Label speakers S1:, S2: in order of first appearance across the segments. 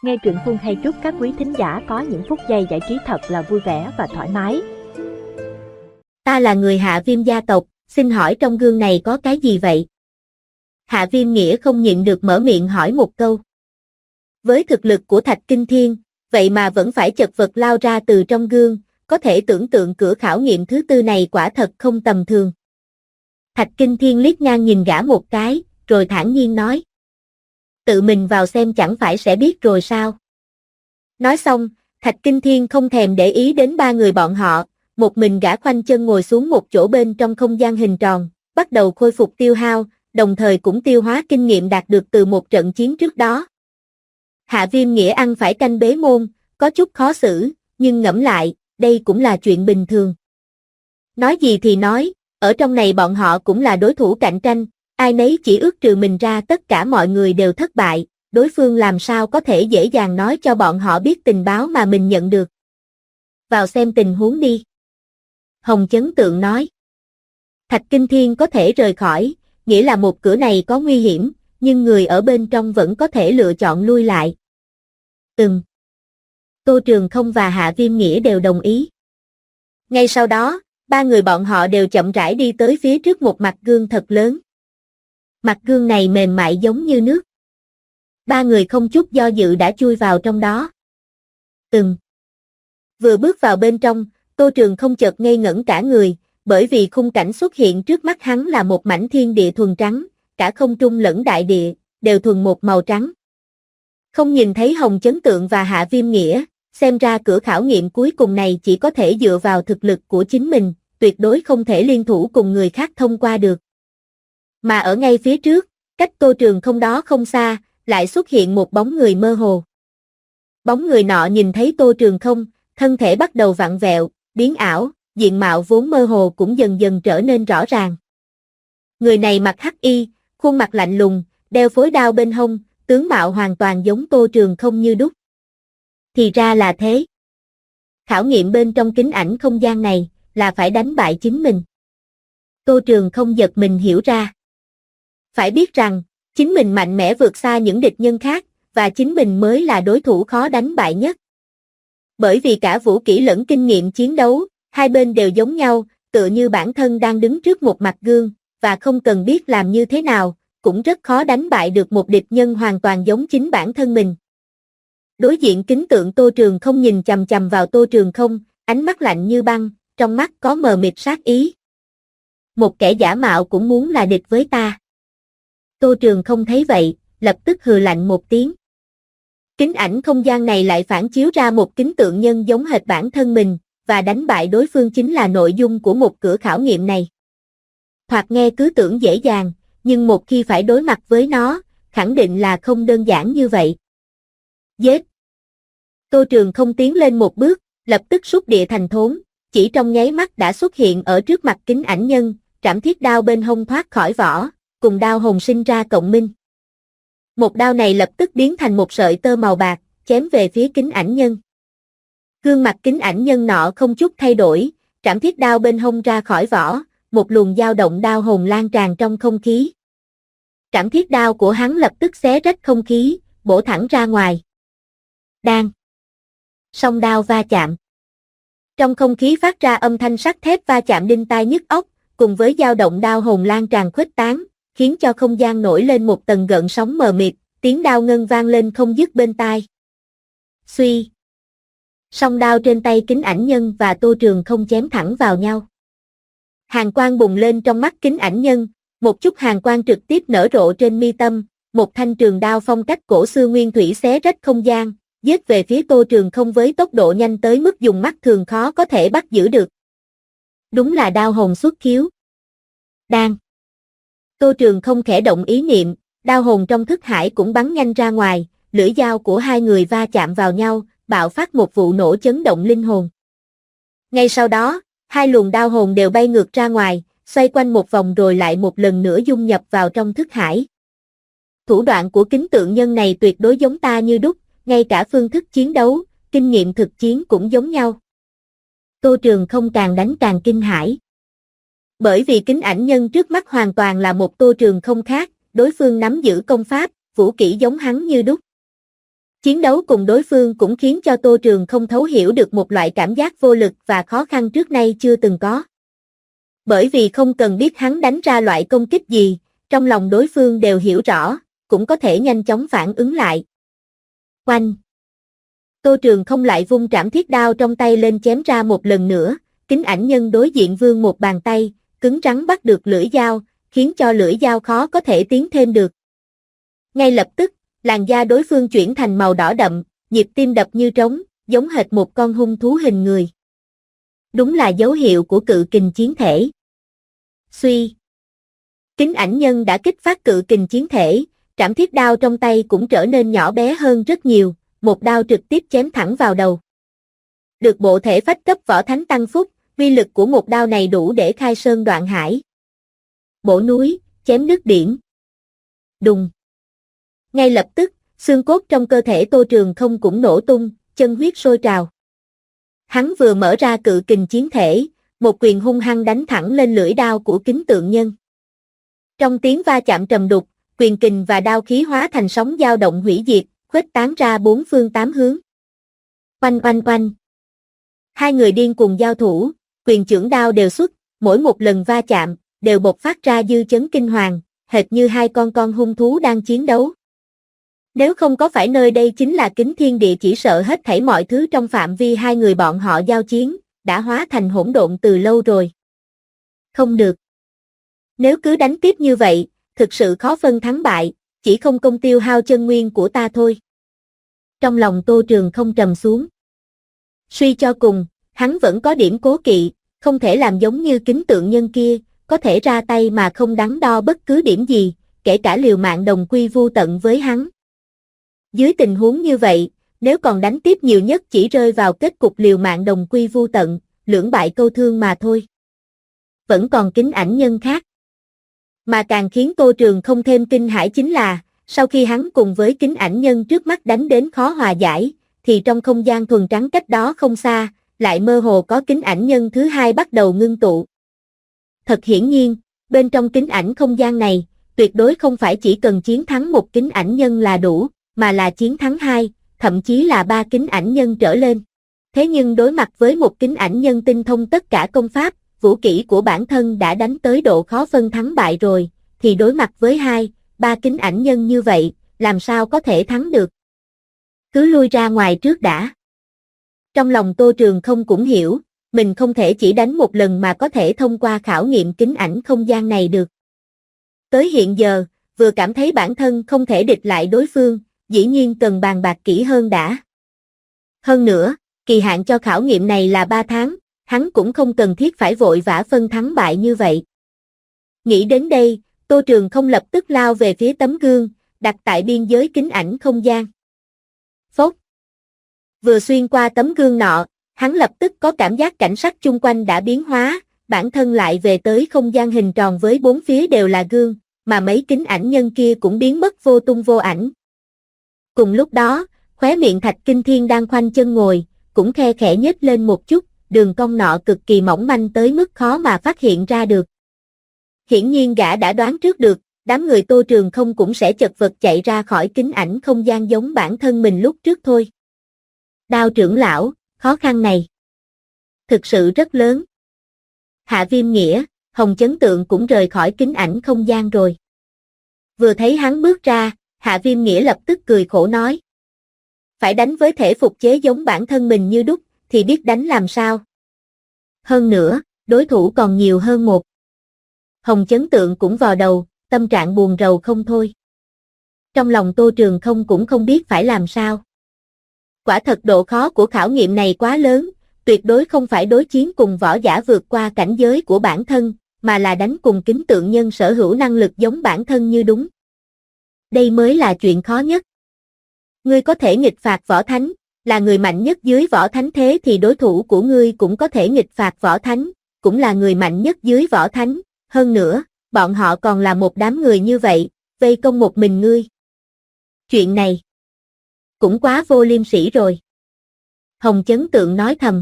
S1: Nghe truyện Phương hay chúc các quý thính giả có những phút giây giải trí thật là vui vẻ và thoải mái.
S2: Ta là người Hạ Viêm gia tộc, xin hỏi trong gương này có cái gì vậy? Hạ Viêm Nghĩa không nhịn được mở miệng hỏi một câu. Với thực lực của Thạch Kinh Thiên, vậy mà vẫn phải chật vật lao ra từ trong gương, có thể tưởng tượng cửa khảo nghiệm thứ tư này quả thật không tầm thường. Thạch Kinh Thiên liếc ngang nhìn gã một cái, rồi thản nhiên nói. Tự mình vào xem chẳng phải sẽ biết rồi sao? Nói xong, Thạch Kinh Thiên không thèm để ý đến ba người bọn họ, một mình gã khoanh chân ngồi xuống một chỗ bên trong không gian hình tròn, bắt đầu khôi phục tiêu hao, đồng thời cũng tiêu hóa kinh nghiệm đạt được từ một trận chiến trước đó. Hạ Viêm Nghĩa ăn phải canh bế môn, có chút khó xử, nhưng ngẫm lại, đây cũng là chuyện bình thường. Nói gì thì nói, ở trong này bọn họ cũng là đối thủ cạnh tranh, ai nấy chỉ ước trừ mình ra tất cả mọi người đều thất bại, đối phương làm sao có thể dễ dàng nói cho bọn họ biết tình báo mà mình nhận được. Vào xem tình huống đi. Hồng Chấn Tượng nói. Thạch Kinh Thiên có thể rời khỏi, nghĩa là một cửa này có nguy hiểm, nhưng người ở bên trong vẫn có thể lựa chọn lui lại. Tô Trường Không và Hạ Viêm Nghĩa đều đồng ý. Ngay sau đó, ba người bọn họ đều chậm rãi đi tới phía trước một mặt gương thật lớn. Mặt gương này mềm mại giống như nước. Ba người không chút do dự đã chui vào trong đó. Vừa bước vào bên trong, Tô Trường Không chợt ngây ngẩn cả người, bởi vì khung cảnh xuất hiện trước mắt hắn là một mảnh thiên địa thuần trắng, cả không trung lẫn đại địa, đều thuần một màu trắng. Không nhìn thấy Hồng Chấn Tượng và Hạ Viêm Nghĩa, xem ra cửa khảo nghiệm cuối cùng này chỉ có thể dựa vào thực lực của chính mình, tuyệt đối không thể liên thủ cùng người khác thông qua được. Mà ở ngay phía trước, cách Tô Trường Không đó không xa, lại xuất hiện một bóng người mơ hồ. Bóng người nọ nhìn thấy Tô Trường Không, thân thể bắt đầu vặn vẹo, biến ảo, diện mạo vốn mơ hồ cũng dần dần trở nên rõ ràng. Người này mặc hắc y, khuôn mặt lạnh lùng, đeo phối đao bên hông, tướng mạo hoàn toàn giống Tô Trường Không như đúc. Thì ra là thế. Khảo nghiệm bên trong kính ảnh không gian này, là phải đánh bại chính mình. Tô Trường Không giật mình hiểu ra. Phải biết rằng, chính mình mạnh mẽ vượt xa những địch nhân khác, và chính mình mới là đối thủ khó đánh bại nhất. Bởi vì cả vũ kỹ lẫn kinh nghiệm chiến đấu, hai bên đều giống nhau, tựa như bản thân đang đứng trước một mặt gương, và không cần biết làm như thế nào, cũng rất khó đánh bại được một địch nhân hoàn toàn giống chính bản thân mình. Đối diện kính tượng Tô Trường Không nhìn chằm chằm vào Tô Trường Không, ánh mắt lạnh như băng, trong mắt có mờ mịt sát ý. Một kẻ giả mạo cũng muốn là địch với ta. Tô Trường Không thấy vậy, lập tức hừ lạnh một tiếng. Kính ảnh không gian này lại phản chiếu ra một kính tượng nhân giống hệt bản thân mình, và đánh bại đối phương chính là nội dung của một cửa khảo nghiệm này. Thoạt nghe cứ tưởng dễ dàng, nhưng một khi phải đối mặt với nó, khẳng định là không đơn giản như vậy. Giết! Tô Trường Không tiến lên một bước, lập tức xúc địa thành thốn, chỉ trong nháy mắt đã xuất hiện ở trước mặt kính ảnh nhân, trảm thiết đao bên hông thoát khỏi vỏ, cùng đao hồn sinh ra cộng minh. Một đao này lập tức biến thành một sợi tơ màu bạc, chém về phía kính ảnh nhân. Gương mặt kính ảnh nhân nọ không chút thay đổi, trảm thiết đao bên hông ra khỏi vỏ, một luồng dao động đao hồn lan tràn trong không khí. Trảm thiết đao của hắn lập tức xé rách không khí, bổ thẳng ra ngoài. Đan. Song đao va chạm. Trong không khí phát ra âm thanh sắt thép va chạm đinh tai nhức óc, cùng với dao động đao hồn lan tràn khuếch tán, khiến cho không gian nổi lên một tầng gợn sóng mờ mịt, tiếng đao ngân vang lên không dứt bên tai. Suy. Song đao trên tay kính ảnh nhân và Tô Trường Không chém thẳng vào nhau. Hàn quang bùng lên trong mắt kính ảnh nhân, một chút hàn quang trực tiếp nở rộ trên mi tâm, một thanh trường đao phong cách cổ xưa nguyên thủy xé rách không gian, giết về phía Tô Trường Không với tốc độ nhanh tới mức dùng mắt thường khó có thể bắt giữ được. Đúng là đao hồn xuất khiếu. Đan. Tô Trường Không khẽ động ý niệm, đao hồn trong thức hải cũng bắn nhanh ra ngoài, lưỡi dao của hai người va chạm vào nhau, bạo phát một vụ nổ chấn động linh hồn. Ngay sau đó, hai luồng đao hồn đều bay ngược ra ngoài, xoay quanh một vòng rồi lại một lần nữa dung nhập vào trong thức hải. Thủ đoạn của kính tượng nhân này tuyệt đối giống ta như đúc, ngay cả phương thức chiến đấu, kinh nghiệm thực chiến cũng giống nhau. Tô Trường Không càng đánh càng kinh hãi. Bởi vì kính ảnh nhân trước mắt hoàn toàn là một Tô Trường Không khác, đối phương nắm giữ công pháp, vũ kỹ giống hắn như đúc. Chiến đấu cùng đối phương cũng khiến cho Tô Trường không thấu hiểu được một loại cảm giác vô lực và khó khăn trước nay chưa từng có. Bởi vì không cần biết hắn đánh ra loại công kích gì, trong lòng đối phương đều hiểu rõ, cũng có thể nhanh chóng phản ứng lại. Oanh! Tô Trường không lại vung trảm thiết đao trong tay lên chém ra một lần nữa, Kính Ảnh Nhân đối diện vươn một bàn tay, cứng rắn bắt được lưỡi dao, khiến cho lưỡi dao khó có thể tiến thêm được. Ngay lập tức, làn da đối phương chuyển thành màu đỏ đậm, nhịp tim đập như trống, giống hệt một con hung thú hình người. Đúng là dấu hiệu của cự kình chiến thể. Suy! Kính Ảnh Nhân đã kích phát cự kình chiến thể, trảm thiết đao trong tay cũng trở nên nhỏ bé hơn rất nhiều, một đao trực tiếp chém thẳng vào đầu. Được bộ thể phách cấp võ thánh tăng phúc, uy lực của một đao này đủ để khai sơn đoạn hải. Bổ núi, chém đứt biển. Đùng! Ngay lập tức, xương cốt trong cơ thể Tô Trường không cũng nổ tung, chân huyết sôi trào. Hắn vừa mở ra cự kình chiến thể, một quyền hung hăng đánh thẳng lên lưỡi đao của Kính Tượng Nhân. Trong tiếng va chạm trầm đục, quyền kình và đao khí hóa thành sóng dao động hủy diệt, khuếch tán ra bốn phương tám hướng. Oanh oanh oanh! Hai người điên cuồng giao thủ, quyền chưởng đao đều xuất, mỗi một lần va chạm, đều bộc phát ra dư chấn kinh hoàng, hệt như hai con hung thú đang chiến đấu. Nếu không có phải nơi đây chính là Kính Thiên Địa, chỉ sợ hết thảy mọi thứ trong phạm vi hai người bọn họ giao chiến, đã hóa thành hỗn độn từ lâu rồi. Không được. Nếu cứ đánh tiếp như vậy, thực sự khó phân thắng bại, chỉ không công tiêu hao chân nguyên của ta thôi. Trong lòng Tô Trường không trầm xuống. Suy cho cùng, hắn vẫn có điểm cố kỵ, không thể làm giống như Kính Tượng Nhân kia, có thể ra tay mà không đắn đo bất cứ điểm gì, kể cả liều mạng đồng quy vu tận với hắn. Dưới tình huống như vậy, nếu còn đánh tiếp nhiều nhất chỉ rơi vào kết cục liều mạng đồng quy vu tận, lưỡng bại câu thương mà thôi. Vẫn còn Kính Ảnh Nhân khác. Mà càng khiến Tô Trường không thêm kinh hãi chính là, sau khi hắn cùng với Kính Ảnh Nhân trước mắt đánh đến khó hòa giải, thì trong không gian thuần trắng cách đó không xa, lại mơ hồ có Kính Ảnh Nhân thứ hai bắt đầu ngưng tụ. Thật hiển nhiên, bên trong kính ảnh không gian này, tuyệt đối không phải chỉ cần chiến thắng một Kính Ảnh Nhân là đủ, mà là chiến thắng hai, thậm chí là ba Kính Ảnh Nhân trở lên. Thế nhưng đối mặt với một Kính Ảnh Nhân tinh thông tất cả công pháp, vũ kỹ của bản thân đã đánh tới độ khó phân thắng bại rồi, thì đối mặt với hai, ba Kính Ảnh Nhân như vậy, làm sao có thể thắng được? Cứ lui ra ngoài trước đã. Trong lòng Tô Trường không cũng hiểu, mình không thể chỉ đánh một lần mà có thể thông qua khảo nghiệm kính ảnh không gian này được. Tới hiện giờ, vừa cảm thấy bản thân không thể địch lại đối phương, dĩ nhiên cần bàn bạc kỹ hơn đã. Hơn nữa, kỳ hạn cho khảo nghiệm này là 3 tháng, hắn cũng không cần thiết phải vội vã phân thắng bại như vậy. Nghĩ đến đây, Tô Trường không lập tức lao về phía tấm gương, đặt tại biên giới kính ảnh không gian. Phốc. Vừa xuyên qua tấm gương nọ, hắn lập tức có cảm giác cảnh sắc chung quanh đã biến hóa, bản thân lại về tới không gian hình tròn với bốn phía đều là gương, mà mấy kính ảnh nhân kia cũng biến mất vô tung vô ảnh. Cùng lúc đó, khóe miệng Thạch Kinh Thiên đang khoanh chân ngồi, cũng khe khẽ nhếch lên một chút, đường cong nọ cực kỳ mỏng manh tới mức khó mà phát hiện ra được. Hiển nhiên gã đã đoán trước được, đám người Tô Trường không cũng sẽ chật vật chạy ra khỏi kính ảnh không gian giống bản thân mình lúc trước thôi. Đao trưởng lão, khó khăn này thực sự rất lớn. Hạ Viêm Nghĩa, Hồng Chấn Tượng cũng rời khỏi kính ảnh không gian rồi. Vừa thấy hắn bước ra, Hạ Viêm Nghĩa lập tức cười khổ nói. Phải đánh với thể phục chế giống bản thân mình như đúc, thì biết đánh làm sao. Hơn nữa, đối thủ còn nhiều hơn một. Hồng Chấn Tượng cũng vò đầu, tâm trạng buồn rầu không thôi. Trong lòng Tô Trường không cũng không biết phải làm sao. Quả thật độ khó của khảo nghiệm này quá lớn, tuyệt đối không phải đối chiến cùng võ giả vượt qua cảnh giới của bản thân, mà là đánh cùng kính tượng nhân sở hữu năng lực giống bản thân như đúng. Đây mới là chuyện khó nhất. Ngươi có thể nghịch phạt võ thánh, là người mạnh nhất dưới võ thánh, thế thì đối thủ của ngươi cũng có thể nghịch phạt võ thánh, cũng là người mạnh nhất dưới võ thánh, hơn nữa, bọn họ còn là một đám người như vậy, vây công một mình ngươi. Chuyện này cũng quá vô liêm sỉ rồi. Hồng Chấn Tượng nói thầm.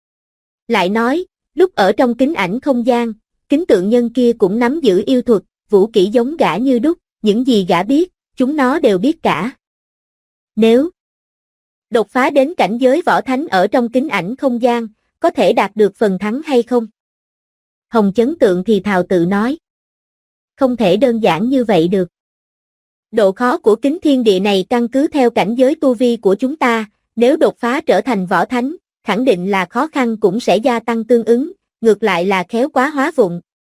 S2: Lại nói, lúc ở trong kính ảnh không gian, kính tượng nhân kia cũng nắm giữ yêu thuật, vũ kỹ giống gã như đúc, những gì gã biết, chúng nó đều biết cả. Nếu Đột phá đến cảnh giới võ thánh ở trong kính ảnh không gian, có thể đạt được phần thắng hay không? Hồng Chấn Tượng thì thào tự nói. Không thể đơn giản như vậy được. Độ khó của kính thiên địa này căn cứ theo cảnh giới tu vi của chúng ta, nếu đột phá trở thành võ thánh, khẳng định là khó khăn cũng sẽ gia tăng tương ứng, ngược lại là khéo quá hóa vụng.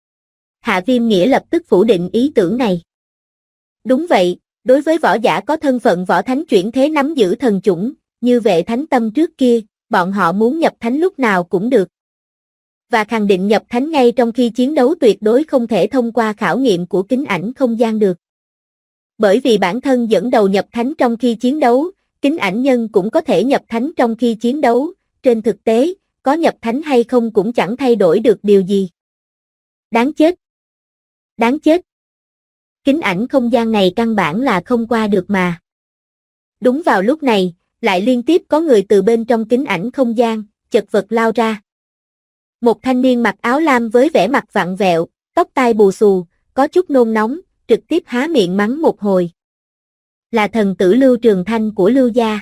S2: Hạ Viêm Nghĩa lập tức phủ định ý tưởng này. Đúng vậy, đối với võ giả có thân phận võ thánh chuyển thế nắm giữ thần chủng, như Vệ Thánh Tâm trước kia, bọn họ muốn nhập thánh lúc nào cũng được. Và khẳng định nhập thánh ngay trong khi chiến đấu tuyệt đối không thể thông qua khảo nghiệm của kính ảnh không gian được. Bởi vì bản thân dẫn đầu nhập thánh trong khi chiến đấu, kính ảnh nhân cũng có thể nhập thánh trong khi chiến đấu, trên thực tế, có nhập thánh hay không cũng chẳng thay đổi được điều gì. Đáng chết! Đáng chết! Kính ảnh không gian này căn bản là không qua được mà. Đúng vào lúc này, lại liên tiếp có người từ bên trong kính ảnh không gian, chật vật lao ra. Một thanh niên mặc áo lam với vẻ mặt vặn vẹo, tóc tai bù xù, có chút nôn nóng, trực tiếp há miệng mắng một hồi. Là thần tử Lưu Trường Thanh của Lưu gia.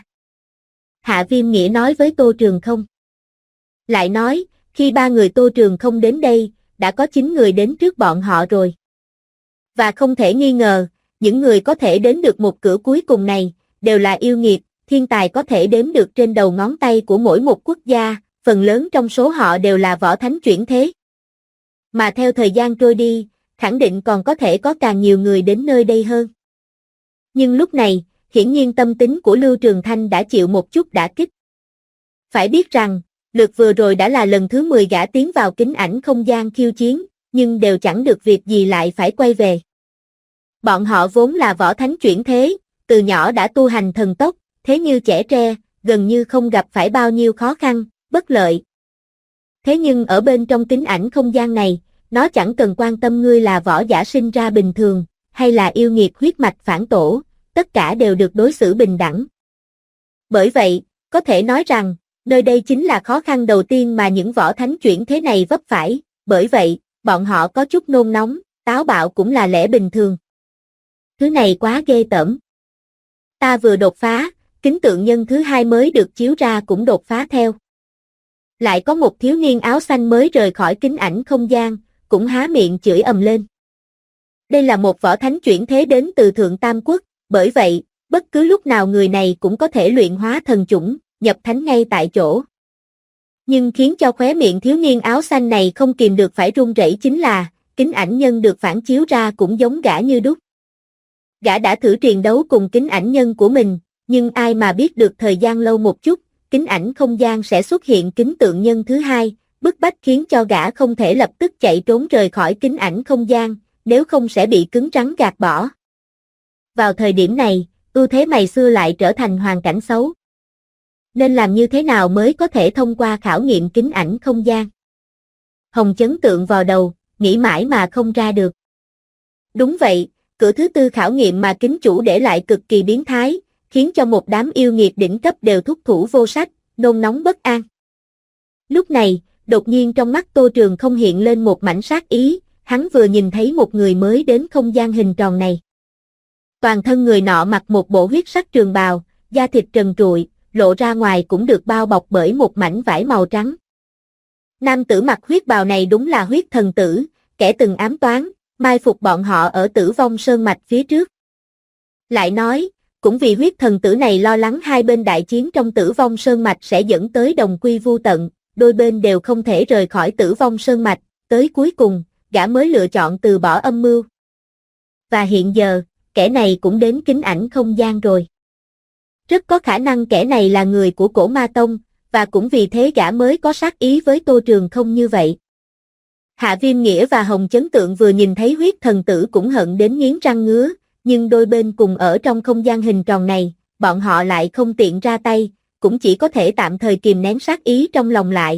S2: Hạ Viêm Nghĩa nói với Tô Trường Không. Lại nói, khi ba người Tô Trường Không đến đây, đã có 9 người đến trước bọn họ rồi. Và không thể nghi ngờ, những người có thể đến được một cửa cuối cùng này, đều là yêu nghiệt, thiên tài có thể đếm được trên đầu ngón tay của mỗi một quốc gia, phần lớn trong số họ đều là võ thánh chuyển thế. Mà theo thời gian trôi đi, khẳng định còn có thể có càng nhiều người đến nơi đây hơn. Nhưng lúc này, hiển nhiên tâm tính của Lưu Trường Thanh đã chịu một chút đả kích. Phải biết rằng, lượt vừa rồi đã là lần thứ 10 gã tiến vào kính ảnh không gian khiêu chiến, nhưng đều chẳng được việc gì lại phải quay về. Bọn họ vốn là võ thánh chuyển thế, từ nhỏ đã tu hành thần tốc, thế như trẻ tre, gần như không gặp phải bao nhiêu khó khăn, bất lợi. Thế nhưng ở bên trong kính ảnh không gian này, nó chẳng cần quan tâm ngươi là võ giả sinh ra bình thường, hay là yêu nghiệt huyết mạch phản tổ, tất cả đều được đối xử bình đẳng. Bởi vậy, có thể nói rằng, nơi đây chính là khó khăn đầu tiên mà những võ thánh chuyển thế này vấp phải, bởi vậy, bọn họ có chút nôn nóng, táo bạo cũng là lẽ bình thường. Thứ này quá ghê tởm. Ta vừa đột phá, kính tượng nhân thứ 2 mới được chiếu ra cũng đột phá theo. Lại có một thiếu niên áo xanh mới rời khỏi kính ảnh không gian, cũng há miệng chửi ầm lên. Đây là một võ thánh chuyển thế đến từ Thượng Tam Quốc, bởi vậy, bất cứ lúc nào người này cũng có thể luyện hóa thần chủng, nhập thánh ngay tại chỗ. Nhưng khiến cho khóe miệng thiếu niên áo xanh này không kìm được phải run rẩy chính là, kính ảnh nhân được phản chiếu ra cũng giống gã như đúc. Gã đã thử triền đấu cùng kính ảnh nhân của mình, nhưng ai mà biết được thời gian lâu một chút, kính ảnh không gian sẽ xuất hiện kính tượng nhân thứ 2, bức bách khiến cho gã không thể lập tức chạy trốn rời khỏi kính ảnh không gian, nếu không sẽ bị cứng rắn gạt bỏ. Vào thời điểm này, ưu thế ngày xưa lại trở thành hoàn cảnh xấu. Nên làm như thế nào mới có thể thông qua khảo nghiệm kính ảnh không gian? Hồng Chấn Tượng vào đầu, nghĩ mãi mà không ra được. Đúng vậy, cửa thứ 4 khảo nghiệm mà kính chủ để lại cực kỳ biến thái, khiến cho một đám yêu nghiệt đỉnh cấp đều thúc thủ vô sách, nôn nóng bất an. Lúc này, đột nhiên trong mắt Tô Trường Không hiện lên một mảnh sát ý, hắn vừa nhìn thấy một người mới đến không gian hình tròn này. Toàn thân người nọ mặc một bộ huyết sắc trường bào, da thịt trần trụi, lộ ra ngoài cũng được bao bọc bởi một mảnh vải màu trắng. Nam tử mặc huyết bào này đúng là huyết thần tử, kẻ từng ám toán, mai phục bọn họ ở Tử Vong Sơn Mạch phía trước. Lại nói, cũng vì huyết thần tử này lo lắng hai bên đại chiến trong Tử Vong Sơn Mạch sẽ dẫn tới đồng quy vu tận, đôi bên đều không thể rời khỏi Tử Vong Sơn Mạch, tới cuối cùng, gã mới lựa chọn từ bỏ âm mưu. Và hiện giờ, kẻ này cũng đến kính ảnh không gian rồi. Rất có khả năng kẻ này là người của Cổ Ma Tông, và cũng vì thế gã mới có sát ý với Tô Trường Không như vậy. Hạ Viêm Nghĩa và Hồng Chấn Tượng vừa nhìn thấy huyết thần tử cũng hận đến nghiến răng ngứa, nhưng đôi bên cùng ở trong không gian hình tròn này, bọn họ lại không tiện ra tay, cũng chỉ có thể tạm thời kìm nén sát ý trong lòng lại.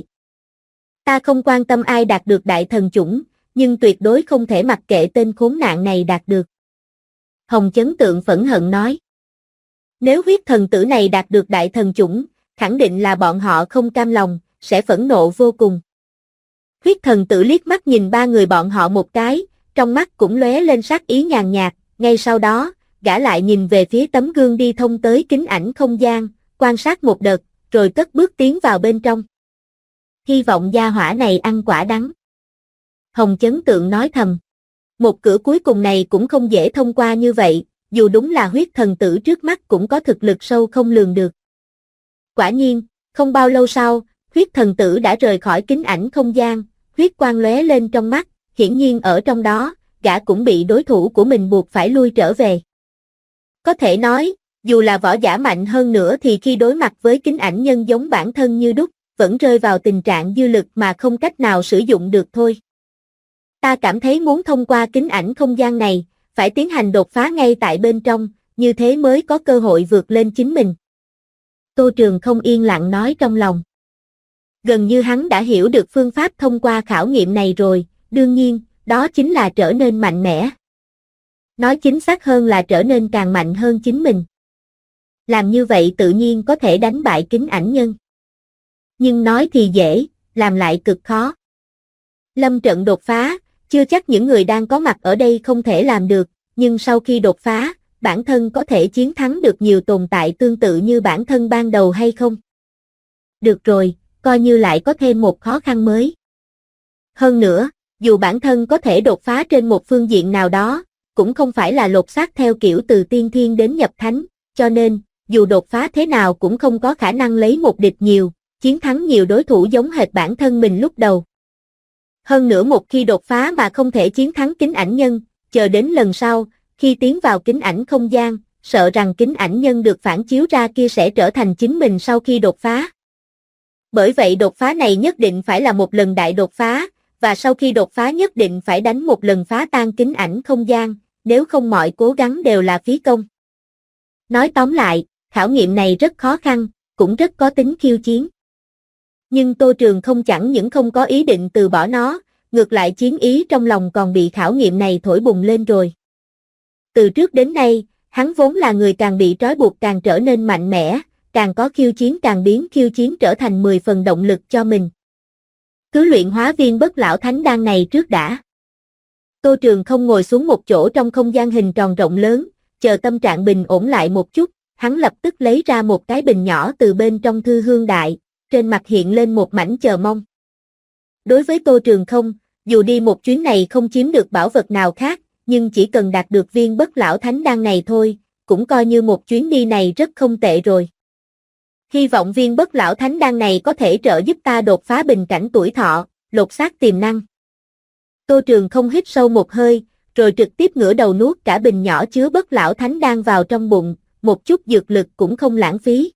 S2: Ta không quan tâm ai đạt được đại thần chủng, nhưng tuyệt đối không thể mặc kệ tên khốn nạn này đạt được. Hồng Chấn Tượng phẫn hận nói. Nếu huyết thần tử này đạt được đại thần chủng, khẳng định là bọn họ không cam lòng, sẽ phẫn nộ vô cùng. Huyết thần tử liếc mắt nhìn ba người bọn họ một cái, trong mắt cũng lóe lên sát ý nhàn nhạt, ngay sau đó, gã lại nhìn về phía tấm gương đi thông tới kính ảnh không gian, quan sát một đợt, rồi cất bước tiến vào bên trong. Hy vọng gia hỏa này ăn quả đắng. Hồng Chấn Tượng nói thầm. Một cửa cuối cùng này cũng không dễ thông qua như vậy, dù đúng là huyết thần tử trước mắt cũng có thực lực sâu không lường được. Quả nhiên, không bao lâu sau, huyết thần tử đã rời khỏi kính ảnh không gian, huyết quang lóe lên trong mắt, hiển nhiên ở trong đó, gã cũng bị đối thủ của mình buộc phải lui trở về. Có thể nói, dù là võ giả mạnh hơn nữa thì khi đối mặt với kính ảnh nhân giống bản thân như đúc, vẫn rơi vào tình trạng dư lực mà không cách nào sử dụng được thôi. Ta cảm thấy muốn thông qua kính ảnh không gian này, phải tiến hành đột phá ngay tại bên trong, như thế mới có cơ hội vượt lên chính mình. Tô Trường không yên lặng nói trong lòng. Gần như hắn đã hiểu được phương pháp thông qua khảo nghiệm này rồi, đương nhiên, đó chính là trở nên mạnh mẽ. Nói chính xác hơn là trở nên càng mạnh hơn chính mình. Làm như vậy tự nhiên có thể đánh bại kính ảnh nhân. Nhưng nói thì dễ, làm lại cực khó. Lâm trận đột phá, chưa chắc những người đang có mặt ở đây không thể làm được, nhưng sau khi đột phá, bản thân có thể chiến thắng được nhiều tồn tại tương tự như bản thân ban đầu hay không? Được rồi, coi như lại có thêm một khó khăn mới. Hơn nữa, dù bản thân có thể đột phá trên một phương diện nào đó, cũng không phải là lột xác theo kiểu từ tiên thiên đến nhập thánh, cho nên, dù đột phá thế nào cũng không có khả năng lấy một địch nhiều, chiến thắng nhiều đối thủ giống hệt bản thân mình lúc đầu. Hơn nữa một khi đột phá mà không thể chiến thắng kính ảnh nhân, chờ đến lần sau, khi tiến vào kính ảnh không gian, sợ rằng kính ảnh nhân được phản chiếu ra kia sẽ trở thành chính mình sau khi đột phá. Bởi vậy đột phá này nhất định phải là một lần đại đột phá, và sau khi đột phá nhất định phải đánh một lần phá tan kính ảnh không gian, nếu không mọi cố gắng đều là phí công. Nói tóm lại, khảo nghiệm này rất khó khăn, cũng rất có tính khiêu chiến. Nhưng Tô Trường không chẳng những không có ý định từ bỏ nó, ngược lại chiến ý trong lòng còn bị khảo nghiệm này thổi bùng lên rồi. Từ trước đến nay, hắn vốn là người càng bị trói buộc càng trở nên mạnh mẽ, càng có khiêu chiến càng biến khiêu chiến trở thành 10 phần động lực cho mình. Cứ luyện hóa viên bất lão thánh đan này trước đã. Tô Trường không ngồi xuống một chỗ trong không gian hình tròn rộng lớn, chờ tâm trạng bình ổn lại một chút, hắn lập tức lấy ra một cái bình nhỏ từ bên trong thư hương đại, trên mặt hiện lên một mảnh chờ mong. Đối với Tô Trường không, dù đi một chuyến này không chiếm được bảo vật nào khác, nhưng chỉ cần đạt được viên bất lão thánh đan này thôi, cũng coi như một chuyến đi này rất không tệ rồi. Hy vọng viên bất lão thánh đan này có thể trợ giúp ta đột phá bình cảnh tuổi thọ, lột xác tiềm năng. Tô Trường không hít sâu một hơi, rồi trực tiếp ngửa đầu nuốt cả bình nhỏ chứa bất lão thánh đan vào trong bụng, một chút dược lực cũng không lãng phí.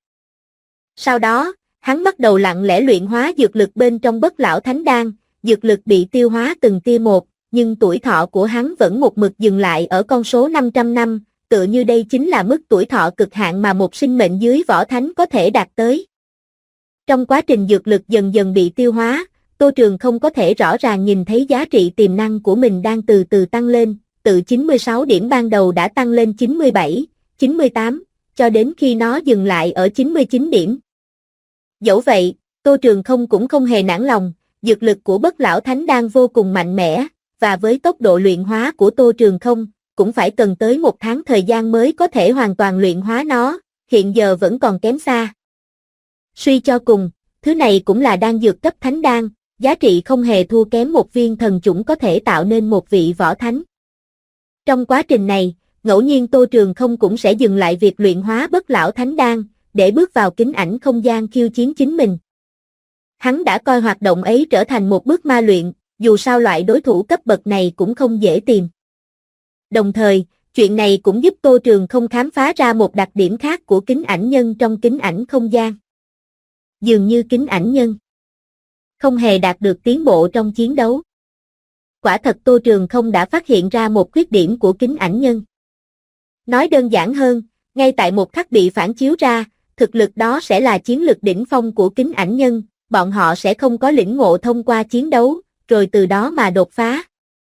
S2: Sau đó, hắn bắt đầu lặng lẽ luyện hóa dược lực bên trong bất lão thánh đan, dược lực bị tiêu hóa từng tia một, nhưng tuổi thọ của hắn vẫn một mực dừng lại ở con số 500 năm, tựa như đây chính là mức tuổi thọ cực hạn mà một sinh mệnh dưới võ thánh có thể đạt tới. Trong quá trình dược lực dần dần bị tiêu hóa, Tô Trường không có thể rõ ràng nhìn thấy giá trị tiềm năng của mình đang từ từ tăng lên, từ 96 điểm ban đầu đã tăng lên 97, 98, cho đến khi nó dừng lại ở 99 điểm. Dẫu vậy, Tô Trường không cũng không hề nản lòng, dược lực của bất lão thánh đan vô cùng mạnh mẽ, và với tốc độ luyện hóa của Tô Trường không, cũng phải cần tới 1 tháng thời gian mới có thể hoàn toàn luyện hóa nó, hiện giờ vẫn còn kém xa. Suy cho cùng, thứ này cũng là đan dược cấp thánh đan, giá trị không hề thua kém một viên thần chủng có thể tạo nên một vị võ thánh. Trong quá trình này, ngẫu nhiên Tô Trường không cũng sẽ dừng lại việc luyện hóa bất lão thánh đan, để bước vào kính ảnh không gian khiêu chiến chính mình. Hắn đã coi hoạt động ấy trở thành một bước ma luyện, dù sao loại đối thủ cấp bậc này cũng không dễ tìm. Đồng thời, chuyện này cũng giúp Tô Trường không khám phá ra một đặc điểm khác của kính ảnh nhân trong kính ảnh không gian. Dường như kính ảnh nhân không hề đạt được tiến bộ trong chiến đấu. Quả thật Tô Trường không đã phát hiện ra một khuyết điểm của kính ảnh nhân. Nói đơn giản hơn, ngay tại một khắc bị phản chiếu ra, thực lực đó sẽ là chiến lực đỉnh phong của kính ảnh nhân, bọn họ sẽ không có lĩnh ngộ thông qua chiến đấu, rồi từ đó mà đột phá.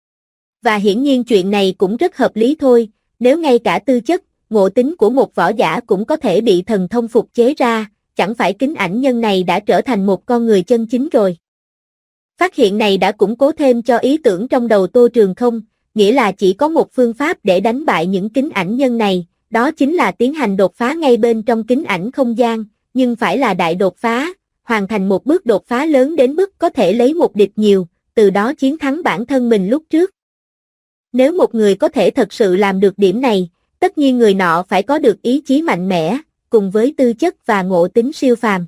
S2: Và hiển nhiên chuyện này cũng rất hợp lý thôi, nếu ngay cả tư chất, ngộ tính của một võ giả cũng có thể bị thần thông phục chế ra, chẳng phải kính ảnh nhân này đã trở thành một con người chân chính rồi. Phát hiện này đã củng cố thêm cho ý tưởng trong đầu Tô Trường không, nghĩa là chỉ có một phương pháp để đánh bại những kính ảnh nhân này, đó chính là tiến hành đột phá ngay bên trong kính ảnh không gian, nhưng phải là đại đột phá, hoàn thành một bước đột phá lớn đến mức có thể lấy một địch nhiều, từ đó chiến thắng bản thân mình lúc trước. Nếu một người có thể thật sự làm được điểm này, tất nhiên người nọ phải có được ý chí mạnh mẽ, cùng với tư chất và ngộ tính siêu phàm.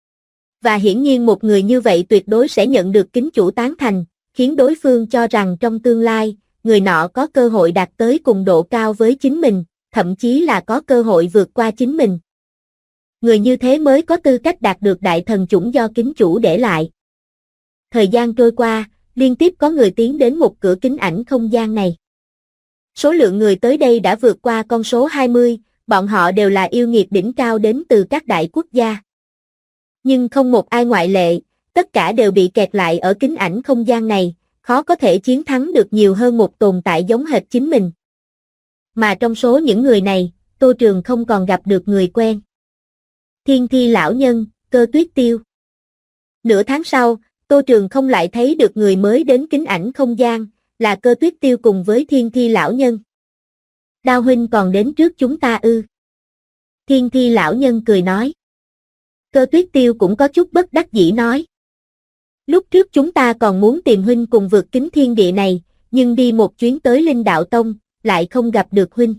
S2: Và hiển nhiên một người như vậy tuyệt đối sẽ nhận được kính chủ tán thành, khiến đối phương cho rằng trong tương lai, người nọ có cơ hội đạt tới cùng độ cao với chính mình, thậm chí là có cơ hội vượt qua chính mình. Người như thế mới có tư cách đạt được đại thần chủng do kính chủ để lại. Thời gian trôi qua, liên tiếp có người tiến đến một cửa kính ảnh không gian này. Số lượng người tới đây đã vượt qua con số 20, bọn họ đều là yêu nghiệt đỉnh cao đến từ các đại quốc gia. Nhưng không một ai ngoại lệ, tất cả đều bị kẹt lại ở kính ảnh không gian này, khó có thể chiến thắng được nhiều hơn một tồn tại giống hệt chính mình. Mà trong số những người này, Tô Trường không còn gặp được người quen. Thiên Thi lão nhân, Cơ Tuyết Tiêu. Nửa tháng sau, Tô Trường không lại thấy được người mới đến kính ảnh không gian, là Cơ Tuyết Tiêu cùng với Thiên Thi lão nhân. Đao huynh còn đến trước chúng ta ư? Thiên Thi lão nhân cười nói. Cơ Tuyết Tiêu cũng có chút bất đắc dĩ nói. Lúc trước chúng ta còn muốn tìm huynh cùng vượt kính thiên địa này, nhưng đi một chuyến tới Linh Đạo Tông, lại không gặp được huynh.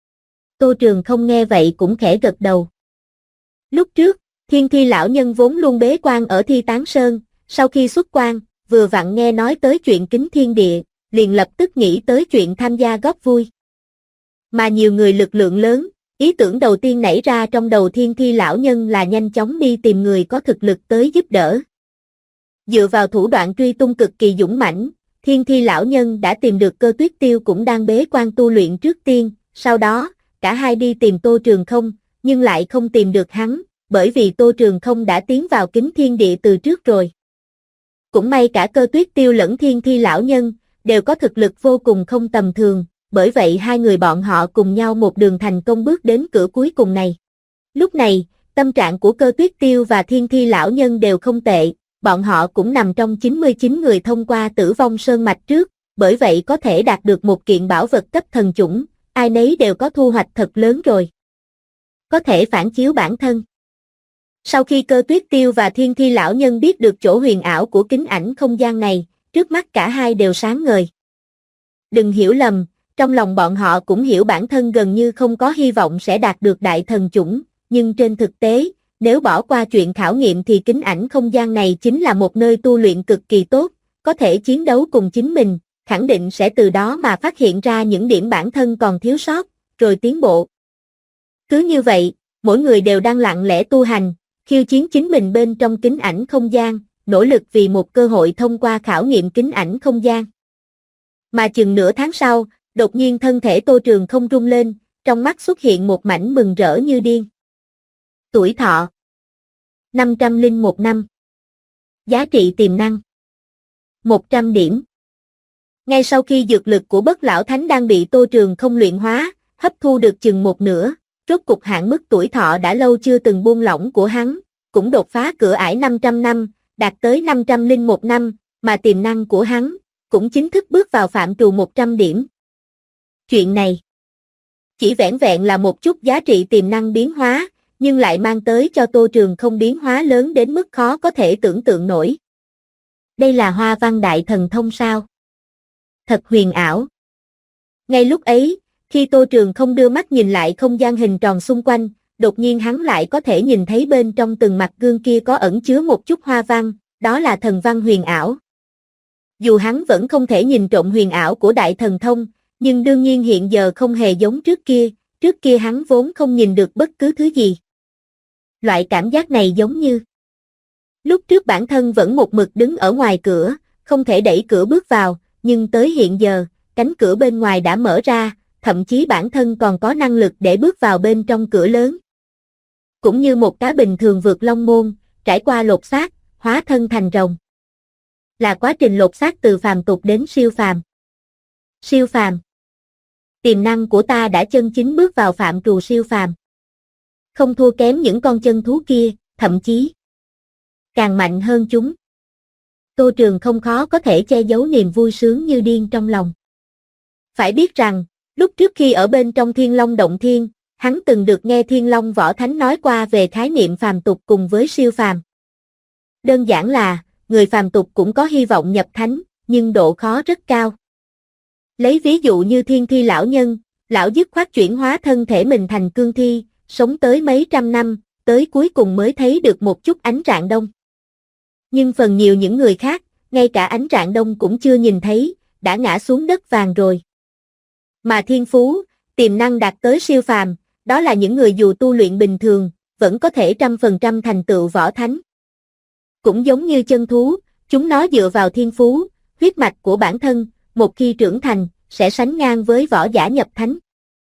S2: Tô Trường không nghe vậy cũng khẽ gật đầu. Lúc trước, Thiên Thi lão nhân vốn luôn bế quan ở Thi Tán Sơn, sau khi xuất quan, vừa vặn nghe nói tới chuyện kính thiên địa, liền lập tức nghĩ tới chuyện tham gia góp vui. Mà nhiều người lực lượng lớn, ý tưởng đầu tiên nảy ra trong đầu Thiên Thi lão nhân là nhanh chóng đi tìm người có thực lực tới giúp đỡ. Dựa vào thủ đoạn truy tung cực kỳ dũng mãnh, Thiên Thi lão nhân đã tìm được Cơ Tuyết Tiêu cũng đang bế quan tu luyện trước tiên, sau đó, cả hai đi tìm Tô Trường không, nhưng lại không tìm được hắn, bởi vì Tô Trường không đã tiến vào kính thiên địa từ trước rồi. Cũng may cả Cơ Tuyết Tiêu lẫn Thiên Thi lão nhân, đều có thực lực vô cùng không tầm thường, bởi vậy hai người bọn họ cùng nhau một đường thành công bước đến cửa cuối cùng này. Lúc này, tâm trạng của Cơ Tuyết Tiêu và Thiên Thi lão nhân đều không tệ, bọn họ cũng nằm trong 99 người thông qua Tử Vong Sơn mạch trước, bởi vậy có thể đạt được một kiện bảo vật cấp thần chủng, ai nấy đều có thu hoạch thật lớn rồi. Có thể phản chiếu bản thân. Sau khi Cơ Tuyết Tiêu và Thiên Thi lão nhân biết được chỗ huyền ảo của kính ảnh không gian này, trước mắt cả hai đều sáng ngời. Đừng hiểu lầm, trong lòng bọn họ cũng hiểu bản thân gần như không có hy vọng sẽ đạt được đại thần chủng, nhưng trên thực tế, nếu bỏ qua chuyện khảo nghiệm thì kính ảnh không gian này chính là một nơi tu luyện cực kỳ tốt, có thể chiến đấu cùng chính mình, khẳng định sẽ từ đó mà phát hiện ra những điểm bản thân còn thiếu sót, rồi tiến bộ. Cứ như vậy, mỗi người đều đang lặng lẽ tu hành, khiêu chiến chính mình bên trong kính ảnh không gian, nỗ lực vì một cơ hội thông qua khảo nghiệm kính ảnh không gian. Mà chừng nửa tháng sau, đột nhiên thân thể Tô Trường không rung lên, trong mắt xuất hiện một mảnh mừng rỡ như điên. Tuổi thọ 501 năm. Giá trị tiềm năng 100 điểm. Ngay sau khi dược lực của Bất Lão Thánh đang bị Tô Trường không luyện hóa, hấp thu được chừng một nửa, rốt cục hạn mức tuổi thọ đã lâu chưa từng buông lỏng của hắn, cũng đột phá cửa ải 500 năm, đạt tới 501 năm, mà tiềm năng của hắn cũng chính thức bước vào phạm trù 100 điểm. Chuyện này chỉ vẻn vẹn là một chút giá trị tiềm năng biến hóa, nhưng lại mang tới cho Tô Trường không biến hóa lớn đến mức khó có thể tưởng tượng nổi. Đây là Hoa Văn Đại Thần Thông sao? Thật huyền ảo. Ngay lúc ấy, khi Tô Trường không đưa mắt nhìn lại không gian hình tròn xung quanh, đột nhiên hắn lại có thể nhìn thấy bên trong từng mặt gương kia có ẩn chứa một chút hoa văn, đó là thần văn huyền ảo. Dù hắn vẫn không thể nhìn trộm huyền ảo của Đại Thần Thông, nhưng đương nhiên hiện giờ không hề giống trước kia hắn vốn không nhìn được bất cứ thứ gì. Loại cảm giác này giống như lúc trước bản thân vẫn một mực đứng ở ngoài cửa, không thể đẩy cửa bước vào, nhưng tới hiện giờ, cánh cửa bên ngoài đã mở ra, thậm chí bản thân còn có năng lực để bước vào bên trong cửa lớn. Cũng như một cá bình thường vượt long môn, trải qua lột xác, hóa thân thành rồng. Là quá trình lột xác từ phàm tục đến siêu phàm. Siêu phàm. Tiềm năng của ta đã chân chính bước vào phạm trù siêu phàm. Không thua kém những con chân thú kia, thậm chí càng mạnh hơn chúng. Tô Trường không khó có thể che giấu niềm vui sướng như điên trong lòng. Phải biết rằng, lúc trước khi ở bên trong Thiên Long Động Thiên, hắn từng được nghe Thiên Long Võ Thánh nói qua về khái niệm phàm tục cùng với siêu phàm. Đơn giản là, người phàm tục cũng có hy vọng nhập thánh, nhưng độ khó rất cao. Lấy ví dụ như Thiên Thi lão nhân, lão dứt khoát chuyển hóa thân thể mình thành cương thi, sống tới mấy trăm năm, tới cuối cùng mới thấy được một chút ánh rạng đông. Nhưng phần nhiều những người khác, ngay cả ánh rạng đông cũng chưa nhìn thấy, đã ngã xuống đất vàng rồi. Mà thiên phú, tiềm năng đạt tới siêu phàm, đó là những người dù tu luyện bình thường, vẫn có thể 100% thành tựu võ thánh. Cũng giống như chân thú, chúng nó dựa vào thiên phú, huyết mạch của bản thân, một khi trưởng thành, sẽ sánh ngang với võ giả nhập thánh.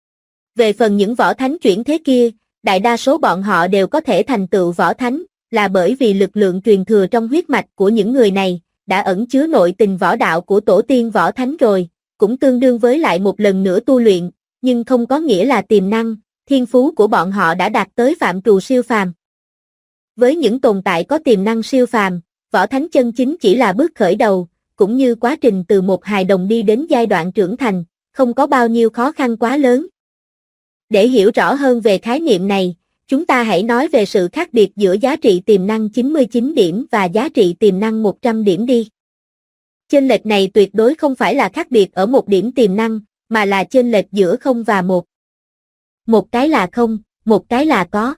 S2: Về phần những võ thánh chuyển thế kia, đại đa số bọn họ đều có thể thành tựu võ thánh, là bởi vì lực lượng truyền thừa trong huyết mạch của những người này, đã ẩn chứa nội tình võ đạo của tổ tiên võ thánh rồi, cũng tương đương với lại một lần nữa tu luyện, nhưng không có nghĩa là tiềm năng, thiên phú của bọn họ đã đạt tới phạm trù siêu phàm. Với những tồn tại có tiềm năng siêu phàm, võ thánh chân chính chỉ là bước khởi đầu, cũng như quá trình từ một hài đồng đi đến giai đoạn trưởng thành, không có bao nhiêu khó khăn quá lớn. Để hiểu rõ hơn về khái niệm này, chúng ta hãy nói về sự khác biệt giữa giá trị tiềm năng 99 điểm và giá trị tiềm năng 100 điểm đi. Chênh lệch này tuyệt đối không phải là khác biệt ở một điểm tiềm năng, mà là chênh lệch giữa không và một. Một cái là không, một cái là có.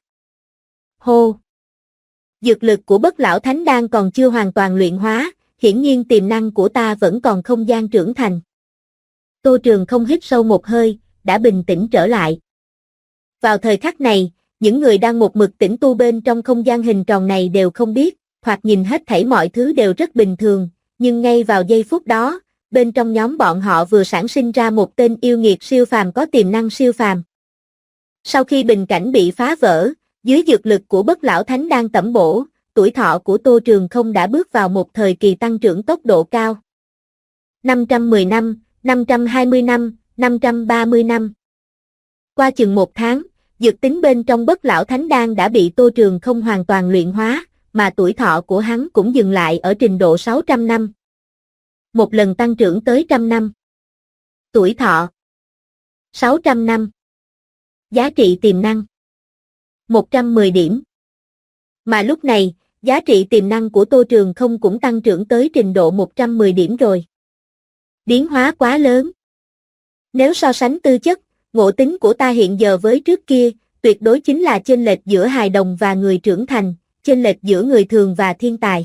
S2: Hô! Dược lực của Bất Lão Thánh Đan còn chưa hoàn toàn luyện hóa, hiển nhiên tiềm năng của ta vẫn còn không gian trưởng thành. Tô Trường không hít sâu một hơi, đã bình tĩnh trở lại. Vào thời khắc này, những người đang một mực tĩnh tu bên trong không gian hình tròn này đều không biết, thoạt nhìn hết thảy mọi thứ đều rất bình thường, nhưng ngay vào giây phút đó, bên trong nhóm bọn họ vừa sản sinh ra một tên yêu nghiệt siêu phàm có tiềm năng siêu phàm. Sau khi bình cảnh bị phá vỡ, dưới dược lực của Bất Lão Thánh Đan tẩm bổ, tuổi thọ của Tô Trường không đã bước vào một thời kỳ tăng trưởng tốc độ cao. 510 năm, 520 năm, 530 năm. Qua chừng một tháng, dược tính bên trong Bất Lão Thánh Đan đã bị Tô Trường không hoàn toàn luyện hóa, mà tuổi thọ của hắn cũng dừng lại ở trình độ 600 năm. Một lần tăng trưởng tới 100 năm. Tuổi thọ 600 năm. Giá trị tiềm năng 110 điểm. Mà lúc này, giá trị tiềm năng của Tô Trường không cũng tăng trưởng tới trình độ 110 điểm rồi. Biến hóa quá lớn. Nếu so sánh tư chất, ngộ tính của ta hiện giờ với trước kia, tuyệt đối chính là chênh lệch giữa hài đồng và người trưởng thành, chênh lệch giữa người thường và thiên tài.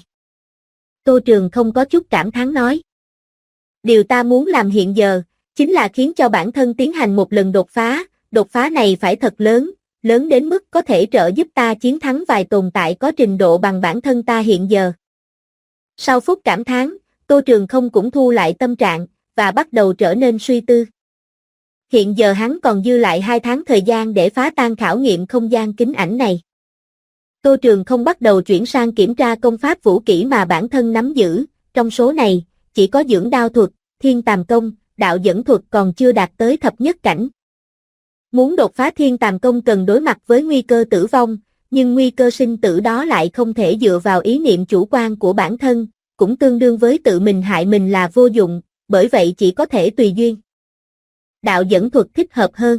S2: Tô Trường không có chút cảm thán nói. Điều ta muốn làm hiện giờ, chính là khiến cho bản thân tiến hành một lần đột phá này phải thật lớn, lớn đến mức có thể trợ giúp ta chiến thắng vài tồn tại có trình độ bằng bản thân ta hiện giờ. Sau phút cảm thán, Tô Trường không cũng thu lại tâm trạng, và bắt đầu trở nên suy tư. Hiện giờ hắn còn dư lại 2 tháng thời gian để phá tan khảo nghiệm không gian kính ảnh này. Tô Trường không bắt đầu chuyển sang kiểm tra công pháp vũ kỹ mà bản thân nắm giữ, trong số này, chỉ có dưỡng đao thuật, thiên tàm công, đạo dẫn thuật còn chưa đạt tới thập nhất cảnh. Muốn đột phá thiên tàm công cần đối mặt với nguy cơ tử vong, nhưng nguy cơ sinh tử đó lại không thể dựa vào ý niệm chủ quan của bản thân, cũng tương đương với tự mình hại mình là vô dụng, bởi vậy chỉ có thể tùy duyên. Đạo dẫn thuật thích hợp hơn.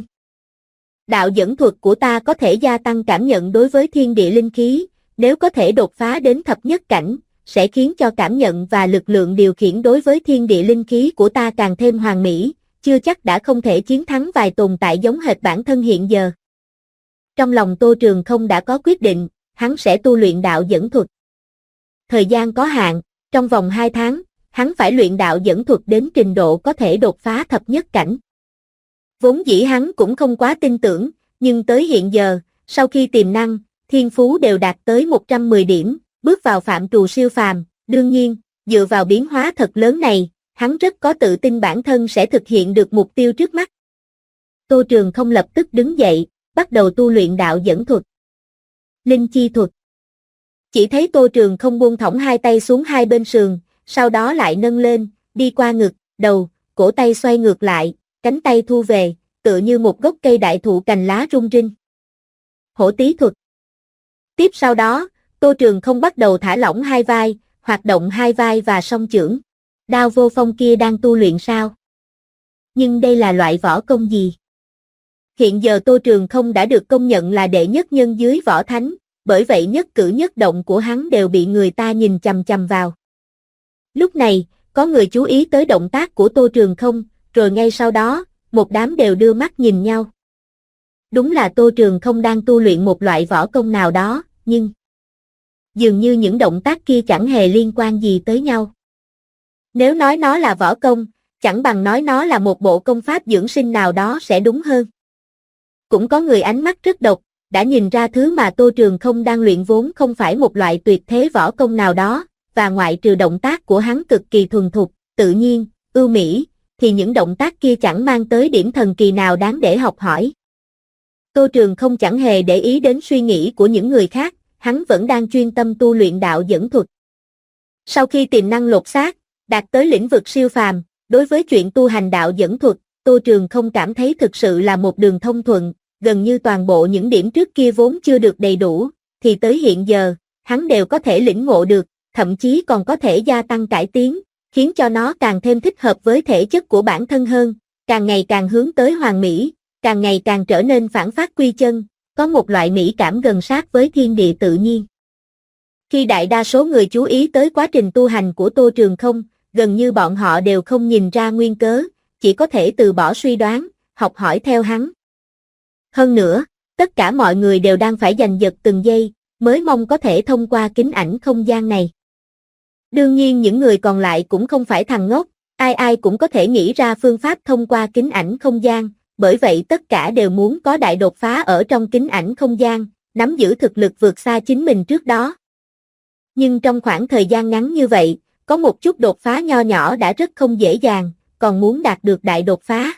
S2: Đạo dẫn thuật của ta có thể gia tăng cảm nhận đối với thiên địa linh khí, nếu có thể đột phá đến thập nhất cảnh, sẽ khiến cho cảm nhận và lực lượng điều khiển đối với thiên địa linh khí của ta càng thêm hoàn mỹ, chưa chắc đã không thể chiến thắng vài tồn tại giống hệt bản thân hiện giờ. Trong lòng Tô Trường không đã có quyết định, hắn sẽ tu luyện đạo dẫn thuật. Thời gian có hạn, trong vòng 2 tháng, hắn phải luyện đạo dẫn thuật đến trình độ có thể đột phá thập nhất cảnh. Vốn dĩ hắn cũng không quá tin tưởng, nhưng tới hiện giờ, sau khi tiềm năng, thiên phú đều đạt tới 110 điểm, bước vào phạm trù siêu phàm, đương nhiên, dựa vào biến hóa thật lớn này, hắn rất có tự tin bản thân sẽ thực hiện được mục tiêu trước mắt. Tô Trường không lập tức đứng dậy, bắt đầu tu luyện đạo dẫn thuật. Linh chi thuật. Chỉ thấy Tô Trường không buông thõng hai tay xuống hai bên sườn, sau đó lại nâng lên, đi qua ngực, đầu, cổ tay xoay ngược lại, cánh tay thu về, tựa như một gốc cây đại thụ cành lá rung rinh. Hổ tí thuật. Tiếp sau đó, Tô Trường không bắt đầu thả lỏng hai vai, hoạt động hai vai và song chưởng. Đao vô phong kia đang tu luyện sao? Nhưng đây là loại võ công gì? Hiện giờ Tô Trường Không đã được công nhận là đệ nhất nhân dưới võ thánh, bởi vậy nhất cử nhất động của hắn đều bị người ta nhìn chằm chằm vào. Lúc này, có người chú ý tới động tác của Tô Trường Không, rồi ngay sau đó, một đám đều đưa mắt nhìn nhau. Đúng là Tô Trường Không đang tu luyện một loại võ công nào đó, nhưng dường như những động tác kia chẳng hề liên quan gì tới nhau. Nếu nói nó là võ công, chẳng bằng nói nó là một bộ công pháp dưỡng sinh nào đó sẽ đúng hơn. Cũng có người ánh mắt rất độc, đã nhìn ra thứ mà Tô Trường Không đang luyện vốn không phải một loại tuyệt thế võ công nào đó, và ngoại trừ động tác của hắn cực kỳ thuần thục, tự nhiên, ưu mỹ, thì những động tác kia chẳng mang tới điểm thần kỳ nào đáng để học hỏi. Tô Trường Không chẳng hề để ý đến suy nghĩ của những người khác, hắn vẫn đang chuyên tâm tu luyện đạo dẫn thuật. Sau khi tiềm năng lột xác, đạt tới lĩnh vực siêu phàm, đối với chuyện tu hành đạo dẫn thuật, Tô Trường Không cảm thấy thực sự là một đường thông thuận, gần như toàn bộ những điểm trước kia vốn chưa được đầy đủ, thì tới hiện giờ, hắn đều có thể lĩnh ngộ được, thậm chí còn có thể gia tăng cải tiến, khiến cho nó càng thêm thích hợp với thể chất của bản thân hơn, càng ngày càng hướng tới hoàn mỹ, càng ngày càng trở nên phản phát quy chân, có một loại mỹ cảm gần sát với thiên địa tự nhiên. Khi đại đa số người chú ý tới quá trình tu hành của Tô Trường Không, gần như bọn họ đều không nhìn ra nguyên cớ, chỉ có thể từ bỏ suy đoán, học hỏi theo hắn. Hơn nữa, tất cả mọi người đều đang phải giành giật từng giây, mới mong có thể thông qua kính ảnh không gian này. Đương nhiên những người còn lại cũng không phải thằng ngốc, ai ai cũng có thể nghĩ ra phương pháp thông qua kính ảnh không gian, bởi vậy tất cả đều muốn có đại đột phá ở trong kính ảnh không gian, nắm giữ thực lực vượt xa chính mình trước đó. Nhưng trong khoảng thời gian ngắn như vậy, có một chút đột phá nho nhỏ đã rất không dễ dàng, còn muốn đạt được đại đột phá.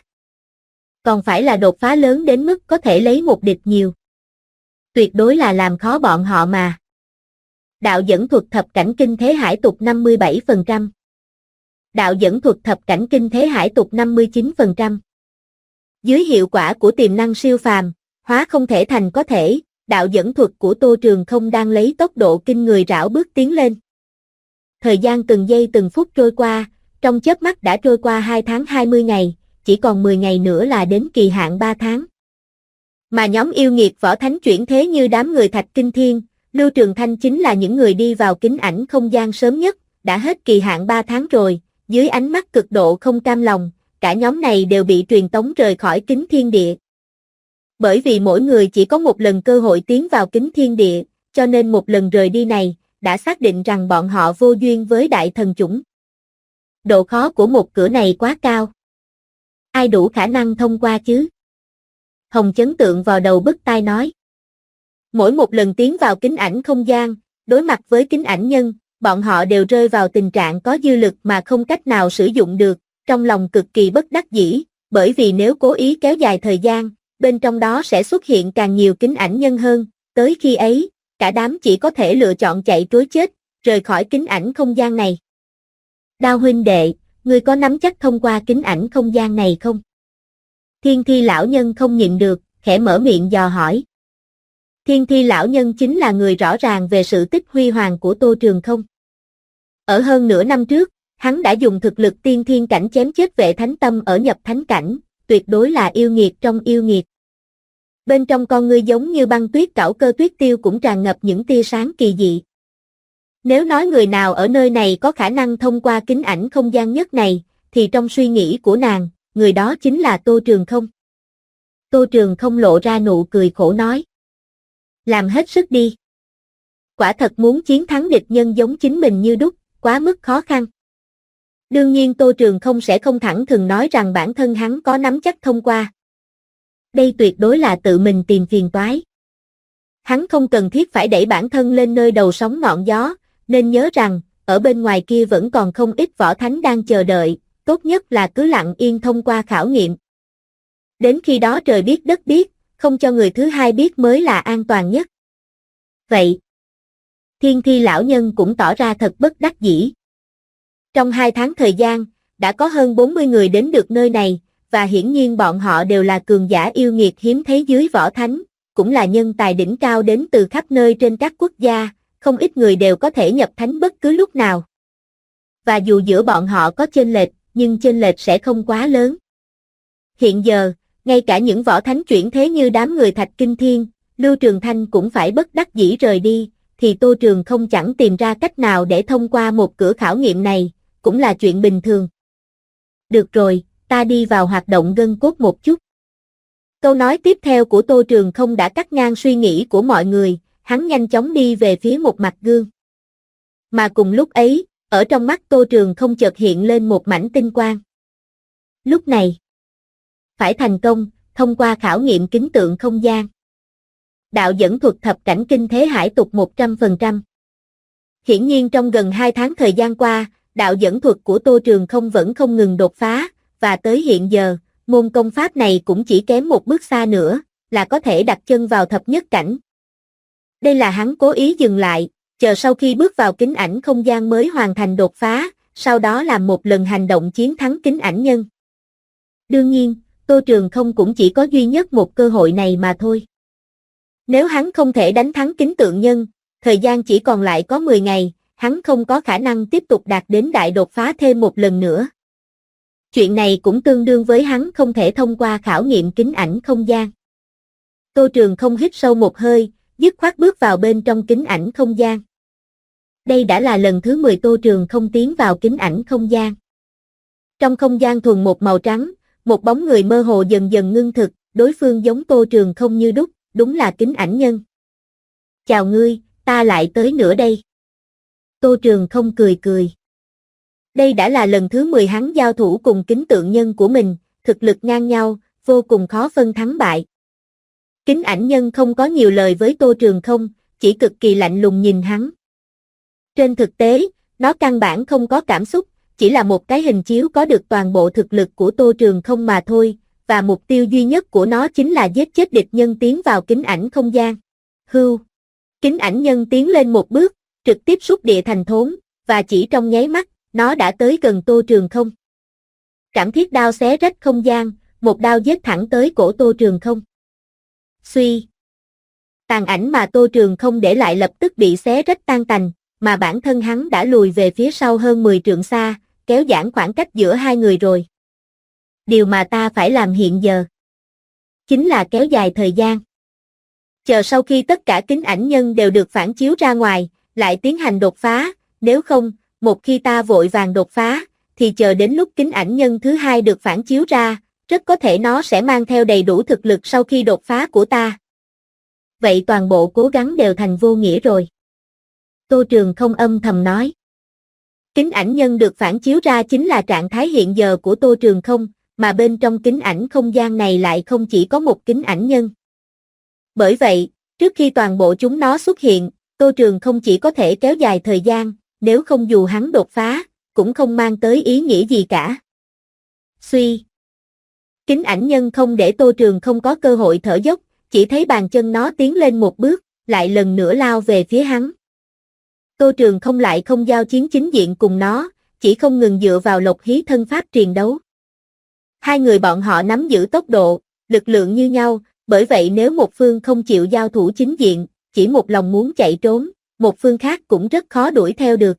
S2: Còn phải là đột phá lớn đến mức có thể lấy một địch nhiều. Tuyệt đối là làm khó bọn họ mà. Đạo dẫn thuật thập cảnh kinh thế hải tục 57%. Đạo dẫn thuật thập cảnh kinh thế hải tục 59%. Dưới hiệu quả của tiềm năng siêu phàm, hóa không thể thành có thể, đạo dẫn thuật của Tô Trường Không đang lấy tốc độ kinh người rảo bước tiến lên. Thời gian từng giây từng phút trôi qua, trong chớp mắt đã trôi qua 2 tháng 20 ngày, chỉ còn 10 ngày nữa là đến kỳ hạn 3 tháng. Mà nhóm yêu nghiệt võ thánh chuyển thế như đám người Thạch Kinh Thiên, Lưu Trường Thanh chính là những người đi vào kính ảnh không gian sớm nhất, đã hết kỳ hạn 3 tháng rồi, dưới ánh mắt cực độ không cam lòng, cả nhóm này đều bị truyền tống rời khỏi kính thiên địa. Bởi vì mỗi người chỉ có một lần cơ hội tiến vào kính thiên địa, cho nên một lần rời đi này, đã xác định rằng bọn họ vô duyên với đại thần chủng. Độ khó của một cửa này quá cao. Ai đủ khả năng thông qua chứ? Hồng Chấn Tượng vào đầu bứt tai nói. Mỗi một lần tiến vào kính ảnh không gian, đối mặt với kính ảnh nhân, bọn họ đều rơi vào tình trạng có dư lực mà không cách nào sử dụng được, trong lòng cực kỳ bất đắc dĩ, bởi vì nếu cố ý kéo dài thời gian, bên trong đó sẽ xuất hiện càng nhiều kính ảnh nhân hơn, tới khi ấy, cả đám chỉ có thể lựa chọn chạy trối chết, rời khỏi kính ảnh không gian này. Đao huynh đệ, ngươi có nắm chắc thông qua kính ảnh không gian này không? Thiên Thi lão nhân không nhịn được, khẽ mở miệng dò hỏi. Thiên Thi lão nhân chính là người rõ ràng về sự tích huy hoàng của Tô Trường Không. Ở hơn nửa năm trước, hắn đã dùng thực lực tiên thiên cảnh chém chết Vệ Thánh Tâm ở nhập thánh cảnh, tuyệt đối là yêu nghiệt trong yêu nghiệt. Bên trong con ngươi giống như băng tuyết cảo cơ tuyết tiêu cũng tràn ngập những tia sáng kỳ dị. Nếu nói người nào ở nơi này có khả năng thông qua kính ảnh không gian nhất này, thì trong suy nghĩ của nàng, người đó chính là Tô Trường Không. Tô Trường Không lộ ra nụ cười khổ nói. Làm hết sức đi. Quả thật muốn chiến thắng địch nhân giống chính mình như đúc, quá mức khó khăn. Đương nhiên Tô Trường Không sẽ không thẳng thừng nói rằng bản thân hắn có nắm chắc thông qua. Đây tuyệt đối là tự mình tìm phiền toái. Hắn không cần thiết phải đẩy bản thân lên nơi đầu sóng ngọn gió, nên nhớ rằng, ở bên ngoài kia vẫn còn không ít võ thánh đang chờ đợi, tốt nhất là cứ lặng yên thông qua khảo nghiệm. Đến khi đó trời biết đất biết, không cho người thứ hai biết mới là an toàn nhất. Vậy, Thiên Thi lão nhân cũng tỏ ra thật bất đắc dĩ. Trong 2 tháng thời gian, đã có hơn 40 người đến được nơi này, và hiển nhiên bọn họ đều là cường giả yêu nghiệt hiếm thấy dưới võ thánh, cũng là nhân tài đỉnh cao đến từ khắp nơi trên các quốc gia, không ít người đều có thể nhập thánh bất cứ lúc nào. Và dù giữa bọn họ có chênh lệch, nhưng chênh lệch sẽ không quá lớn. Hiện giờ, Ngay cả những võ thánh chuyển thế như đám người Thạch Kinh Thiên, Lưu Trường Thanh cũng phải bất đắc dĩ rời đi, thì Tô Trường không chẳng tìm ra cách nào để thông qua một cửa khảo nghiệm này, cũng là chuyện bình thường. Được rồi, ta đi vào hoạt động gân cốt một chút. Câu nói tiếp theo của Tô Trường không đã cắt ngang suy nghĩ của mọi người, hắn nhanh chóng đi về phía một mặt gương. Mà cùng lúc ấy, ở trong mắt Tô Trường không chợt hiện lên một mảnh tinh quang. Lúc này, phải thành công, thông qua khảo nghiệm kính tượng không gian. Đạo dẫn thuật thập cảnh kinh thế hải tục 100%. Hiển nhiên trong gần 2 tháng thời gian qua, đạo dẫn thuật của Tô Trường không vẫn không ngừng đột phá, và tới hiện giờ, môn công pháp này cũng chỉ kém một bước xa nữa, là có thể đặt chân vào thập nhất cảnh. Đây là hắn cố ý dừng lại, chờ sau khi bước vào kính ảnh không gian mới hoàn thành đột phá, sau đó làm một lần hành động chiến thắng kính ảnh nhân. Đương nhiên, Tô Trường không cũng chỉ có duy nhất một cơ hội này mà thôi. Nếu hắn không thể đánh thắng kính tượng nhân, thời gian chỉ còn lại có 10 ngày, hắn không có khả năng tiếp tục đạt đến đại đột phá thêm một lần nữa. Chuyện này cũng tương đương với hắn không thể thông qua khảo nghiệm kính ảnh không gian. Tô Trường không hít sâu một hơi, dứt khoát bước vào bên trong kính ảnh không gian. Đây đã là lần thứ 10 Tô Trường không tiến vào kính ảnh không gian. Trong không gian thuần một màu trắng, một bóng người mơ hồ dần dần ngưng thực, đối phương giống Tô Trường không như đúc, đúng là kính ảnh nhân. Chào ngươi, ta lại tới nữa đây. Tô Trường không cười cười. Đây đã là lần thứ 10 hắn giao thủ cùng kính tượng nhân của mình, thực lực ngang nhau, vô cùng khó phân thắng bại. Kính ảnh nhân không có nhiều lời với Tô Trường không, chỉ cực kỳ lạnh lùng nhìn hắn. Trên thực tế, nó căn bản không có cảm xúc, chỉ là một cái hình chiếu có được toàn bộ thực lực của Tô Trường không mà thôi, và mục tiêu duy nhất của nó chính là giết chết địch nhân tiến vào kính ảnh không gian. Hưu! Kính ảnh nhân tiến lên một bước, trực tiếp xúc địa thành thốn, và chỉ trong nháy mắt, nó đã tới gần Tô Trường không. Trảm thiết đao xé rách không gian, một đao giết thẳng tới cổ Tô Trường không. Suy! Tàn ảnh mà Tô Trường không để lại lập tức bị xé rách tan tành, mà bản thân hắn đã lùi về phía sau hơn 10 trượng xa, kéo giãn khoảng cách giữa hai người rồi. Điều mà ta phải làm hiện giờ chính là kéo dài thời gian. Chờ sau khi tất cả kính ảnh nhân đều được phản chiếu ra ngoài, lại tiến hành đột phá, nếu không, một khi ta vội vàng đột phá, thì chờ đến lúc kính ảnh nhân thứ hai được phản chiếu ra, rất có thể nó sẽ mang theo đầy đủ thực lực sau khi đột phá của ta. Vậy toàn bộ cố gắng đều thành vô nghĩa rồi. Tô Trường không âm thầm nói. Kính ảnh nhân được phản chiếu ra chính là trạng thái hiện giờ của Tô Trường không, mà bên trong kính ảnh không gian này lại không chỉ có một kính ảnh nhân. Bởi vậy, trước khi toàn bộ chúng nó xuất hiện, Tô Trường không chỉ có thể kéo dài thời gian, nếu không dù hắn đột phá, cũng không mang tới ý nghĩa gì cả. Suy! Kính ảnh nhân không để Tô Trường không có cơ hội thở dốc, chỉ thấy bàn chân nó tiến lên một bước, lại lần nữa lao về phía hắn. Tô Trường không lại không giao chiến chính diện cùng nó, chỉ không ngừng dựa vào lộc hí thân pháp triền đấu. Hai người bọn họ nắm giữ tốc độ, lực lượng như nhau, bởi vậy nếu một phương không chịu giao thủ chính diện, chỉ một lòng muốn chạy trốn, một phương khác cũng rất khó đuổi theo được.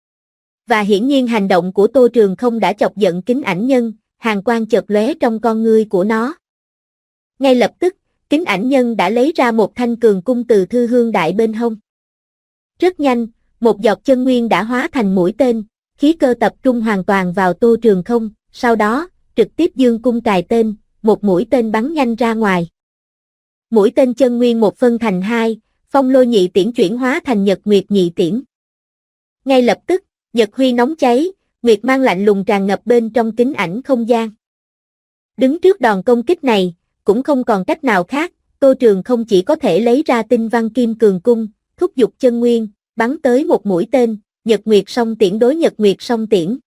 S2: Và hiển nhiên hành động của Tô Trường không đã chọc giận kính ảnh nhân, hàn quang chợt lóe trong con ngươi của nó. Ngay lập tức, kính ảnh nhân đã lấy ra một thanh cường cung từ thư hương đại bên hông. Rất nhanh, một giọt chân nguyên đã hóa thành mũi tên, khí cơ tập trung hoàn toàn vào Tô Trường không, sau đó, trực tiếp dương cung cài tên, một mũi tên bắn nhanh ra ngoài. Mũi tên chân nguyên một phân thành hai, phong lôi nhị tiễn chuyển hóa thành nhật nguyệt nhị tiễn. Ngay lập tức, nhật huy nóng cháy, nguyệt mang lạnh lùng tràn ngập bên trong kính ảnh không gian. Đứng trước đòn công kích này, cũng không còn cách nào khác, Tô Trường không chỉ có thể lấy ra tinh văn kim cường cung, thúc giục chân nguyên, bắn tới một mũi tên, nhật nguyệt song tiễn đối nhật nguyệt song tiễn.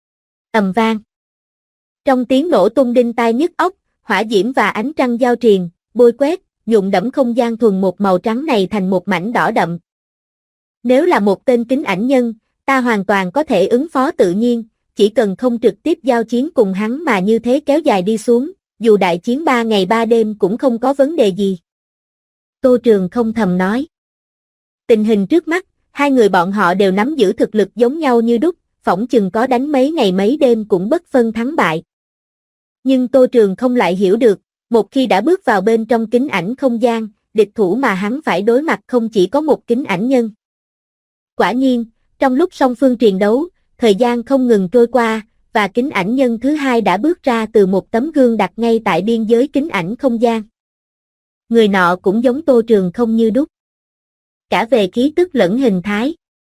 S2: Ầm vang. Trong tiếng nổ tung đinh tai nhức óc, hỏa diễm và ánh trăng giao triền, bôi quét, nhuộm đẫm không gian thuần một màu trắng này thành một mảnh đỏ đậm. Nếu là một tên kính ảnh nhân, ta hoàn toàn có thể ứng phó tự nhiên, chỉ cần không trực tiếp giao chiến cùng hắn mà như thế kéo dài đi xuống, dù đại chiến 3 ngày 3 đêm cũng không có vấn đề gì. Tô Trường không thầm nói. Tình hình trước mắt, hai người bọn họ đều nắm giữ thực lực giống nhau như đúc, phỏng chừng có đánh mấy ngày mấy đêm cũng bất phân thắng bại. Nhưng Tô Trường không lại hiểu được, Một khi đã bước vào bên trong kính ảnh không gian, địch thủ mà hắn phải đối mặt không chỉ có một kính ảnh nhân. Quả nhiên, trong lúc song phương truyền đấu, thời gian không ngừng trôi qua, và kính ảnh nhân thứ hai đã bước ra từ một tấm gương đặt ngay tại biên giới kính ảnh không gian. Người nọ cũng giống Tô Trường Không như đúc. Cả về khí tức lẫn hình thái.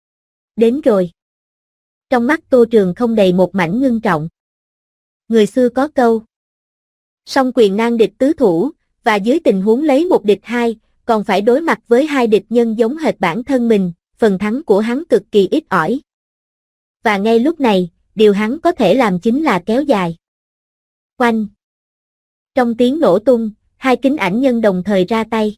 S2: Đến rồi. Trong mắt Tô Trường Không đầy một mảnh ngưng trọng. Người xưa có câu. Song quyền nan địch tứ thủ, và dưới tình huống lấy một địch hai, còn phải đối mặt với hai địch nhân giống hệt bản thân mình, phần thắng của hắn cực kỳ ít ỏi. Và ngay lúc này, điều hắn có thể làm chính là kéo dài. Oanh! Trong tiếng nổ tung, hai kính ảnh nhân đồng thời ra tay.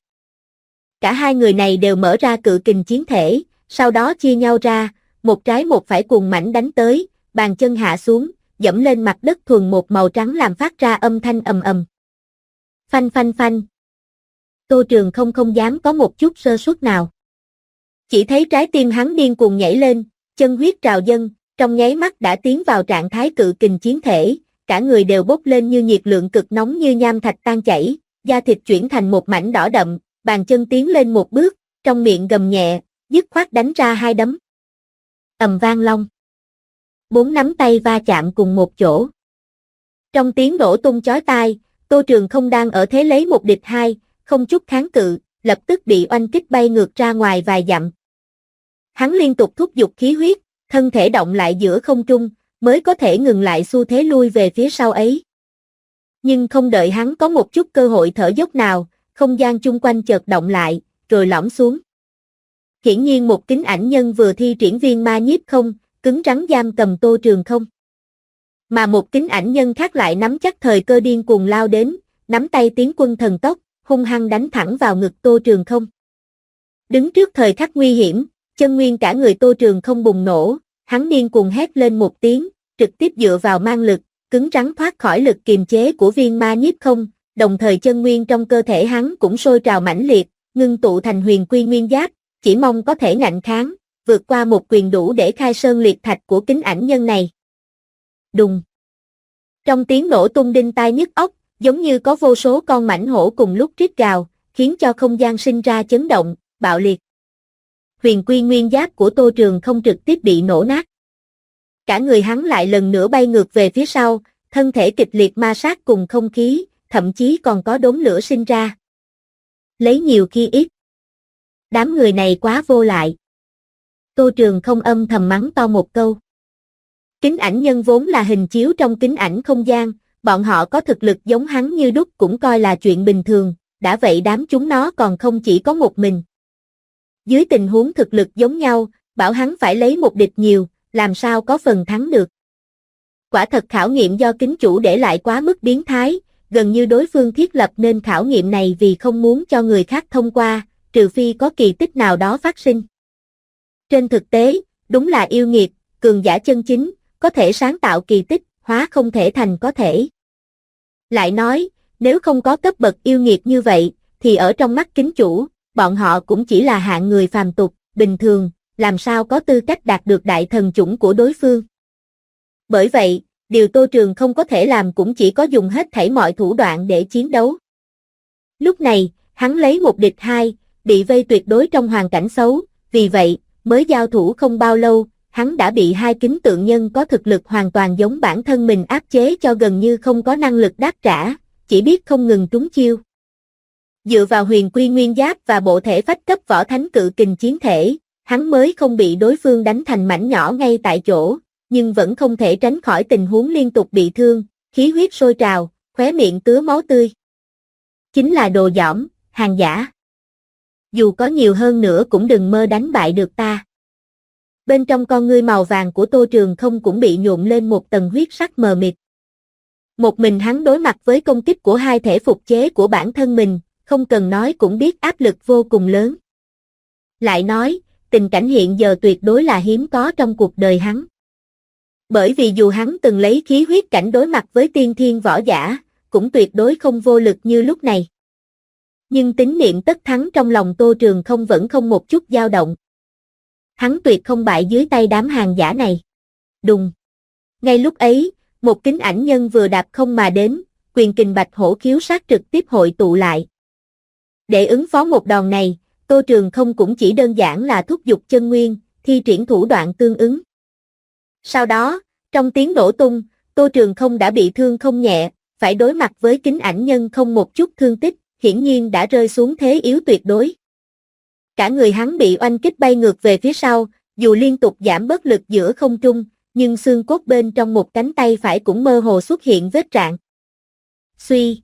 S2: Cả hai người này đều mở ra cự kình chiến thể, sau đó chia nhau ra, một trái một phải cuồng mãnh đánh tới, bàn chân hạ xuống, dẫm lên mặt đất thuần một màu trắng làm phát ra âm thanh ầm ầm. Phanh phanh phanh. Tô Trường Không không dám có một chút sơ suất nào. Chỉ thấy trái tim hắn điên cuồng nhảy lên, chân huyết trào dâng, trong nháy mắt đã tiến vào trạng thái cự kình chiến thể, cả người đều bốc lên như nhiệt lượng cực nóng như nham thạch tan chảy, da thịt chuyển thành một mảnh đỏ đậm, bàn chân tiến lên một bước, trong miệng gầm nhẹ, dứt khoát đánh ra hai đấm. Ầm vang long. Bốn nắm tay va chạm cùng một chỗ. Trong tiếng nổ tung chói tai, Tô Trường Không đang ở thế lấy một địch hai, không chút kháng cự, lập tức bị oanh kích bay ngược ra ngoài vài dặm. Hắn liên tục thúc giục khí huyết, thân thể động lại giữa không trung, mới có thể ngừng lại xu thế lui về phía sau ấy. Nhưng không đợi hắn có một chút cơ hội thở dốc nào, không gian chung quanh chợt động lại, rồi lõm xuống. Hiển nhiên một kính ảnh nhân vừa thi triển viên ma nhiếp không, cứng rắn giam cầm Tô Trường Không. Mà một kính ảnh nhân khác lại nắm chắc thời cơ điên cuồng lao đến, nắm tay tiến quân thần tốc, hung hăng đánh thẳng vào ngực Tô Trường Không. Đứng trước thời khắc nguy hiểm, chân nguyên cả người Tô Trường Không bùng nổ, hắn điên cuồng hét lên một tiếng, trực tiếp dựa vào mang lực, cứng rắn thoát khỏi lực kiềm chế của viên ma nhiếp không, đồng thời chân nguyên trong cơ thể hắn cũng sôi trào mãnh liệt, ngưng tụ thành huyền quy nguyên giáp, chỉ mong có thể ngạnh kháng, vượt qua một quyền đủ để khai sơn liệt thạch của kính ảnh nhân này. Đùng. Trong tiếng nổ tung đinh tai nhức óc, giống như có vô số con mãnh hổ cùng lúc rít gào, khiến cho không gian sinh ra chấn động, bạo liệt. Huyền quy nguyên giáp của Tô Trường Không trực tiếp bị nổ nát. Cả người hắn lại lần nữa bay ngược về phía sau, thân thể kịch liệt ma sát cùng không khí, thậm chí còn có đốm lửa sinh ra. Lấy nhiều khi ít. Đám người này quá vô lại. Tô Trường Không âm thầm mắng to một câu. Kính ảnh nhân vốn là hình chiếu trong kính ảnh không gian, bọn họ có thực lực giống hắn như đúc cũng coi là chuyện bình thường, đã vậy đám chúng nó còn không chỉ có một mình. Dưới tình huống thực lực giống nhau, bảo hắn phải lấy một địch nhiều, làm sao có phần thắng được. Quả thật khảo nghiệm do kính chủ để lại quá mức biến thái, gần như đối phương thiết lập nên khảo nghiệm này vì không muốn cho người khác thông qua, trừ phi có kỳ tích nào đó phát sinh. Trên thực tế, đúng là yêu nghiệt, cường giả chân chính, có thể sáng tạo kỳ tích, hóa không thể thành có thể. Lại nói, nếu không có cấp bậc yêu nghiệt như vậy, thì ở trong mắt kính chủ, bọn họ cũng chỉ là hạng người phàm tục, bình thường, làm sao có tư cách đạt được đại thần chủng của đối phương. Bởi vậy, điều Tô Trường không có thể làm cũng chỉ có dùng hết thảy mọi thủ đoạn để chiến đấu. Lúc này, hắn lấy một địch hai, bị vây tuyệt đối trong hoàn cảnh xấu, vì vậy, mới giao thủ không bao lâu, hắn đã bị hai kính tượng nhân có thực lực hoàn toàn giống bản thân mình áp chế cho gần như không có năng lực đáp trả, chỉ biết không ngừng trúng chiêu. Dựa vào huyền quy nguyên giáp và bộ thể phách cấp võ thánh cự kình chiến thể, hắn mới không bị đối phương đánh thành mảnh nhỏ ngay tại chỗ, nhưng vẫn không thể tránh khỏi tình huống liên tục bị thương, khí huyết sôi trào, khóe miệng tứa máu tươi. Chính là đồ dỏm, hàng giả. Dù có nhiều hơn nữa cũng đừng mơ đánh bại được ta. Bên trong con ngươi màu vàng của Tô Trường Không cũng bị nhuộm lên một tầng huyết sắc mờ mịt. Một mình hắn đối mặt với công kích của hai thể phục chế của bản thân mình, không cần nói cũng biết áp lực vô cùng lớn. Lại nói, tình cảnh hiện giờ tuyệt đối là hiếm có trong cuộc đời hắn. Bởi vì dù hắn từng lấy khí huyết cảnh đối mặt với tiên thiên võ giả, cũng tuyệt đối không vô lực như lúc này. Nhưng tín niệm tất thắng trong lòng Tô Trường Không vẫn không một chút dao động. Hắn tuyệt không bại dưới tay đám hàng giả này. Đùng. Ngay lúc ấy, một kính ảnh nhân vừa đạp không mà đến, quyền kình bạch hổ khiếu sát trực tiếp hội tụ lại. Để ứng phó một đòn này, Tô Trường Không cũng chỉ đơn giản là thúc giục chân nguyên, thi triển thủ đoạn tương ứng. Sau đó, trong tiếng nổ tung, Tô Trường Không đã bị thương không nhẹ, phải đối mặt với Kính Ảnh Nhân không một chút thương tích, hiển nhiên đã rơi xuống thế yếu tuyệt đối. Cả người hắn bị oanh kích bay ngược về phía sau, dù liên tục giảm bớt lực giữa không trung, nhưng xương cốt bên trong một cánh tay phải cũng mơ hồ xuất hiện vết rạn. Suy.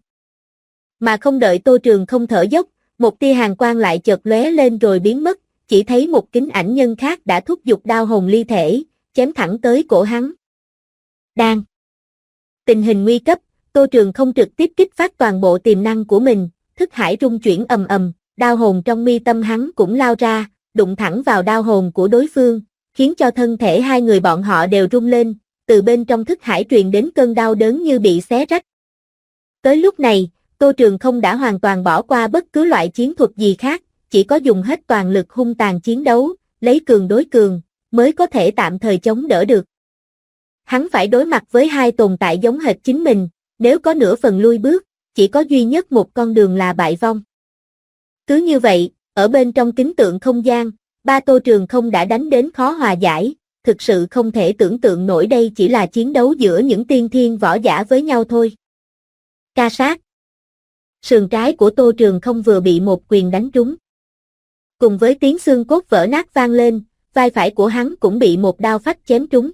S2: Mà không đợi Tô Trường Không thở dốc, một tia hàn quang lại chợt lóe lên rồi biến mất, chỉ thấy một Kính Ảnh Nhân khác đã thúc giục đao hồn ly thể, chém thẳng tới cổ hắn. Đang. Tình hình nguy cấp, Tô Trường Không trực tiếp kích phát toàn bộ tiềm năng của mình, thức hải rung chuyển ầm ầm, đao hồn trong mi tâm hắn cũng lao ra, đụng thẳng vào đao hồn của đối phương, khiến cho thân thể hai người bọn họ đều rung lên, từ bên trong thức hải truyền đến cơn đau đớn như bị xé rách. Tới lúc này, Tô Trường Không đã hoàn toàn bỏ qua bất cứ loại chiến thuật gì khác, chỉ có dùng hết toàn lực hung tàn chiến đấu, lấy cường đối cường, mới có thể tạm thời chống đỡ được. Hắn phải đối mặt với hai tồn tại giống hệt chính mình, nếu có nửa phần lui bước, chỉ có duy nhất một con đường là bại vong. Cứ như vậy, ở bên trong kính tượng không gian, ba Tô Trường Không đã đánh đến khó hòa giải, thực sự không thể tưởng tượng nổi đây chỉ là chiến đấu giữa những tiên thiên võ giả với nhau thôi. Ca sát. Sườn trái của Tô Trường Không vừa bị một quyền đánh trúng. Cùng với tiếng xương cốt vỡ nát vang lên, vai phải của hắn cũng bị một đao phách chém trúng.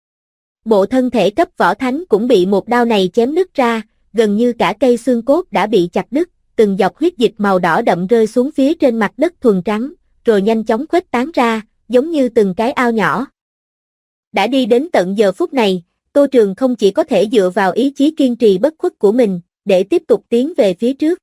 S2: Bộ thân thể cấp võ thánh cũng bị một đao này chém nứt ra, gần như cả cây xương cốt đã bị chặt đứt, từng giọt huyết dịch màu đỏ đậm rơi xuống phía trên mặt đất thuần trắng, rồi nhanh chóng khuếch tán ra, giống như từng cái ao nhỏ. Đã đi đến tận giờ phút này, Tô Trường Không chỉ có thể dựa vào ý chí kiên trì bất khuất của mình, để tiếp tục tiến về phía trước.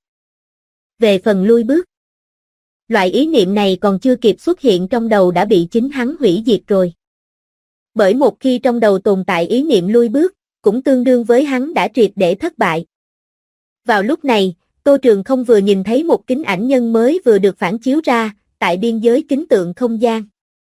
S2: Về phần lui bước, loại ý niệm này còn chưa kịp xuất hiện trong đầu đã bị chính hắn hủy diệt rồi. Bởi một khi trong đầu tồn tại ý niệm lui bước, cũng tương đương với hắn đã triệt để thất bại. Vào lúc này, Tô Trường Không vừa nhìn thấy một Kính Ảnh Nhân mới vừa được phản chiếu ra, tại biên giới kính tượng không gian.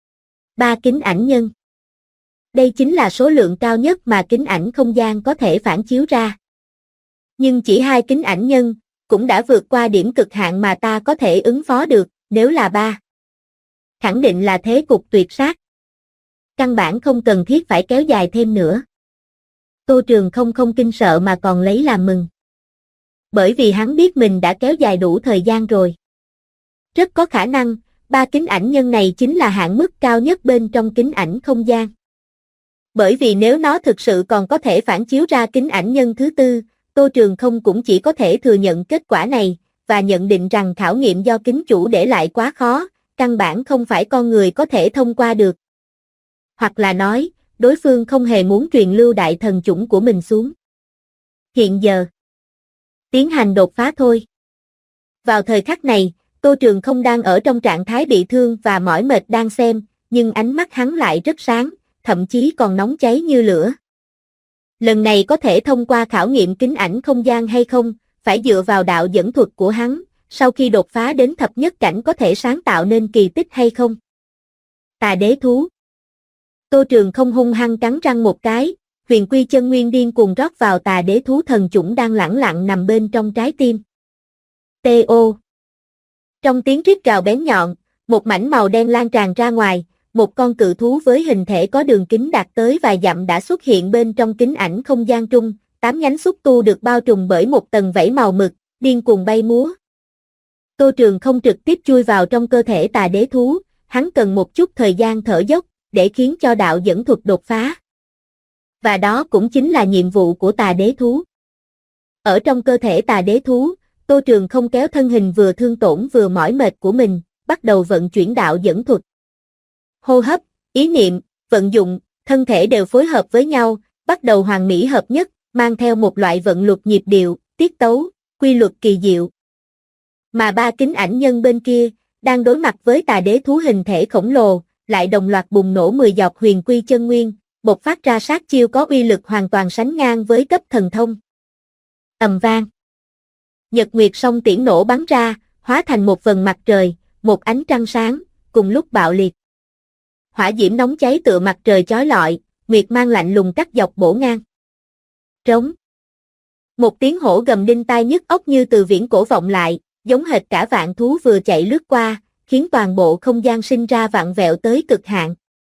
S2: 3 Kính Ảnh Nhân. Đây chính là số lượng cao nhất mà kính ảnh không gian có thể phản chiếu ra. Nhưng chỉ 2 Kính Ảnh Nhân, cũng đã vượt qua điểm cực hạn mà ta có thể ứng phó được, nếu là 3. Khẳng định là thế cục tuyệt sát. Căn bản không cần thiết phải kéo dài thêm nữa. Tô Trường Không không kinh sợ mà còn lấy làm mừng. Bởi vì hắn biết mình đã kéo dài đủ thời gian rồi. Rất có khả năng, 3 Kính Ảnh Nhân này chính là hạn mức cao nhất bên trong kính ảnh không gian. Bởi vì nếu nó thực sự còn có thể phản chiếu ra Kính Ảnh Nhân thứ 4, Tô Trường Không cũng chỉ có thể thừa nhận kết quả này, và nhận định rằng khảo nghiệm do kính chủ để lại quá khó, căn bản không phải con người có thể thông qua được. Hoặc là nói, đối phương không hề muốn truyền lưu đại thần chủng của mình xuống. Hiện giờ, tiến hành đột phá thôi. Vào thời khắc này, Tô Trường Không đang ở trong trạng thái bị thương và mỏi mệt đang xem, nhưng ánh mắt hắn lại rất sáng, thậm chí còn nóng cháy như lửa. Lần này có thể thông qua khảo nghiệm kính ảnh không gian hay không, phải dựa vào đạo dẫn thuật của hắn, sau khi đột phá đến thập nhất cảnh có thể sáng tạo nên kỳ tích hay không. Tà đế thú. Tô Trường Không hung hăng cắn răng một cái, huyền quy chân nguyên điên cuồng rót vào tà đế thú thần chủng đang lẳng lặng nằm bên trong trái tim. T.O. Trong tiếng rít gào bén nhọn, một mảnh màu đen lan tràn ra ngoài, một con cự thú với hình thể có đường kính đạt tới vài dặm đã xuất hiện bên trong kính ảnh không gian trung, 8 nhánh xúc tu được bao trùm bởi một tầng vảy màu mực, điên cuồng bay múa. Tô Trường Không trực tiếp chui vào trong cơ thể tà đế thú, hắn cần một chút thời gian thở dốc, để khiến cho đạo dẫn thuật đột phá. Và đó cũng chính là nhiệm vụ của tà đế thú. Ở trong cơ thể tà đế thú, Tô Trường Không kéo thân hình vừa thương tổn vừa mỏi mệt của mình, bắt đầu vận chuyển đạo dẫn thuật. Hô hấp, ý niệm, vận dụng, thân thể đều phối hợp với nhau, bắt đầu hoàn mỹ hợp nhất, mang theo một loại vận luật nhịp điệu, tiết tấu, quy luật kỳ diệu. Mà 3 Kính Ảnh Nhân bên kia, đang đối mặt với tà đế thú hình thể khổng lồ, lại đồng loạt bùng nổ 10 giọt huyền quy chân nguyên, bộc phát ra sát chiêu có uy lực hoàn toàn sánh ngang với cấp thần thông. Ầm vang. Nhật nguyệt song tiễn nổ bắn ra, hóa thành một vầng mặt trời, một ánh trăng sáng, cùng lúc bạo liệt. Hỏa diễm nóng cháy tựa mặt trời chói lọi, nguyệt mang lạnh lùng cắt dọc bổ ngang. Trống. Một tiếng hổ gầm đinh tai nhức óc như từ viễn cổ vọng lại, giống hệt cả vạn thú vừa chạy lướt qua, khiến toàn bộ không gian sinh ra vặn vẹo tới cực hạn.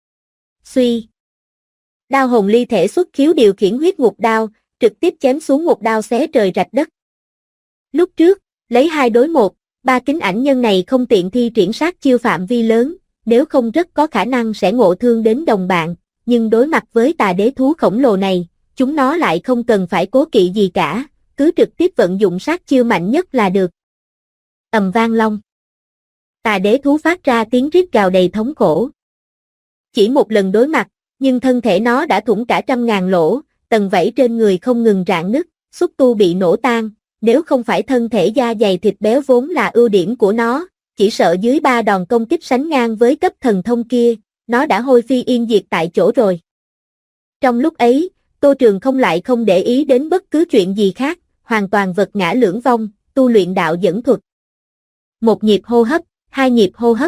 S2: Suy. Đao hồn ly thể xuất khiếu điều khiển huyết ngục đao, trực tiếp chém xuống một đao xé trời rạch đất. Lúc trước, lấy 2 đối 1, ba kính ảnh nhân này không tiện thi triển sát chiêu phạm vi lớn, nếu không rất có khả năng sẽ ngộ thương đến đồng bạn, nhưng đối mặt với tà đế thú khổng lồ này, chúng nó lại không cần phải cố kỵ gì cả, cứ trực tiếp vận dụng sát chiêu mạnh nhất là được. Ầm vang long. Tà đế thú phát ra tiếng rít gào đầy thống khổ. Chỉ một lần đối mặt, nhưng thân thể nó đã thủng cả 100.000 lỗ, tầng vảy trên người không ngừng rạn nứt, xúc tu bị nổ tan, nếu không phải thân thể da dày thịt béo vốn là ưu điểm của nó, chỉ sợ dưới 3 đòn công kích sánh ngang với cấp thần thông kia, nó đã hôi phi yên diệt tại chỗ rồi. Trong lúc ấy, Tô Trường không lại không để ý đến bất cứ chuyện gì khác, hoàn toàn vật ngã lưỡng vong, tu luyện đạo dẫn thuật. 1 nhịp hô hấp, 2 nhịp hô hấp.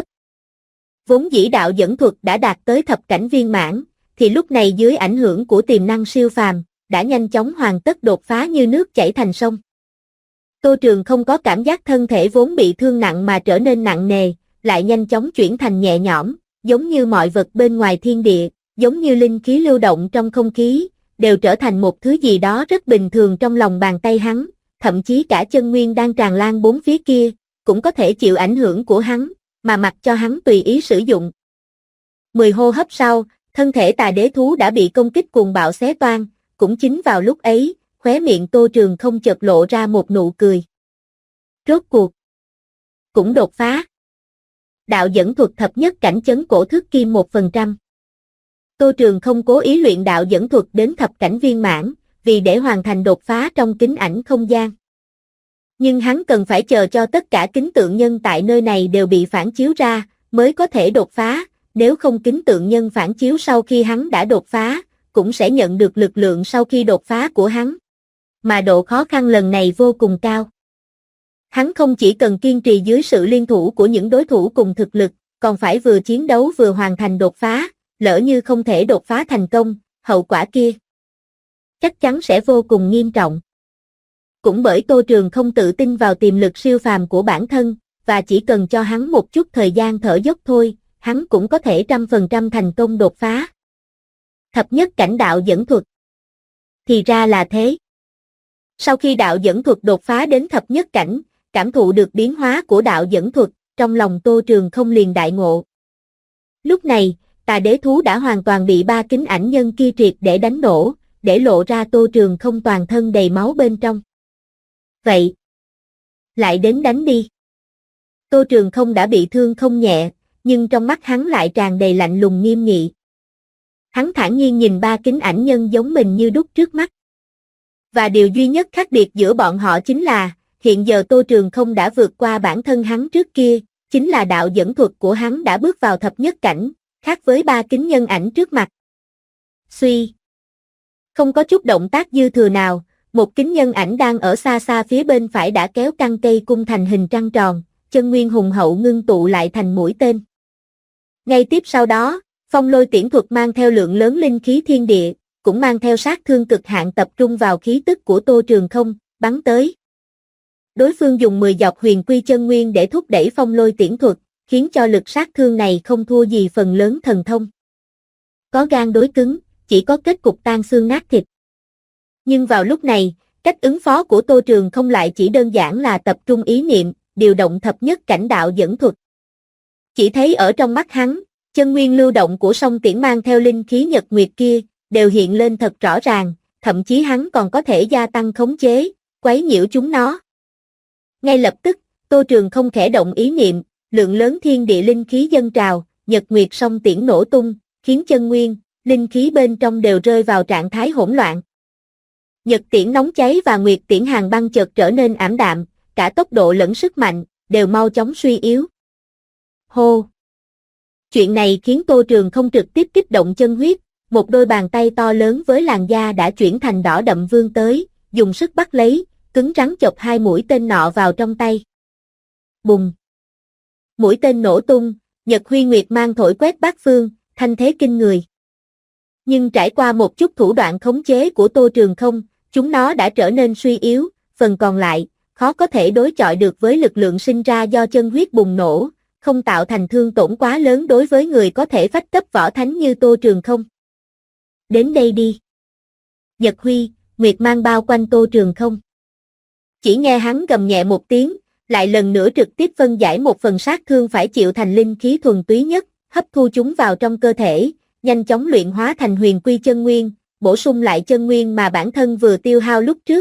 S2: Vốn dĩ đạo dẫn thuật đã đạt tới thập cảnh viên mãn, thì lúc này dưới ảnh hưởng của tiềm năng siêu phàm, đã nhanh chóng hoàn tất đột phá như nước chảy thành sông. Tô Trường không có cảm giác thân thể vốn bị thương nặng mà trở nên nặng nề, lại nhanh chóng chuyển thành nhẹ nhõm, giống như mọi vật bên ngoài thiên địa, giống như linh khí lưu động trong không khí, đều trở thành một thứ gì đó rất bình thường trong lòng bàn tay hắn, thậm chí cả chân nguyên đang tràn lan bốn phía kia, cũng có thể chịu ảnh hưởng của hắn, mà mặc cho hắn tùy ý sử dụng. 10 hô hấp sau, thân thể tà đế thú đã bị công kích cuồng bạo xé toang, cũng chính vào lúc ấy, khóe miệng Tô Trường không chợt lộ ra một nụ cười. Rốt cuộc cũng đột phá. Đạo dẫn thuật thập nhất cảnh chấn cổ thước kim 1%. Tô Trường không cố ý luyện đạo dẫn thuật đến thập cảnh viên mãn, vì để hoàn thành đột phá trong kính ảnh không gian. Nhưng hắn cần phải chờ cho tất cả kính tượng nhân tại nơi này đều bị phản chiếu ra, mới có thể đột phá, nếu không kính tượng nhân phản chiếu sau khi hắn đã đột phá, cũng sẽ nhận được lực lượng sau khi đột phá của hắn. Mà độ khó khăn lần này vô cùng cao. Hắn không chỉ cần kiên trì dưới sự liên thủ của những đối thủ cùng thực lực, còn phải vừa chiến đấu vừa hoàn thành đột phá, lỡ như không thể đột phá thành công, hậu quả kia chắc chắn sẽ vô cùng nghiêm trọng. Cũng bởi Tô Trường không tự tin vào tiềm lực siêu phàm của bản thân, và chỉ cần cho hắn một chút thời gian thở dốc thôi, hắn cũng có thể 100% thành công đột phá. Thập nhất cảnh đạo dẫn thuật. Thì ra là thế. Sau khi đạo dẫn thuật đột phá đến thập nhất cảnh, cảm thụ được biến hóa của đạo dẫn thuật, trong lòng Tô Trường không liền đại ngộ. Lúc này, tà đế thú đã hoàn toàn bị ba kính ảnh nhân kia triệt để đánh đổ, để lộ ra Tô Trường không toàn thân đầy máu bên trong. Vậy, lại đến đánh đi. Tô Trường không đã bị thương không nhẹ, nhưng trong mắt hắn lại tràn đầy lạnh lùng nghiêm nghị. Hắn thản nhiên nhìn ba kính ảnh nhân giống mình như đúc trước mắt. Và điều duy nhất khác biệt giữa bọn họ chính là, hiện giờ Tô Trường không đã vượt qua bản thân hắn trước kia, chính là đạo dẫn thuật của hắn đã bước vào thập nhất cảnh, khác với ba kính nhân ảnh trước mặt. Suy. Không có chút động tác dư thừa nào, một kính nhân ảnh đang ở xa xa phía bên phải đã kéo căn cây cung thành hình trăng tròn, chân nguyên hùng hậu ngưng tụ lại thành mũi tên. Ngay tiếp sau đó, phong lôi tiễn thuật mang theo lượng lớn linh khí thiên địa, cũng mang theo sát thương cực hạn tập trung vào khí tức của Tô Trường không, bắn tới. Đối phương dùng 10 dọc huyền quy chân nguyên để thúc đẩy phong lôi tiễn thuật, khiến cho lực sát thương này không thua gì phần lớn thần thông. Có gan đối cứng, chỉ có kết cục tan xương nát thịt. Nhưng vào lúc này, cách ứng phó của Tô Trường không lại chỉ đơn giản là tập trung ý niệm, điều động thập nhất cảnh đạo dẫn thuật. Chỉ thấy ở trong mắt hắn, chân nguyên lưu động của song tiễn mang theo linh khí nhật nguyệt kia, đều hiện lên thật rõ ràng, thậm chí hắn còn có thể gia tăng khống chế, quấy nhiễu chúng nó. Ngay lập tức, Tô Trường không khẽ động ý niệm, lượng lớn thiên địa linh khí dâng trào, nhật nguyệt song tiễn nổ tung, khiến chân nguyên, linh khí bên trong đều rơi vào trạng thái hỗn loạn. Nhật tiễn nóng cháy và nguyệt tiễn hàn băng chợt trở nên ảm đạm, cả tốc độ lẫn sức mạnh, đều mau chóng suy yếu. Hô! Chuyện này khiến Tô Trường không trực tiếp kích động chân huyết, một đôi bàn tay to lớn với làn da đã chuyển thành đỏ đậm vươn tới, dùng sức bắt lấy, cứng rắn chộp hai mũi tên nọ vào trong tay. Bùng! Mũi tên nổ tung, nhật huy nguyệt mang thổi quét bát phương, thanh thế kinh người. Nhưng trải qua một chút thủ đoạn khống chế của Tô Trường không, chúng nó đã trở nên suy yếu, phần còn lại, khó có thể đối chọi được với lực lượng sinh ra do chân huyết bùng nổ, không tạo thành thương tổn quá lớn đối với người có thể phách cấp võ thánh như Tô Trường Không. Đến đây đi. Nhật Huy, Nguyệt Mang bao quanh Tô Trường Không. Chỉ nghe hắn gầm nhẹ một tiếng, lại lần nữa trực tiếp phân giải một phần sát thương phải chịu thành linh khí thuần túy nhất, hấp thu chúng vào trong cơ thể, nhanh chóng luyện hóa thành huyền quy chân nguyên, bổ sung lại chân nguyên mà bản thân vừa tiêu hao lúc trước.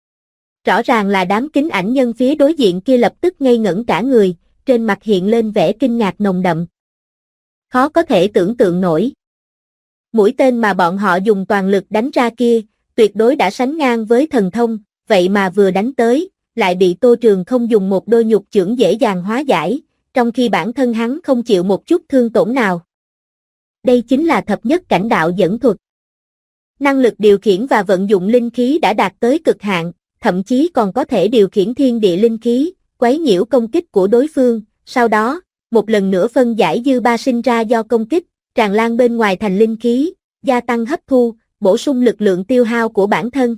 S2: Rõ ràng là đám kính ảnh nhân phía đối diện kia lập tức ngây ngẩn cả người, trên mặt hiện lên vẻ kinh ngạc nồng đậm. Khó có thể tưởng tượng nổi. Mũi tên mà bọn họ dùng toàn lực đánh ra kia, tuyệt đối đã sánh ngang với thần thông, vậy mà vừa đánh tới, lại bị Tô Trường Không dùng một đôi nhục chưởng dễ dàng hóa giải, trong khi bản thân hắn không chịu một chút thương tổn nào. Đây chính là thập nhất cảnh đạo dẫn thuật. Năng lực điều khiển và vận dụng linh khí đã đạt tới cực hạn, thậm chí còn có thể điều khiển thiên địa linh khí, quấy nhiễu công kích của đối phương, sau đó, một lần nữa phân giải dư ba sinh ra do công kích, tràn lan bên ngoài thành linh khí, gia tăng hấp thu, bổ sung lực lượng tiêu hao của bản thân.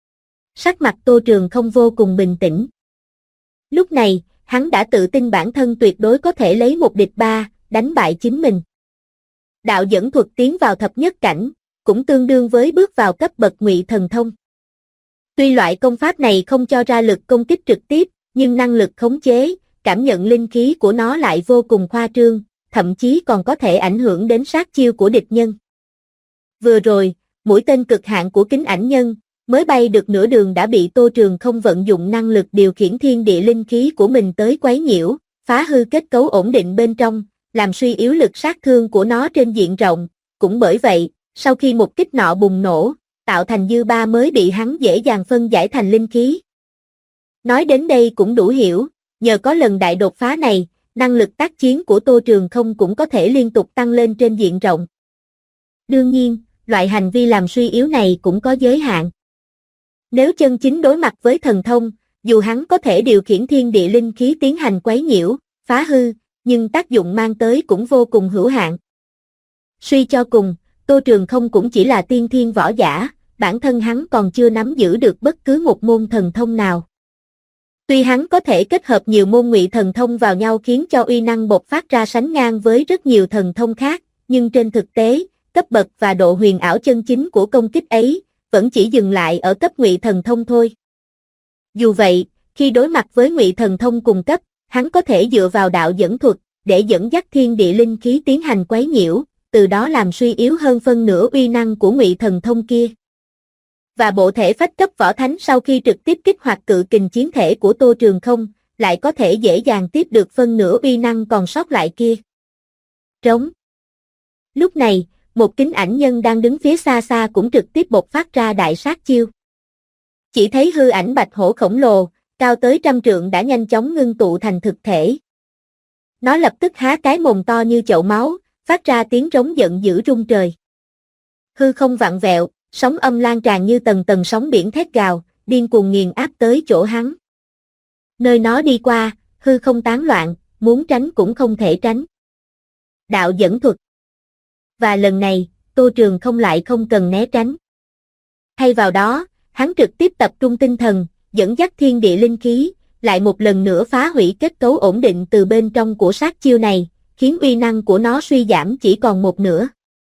S2: Sắc mặt Tô Trường Không vô cùng bình tĩnh. Lúc này, hắn đã tự tin bản thân tuyệt đối có thể lấy một địch ba, đánh bại chính mình. Đạo dẫn thuật tiến vào thập nhất cảnh, cũng tương đương với bước vào cấp bậc ngụy thần thông. Tuy loại công pháp này không cho ra lực công kích trực tiếp, nhưng năng lực khống chế, cảm nhận linh khí của nó lại vô cùng khoa trương, thậm chí còn có thể ảnh hưởng đến sát chiêu của địch nhân. Vừa rồi, mũi tên cực hạn của kính ảnh nhân, mới bay được nửa đường đã bị Tô Trường Không vận dụng năng lực điều khiển thiên địa linh khí của mình tới quấy nhiễu, phá hư kết cấu ổn định bên trong, làm suy yếu lực sát thương của nó trên diện rộng. Cũng bởi vậy, sau khi một kích nọ bùng nổ, tạo thành dư ba mới bị hắn dễ dàng phân giải thành linh khí. Nói đến đây cũng đủ hiểu, nhờ có lần đại đột phá này, năng lực tác chiến của Tô Trường Không cũng có thể liên tục tăng lên trên diện rộng. Đương nhiên, loại hành vi làm suy yếu này cũng có giới hạn. Nếu chân chính đối mặt với thần thông, dù hắn có thể điều khiển thiên địa linh khí tiến hành quấy nhiễu, phá hư, nhưng tác dụng mang tới cũng vô cùng hữu hạn. Suy cho cùng, Tô Trường Không cũng chỉ là tiên thiên võ giả, bản thân hắn còn chưa nắm giữ được bất cứ một môn thần thông nào. Tuy hắn có thể kết hợp nhiều môn ngụy thần thông vào nhau khiến cho uy năng bộc phát ra sánh ngang với rất nhiều thần thông khác, nhưng trên thực tế, cấp bậc và độ huyền ảo chân chính của công kích ấy, vẫn chỉ dừng lại ở cấp ngụy thần thông thôi. Dù vậy, khi đối mặt với ngụy thần thông cùng cấp, hắn có thể dựa vào đạo dẫn thuật, để dẫn dắt thiên địa linh khí tiến hành quấy nhiễu, từ đó làm suy yếu hơn phân nửa uy năng của ngụy thần thông kia. Và bộ thể phách cấp võ thánh sau khi trực tiếp kích hoạt cự kình chiến thể của Tô Trường Không, lại có thể dễ dàng tiếp được phân nửa uy năng còn sót lại kia. Trống. Lúc này, một kính ảnh nhân đang đứng phía xa xa cũng trực tiếp bộc phát ra đại sát chiêu. Chỉ thấy hư ảnh bạch hổ khổng lồ, cao tới 100 trượng đã nhanh chóng ngưng tụ thành thực thể. Nó lập tức há cái mồm to như chậu máu, phát ra tiếng rống giận dữ rung trời. Hư không vặn vẹo, sóng âm lan tràn như tầng tầng sóng biển thét gào, điên cuồng nghiền áp tới chỗ hắn. Nơi nó đi qua, hư không tán loạn, muốn tránh cũng không thể tránh. Đạo dẫn thuật. Và lần này, Tô Trường Không lại không cần né tránh. Thay vào đó, hắn trực tiếp tập trung tinh thần, dẫn dắt thiên địa linh khí, lại một lần nữa phá hủy kết cấu ổn định từ bên trong của sát chiêu này, khiến uy năng của nó suy giảm chỉ còn một nửa.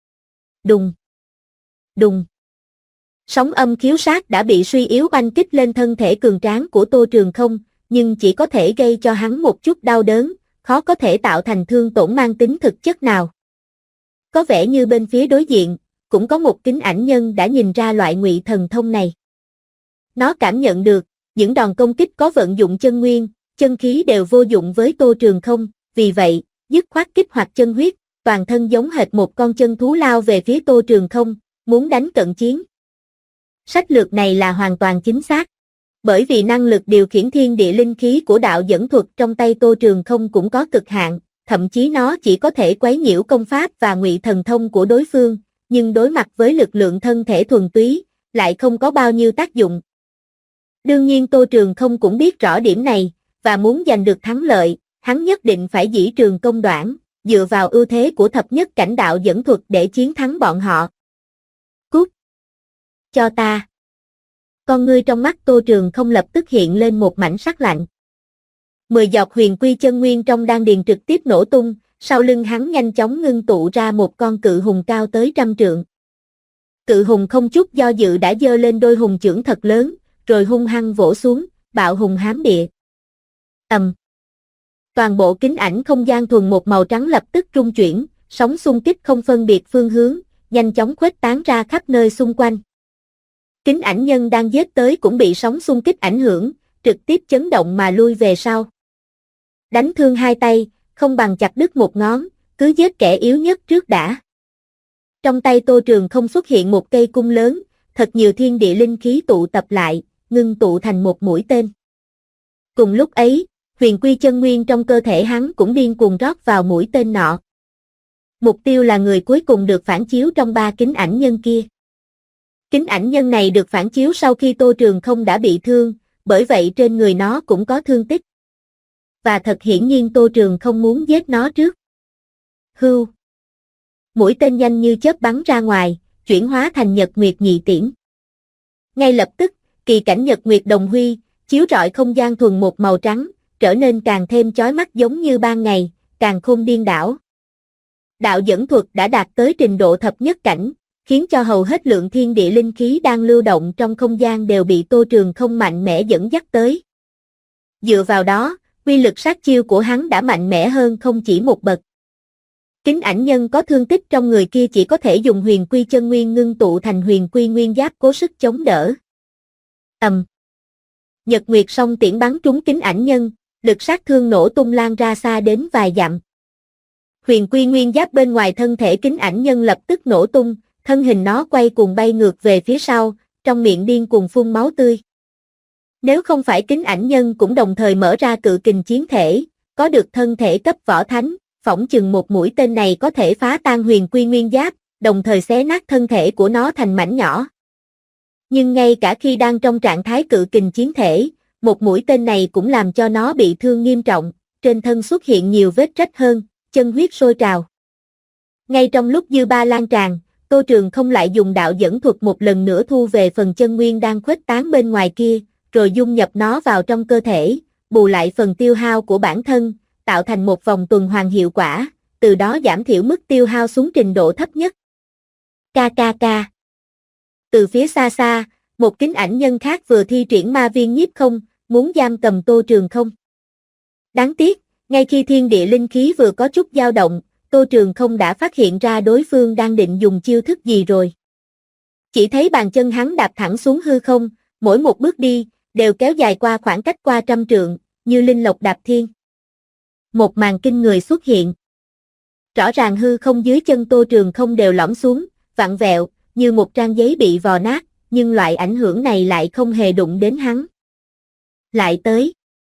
S2: Đùng. Đùng. Sóng âm khiếu sát đã bị suy yếu oanh kích lên thân thể cường tráng của Tô Trường Không, nhưng chỉ có thể gây cho hắn một chút đau đớn, khó có thể tạo thành thương tổn mang tính thực chất nào. Có vẻ như bên phía đối diện, cũng có một kính ảnh nhân đã nhìn ra loại ngụy thần thông này. Nó cảm nhận được, những đòn công kích có vận dụng chân nguyên, chân khí đều vô dụng với Tô Trường Không, vì vậy, dứt khoát kích hoạt chân huyết, toàn thân giống hệt một con chân thú lao về phía Tô Trường Không, muốn đánh cận chiến. Sách lược này là hoàn toàn chính xác. Bởi vì năng lực điều khiển thiên địa linh khí của đạo dẫn thuật trong tay Tô Trường Không cũng có cực hạn, thậm chí nó chỉ có thể quấy nhiễu công pháp và ngụy thần thông của đối phương, nhưng đối mặt với lực lượng thân thể thuần túy, lại không có bao nhiêu tác dụng. Đương nhiên Tô Trường Không cũng biết rõ điểm này, và muốn giành được thắng lợi, hắn nhất định phải dĩ trường công đoản, dựa vào ưu thế của thập nhất cảnh đạo dẫn thuật để chiến thắng bọn họ. Cút! Cho ta! Con ngươi trong mắt Tô Trường Không lập tức hiện lên một mảnh sắc lạnh. 10 giọt huyền quy chân nguyên trong đan điền trực tiếp nổ tung, sau lưng hắn nhanh chóng ngưng tụ ra một con cự hùng cao tới 100 trượng. Cự hùng không chút do dự đã giơ lên đôi hùng chưởng thật lớn, rồi hung hăng vỗ xuống, bạo hùng hám địa. Ầm. Toàn bộ kính ảnh không gian thuần một màu trắng lập tức rung chuyển, sóng xung kích không phân biệt phương hướng, nhanh chóng khuếch tán ra khắp nơi xung quanh. Kính ảnh nhân đang giết tới cũng bị sóng xung kích ảnh hưởng, trực tiếp chấn động mà lui về sau. Đánh thương hai tay, không bằng chặt đứt một ngón, cứ giết kẻ yếu nhất trước đã. Trong tay Tô Trường Không xuất hiện một cây cung lớn, thật nhiều thiên địa linh khí tụ tập lại, ngưng tụ thành một mũi tên. Cùng lúc ấy, huyền quy chân nguyên trong cơ thể hắn cũng điên cuồng rót vào mũi tên nọ. Mục tiêu là người cuối cùng được phản chiếu trong 3 kính ảnh nhân kia. Kính ảnh nhân này được phản chiếu sau khi Tô Trường Không đã bị thương, bởi vậy trên người nó cũng có thương tích. Và thật hiển nhiên Tô Trường Không muốn giết nó trước. Hưu. Mũi tên nhanh như chớp bắn ra ngoài, chuyển hóa thành nhật nguyệt nhị tiễn. Ngay lập tức, kỳ cảnh nhật nguyệt đồng huy, chiếu rọi không gian thuần một màu trắng, trở nên càng thêm chói mắt giống như ban ngày, càng khôn điên đảo. Đạo dẫn thuật đã đạt tới trình độ thập nhất cảnh, khiến cho hầu hết lượng thiên địa linh khí đang lưu động trong không gian đều bị Tô Trường Không mạnh mẽ dẫn dắt tới. Dựa vào đó, uy lực sát chiêu của hắn đã mạnh mẽ hơn không chỉ một bậc. Kính ảnh nhân có thương tích trong người kia chỉ có thể dùng huyền quy chân nguyên ngưng tụ thành huyền quy nguyên giáp cố sức chống đỡ. Ầm. Nhật nguyệt song tiễn bắn trúng kính ảnh nhân, lực sát thương nổ tung lan ra xa đến vài dặm. Huyền quy nguyên giáp bên ngoài thân thể kính ảnh nhân lập tức nổ tung, thân hình nó quay cuồng bay ngược về phía sau, trong miệng điên cuồng phun máu tươi. Nếu không phải kính ảnh nhân cũng đồng thời mở ra cự kình chiến thể, có được thân thể cấp võ thánh, phỏng chừng một mũi tên này có thể phá tan huyền quy nguyên giáp, đồng thời xé nát thân thể của nó thành mảnh nhỏ. Nhưng ngay cả khi đang trong trạng thái cự kình chiến thể, một mũi tên này cũng làm cho nó bị thương nghiêm trọng, trên thân xuất hiện nhiều vết rách hơn, chân huyết sôi trào. Ngay trong lúc dư ba lan tràn, Tô Trường Không lại dùng đạo dẫn thuật một lần nữa thu về phần chân nguyên đang khuếch tán bên ngoài kia, rồi dung nhập nó vào trong cơ thể, bù lại phần tiêu hao của bản thân, tạo thành một vòng tuần hoàn hiệu quả, từ đó giảm thiểu mức tiêu hao xuống trình độ thấp nhất. KKK. Từ phía xa xa, một kính ảnh nhân khác vừa thi triển ma viên nhiếp không, muốn giam cầm Tô Trường Không. Đáng tiếc, ngay khi thiên địa linh khí vừa có chút dao động, Tô Trường Không đã phát hiện ra đối phương đang định dùng chiêu thức gì rồi. Chỉ thấy bàn chân hắn đạp thẳng xuống hư không, mỗi một bước đi, đều kéo dài qua khoảng cách qua 100 trượng, như linh lộc đạp thiên. Một màn kinh người xuất hiện. Rõ ràng hư không dưới chân Tô Trường Không đều lõm xuống, vặn vẹo, như một trang giấy bị vò nát, nhưng loại ảnh hưởng này lại không hề đụng đến hắn. Lại tới.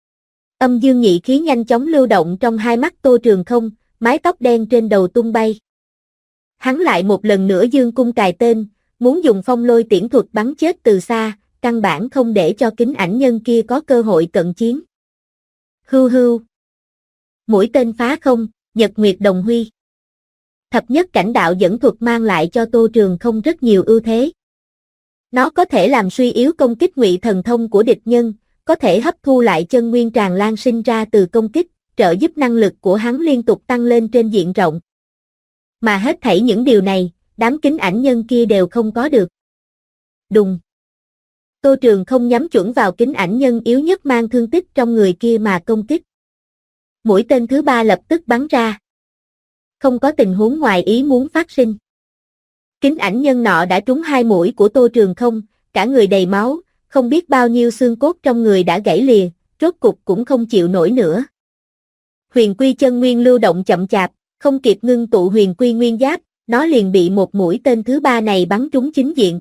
S2: Âm dương nhị khí nhanh chóng lưu động trong hai mắt Tô Trường Không, mái tóc đen trên đầu tung bay. Hắn lại một lần nữa dương cung cài tên, muốn dùng phong lôi tiễn thuật bắn chết từ xa, căn bản không để cho kính ảnh nhân kia có cơ hội cận chiến. Hưu hưu. Mũi tên phá không, nhật nguyệt đồng huy. Thập nhất cảnh đạo dẫn thuật mang lại cho Tô Trường Không rất nhiều ưu thế. Nó có thể làm suy yếu công kích ngụy thần thông của địch nhân, có thể hấp thu lại chân nguyên tràn lan sinh ra từ công kích, trợ giúp năng lực của hắn liên tục tăng lên trên diện rộng. Mà hết thảy những điều này, đám kính ảnh nhân kia đều không có được. Đùng. Tô Trường Không nhắm chuẩn vào kính ảnh nhân yếu nhất mang thương tích trong người kia mà công kích. Mũi tên thứ 3 lập tức bắn ra. Không có tình huống ngoài ý muốn phát sinh. Kính ảnh nhân nọ đã trúng 2 mũi của Tô Trường Không, cả người đầy máu, không biết bao nhiêu xương cốt trong người đã gãy lìa, rốt cục cũng không chịu nổi nữa. Huyền quy chân nguyên lưu động chậm chạp, không kịp ngưng tụ huyền quy nguyên giáp, nó liền bị một mũi tên thứ 3 này bắn trúng chính diện.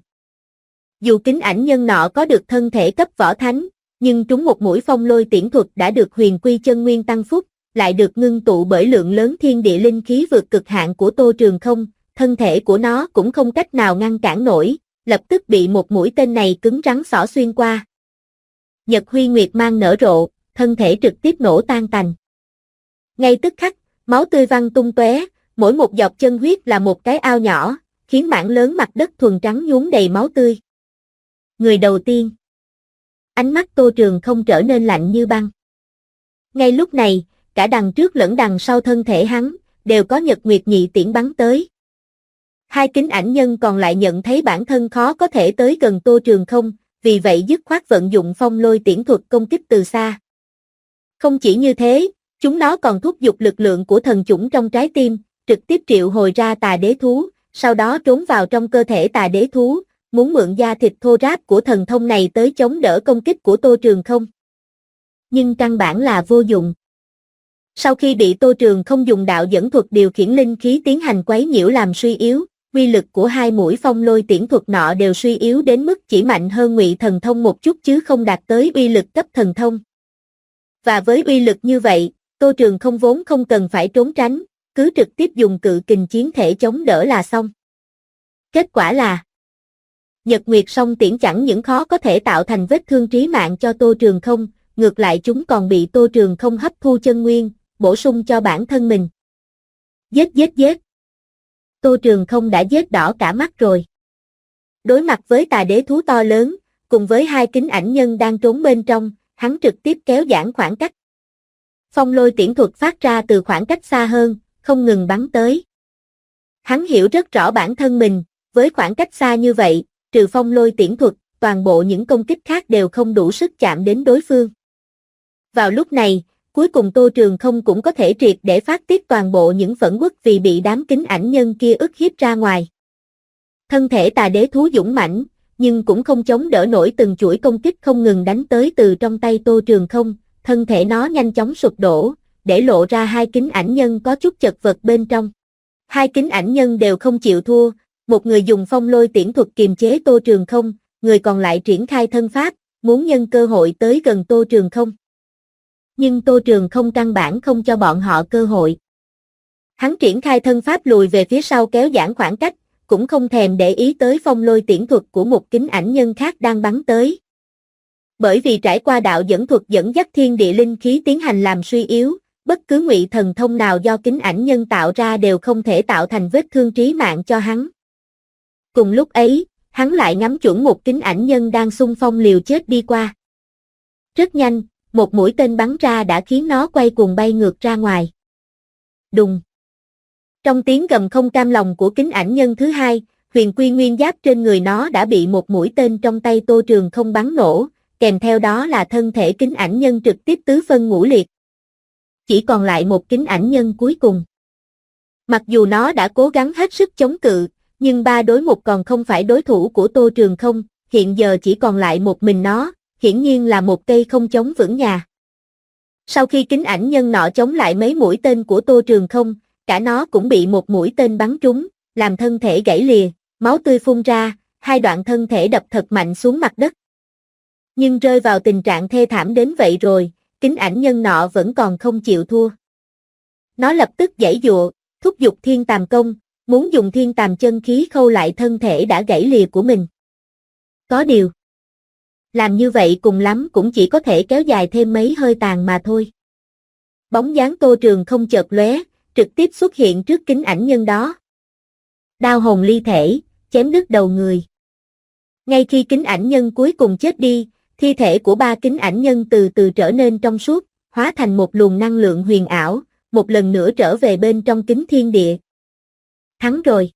S2: Dù kính ảnh nhân nọ có được thân thể cấp võ thánh, nhưng trúng một mũi phong lôi tiễn thuật đã được huyền quy chân nguyên tăng phúc, lại được ngưng tụ bởi lượng lớn thiên địa linh khí vượt cực hạn của Tô Trường Không, thân thể của nó cũng không cách nào ngăn cản nổi, lập tức bị một mũi tên này cứng rắn xỏ xuyên qua. Nhật huy nguyệt mang nở rộ, thân thể trực tiếp nổ tan tành. Ngay tức khắc, máu tươi văng tung tóe, mỗi một giọt chân huyết là một cái ao nhỏ, khiến mảng lớn mặt đất thuần trắng nhuốm đầy máu tươi. Người đầu tiên. Ánh mắt Tô Trường không trở nên lạnh như băng. Ngay lúc này, cả đằng trước lẫn đằng sau thân thể hắn, đều có nhật nguyệt nhị tiễn bắn tới. Hai kính ảnh nhân còn lại nhận thấy bản thân khó có thể tới gần Tô Trường không, vì vậy dứt khoát vận dụng phong lôi tiễn thuật công kích từ xa. Không chỉ như thế, chúng nó còn thúc giục lực lượng của thần chủng trong trái tim, trực tiếp triệu hồi ra tà đế thú, sau đó trốn vào trong cơ thể tà đế thú, muốn mượn da thịt thô ráp của thần thông này tới chống đỡ công kích của Tô Trường không. Nhưng căn bản là vô dụng. Sau khi bị Tô Trường không dùng đạo dẫn thuật điều khiển linh khí tiến hành quấy nhiễu làm suy yếu, uy lực của hai mũi phong lôi tiễn thuật nọ đều suy yếu đến mức chỉ mạnh hơn Ngụy thần thông một chút chứ không đạt tới uy lực cấp thần thông. Và với uy lực như vậy, Tô Trường không vốn không cần phải trốn tránh, cứ trực tiếp dùng cự kình chiến thể chống đỡ là xong. Kết quả là Nhật Nguyệt song tiễn chẳng những khó có thể tạo thành vết thương trí mạng cho Tô Trường không, ngược lại chúng còn bị Tô Trường không hấp thu chân nguyên, bổ sung cho bản thân mình. Giết! Tô Trường không đã giết đỏ cả mắt rồi. Đối mặt với tà đế thú to lớn, cùng với hai kính ảnh nhân đang trốn bên trong, hắn trực tiếp kéo giãn khoảng cách. Phong lôi tiễn thuật phát ra từ khoảng cách xa hơn, không ngừng bắn tới. Hắn hiểu rất rõ bản thân mình, với khoảng cách xa như vậy, trừ phong lôi tiễn thuật, toàn bộ những công kích khác đều không đủ sức chạm đến đối phương. Vào lúc này, cuối cùng Tô Trường không cũng có thể triệt để phát tiết toàn bộ những phẫn uất vì bị đám kính ảnh nhân kia ức hiếp ra ngoài. Thân thể tà đế thú dũng mãnh, nhưng cũng không chống đỡ nổi từng chuỗi công kích không ngừng đánh tới từ trong tay Tô Trường không, thân thể nó nhanh chóng sụp đổ, để lộ ra hai kính ảnh nhân có chút chật vật bên trong. Hai kính ảnh nhân đều không chịu thua, một người dùng phong lôi tiễn thuật kiềm chế Tô Trường không, người còn lại triển khai thân pháp, muốn nhân cơ hội tới gần Tô Trường không. Nhưng Tô Trường không căn bản không cho bọn họ cơ hội. Hắn triển khai thân pháp lùi về phía sau kéo giãn khoảng cách, cũng không thèm để ý tới phong lôi tiễn thuật của một kính ảnh nhân khác đang bắn tới. Bởi vì trải qua đạo dẫn thuật dẫn dắt thiên địa linh khí tiến hành làm suy yếu, bất cứ ngụy thần thông nào do kính ảnh nhân tạo ra đều không thể tạo thành vết thương trí mạng cho hắn. Cùng lúc ấy, hắn lại ngắm chuẩn một kính ảnh nhân đang xung phong liều chết đi qua. Rất nhanh, một mũi tên bắn ra đã khiến nó quay cuồng bay ngược ra ngoài. Đùng! Trong tiếng gầm không cam lòng của kính ảnh nhân thứ hai, huyền quy nguyên giáp trên người nó đã bị một mũi tên trong tay Tô Trường không bắn nổ, kèm theo đó là thân thể kính ảnh nhân trực tiếp tứ phân ngũ liệt. Chỉ còn lại một kính ảnh nhân cuối cùng. Mặc dù nó đã cố gắng hết sức chống cự, nhưng 3 đối 1 còn không phải đối thủ của Tô Trường không, hiện giờ chỉ còn lại một mình nó, hiển nhiên là một cây không chống vững nhà. Sau khi kính ảnh nhân nọ chống lại mấy mũi tên của Tô Trường không, cả nó cũng bị một mũi tên bắn trúng, làm thân thể gãy lìa, máu tươi phun ra, hai đoạn thân thể đập thật mạnh xuống mặt đất. Nhưng rơi vào tình trạng thê thảm đến vậy rồi, kính ảnh nhân nọ vẫn còn không chịu thua. Nó lập tức giãy giụa, thúc giục thiên tàm công, muốn dùng thiên tàm chân khí khâu lại thân thể đã gãy lìa của mình. Có điều, làm như vậy cùng lắm cũng chỉ có thể kéo dài thêm mấy hơi tàn mà thôi. Bóng dáng Tô Trường không chợt lóe, trực tiếp xuất hiện trước kính ảnh nhân đó. Đao hồn ly thể, chém đứt đầu người. Ngay khi kính ảnh nhân cuối cùng chết đi, thi thể của 3 kính ảnh nhân từ từ trở nên trong suốt, hóa thành một luồng năng lượng huyền ảo, một lần nữa trở về bên trong kính thiên địa. Thắng rồi.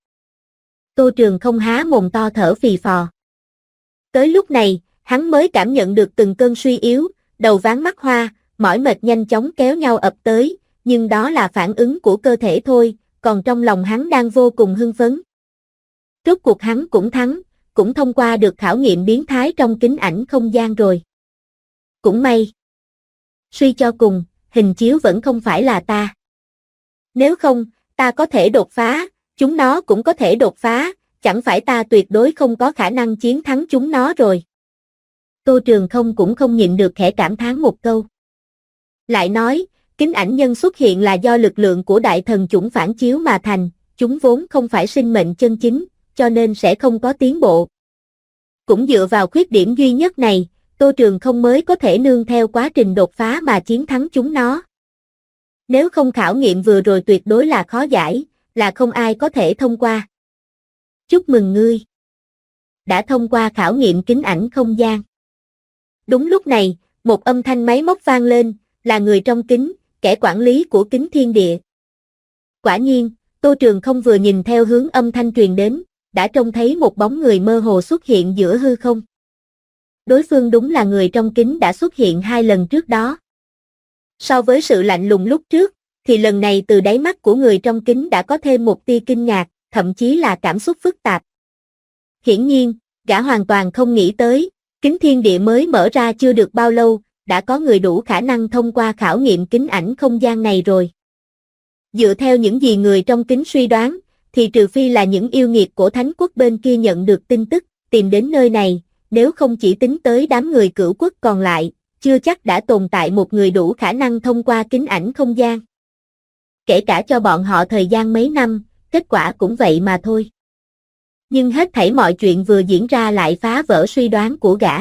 S2: Tô Trường không há mồm to thở phì phò. Tới lúc này, hắn mới cảm nhận được từng cơn suy yếu, đầu váng mắt hoa, mỏi mệt nhanh chóng kéo nhau ập tới, nhưng đó là phản ứng của cơ thể thôi, còn trong lòng hắn đang vô cùng hưng phấn. Rốt cuộc hắn cũng thắng, cũng thông qua được khảo nghiệm biến thái trong kính ảnh không gian rồi. Cũng may. Suy cho cùng, hình chiếu vẫn không phải là ta. Nếu không, ta có thể đột phá, chúng nó cũng có thể đột phá, chẳng phải ta tuyệt đối không có khả năng chiến thắng chúng nó rồi. Tô Trường không cũng không nhịn được khẽ cảm thán một câu. Lại nói, kính ảnh nhân xuất hiện là do lực lượng của đại thần chủng phản chiếu mà thành, chúng vốn không phải sinh mệnh chân chính, cho nên sẽ không có tiến bộ. Cũng dựa vào khuyết điểm duy nhất này, Tô Trường không mới có thể nương theo quá trình đột phá mà chiến thắng chúng nó. Nếu không khảo nghiệm vừa rồi tuyệt đối là khó giải, là không ai có thể thông qua. Chúc mừng ngươi đã thông qua khảo nghiệm kính ảnh không gian. Đúng lúc này, một âm thanh máy móc vang lên, là người trong kính, kẻ quản lý của kính thiên địa. Quả nhiên, Tô Trường Không vừa nhìn theo hướng âm thanh truyền đến, đã trông thấy một bóng người mơ hồ xuất hiện giữa hư không. Đối phương đúng là người trong kính đã xuất hiện 2 lần trước đó. So với sự lạnh lùng lúc trước, thì lần này từ đáy mắt của người trong kính đã có thêm một tia kinh ngạc, thậm chí là cảm xúc phức tạp. Hiển nhiên, gã hoàn toàn không nghĩ tới, kính thiên địa mới mở ra chưa được bao lâu, đã có người đủ khả năng thông qua khảo nghiệm kính ảnh không gian này rồi. Dựa theo những gì người trong kính suy đoán, thì trừ phi là những yêu nghiệt của Thánh Quốc bên kia nhận được tin tức, tìm đến nơi này, nếu không chỉ tính tới đám người Cửu Quốc còn lại, chưa chắc đã tồn tại một người đủ khả năng thông qua kính ảnh không gian. Kể cả cho bọn họ thời gian mấy năm, kết quả cũng vậy mà thôi. Nhưng hết thảy mọi chuyện vừa diễn ra lại phá vỡ suy đoán của gã.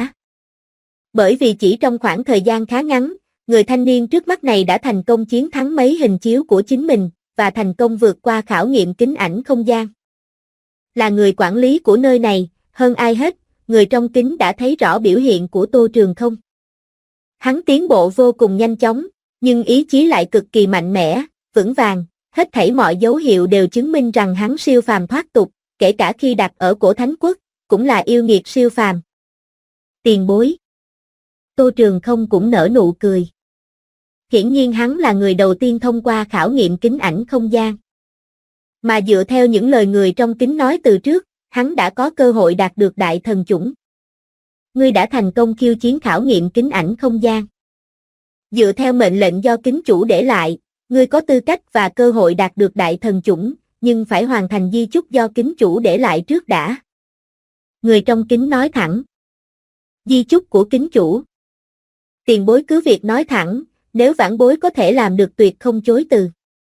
S2: Bởi vì chỉ trong khoảng thời gian khá ngắn, người thanh niên trước mắt này đã thành công chiến thắng mấy hình chiếu của chính mình, và thành công vượt qua khảo nghiệm kính ảnh không gian. Là người quản lý của nơi này, hơn ai hết, người trong kính đã thấy rõ biểu hiện của Tô Trường Không. Hắn tiến bộ vô cùng nhanh chóng, nhưng ý chí lại cực kỳ mạnh mẽ, vững vàng, hết thảy mọi dấu hiệu đều chứng minh rằng hắn siêu phàm thoát tục, kể cả khi đặt ở cổ Thánh Quốc, cũng là yêu nghiệt siêu phàm. Tiền bối. Tô Trường Không cũng nở nụ cười. Hiển nhiên hắn là người đầu tiên thông qua khảo nghiệm kính ảnh không gian. Mà dựa theo những lời người trong kính nói từ trước, hắn đã có cơ hội đạt được đại thần chủng. Ngươi đã thành công khiêu chiến khảo nghiệm kính ảnh không gian. Dựa theo mệnh lệnh do kính chủ để lại, ngươi có tư cách và cơ hội đạt được đại thần chủng, nhưng phải hoàn thành di chúc do kính chủ để lại trước đã. Người trong kính nói thẳng. Di chúc của kính chủ. Tiền bối cứ việc nói thẳng, nếu vãn bối có thể làm được tuyệt không chối từ.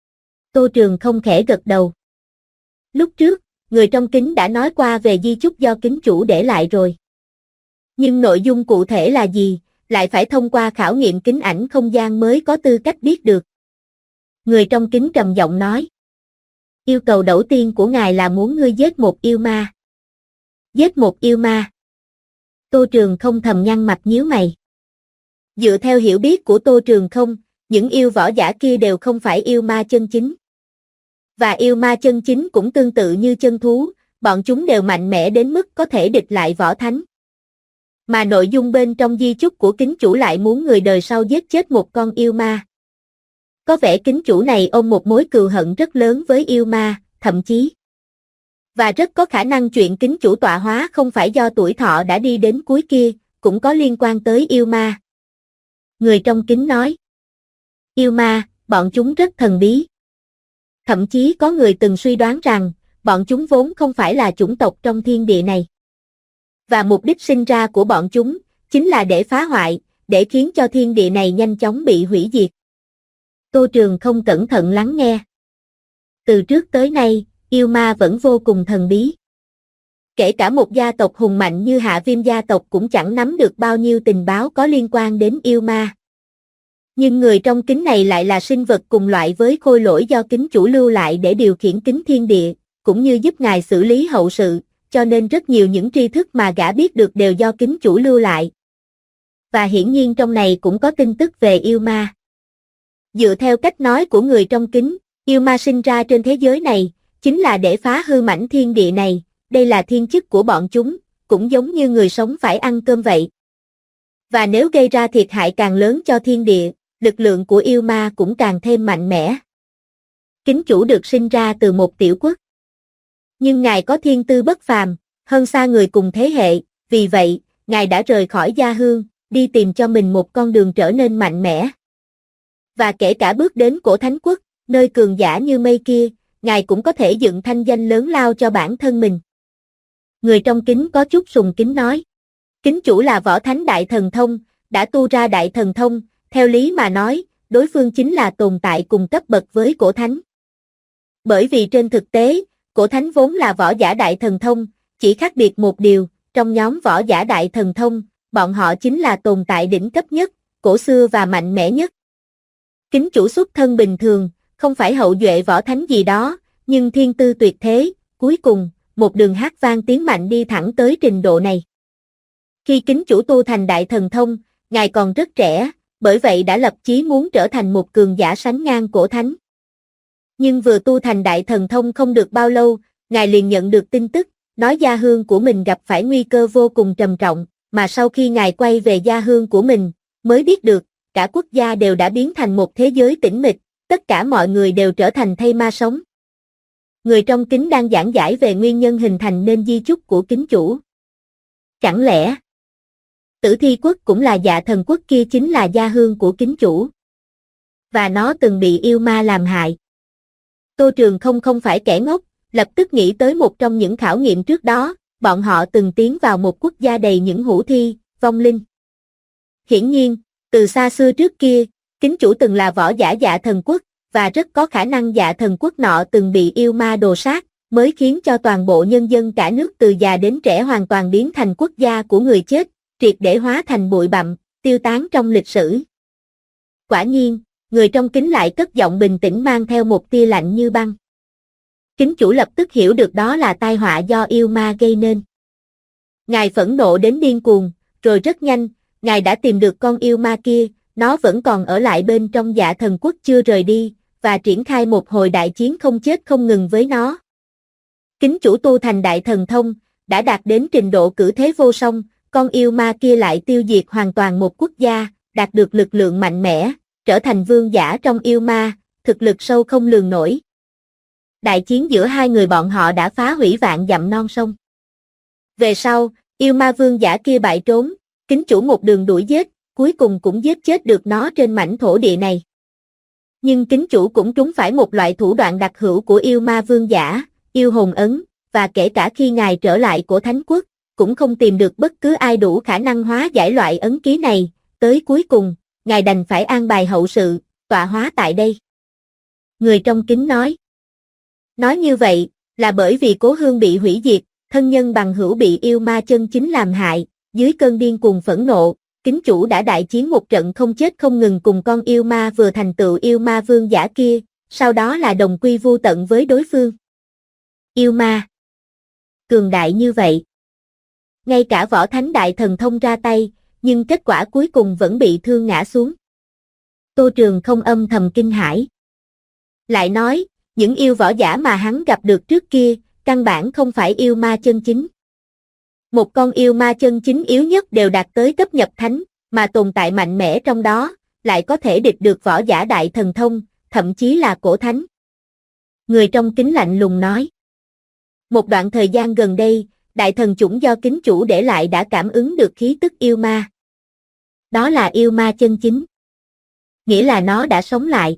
S2: Tô Trường Không khẽ gật đầu. Lúc trước, người trong kính đã nói qua về di chúc do kính chủ để lại rồi. Nhưng nội dung cụ thể là gì, lại phải thông qua khảo nghiệm kính ảnh không gian mới có tư cách biết được. Người trong kính trầm giọng nói. Yêu cầu đầu tiên của ngài là muốn ngươi giết một yêu ma. Giết một yêu ma. Tô Trường Không thầm nhăn mặt nhíu mày. Dựa theo hiểu biết của Tô Trường Không, những yêu võ giả kia đều không phải yêu ma chân chính. Và yêu ma chân chính cũng tương tự như chân thú, bọn chúng đều mạnh mẽ đến mức có thể địch lại võ thánh. Mà nội dung bên trong di chúc của kính chủ lại muốn người đời sau giết chết một con yêu ma. Có vẻ kính chủ này ôm một mối cừu hận rất lớn với yêu ma, thậm chí. Và rất có khả năng chuyện kính chủ tọa hóa không phải do tuổi thọ đã đi đến cuối kia, cũng có liên quan tới yêu ma. Người trong kính nói. Yêu ma, bọn chúng rất thần bí. Thậm chí có người từng suy đoán rằng, bọn chúng vốn không phải là chủng tộc trong thiên địa này. Và mục đích sinh ra của bọn chúng, chính là để phá hoại, để khiến cho thiên địa này nhanh chóng bị hủy diệt. Tô Trường Không cẩn thận lắng nghe. Từ trước tới nay, yêu ma vẫn vô cùng thần bí. Kể cả một gia tộc hùng mạnh như Hạ Viêm gia tộc cũng chẳng nắm được bao nhiêu tình báo có liên quan đến yêu ma. Nhưng người trong kính này lại là sinh vật cùng loại với khôi lỗi do kính chủ lưu lại để điều khiển kính thiên địa, cũng như giúp ngài xử lý hậu sự, cho nên rất nhiều những tri thức mà gã biết được đều do kính chủ lưu lại. Và hiển nhiên trong này cũng có tin tức về yêu ma. Dựa theo cách nói của người trong kính, yêu ma sinh ra trên thế giới này, chính là để phá hư mảnh thiên địa này, đây là thiên chức của bọn chúng, cũng giống như người sống phải ăn cơm vậy. Và nếu gây ra thiệt hại càng lớn cho thiên địa, lực lượng của yêu ma cũng càng thêm mạnh mẽ. Kính chủ được sinh ra từ một tiểu quốc. Nhưng ngài có thiên tư bất phàm, hơn xa người cùng thế hệ, vì vậy, ngài đã rời khỏi gia hương, đi tìm cho mình một con đường trở nên mạnh mẽ. Và kể cả bước đến cổ Thánh Quốc, nơi cường giả như mây kia, ngài cũng có thể dựng thanh danh lớn lao cho bản thân mình. Người trong kính có chút sùng kính nói. Kính chủ là võ thánh đại thần thông, đã tu ra đại thần thông, theo lý mà nói, đối phương chính là tồn tại cùng cấp bậc với cổ thánh. Bởi vì trên thực tế, cổ thánh vốn là võ giả đại thần thông, chỉ khác biệt một điều, trong nhóm võ giả đại thần thông, bọn họ chính là tồn tại đỉnh cấp nhất, cổ xưa và mạnh mẽ nhất. Kính chủ xuất thân bình thường, không phải hậu duệ võ thánh gì đó, nhưng thiên tư tuyệt thế, cuối cùng, một đường hát vang tiếng mạnh đi thẳng tới trình độ này. Khi kính chủ tu thành đại thần thông, ngài còn rất trẻ, bởi vậy đã lập chí muốn trở thành một cường giả sánh ngang cổ thánh. Nhưng vừa tu thành đại thần thông không được bao lâu, ngài liền nhận được tin tức, nói gia hương của mình gặp phải nguy cơ vô cùng trầm trọng, mà sau khi ngài quay về gia hương của mình, mới biết được, cả quốc gia đều đã biến thành một thế giới tĩnh mịch, tất cả mọi người đều trở thành thây ma sống. Người trong kính đang giảng giải về nguyên nhân hình thành nên di chúc của kính chủ. Chẳng lẽ Tử Thi quốc cũng là Dạ Thần quốc kia chính là gia hương của kính chủ? Và nó từng bị yêu ma làm hại. Tô Trường không phải kẻ ngốc, lập tức nghĩ tới một trong những khảo nghiệm trước đó, bọn họ từng tiến vào một quốc gia đầy những hủ thi, vong linh. Hiển nhiên, từ xa xưa trước kia, kính chủ từng là võ giả Dạ Thần quốc, và rất có khả năng Dạ Thần quốc nọ từng bị yêu ma đồ sát, mới khiến cho toàn bộ nhân dân cả nước từ già đến trẻ hoàn toàn biến thành quốc gia của người chết, triệt để hóa thành bụi bặm, tiêu tán trong lịch sử. Quả nhiên, người trong kính lại cất giọng bình tĩnh mang theo một tia lạnh như băng. Kính chủ lập tức hiểu được đó là tai họa do yêu ma gây nên. Ngài phẫn nộ đến điên cuồng, rồi rất nhanh, ngài đã tìm được con yêu ma kia, nó vẫn còn ở lại bên trong Dạ Thần quốc chưa rời đi, và triển khai một hồi đại chiến không chết không ngừng với nó. Kính chủ tu thành đại thần thông, đã đạt đến trình độ cử thế vô song, con yêu ma kia lại tiêu diệt hoàn toàn một quốc gia, đạt được lực lượng mạnh mẽ, trở thành vương giả trong yêu ma, thực lực sâu không lường nổi. Đại chiến giữa hai người bọn họ đã phá hủy vạn dặm non sông. Về sau, yêu ma vương giả kia bại trốn, kính chủ một đường đuổi giết, cuối cùng cũng giết chết được nó trên mảnh thổ địa này. Nhưng kính chủ cũng trúng phải một loại thủ đoạn đặc hữu của yêu ma vương giả, yêu hồn ấn, và kể cả khi ngài trở lại của Thánh quốc, cũng không tìm được bất cứ ai đủ khả năng hóa giải loại ấn ký này, tới cuối cùng, ngài đành phải an bài hậu sự, tọa hóa tại đây. Người trong kính nói. Nói như vậy, là bởi vì cố hương bị hủy diệt, thân nhân bằng hữu bị yêu ma chân chính làm hại, dưới cơn điên cuồng phẫn nộ, kính chủ đã đại chiến một trận không chết không ngừng cùng con yêu ma vừa thành tựu yêu ma vương giả kia, sau đó là đồng quy vu tận với đối phương. Yêu ma cường đại như vậy. Ngay cả võ thánh đại thần thông ra tay, nhưng kết quả cuối cùng vẫn bị thương ngã xuống. Tô Trường không âm thầm kinh hãi. Lại nói, những yêu võ giả mà hắn gặp được trước kia, căn bản không phải yêu ma chân chính. Một con yêu ma chân chính yếu nhất đều đạt tới cấp nhập thánh, mà tồn tại mạnh mẽ trong đó, lại có thể địch được võ giả đại thần thông, thậm chí là cổ thánh. Người trong kính lạnh lùng nói. Một đoạn thời gian gần đây, đại thần chủng do kính chủ để lại đã cảm ứng được khí tức yêu ma. Đó là yêu ma chân chính. Nghĩa là nó đã sống lại.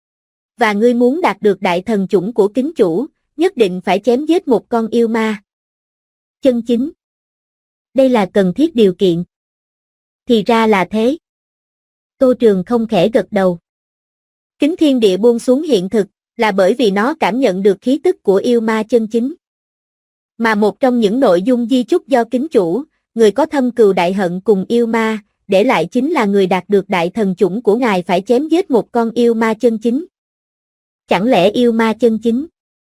S2: Và ngươi muốn đạt được đại thần chủng của kính chủ, nhất định phải chém giết một con yêu ma chân chính. Đây là cần thiết điều kiện. Thì ra là thế. Tô Trường không khẽ gật đầu. Kính thiên địa buông xuống hiện thực, là bởi vì nó cảm nhận được khí tức của yêu ma chân chính. Mà một trong những nội dung di chúc do kính chủ, người có thâm cừu đại hận cùng yêu ma, để lại chính là người đạt được đại thần chủng của ngài phải chém giết một con yêu ma chân chính. Chẳng lẽ yêu ma chân chính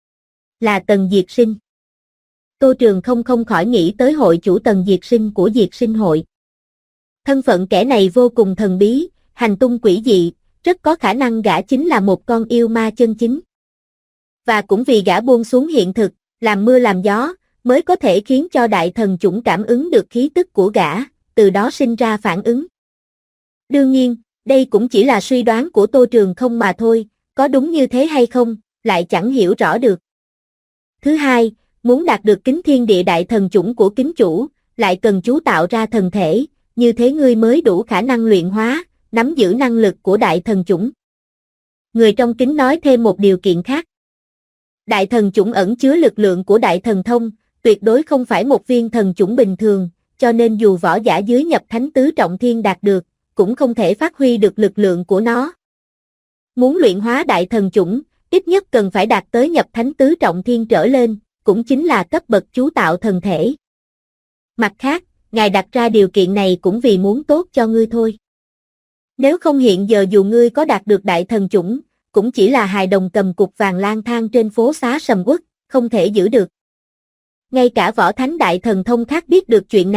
S2: là Tần Diệt Sinh? Tô Trường không khỏi nghĩ tới hội chủ Tần Diệt Sinh của Diệt Sinh hội. Thân phận kẻ này vô cùng thần bí, hành tung quỷ dị, rất có khả năng gã chính là một con yêu ma chân chính. Và cũng vì gã buông xuống hiện thực, làm mưa làm gió, mới có thể khiến cho đại thần chủng cảm ứng được khí tức của gã, từ đó sinh ra phản ứng. Đương nhiên, đây cũng chỉ là suy đoán của Tô Trường không mà thôi, có đúng như thế hay không, lại chẳng hiểu rõ được. Thứ hai, muốn đạt được kính thiên địa đại thần chủng của kính chủ, lại cần chú tạo ra thần thể, như thế ngươi mới đủ khả năng luyện hóa, nắm giữ năng lực của đại thần chủng. Người trong kính nói thêm một điều kiện khác. Đại thần chủng ẩn chứa lực lượng của đại thần thông, tuyệt đối không phải một viên thần chủng bình thường, cho nên dù võ giả dưới nhập thánh tứ trọng thiên đạt được, cũng không thể phát huy được lực lượng của nó. Muốn luyện hóa đại thần chủng, ít nhất cần phải đạt tới nhập thánh tứ trọng thiên trở lên, cũng chính là cấp bậc chú tạo thần thể. Mặt khác, ngài đặt ra điều kiện này cũng vì muốn tốt cho ngươi thôi. Nếu không hiện giờ dù ngươi có đạt được đại thần chủng, cũng chỉ là hài đồng cầm cục vàng lang thang trên phố xá sầm uất, không thể giữ được. Ngay cả võ thánh đại thần thông khác biết được chuyện này,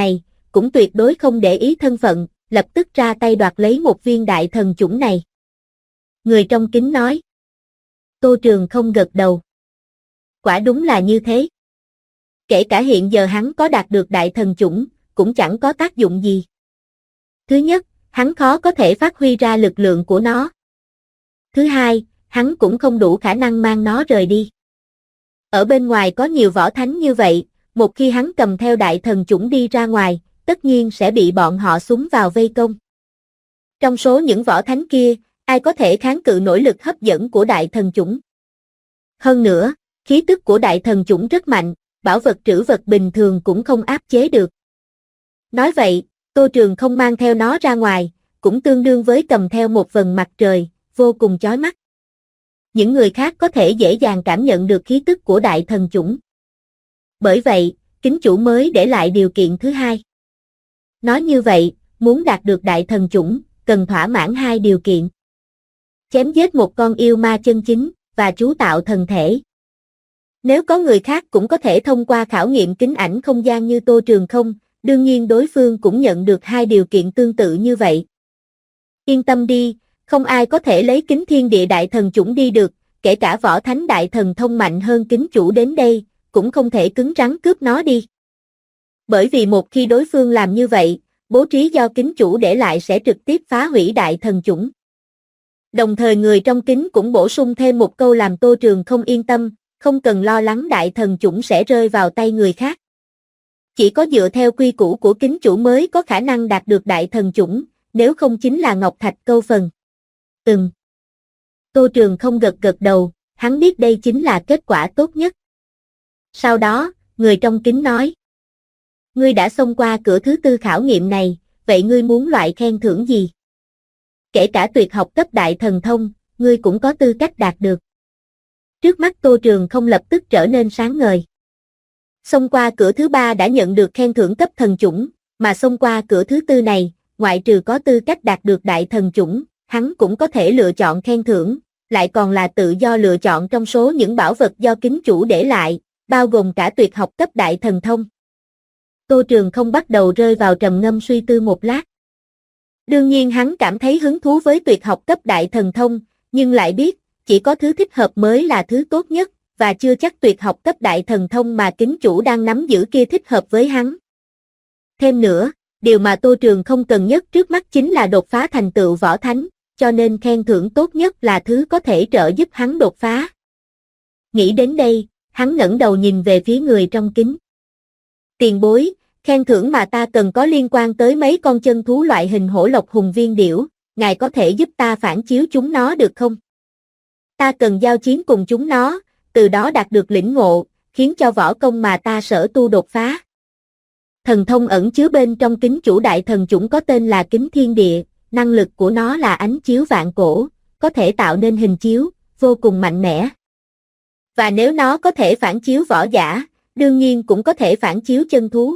S2: cũng tuyệt đối không để ý thân phận, lập tức ra tay đoạt lấy một viên đại thần chủng này. Người trong kính nói. Tô Trường không gật đầu. Quả đúng là như thế. Kể cả hiện giờ hắn có đạt được đại thần chủng, cũng chẳng có tác dụng gì. Thứ nhất, hắn khó có thể phát huy ra lực lượng của nó. Thứ hai, hắn cũng không đủ khả năng mang nó rời đi. Ở bên ngoài có nhiều võ thánh như vậy, một khi hắn cầm theo đại thần chủng đi ra ngoài, tất nhiên sẽ bị bọn họ xúm vào vây công. Trong số những võ thánh kia, ai có thể kháng cự nổi lực hấp dẫn của đại thần chủng? Hơn nữa, khí tức của đại thần chủng rất mạnh, bảo vật trữ vật bình thường cũng không áp chế được. Nói vậy, Tô Trường không mang theo nó ra ngoài, cũng tương đương với cầm theo một vầng mặt trời, vô cùng chói mắt. Những người khác có thể dễ dàng cảm nhận được khí tức của đại thần chủng. Bởi vậy, kính chủ mới để lại điều kiện thứ hai. Nói như vậy, muốn đạt được đại thần chủng, cần thỏa mãn hai điều kiện. Chém giết một con yêu ma chân chính, và chú tạo thần thể. Nếu có người khác cũng có thể thông qua khảo nghiệm kính ảnh không gian như Tô Trường không, đương nhiên đối phương cũng nhận được hai điều kiện tương tự như vậy. Yên tâm đi, không ai có thể lấy kính thiên địa đại thần chủng đi được, kể cả võ thánh đại thần thông mạnh hơn kính chủ đến đây, cũng không thể cứng rắn cướp nó đi. Bởi vì một khi đối phương làm như vậy, bố trí do kính chủ để lại sẽ trực tiếp phá hủy đại thần chủng. Đồng thời người trong kính cũng bổ sung thêm một câu làm Tô Trường không yên tâm, không cần lo lắng đại thần chủng sẽ rơi vào tay người khác. Chỉ có dựa theo quy củ của kính chủ mới có khả năng đạt được đại thần chủng, nếu không chính là ngọc thạch câu phần. Tô Trường không gật đầu, hắn biết đây chính là kết quả tốt nhất. Sau đó, người trong kính nói. Ngươi đã xông qua cửa thứ tư khảo nghiệm này, vậy ngươi muốn loại khen thưởng gì? Kể cả tuyệt học cấp đại thần thông, ngươi cũng có tư cách đạt được. Trước mắt Tô Trường không lập tức trở nên sáng ngời. Xông qua cửa thứ ba đã nhận được khen thưởng cấp thần chủng, mà xông qua cửa thứ tư này, ngoại trừ có tư cách đạt được đại thần chủng, hắn cũng có thể lựa chọn khen thưởng, lại còn là tự do lựa chọn trong số những bảo vật do kính chủ để lại, bao gồm cả tuyệt học cấp đại thần thông. Tô Trường không bắt đầu rơi vào trầm ngâm suy tư một lát. Đương nhiên hắn cảm thấy hứng thú với tuyệt học cấp đại thần thông, nhưng lại biết, chỉ có thứ thích hợp mới là thứ tốt nhất, và chưa chắc tuyệt học cấp đại thần thông mà kính chủ đang nắm giữ kia thích hợp với hắn. Thêm nữa, điều mà Tô Trường không cần nhất trước mắt chính là đột phá thành tựu võ thánh, cho nên khen thưởng tốt nhất là thứ có thể trợ giúp hắn đột phá. Nghĩ đến đây, hắn ngẩng đầu nhìn về phía người trong kính. Tiền bối, khen thưởng mà ta cần có liên quan tới mấy con chân thú loại hình hổ lộc hùng viên điểu, ngài có thể giúp ta phản chiếu chúng nó được không? Ta cần giao chiến cùng chúng nó, từ đó đạt được lĩnh ngộ, khiến cho võ công mà ta sở tu đột phá. Thần thông ẩn chứa bên trong kính chủ đại thần chủng có tên là kính thiên địa, năng lực của nó là ánh chiếu vạn cổ, có thể tạo nên hình chiếu, vô cùng mạnh mẽ. Và nếu nó có thể phản chiếu võ giả, đương nhiên cũng có thể phản chiếu chân thú.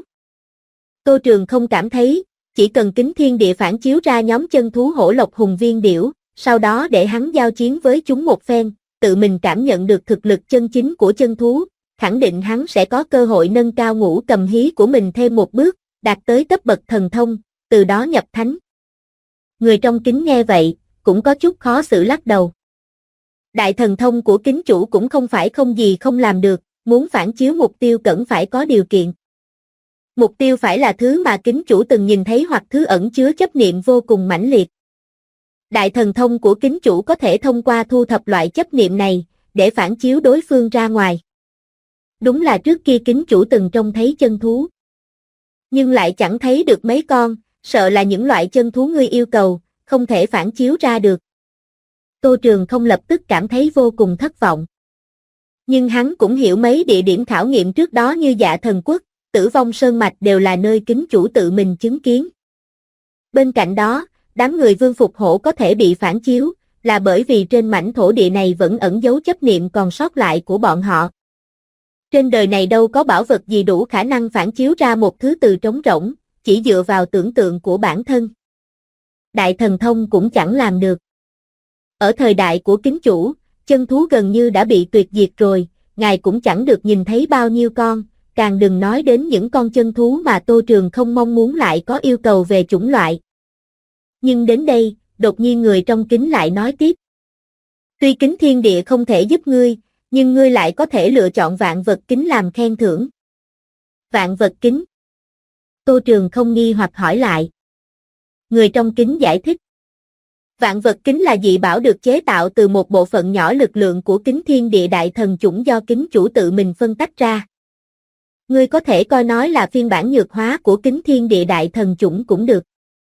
S2: Tô Trường không cảm thấy, chỉ cần kính thiên địa phản chiếu ra nhóm chân thú hổ lộc hùng viên điểu, sau đó để hắn giao chiến với chúng một phen, tự mình cảm nhận được thực lực chân chính của chân thú, khẳng định hắn sẽ có cơ hội nâng cao ngũ cầm hí của mình thêm một bước, đạt tới cấp bậc thần thông, từ đó nhập thánh. Người trong kính nghe vậy, cũng có chút khó xử lắc đầu. Đại thần thông của kính chủ cũng không phải không gì không làm được, muốn phản chiếu mục tiêu cần phải có điều kiện. Mục tiêu phải là thứ mà kính chủ từng nhìn thấy hoặc thứ ẩn chứa chấp niệm vô cùng mãnh liệt. Đại thần thông của kính chủ có thể thông qua thu thập loại chấp niệm này, để phản chiếu đối phương ra ngoài. Đúng là trước kia kính chủ từng trông thấy chân thú. Nhưng lại chẳng thấy được mấy con, sợ là những loại chân thú ngươi yêu cầu, không thể phản chiếu ra được. Tô Trường không lập tức cảm thấy vô cùng thất vọng. Nhưng hắn cũng hiểu mấy địa điểm khảo nghiệm trước đó như Dạ Thần Quốc, Tử Vong Sơn Mạch đều là nơi kính chủ tự mình chứng kiến. Bên cạnh đó, đám người Vương Phục Hổ có thể bị phản chiếu, là bởi vì trên mảnh thổ địa này vẫn ẩn giấu chấp niệm còn sót lại của bọn họ. Trên đời này đâu có bảo vật gì đủ khả năng phản chiếu ra một thứ từ trống rỗng, chỉ dựa vào tưởng tượng của bản thân. Đại thần thông cũng chẳng làm được. Ở thời đại của kính chủ, chân thú gần như đã bị tuyệt diệt rồi, ngài cũng chẳng được nhìn thấy bao nhiêu con, càng đừng nói đến những con chân thú mà Tô Trường không mong muốn lại có yêu cầu về chủng loại. Nhưng đến đây, đột nhiên người trong kính lại nói tiếp. Tuy kính thiên địa không thể giúp ngươi, nhưng ngươi lại có thể lựa chọn vạn vật kính làm khen thưởng. Vạn vật kính. Tô Trường không nghi hoặc hỏi lại. Người trong kính giải thích. Vạn vật kính là dị bảo được chế tạo từ một bộ phận nhỏ lực lượng của kính thiên địa đại thần chủng do kính chủ tự mình phân tách ra. Ngươi có thể coi nó là phiên bản nhược hóa của kính thiên địa đại thần chủng cũng được.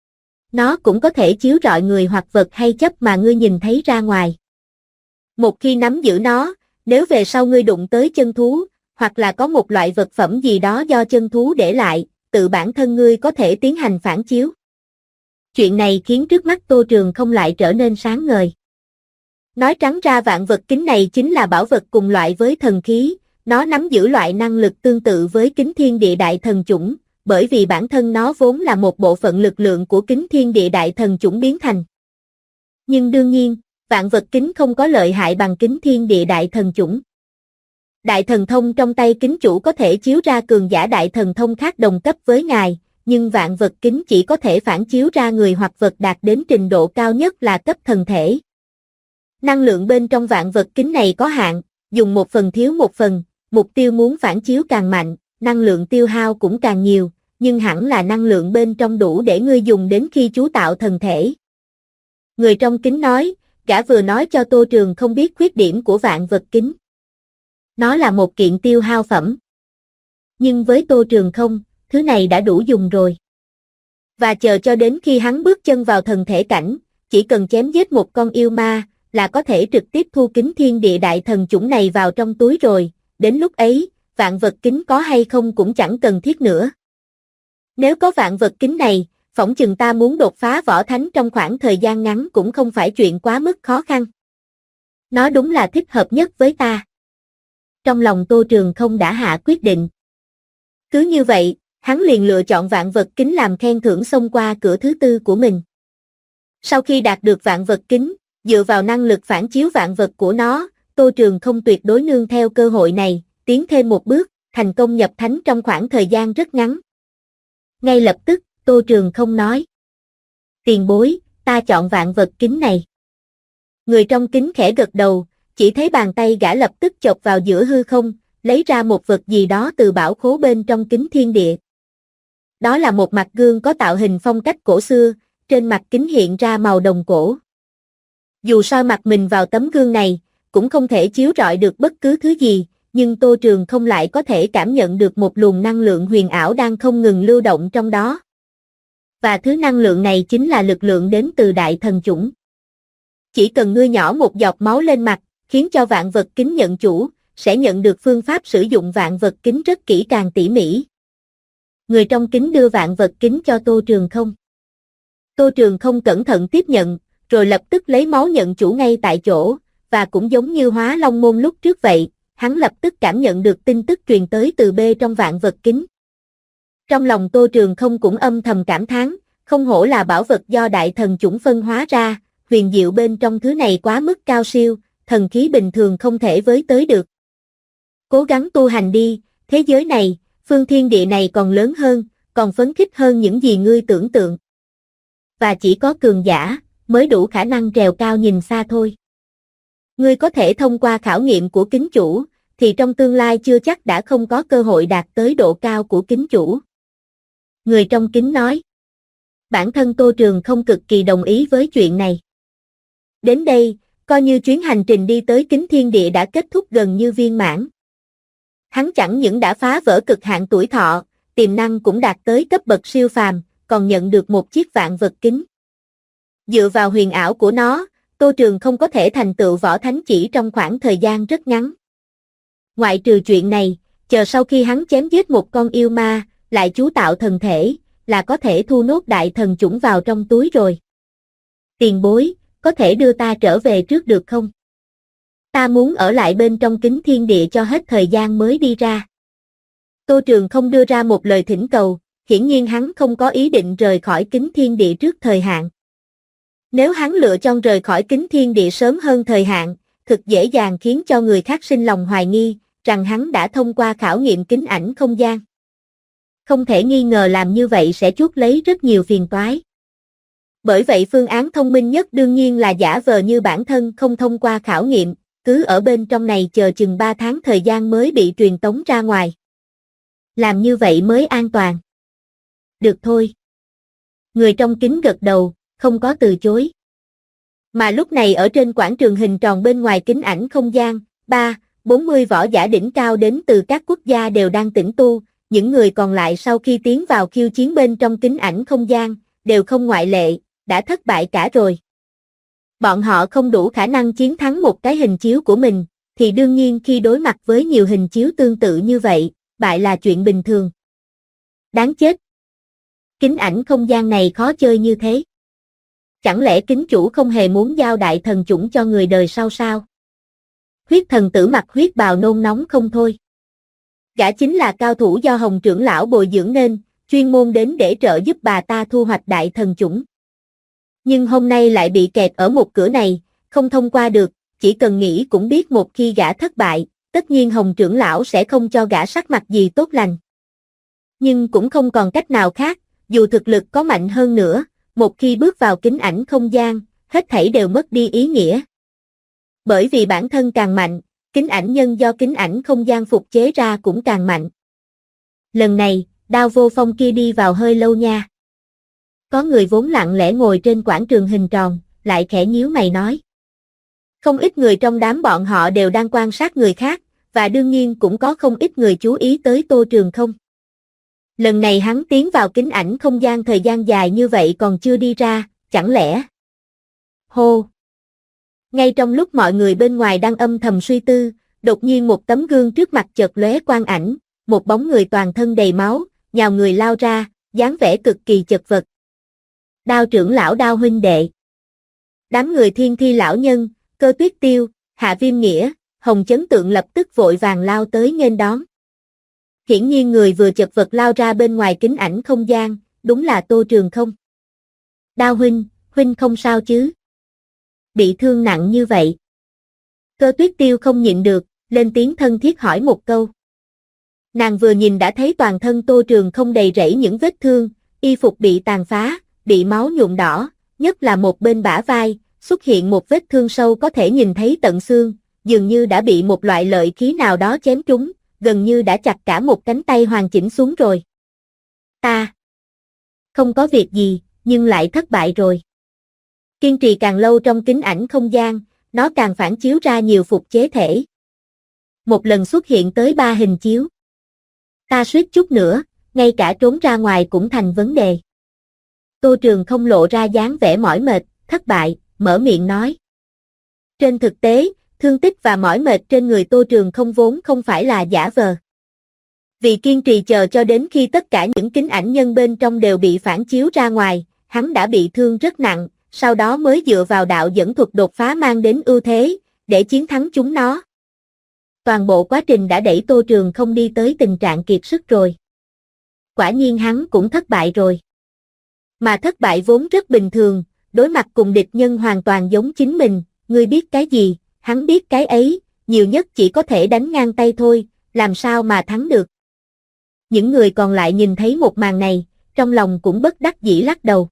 S2: Nó cũng có thể chiếu rọi người hoặc vật hay chấp mà ngươi nhìn thấy ra ngoài. Một khi nắm giữ nó, nếu về sau ngươi đụng tới chân thú, hoặc là có một loại vật phẩm gì đó do chân thú để lại, tự bản thân ngươi có thể tiến hành phản chiếu. Chuyện này khiến trước mắt Tô Trường không lại trở nên sáng ngời. Nói trắng ra vạn vật kính này chính là bảo vật cùng loại với thần khí, nó nắm giữ loại năng lực tương tự với kính thiên địa đại thần chủng, bởi vì bản thân nó vốn là một bộ phận lực lượng của kính thiên địa đại thần chủng biến thành. Nhưng đương nhiên, vạn vật kính không có lợi hại bằng kính thiên địa đại thần chủng. Đại thần thông trong tay kính chủ có thể chiếu ra cường giả đại thần thông khác đồng cấp với ngài, nhưng vạn vật kính chỉ có thể phản chiếu ra người hoặc vật đạt đến trình độ cao nhất là cấp thần thể. Năng lượng bên trong vạn vật kính này có hạn, dùng một phần thiếu một phần, mục tiêu muốn phản chiếu càng mạnh, năng lượng tiêu hao cũng càng nhiều, nhưng hẳn là năng lượng bên trong đủ để ngươi dùng đến khi chú tạo thần thể. Người trong kính nói, gã vừa nói cho Tô Trường không biết khuyết điểm của vạn vật kính. Nó là một kiện tiêu hao phẩm. Nhưng với Tô Trường không, thứ này đã đủ dùng rồi. Và chờ cho đến khi hắn bước chân vào thần thể cảnh, chỉ cần chém giết một con yêu ma, là có thể trực tiếp thu kính thiên địa đại thần chủng này vào trong túi rồi, đến lúc ấy, vạn vật kính có hay không cũng chẳng cần thiết nữa. Nếu có vạn vật kính này, phỏng chừng ta muốn đột phá võ thánh trong khoảng thời gian ngắn cũng không phải chuyện quá mức khó khăn. Nó đúng là thích hợp nhất với ta. Trong lòng Tô Trường không đã hạ quyết định. Cứ như vậy, hắn liền lựa chọn vạn vật kính làm khen thưởng xông qua cửa thứ tư của mình. Sau khi đạt được vạn vật kính, dựa vào năng lực phản chiếu vạn vật của nó, Tô Trường không tuyệt đối nương theo cơ hội này, tiến thêm một bước, thành công nhập thánh trong khoảng thời gian rất ngắn. Ngay lập tức, Tô Trường không nói. Tiền bối, ta chọn vạn vật kính này. Người trong kính khẽ gật đầu, chỉ thấy bàn tay gã lập tức chộp vào giữa hư không, lấy ra một vật gì đó từ bảo khố bên trong kính thiên địa. Đó là một mặt gương có tạo hình phong cách cổ xưa, trên mặt kính hiện ra màu đồng cổ. Dù soi mặt mình vào tấm gương này, cũng không thể chiếu rọi được bất cứ thứ gì, nhưng Tô Trường không lại có thể cảm nhận được một luồng năng lượng huyền ảo đang không ngừng lưu động trong đó. Và thứ năng lượng này chính là lực lượng đến từ đại thần chủng. Chỉ cần ngươi nhỏ một giọt máu lên mặt, khiến cho vạn vật kính nhận chủ, sẽ nhận được phương pháp sử dụng vạn vật kính rất kỹ càng tỉ mỉ. Người trong kính đưa vạn vật kính cho Tô Trường không. Tô Trường không cẩn thận tiếp nhận, rồi lập tức lấy máu nhận chủ ngay tại chỗ, và cũng giống như Hóa Long môn lúc trước vậy, hắn lập tức cảm nhận được tin tức truyền tới từ bên trong vạn vật kính. Trong lòng Tô Trường không cũng âm thầm cảm thán, không hổ là bảo vật do đại thần chủng phân hóa ra, huyền diệu bên trong thứ này quá mức cao siêu, thần khí bình thường không thể với tới được. Cố gắng tu hành đi, thế giới này, phương thiên địa này còn lớn hơn, còn phấn khích hơn những gì ngươi tưởng tượng. Và chỉ có cường giả, mới đủ khả năng trèo cao nhìn xa thôi. Ngươi có thể thông qua khảo nghiệm của kính chủ, thì trong tương lai chưa chắc đã không có cơ hội đạt tới độ cao của kính chủ. Người trong kính nói. Bản thân Tô Trường không cực kỳ đồng ý với chuyện này. Đến đây, coi như chuyến hành trình đi tới kính thiên địa đã kết thúc gần như viên mãn. Hắn chẳng những đã phá vỡ cực hạn tuổi thọ, tiềm năng cũng đạt tới cấp bậc siêu phàm, còn nhận được một chiếc vạn vật kính. Dựa vào huyền ảo của nó, Tô Trường không có thể thành tựu võ thánh chỉ trong khoảng thời gian rất ngắn. Ngoại trừ chuyện này, chờ sau khi hắn chém giết một con yêu ma, lại chú tạo thần thể, là có thể thu nốt đại thần chủng vào trong túi rồi. Tiền bối, có thể đưa ta trở về trước được không? Ta muốn ở lại bên trong kính thiên địa cho hết thời gian mới đi ra. Tô Trường không đưa ra một lời thỉnh cầu, hiển nhiên hắn không có ý định rời khỏi kính thiên địa trước thời hạn. Nếu hắn lựa chọn rời khỏi kính thiên địa sớm hơn thời hạn, thực dễ dàng khiến cho người khác sinh lòng hoài nghi, rằng hắn đã thông qua khảo nghiệm kính ảnh không gian. Không thể nghi ngờ làm như vậy sẽ chuốc lấy rất nhiều phiền toái. Bởi vậy phương án thông minh nhất đương nhiên là giả vờ như bản thân không thông qua khảo nghiệm, cứ ở bên trong này chờ chừng 3 tháng thời gian mới bị truyền tống ra ngoài. Làm như vậy mới an toàn. Được thôi. Người trong kính gật đầu, không có từ chối. Mà lúc này ở trên quảng trường hình tròn bên ngoài kính ảnh không gian, 40 võ giả đỉnh cao đến từ các quốc gia đều đang tĩnh tu, những người còn lại sau khi tiến vào khiêu chiến bên trong kính ảnh không gian, đều không ngoại lệ, đã thất bại cả rồi. Bọn họ không đủ khả năng chiến thắng một cái hình chiếu của mình, thì đương nhiên khi đối mặt với nhiều hình chiếu tương tự như vậy, bại là chuyện bình thường. Đáng chết! Kính ảnh không gian này khó chơi như thế. Chẳng lẽ kính chủ không hề muốn giao đại thần chủng cho người đời sau sao? Huyết thần tử mặc huyết bào nôn nóng không thôi. Gã chính là cao thủ do Hồng trưởng lão bồi dưỡng nên, chuyên môn đến để trợ giúp bà ta thu hoạch đại thần chủng. Nhưng hôm nay lại bị kẹt ở một cửa này, không thông qua được, chỉ cần nghĩ cũng biết một khi gã thất bại, tất nhiên Hồng trưởng lão sẽ không cho gã sắc mặt gì tốt lành. Nhưng cũng không còn cách nào khác, dù thực lực có mạnh hơn nữa, một khi bước vào kính ảnh không gian, hết thảy đều mất đi ý nghĩa. Bởi vì bản thân càng mạnh, kính ảnh nhân do kính ảnh không gian phục chế ra cũng càng mạnh. Lần này, Đao Vô Phong kia đi vào hơi lâu nha. Có người vốn lặng lẽ ngồi trên quảng trường hình tròn, lại khẽ nhíu mày nói. Không ít người trong đám bọn họ đều đang quan sát người khác, và đương nhiên cũng có không ít người chú ý tới Tô Trường Không. Lần này hắn tiến vào kính ảnh không gian thời gian dài như vậy còn chưa đi ra, chẳng lẽ... Hô! Ngay trong lúc mọi người bên ngoài đang âm thầm suy tư, đột nhiên một tấm gương trước mặt chợt lóe quang ảnh, một bóng người toàn thân đầy máu, nhào người lao ra, dáng vẻ cực kỳ chật vật. Đao trưởng lão Đao huynh đệ. Đám người Thiên Thi lão nhân, Cơ Tuyết Tiêu, Hạ Viêm Nghĩa, Hồng Chấn Tượng lập tức vội vàng lao tới nghênh đón. Hiển nhiên người vừa chật vật lao ra bên ngoài kính ảnh không gian, đúng là Tô Trường Không. Đao huynh, huynh không sao chứ? Bị thương nặng như vậy. Cơ Tuyết Tiêu không nhịn được, lên tiếng thân thiết hỏi một câu. Nàng vừa nhìn đã thấy toàn thân Tô Trường Không đầy rẫy những vết thương, y phục bị tàn phá, bị máu nhuộm đỏ, nhất là một bên bả vai, xuất hiện một vết thương sâu có thể nhìn thấy tận xương, dường như đã bị một loại lợi khí nào đó chém trúng, gần như đã chặt cả một cánh tay hoàn chỉnh xuống rồi. Ta không có việc gì, nhưng lại thất bại rồi. Kiên trì càng lâu trong kính ảnh không gian, nó càng phản chiếu ra nhiều phục chế thể. Một lần xuất hiện tới 3 hình chiếu. Ta suýt chút nữa, ngay cả trốn ra ngoài cũng thành vấn đề. Tô Trường Không lộ ra dáng vẻ mỏi mệt, thất bại, mở miệng nói. Trên thực tế, thương tích và mỏi mệt trên người Tô Trường Không vốn không phải là giả vờ. Vì kiên trì chờ cho đến khi tất cả những kính ảnh nhân bên trong đều bị phản chiếu ra ngoài, hắn đã bị thương rất nặng, sau đó mới dựa vào đạo dẫn thuật đột phá mang đến ưu thế, để chiến thắng chúng nó. Toàn bộ quá trình đã đẩy Tô Trường Không đi tới tình trạng kiệt sức rồi. Quả nhiên hắn cũng thất bại rồi. Mà thất bại vốn rất bình thường, đối mặt cùng địch nhân hoàn toàn giống chính mình, ngươi biết cái gì, hắn biết cái ấy, nhiều nhất chỉ có thể đánh ngang tay thôi, làm sao mà thắng được. Những người còn lại nhìn thấy một màn này, trong lòng cũng bất đắc dĩ lắc đầu.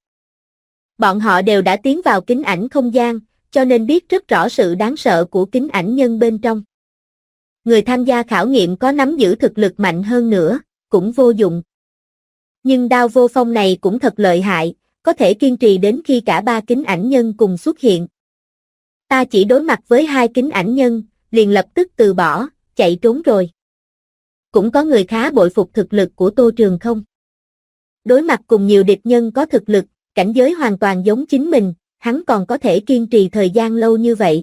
S2: Bọn họ đều đã tiến vào kính ảnh không gian, cho nên biết rất rõ sự đáng sợ của kính ảnh nhân bên trong. Người tham gia khảo nghiệm có nắm giữ thực lực mạnh hơn nữa, cũng vô dụng. Nhưng Đao Vô Phong này cũng thật lợi hại, có thể kiên trì đến khi cả 3 kính ảnh nhân cùng xuất hiện. Ta chỉ đối mặt với 2 kính ảnh nhân, liền lập tức từ bỏ, chạy trốn rồi. Cũng có người khá bội phục thực lực của Tô Trường Không. Đối mặt cùng nhiều địch nhân có thực lực, cảnh giới hoàn toàn giống chính mình, hắn còn có thể kiên trì thời gian lâu như vậy.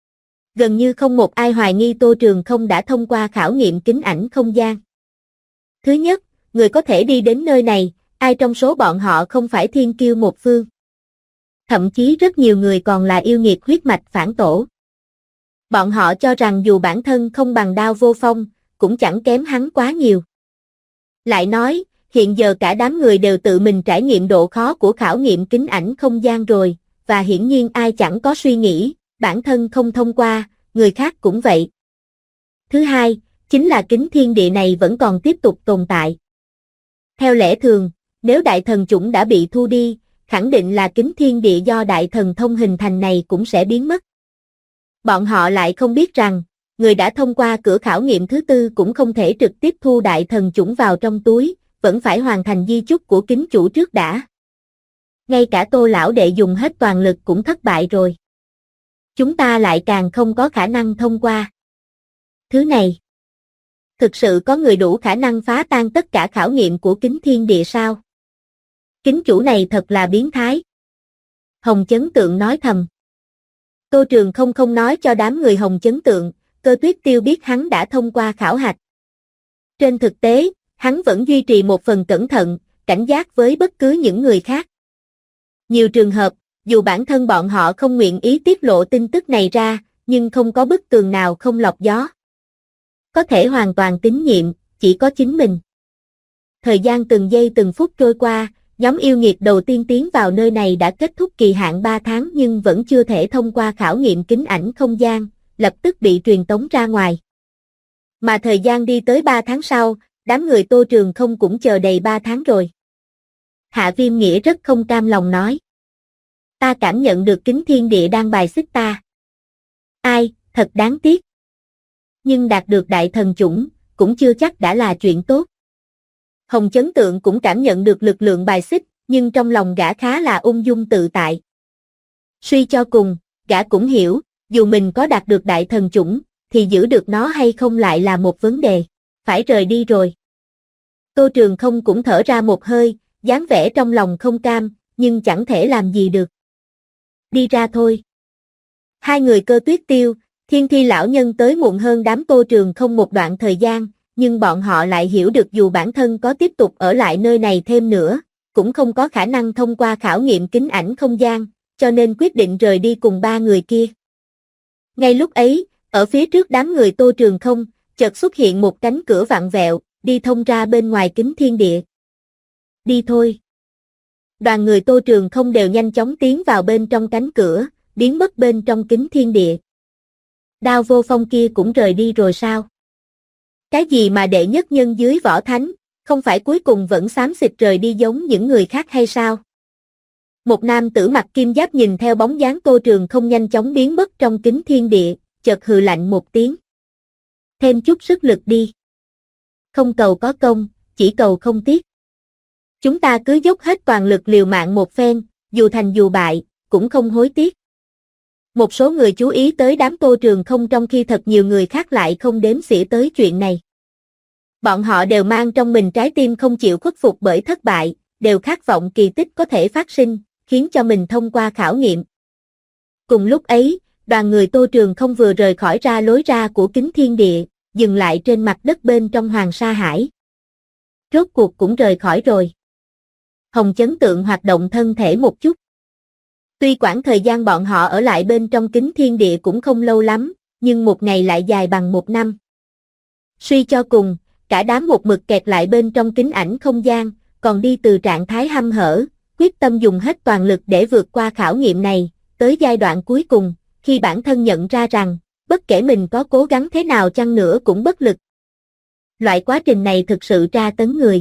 S2: Gần như không một ai hoài nghi Tô Trường Không đã thông qua khảo nghiệm kính ảnh không gian. Thứ nhất, người có thể đi đến nơi này, ai trong số bọn họ không phải thiên kiêu một phương. Thậm chí rất nhiều người còn là yêu nghiệt huyết mạch phản tổ. Bọn họ cho rằng dù bản thân không bằng Đao Vô Phong, cũng chẳng kém hắn quá nhiều. Lại nói, hiện giờ cả đám người đều tự mình trải nghiệm độ khó của khảo nghiệm kính ảnh không gian rồi, và hiển nhiên ai chẳng có suy nghĩ, bản thân không thông qua, người khác cũng vậy. Thứ hai, chính là kính thiên địa này vẫn còn tiếp tục tồn tại. Theo lẽ thường, nếu đại thần chủng đã bị thu đi, khẳng định là kính thiên địa do đại thần thông hình thành này cũng sẽ biến mất. Bọn họ lại không biết rằng, người đã thông qua cửa khảo nghiệm thứ tư cũng không thể trực tiếp thu đại thần chủng vào trong túi, vẫn phải hoàn thành di chúc của kính chủ trước đã. Ngay cả Tô lão đệ dùng hết toàn lực cũng thất bại rồi. Chúng ta lại càng không có khả năng thông qua. Thứ này, thực sự có người đủ khả năng phá tan tất cả khảo nghiệm của kính thiên địa sao? Kính chủ này thật là biến thái. Hồng Chấn Tượng nói thầm. Tô Trường không nói cho đám người Hồng Chấn Tượng, Cơ Tuyết Tiêu biết hắn đã thông qua khảo hạch. Trên thực tế, hắn vẫn duy trì một phần cẩn thận, cảnh giác với bất cứ những người khác. Nhiều trường hợp, dù bản thân bọn họ không nguyện ý tiết lộ tin tức này ra, nhưng không có bức tường nào không lọc gió. Có thể hoàn toàn tín nhiệm, chỉ có chính mình. Thời gian từng giây từng phút trôi qua, nhóm yêu nghiệt đầu tiên tiến vào nơi này đã kết thúc kỳ hạn 3 tháng nhưng vẫn chưa thể thông qua khảo nghiệm kính ảnh không gian, lập tức bị truyền tống ra ngoài. Mà thời gian đi tới 3 tháng sau, đám người Tô Trường không cũng chờ đầy 3 tháng rồi. Hạ Viêm Nghĩa rất không cam lòng nói. Ta cảm nhận được kính thiên địa đang bài xích ta. Ai, thật đáng tiếc. Nhưng đạt được đại thần chủng, cũng chưa chắc đã là chuyện tốt. Hồng Chấn Tượng cũng cảm nhận được lực lượng bài xích, nhưng trong lòng gã khá là ung dung tự tại. Suy cho cùng, gã cũng hiểu, dù mình có đạt được đại thần chủng, thì giữ được nó hay không lại là một vấn đề. Phải rời đi rồi. Tô Trường không cũng thở ra một hơi, dáng vẻ trong lòng không cam, nhưng chẳng thể làm gì được. Đi ra thôi. Hai người Cơ Tuyết Tiêu, Thiên Thi lão nhân tới muộn hơn đám Tô Trường không một đoạn thời gian, nhưng bọn họ lại hiểu được dù bản thân có tiếp tục ở lại nơi này thêm nữa, cũng không có khả năng thông qua khảo nghiệm kính ảnh không gian, cho nên quyết định rời đi cùng ba người kia. Ngay lúc ấy, ở phía trước đám người Tô Trường không, chợt xuất hiện một cánh cửa vặn vẹo, đi thông ra bên ngoài kính thiên địa. Đi thôi. Đoàn người Tô Trường không đều nhanh chóng tiến vào bên trong cánh cửa, biến mất bên trong kính thiên địa. Đao Vô Phong kia cũng rời đi rồi sao? Cái gì mà đệ nhất nhân dưới võ thánh, không phải cuối cùng vẫn xám xịt rời đi giống những người khác hay sao? Một nam tử mặc kim giáp nhìn theo bóng dáng Tô Trường không nhanh chóng biến mất trong kính thiên địa, chợt hừ lạnh một tiếng. Thêm chút sức lực đi. Không cầu có công, chỉ cầu không tiếc. Chúng ta cứ dốc hết toàn lực liều mạng một phen, dù thành dù bại, cũng không hối tiếc. Một số người chú ý tới đám Tô Trường không trong khi thật nhiều người khác lại không đếm xỉa tới chuyện này. Bọn họ đều mang trong mình trái tim không chịu khuất phục bởi thất bại, đều khát vọng kỳ tích có thể phát sinh, khiến cho mình thông qua khảo nghiệm. Cùng lúc ấy, đoàn người Tô Trường không vừa rời khỏi ra lối ra của kính thiên địa, dừng lại trên mặt đất bên trong Hoàng Sa Hải. Rốt cuộc cũng rời khỏi rồi. Hồng Chấn Tượng hoạt động thân thể một chút. Tuy quãng thời gian bọn họ ở lại bên trong kính thiên địa cũng không lâu lắm, nhưng một ngày lại dài bằng một năm. Suy cho cùng, cả đám một mực kẹt lại bên trong kính ảnh không gian, còn đi từ trạng thái hăm hở, quyết tâm dùng hết toàn lực để vượt qua khảo nghiệm này, tới giai đoạn cuối cùng, khi bản thân nhận ra rằng, bất kể mình có cố gắng thế nào chăng nữa cũng bất lực. Loại quá trình này thực sự tra tấn người.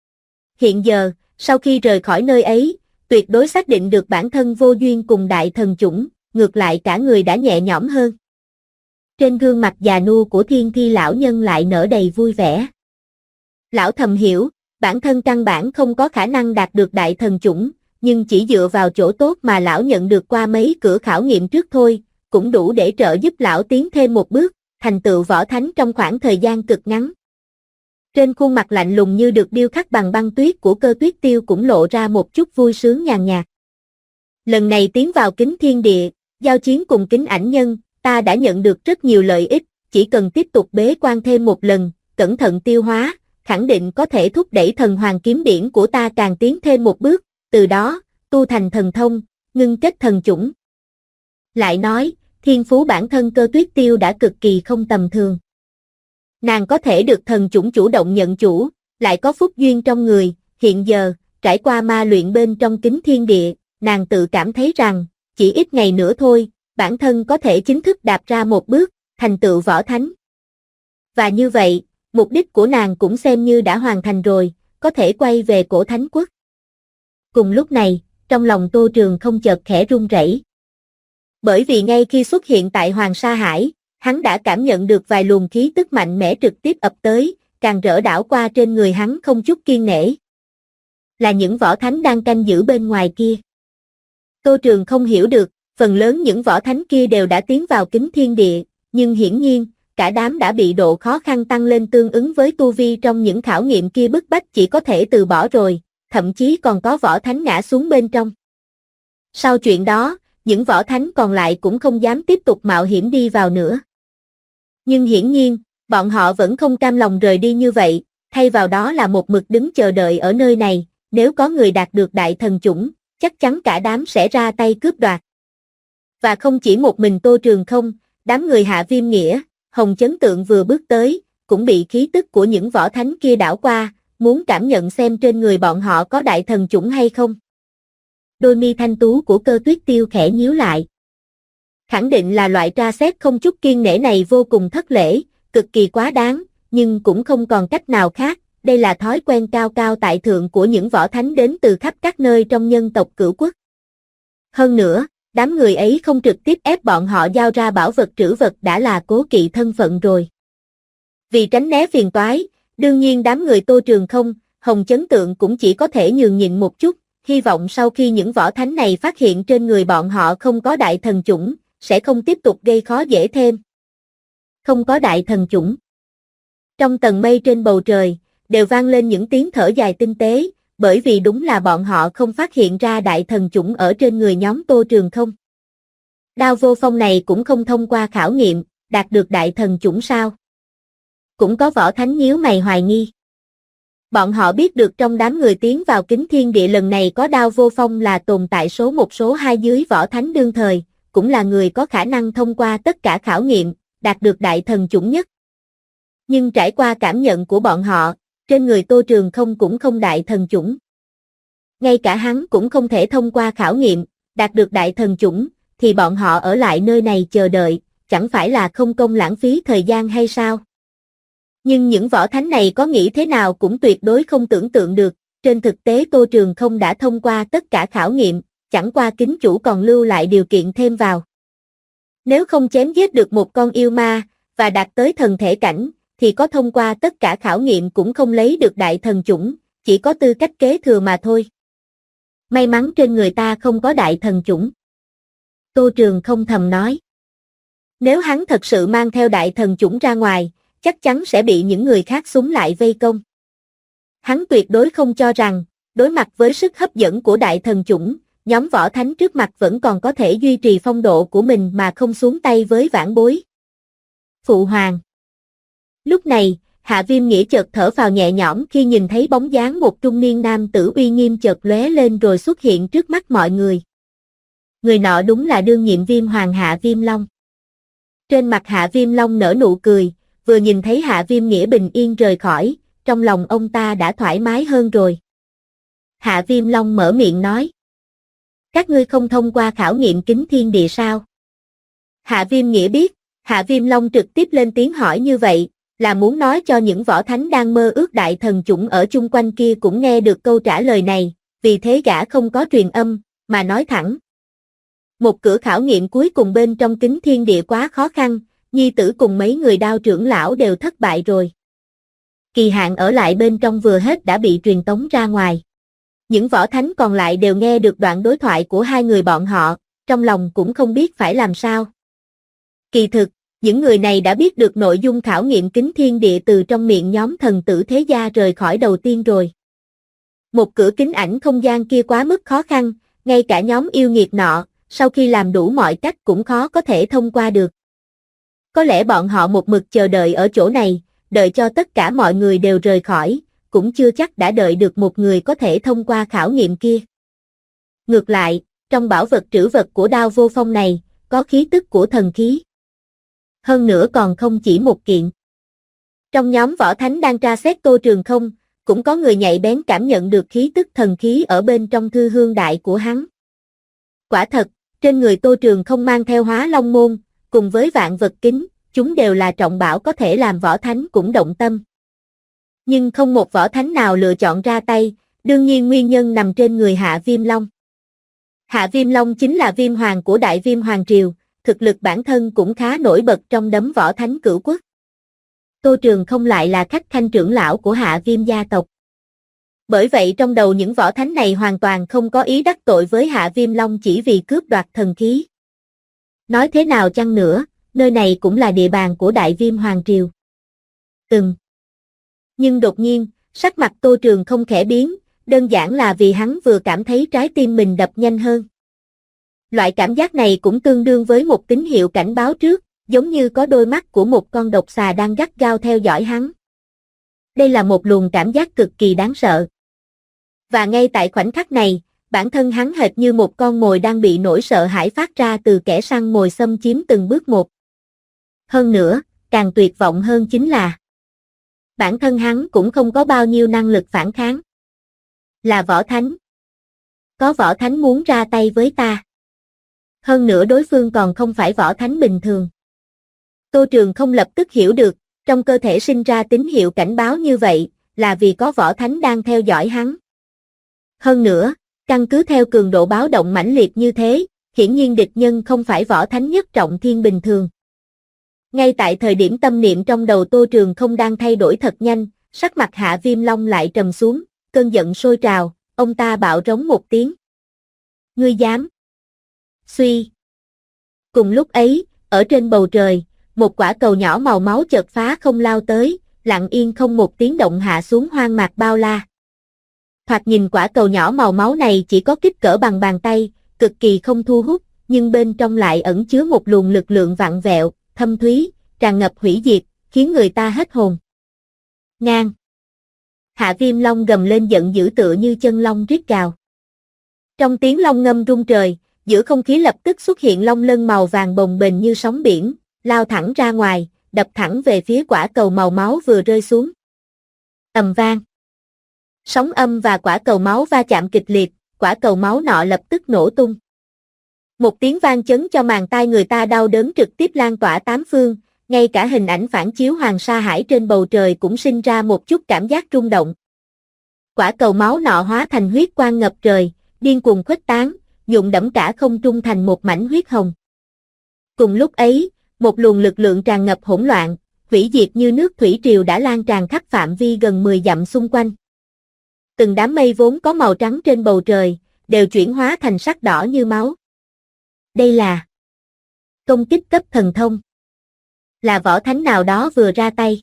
S2: Hiện giờ, sau khi rời khỏi nơi ấy, tuyệt đối xác định được bản thân vô duyên cùng đại thần chủng, ngược lại cả người đã nhẹ nhõm hơn. Trên gương mặt già nua của Thiên Thi lão nhân lại nở đầy vui vẻ. Lão thầm hiểu, bản thân căn bản không có khả năng đạt được đại thần chủng, nhưng chỉ dựa vào chỗ tốt mà lão nhận được qua mấy cửa khảo nghiệm trước thôi, cũng đủ để trợ giúp lão tiến thêm một bước, thành tựu võ thánh trong khoảng thời gian cực ngắn. Trên khuôn mặt lạnh lùng như được điêu khắc bằng băng tuyết của Cơ Tuyết Tiêu cũng lộ ra một chút vui sướng nhàn nhạt. Lần này tiến vào kính thiên địa, giao chiến cùng kính ảnh nhân, ta đã nhận được rất nhiều lợi ích, chỉ cần tiếp tục bế quan thêm một lần, cẩn thận tiêu hóa, khẳng định có thể thúc đẩy thần hoàng kiếm điển của ta càng tiến thêm một bước, từ đó, tu thành thần thông, ngưng kết thần chủng. Lại nói, thiên phú bản thân Cơ Tuyết Tiêu đã cực kỳ không tầm thường. Nàng có thể được thần chủng chủ động nhận chủ, lại có phúc duyên trong người, hiện giờ, trải qua ma luyện bên trong kính thiên địa, nàng tự cảm thấy rằng, chỉ ít ngày nữa thôi, bản thân có thể chính thức đạp ra một bước, thành tựu võ thánh. Và như vậy, mục đích của nàng cũng xem như đã hoàn thành rồi, có thể quay về Cổ Thánh Quốc. Cùng lúc này, trong lòng Tô Trường không chợt khẽ run rẩy. Bởi vì ngay khi xuất hiện tại Hoàng Sa Hải, hắn đã cảm nhận được vài luồng khí tức mạnh mẽ trực tiếp ập tới, càng rỡ đảo qua trên người hắn không chút kiêng nể. Là những võ thánh đang canh giữ bên ngoài kia. Tô Trường không hiểu được, phần lớn những võ thánh kia đều đã tiến vào Kính Thiên Địa, nhưng hiển nhiên, cả đám đã bị độ khó khăn tăng lên tương ứng với tu vi trong những khảo nghiệm kia bức bách chỉ có thể từ bỏ rồi, thậm chí còn có võ thánh ngã xuống bên trong. Sau chuyện đó, những võ thánh còn lại cũng không dám tiếp tục mạo hiểm đi vào nữa. Nhưng hiển nhiên, bọn họ vẫn không cam lòng rời đi như vậy, thay vào đó là một mực đứng chờ đợi ở nơi này, nếu có người đạt được đại thần chủng, chắc chắn cả đám sẽ ra tay cướp đoạt. Và không chỉ một mình Tô Trường không, đám người Hạ Viêm Nghĩa, Hồng Chấn Tượng vừa bước tới, cũng bị khí tức của những võ thánh kia đảo qua, muốn cảm nhận xem trên người bọn họ có đại thần chủng hay không. Đôi mi thanh tú của Cơ Tuyết Tiêu khẽ nhíu lại. Khẳng định là loại tra xét không chút kiêng nể này vô cùng thất lễ, cực kỳ quá đáng, nhưng cũng không còn cách nào khác, đây là thói quen cao cao tại thượng của những võ thánh đến từ khắp các nơi trong nhân tộc Cửu Quốc. Hơn nữa, đám người ấy không trực tiếp ép bọn họ giao ra bảo vật trữ vật đã là cố kỵ thân phận rồi. Vì tránh né phiền toái, đương nhiên đám người Tô Trường không, Hồng Chấn Tượng cũng chỉ có thể nhường nhịn một chút, hy vọng sau khi những võ thánh này phát hiện trên người bọn họ không có đại thần chủng, sẽ không tiếp tục gây khó dễ thêm. Không có đại thần chủng. Trong tầng mây trên bầu trời, đều vang lên những tiếng thở dài tinh tế, bởi vì đúng là bọn họ không phát hiện ra đại thần chủng ở trên người nhóm Tô Trường không. Đao Vô Phong này cũng không thông qua khảo nghiệm, đạt được đại thần chủng sao? Cũng có võ thánh nhíu mày hoài nghi. Bọn họ biết được trong đám người tiến vào Kính Thiên Địa lần này có Đao Vô Phong là tồn tại số 1 số 2 dưới võ thánh đương thời, cũng là người có khả năng thông qua tất cả khảo nghiệm, đạt được đại thần chủng nhất. Nhưng trải qua cảm nhận của bọn họ, trên người Tô Trường không cũng không đại thần chủng. Ngay cả hắn cũng không thể thông qua khảo nghiệm, đạt được đại thần chủng, thì bọn họ ở lại nơi này chờ đợi, chẳng phải là không công lãng phí thời gian hay sao? Nhưng những võ thánh này có nghĩ thế nào cũng tuyệt đối không tưởng tượng được, trên thực tế Tô Trường không đã thông qua tất cả khảo nghiệm, chẳng qua kính chủ còn lưu lại điều kiện thêm vào. Nếu không chém giết được một con yêu ma, và đạt tới thần thể cảnh, thì có thông qua tất cả khảo nghiệm cũng không lấy được đại thần chủng, chỉ có tư cách kế thừa mà thôi. May mắn trên người ta không có đại thần chủng. Tô Trường không thầm nói. Nếu hắn thật sự mang theo đại thần chủng ra ngoài, chắc chắn sẽ bị những người khác xúm lại vây công. Hắn tuyệt đối không cho rằng, đối mặt với sức hấp dẫn của đại thần chủng, nhóm võ thánh trước mặt vẫn còn có thể duy trì phong độ của mình mà không xuống tay với vãn bối. Phụ hoàng. Lúc này, Hạ Viêm Nghĩa chợt thở phào nhẹ nhõm khi nhìn thấy bóng dáng một trung niên nam tử uy nghiêm chợt lóe lên rồi xuất hiện trước mắt mọi người. Người nọ đúng là đương nhiệm Viêm Hoàng Hạ Viêm Long. Trên mặt Hạ Viêm Long nở nụ cười, vừa nhìn thấy Hạ Viêm Nghĩa bình yên rời khỏi, trong lòng ông ta đã thoải mái hơn rồi. Hạ Viêm Long mở miệng nói. Các ngươi không thông qua khảo nghiệm Kính Thiên Địa sao? Hạ Viêm Nghĩa biết, Hạ Viêm Long trực tiếp lên tiếng hỏi như vậy, là muốn nói cho những võ thánh đang mơ ước đại thần chủng ở chung quanh kia cũng nghe được câu trả lời này, vì thế gã không có truyền âm, mà nói thẳng. Một cửa khảo nghiệm cuối cùng bên trong Kính Thiên Địa quá khó khăn, nhi tử cùng mấy người Đao trưởng lão đều thất bại rồi. Kỳ hạn ở lại bên trong vừa hết đã bị truyền tống ra ngoài. Những võ thánh còn lại đều nghe được đoạn đối thoại của hai người bọn họ, trong lòng cũng không biết phải làm sao. Kỳ thực, những người này đã biết được nội dung khảo nghiệm Kính Thiên Địa từ trong miệng nhóm thần tử thế gia rời khỏi đầu tiên rồi. Một cửa kính ảnh không gian kia quá mức khó khăn, ngay cả nhóm yêu nghiệt nọ, sau khi làm đủ mọi cách cũng khó có thể thông qua được. Có lẽ bọn họ một mực chờ đợi ở chỗ này, đợi cho tất cả mọi người đều rời khỏi, cũng chưa chắc đã đợi được một người có thể thông qua khảo nghiệm kia. Ngược lại, trong bảo vật trữ vật của Đao Vô Phong này, có khí tức của thần khí. Hơn nữa còn không chỉ một kiện. Trong nhóm võ thánh đang tra xét Tô Trường không, cũng có người nhạy bén cảm nhận được khí tức thần khí ở bên trong thư hương đại của hắn. Quả thật, trên người Tô Trường không mang theo Hóa Long Môn, cùng với vạn vật kính, chúng đều là trọng bảo có thể làm võ thánh cũng động tâm. Nhưng không một võ thánh nào lựa chọn ra tay, đương nhiên nguyên nhân nằm trên người Hạ Viêm Long. Hạ Viêm Long chính là Viêm Hoàng của Đại Viêm Hoàng Triều, thực lực bản thân cũng khá nổi bật trong đám võ thánh cửu quốc. Tô Trường không lại là khách khanh trưởng lão của Hạ Viêm gia tộc. Bởi vậy trong đầu những võ thánh này hoàn toàn không có ý đắc tội với Hạ Viêm Long chỉ vì cướp đoạt thần khí. Nói thế nào chăng nữa, nơi này cũng là địa bàn của Đại Viêm Hoàng Triều. Nhưng đột nhiên, sắc mặt Tô Trường không khẽ biến, đơn giản là vì hắn vừa cảm thấy trái tim mình đập nhanh hơn. Loại cảm giác này cũng tương đương với một tín hiệu cảnh báo trước, giống như có đôi mắt của một con độc xà đang gắt gao theo dõi hắn. Đây là một luồng cảm giác cực kỳ đáng sợ. Và ngay tại khoảnh khắc này, bản thân hắn hệt như một con mồi đang bị nỗi sợ hãi phát ra từ kẻ săn mồi xâm chiếm từng bước một. Hơn nữa, càng tuyệt vọng hơn chính là bản thân hắn cũng không có bao nhiêu năng lực phản kháng. Là võ thánh. Có võ thánh muốn ra tay với ta. Hơn nữa đối phương còn không phải võ thánh bình thường. Tô Trường không lập tức hiểu được, trong cơ thể sinh ra tín hiệu cảnh báo như vậy, là vì có võ thánh đang theo dõi hắn. Hơn nữa, căn cứ theo cường độ báo động mãnh liệt như thế, hiển nhiên địch nhân không phải võ thánh nhất trọng thiên bình thường. Ngay tại thời điểm tâm niệm trong đầu Tô Trường không đang thay đổi thật nhanh, sắc mặt Hạ Viêm Long lại trầm xuống, cơn giận sôi trào, ông ta bạo rống một tiếng. Ngươi dám? Suy. Cùng lúc ấy, ở trên bầu trời, một quả cầu nhỏ màu máu chợt phá không lao tới, lặng yên không một tiếng động hạ xuống hoang mạc bao la. Thoạt nhìn quả cầu nhỏ màu máu này chỉ có kích cỡ bằng bàn tay, cực kỳ không thu hút, nhưng bên trong lại ẩn chứa một luồng lực lượng vặn vẹo, thâm thúy, tràn ngập hủy diệt, khiến người ta hết hồn. Ngang. Hạ Viêm Long gầm lên giận dữ tựa như chân long rít gào. Trong tiếng long ngâm rung trời, giữa không khí lập tức xuất hiện long lân màu vàng bồng bềnh như sóng biển, lao thẳng ra ngoài, đập thẳng về phía quả cầu màu máu vừa rơi xuống. Ầm vang. Sóng âm và quả cầu máu va chạm kịch liệt, quả cầu máu nọ lập tức nổ tung. Một tiếng vang chấn cho màng tai người ta đau đớn trực tiếp lan tỏa tám phương, ngay cả hình ảnh phản chiếu Hoàng Sa Hải trên bầu trời cũng sinh ra một chút cảm giác rung động. Quả cầu máu nọ hóa thành huyết quang ngập trời, điên cuồng khuếch tán, nhuộm đẫm cả không trung thành một mảnh huyết hồng. Cùng lúc ấy, một luồng lực lượng tràn ngập hỗn loạn, hủy diệt như nước thủy triều đã lan tràn khắp phạm vi gần 10 dặm xung quanh. Từng đám mây vốn có màu trắng trên bầu trời, đều chuyển hóa thành sắc đỏ như máu. Đây là công kích cấp thần thông. Là võ thánh nào đó vừa ra tay.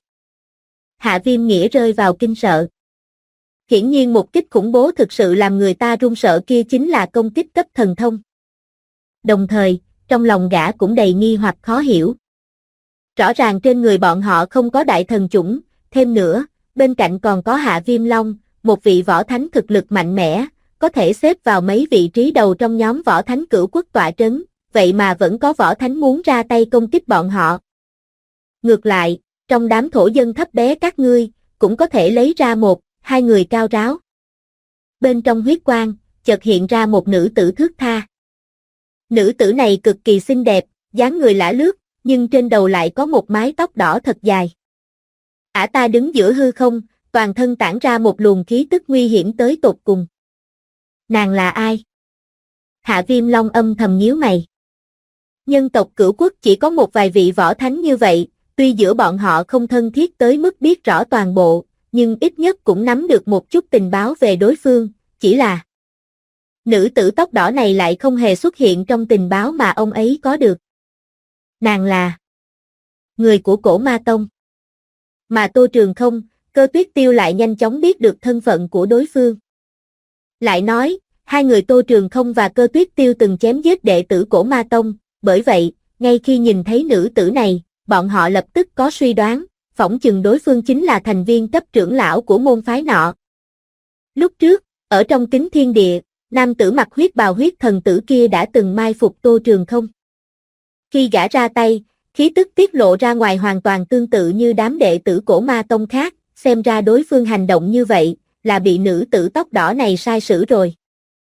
S2: Hạ Viêm Nghĩa rơi vào kinh sợ. Hiển nhiên một kích khủng bố thực sự làm người ta run sợ kia chính là công kích cấp thần thông. Đồng thời, trong lòng gã cũng đầy nghi hoặc khó hiểu. Rõ ràng trên người bọn họ không có đại thần chủng, thêm nữa, bên cạnh còn có Hạ Viêm Long, một vị võ thánh thực lực mạnh mẽ, có thể xếp vào mấy vị trí đầu trong nhóm võ thánh cửu quốc tọa trấn, vậy mà vẫn có võ thánh muốn ra tay công kích bọn họ. Ngược lại, trong đám thổ dân thấp bé các ngươi, cũng có thể lấy ra một, hai người cao ráo. Bên trong huyết quang, chợt hiện ra một nữ tử thướt tha. Nữ tử này cực kỳ xinh đẹp, dáng người lả lướt, nhưng trên đầu lại có một mái tóc đỏ thật dài. Ả ta đứng giữa hư không, toàn thân tản ra một luồng khí tức nguy hiểm tới tột cùng. Nàng là ai? Hạ Viêm Long âm thầm nhíu mày. Nhân tộc Cửu Quốc chỉ có một vài vị võ thánh như vậy, tuy giữa bọn họ không thân thiết tới mức biết rõ toàn bộ, nhưng ít nhất cũng nắm được một chút tình báo về đối phương, chỉ là nữ tử tóc đỏ này lại không hề xuất hiện trong tình báo mà ông ấy có được. Nàng là người của Cổ Ma Tông. Mà Tô Trường không, Cơ Tuyết Tiêu lại nhanh chóng biết được thân phận của đối phương. Lại nói, hai người Tô Trường không và Cơ Tuyết Tiêu từng chém giết đệ tử Cổ Ma Tông, bởi vậy, ngay khi nhìn thấy nữ tử này, bọn họ lập tức có suy đoán, phỏng chừng đối phương chính là thành viên cấp trưởng lão của môn phái nọ. Lúc trước, ở trong Kính Thiên Địa, nam tử mặc huyết bào huyết thần tử kia đã từng mai phục Tô Trường không. Khi gã ra tay, khí tức tiết lộ ra ngoài hoàn toàn tương tự như đám đệ tử Cổ Ma Tông khác, xem ra đối phương hành động như vậy, là bị nữ tử tóc đỏ này sai sử rồi.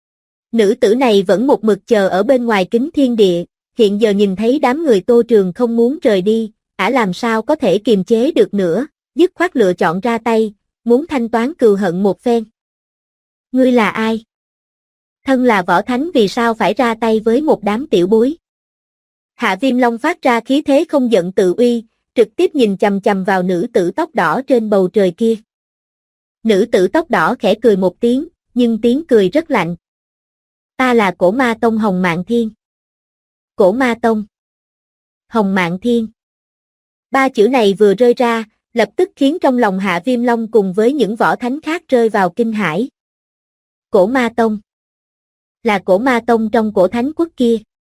S2: Nữ tử này vẫn một mực chờ ở bên ngoài Kính Thiên Địa, hiện giờ nhìn thấy đám người Tô Trường không muốn rời đi, ả làm sao có thể kiềm chế được nữa, dứt khoát lựa chọn ra tay, muốn thanh toán cừu hận một phen. Ngươi là ai? Thân là võ thánh vì sao phải ra tay với một đám tiểu bối? Hạ Viêm Long phát ra khí thế không giận tự uy, trực tiếp nhìn chằm chằm vào nữ tử tóc đỏ trên bầu trời kia. Nữ tử tóc đỏ khẽ cười một tiếng, nhưng tiếng cười rất lạnh. Ta là Cổ Ma Tông Hồng Mạn Thiên. Cổ Ma Tông. Hồng Mạn Thiên. Ba chữ này vừa rơi ra, lập tức khiến trong lòng Hạ Viêm Long cùng với những võ thánh khác rơi vào kinh hãi. Cổ Ma Tông. Là Cổ Ma Tông trong Cổ Thánh Quốc kia.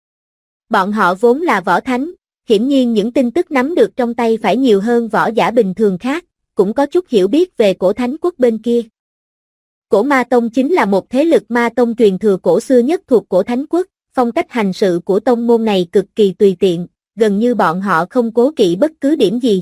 S2: Bọn họ vốn là võ thánh, hiển nhiên những tin tức nắm được trong tay phải nhiều hơn võ giả bình thường khác, cũng có chút hiểu biết về Cổ Thánh Quốc bên kia. Cổ Ma Tông chính là một thế lực ma tông truyền thừa cổ xưa nhất thuộc Cổ Thánh Quốc, phong cách hành sự của tông môn này cực kỳ tùy tiện, gần như bọn họ không cố kỵ bất cứ điểm gì.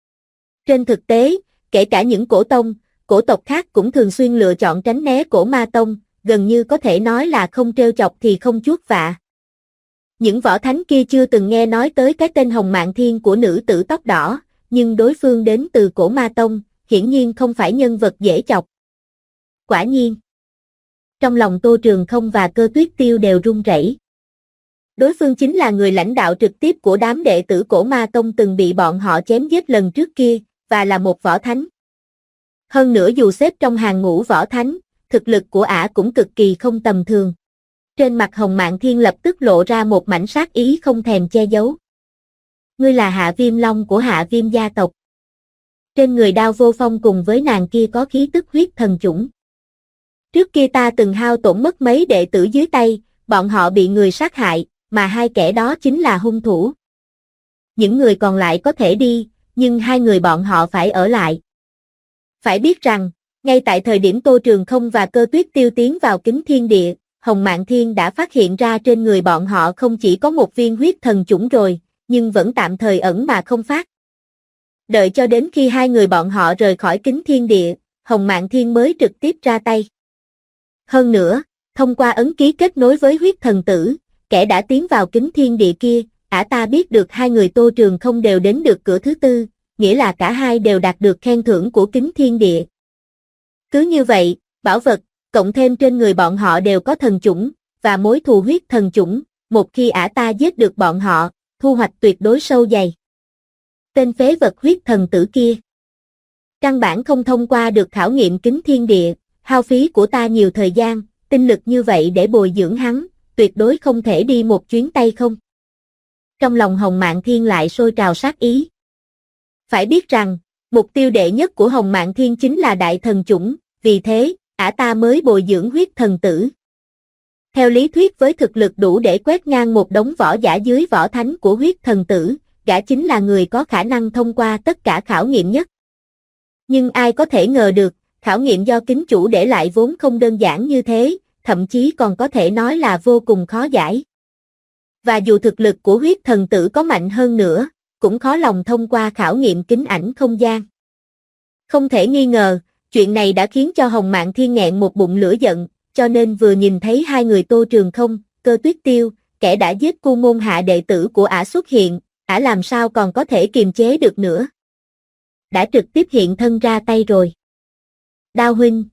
S2: Trên thực tế, kể cả những cổ tông, cổ tộc khác cũng thường xuyên lựa chọn tránh né Cổ Ma Tông, gần như có thể nói là không trêu chọc thì không chuốc vạ. Những võ thánh kia chưa từng nghe nói tới cái tên Hồng Mạn Thiên của nữ tử tóc đỏ, nhưng đối phương đến từ Cổ Ma Tông, hiển nhiên không phải nhân vật dễ chọc. Quả nhiên. Trong lòng Tô Trường Không và Cơ Tuyết Tiêu đều run rẩy. Đối phương chính là người lãnh đạo trực tiếp của đám đệ tử Cổ Ma Tông từng bị bọn họ chém giết lần trước kia, và là một võ thánh. Hơn nữa dù xếp trong hàng ngũ võ thánh, thực lực của ả cũng cực kỳ không tầm thường. Trên mặt Hồng Mạn Thiên lập tức lộ ra một mảnh sát ý không thèm che giấu. Ngươi là Hạ Viêm Long của Hạ Viêm gia tộc. Trên người Đao Vô Phong cùng với nàng kia có khí tức huyết thần chủng. Trước kia ta từng hao tổn mất mấy đệ tử dưới tay, bọn họ bị người sát hại, mà hai kẻ đó chính là hung thủ. Những người còn lại có thể đi, nhưng hai người bọn họ phải ở lại. Phải biết rằng, ngay tại thời điểm Tô Trường Không và Cơ Tuyết Tiêu tiến vào Kính Thiên Địa, Hồng Mạn Thiên đã phát hiện ra trên người bọn họ không chỉ có một viên huyết thần chủng rồi, nhưng vẫn tạm thời ẩn mà không phát. Đợi cho đến khi hai người bọn họ rời khỏi Kính Thiên Địa, Hồng Mạn Thiên mới trực tiếp ra tay. Hơn nữa, thông qua ấn ký kết nối với huyết thần tử, kẻ đã tiến vào Kính Thiên Địa kia, ả ta biết được hai người Tô Trường Không đều đến được cửa thứ tư, nghĩa là cả hai đều đạt được khen thưởng của Kính Thiên Địa. Cứ như vậy, bảo vật, cộng thêm trên người bọn họ đều có thần chủng, và mối thù huyết thần chủng, một khi ả ta giết được bọn họ, thu hoạch tuyệt đối sâu dày. Tên phế vật huyết thần tử kia. Căn bản không thông qua được khảo nghiệm Kính Thiên Địa, hao phí của ta nhiều thời gian, tinh lực như vậy để bồi dưỡng hắn, tuyệt đối không thể đi một chuyến tay không. Trong lòng Hồng Mạn Thiên lại sôi trào sát ý. Phải biết rằng, mục tiêu đệ nhất của Hồng Mạn Thiên chính là đại thần chủng, vì thế, ả ta mới bồi dưỡng huyết thần tử. Theo lý thuyết với thực lực đủ để quét ngang một đống võ giả dưới võ thánh của huyết thần tử, gã chính là người có khả năng thông qua tất cả khảo nghiệm nhất. Nhưng ai có thể ngờ được, khảo nghiệm do kính chủ để lại vốn không đơn giản như thế, thậm chí còn có thể nói là vô cùng khó giải. Và dù thực lực của huyết thần tử có mạnh hơn nữa, cũng khó lòng thông qua khảo nghiệm kính ảnh không gian. Không thể nghi ngờ, chuyện này đã khiến cho Hồng Mạn Thiên nghẹn một bụng lửa giận, cho nên vừa nhìn thấy hai người Tô Trường Không, Cơ Tuyết Tiêu, kẻ đã giết Cu Môn Hạ đệ tử của ả xuất hiện, ả làm sao còn có thể kiềm chế được nữa. Đã trực tiếp hiện thân ra tay rồi. Đao huynh,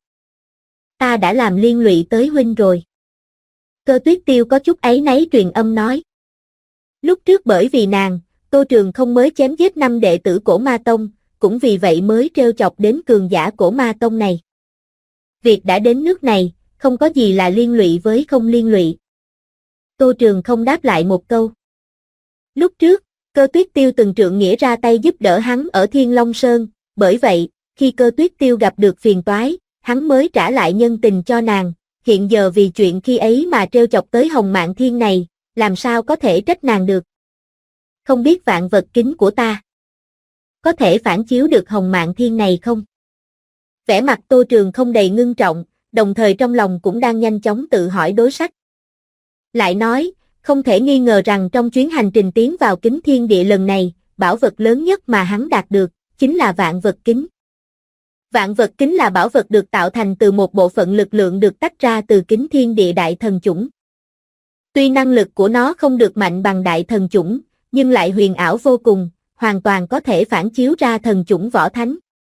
S2: ta đã làm liên lụy tới huynh rồi. Cơ Tuyết Tiêu có chút áy náy truyền âm nói. Lúc trước bởi vì nàng, Tô Trường Không mới chém giết 5 đệ tử Cổ Ma Tông, cũng vì vậy mới trêu chọc đến cường giả Cổ Ma Tông này. Việc đã đến nước này, không có gì là liên lụy với không liên lụy. Tô Trường Không đáp lại một câu. Lúc trước, Cơ Tuyết Tiêu từng trượng nghĩa ra tay giúp đỡ hắn ở Thiên Long Sơn, bởi vậy, khi Cơ Tuyết Tiêu gặp được phiền toái, hắn mới trả lại nhân tình cho nàng, hiện giờ vì chuyện khi ấy mà trêu chọc tới Hồng Mạn Thiên này, làm sao có thể trách nàng được. Không biết vạn vật kính của ta có thể phản chiếu được Hồng Mạn Thiên này không? Vẻ mặt Tô Trường Không đầy ngưng trọng, đồng thời trong lòng cũng đang nhanh chóng tự hỏi đối sách. Lại nói, không thể nghi ngờ rằng trong chuyến hành trình tiến vào Kính Thiên Địa lần này, bảo vật lớn nhất mà hắn đạt được, chính là vạn vật kính. Vạn vật kính là bảo vật được tạo thành từ một bộ phận lực lượng được tách ra từ Kính Thiên Địa đại thần chủng. Tuy năng lực của nó không được mạnh bằng đại thần chủng, nhưng lại huyền ảo vô cùng, hoàn toàn có thể phản chiếu ra thần chủng võ thánh.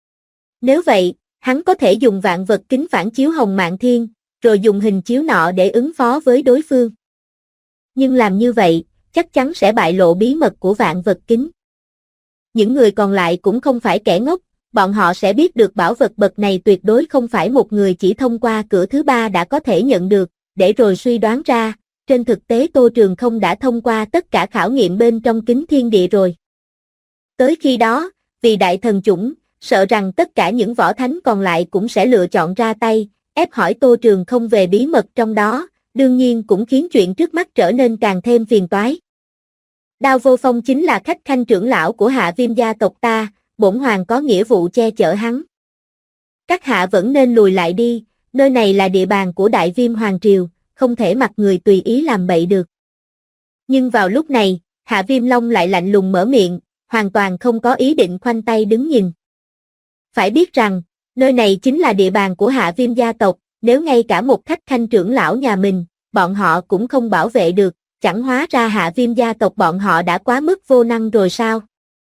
S2: Nếu vậy, hắn có thể dùng vạn vật kính phản chiếu Hồng Mạn Thiên, rồi dùng hình chiếu nọ để ứng phó với đối phương. Nhưng làm như vậy, chắc chắn sẽ bại lộ bí mật của vạn vật kính. Những người còn lại cũng không phải kẻ ngốc, bọn họ sẽ biết được bảo vật bậc này tuyệt đối không phải một người chỉ thông qua cửa thứ ba đã có thể nhận được, để rồi suy đoán ra, trên thực tế Tô Trường Không đã thông qua tất cả khảo nghiệm bên trong kính thiên địa rồi. Tới khi đó, vì đại thần chủng, sợ rằng tất cả những võ thánh còn lại cũng sẽ lựa chọn ra tay, ép hỏi Tô Trường Không về bí mật trong đó, đương nhiên cũng khiến chuyện trước mắt trở nên càng thêm phiền toái. Đao Vô Phong chính là khách khanh trưởng lão của Hạ Viêm gia tộc ta, bổn hoàng có nghĩa vụ che chở hắn. Các hạ vẫn nên lùi lại đi, nơi này là địa bàn của Đại Viêm Hoàng Triều, không thể mặc người tùy ý làm bậy được. Nhưng vào lúc này, Hạ Viêm Long lại lạnh lùng mở miệng, hoàn toàn không có ý định khoanh tay đứng nhìn. Phải biết rằng, nơi này chính là địa bàn của Hạ Viêm gia tộc, nếu ngay cả một khách khanh trưởng lão nhà mình, bọn họ cũng không bảo vệ được, chẳng hóa ra Hạ Viêm gia tộc bọn họ đã quá mức vô năng rồi sao?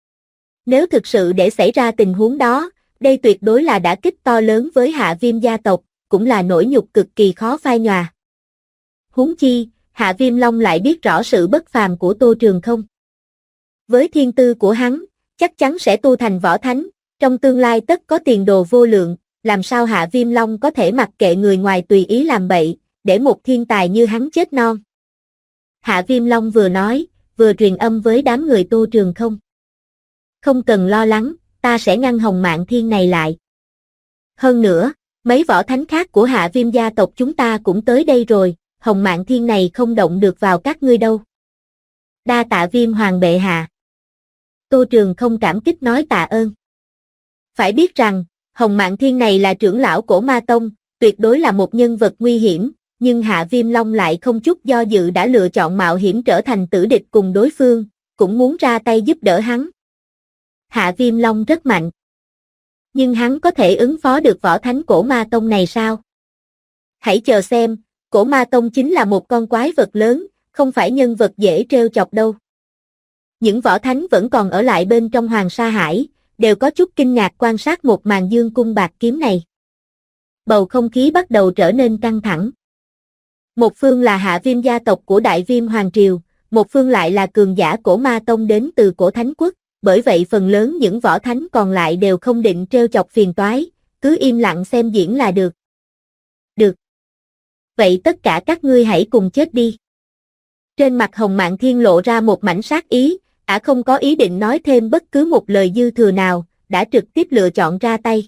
S2: Nếu thực sự để xảy ra tình huống đó, đây tuyệt đối là đả kích to lớn với Hạ Viêm gia tộc, cũng là nỗi nhục cực kỳ khó phai nhòa. Huống chi, Hạ Viêm Long lại biết rõ sự bất phàm của Tô Trường Không. Với thiên tư của hắn, chắc chắn sẽ tu thành võ thánh, trong tương lai tất có tiền đồ vô lượng, làm sao Hạ Viêm Long có thể mặc kệ người ngoài tùy ý làm bậy, để một thiên tài như hắn chết non. Hạ Viêm Long vừa nói, vừa truyền âm với đám người Tô Trường Không. Không cần lo lắng, ta sẽ ngăn Hồng Mạn Thiên này lại. Hơn nữa, mấy võ thánh khác của Hạ Viêm gia tộc chúng ta cũng tới đây rồi, Hồng Mạn Thiên này không động được vào các ngươi đâu. Đa tạ Viêm Hoàng bệ hạ. Tô Trường Không cảm kích nói tạ ơn. Phải biết rằng, Hồng Mạn Thiên này là trưởng lão của Ma Tông, tuyệt đối là một nhân vật nguy hiểm, nhưng Hạ Viêm Long lại không chút do dự đã lựa chọn mạo hiểm trở thành tử địch cùng đối phương, cũng muốn ra tay giúp đỡ hắn. Hạ Viêm Long rất mạnh. Nhưng hắn có thể ứng phó được võ thánh cổ Ma Tông này sao? Hãy chờ xem, cổ Ma Tông chính là một con quái vật lớn, không phải nhân vật dễ trêu chọc đâu. Những võ thánh vẫn còn ở lại bên trong Hoàng Sa Hải, đều có chút kinh ngạc quan sát một màn dương cung bạc kiếm này. Bầu không khí bắt đầu trở nên căng thẳng. Một phương là Hạ Viêm gia tộc của Đại Viêm Hoàng Triều, một phương lại là cường giả cổ Ma Tông đến từ cổ Thánh Quốc, bởi vậy phần lớn những võ thánh còn lại đều không định trêu chọc phiền toái, cứ im lặng xem diễn là được. Được. Vậy tất cả các ngươi hãy cùng chết đi. Trên mặt Hồng Mạn Thiên lộ ra một mảnh sát ý, ả không có ý định nói thêm bất cứ một lời dư thừa nào, đã trực tiếp lựa chọn ra tay.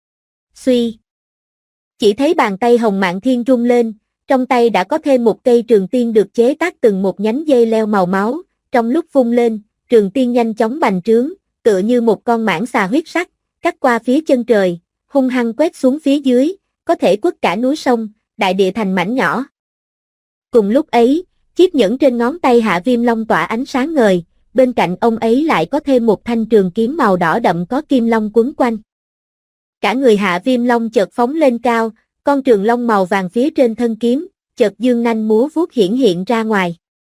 S2: Suy. Chỉ thấy bàn tay Hồng Mạn Thiên rung lên, trong tay đã có thêm một cây trường tiên được chế tác từng một nhánh dây leo màu máu, trong lúc vung lên, trường tiên nhanh chóng bành trướng, tựa như một con mãng xà huyết sắc, cắt qua phía chân trời, hung hăng quét xuống phía dưới, có thể quất cả núi sông, đại địa thành mảnh nhỏ. Cùng lúc ấy, chiếc nhẫn trên ngón tay Hạ Viêm Long tỏa ánh sáng ngời, bên cạnh ông ấy lại có thêm một thanh trường kiếm màu đỏ đậm có kim long quấn quanh. Cả người Hạ Viêm Long chợt phóng lên cao, con trường long màu vàng phía trên thân kiếm, chợt dương nanh múa vuốt hiển hiện ra ngoài.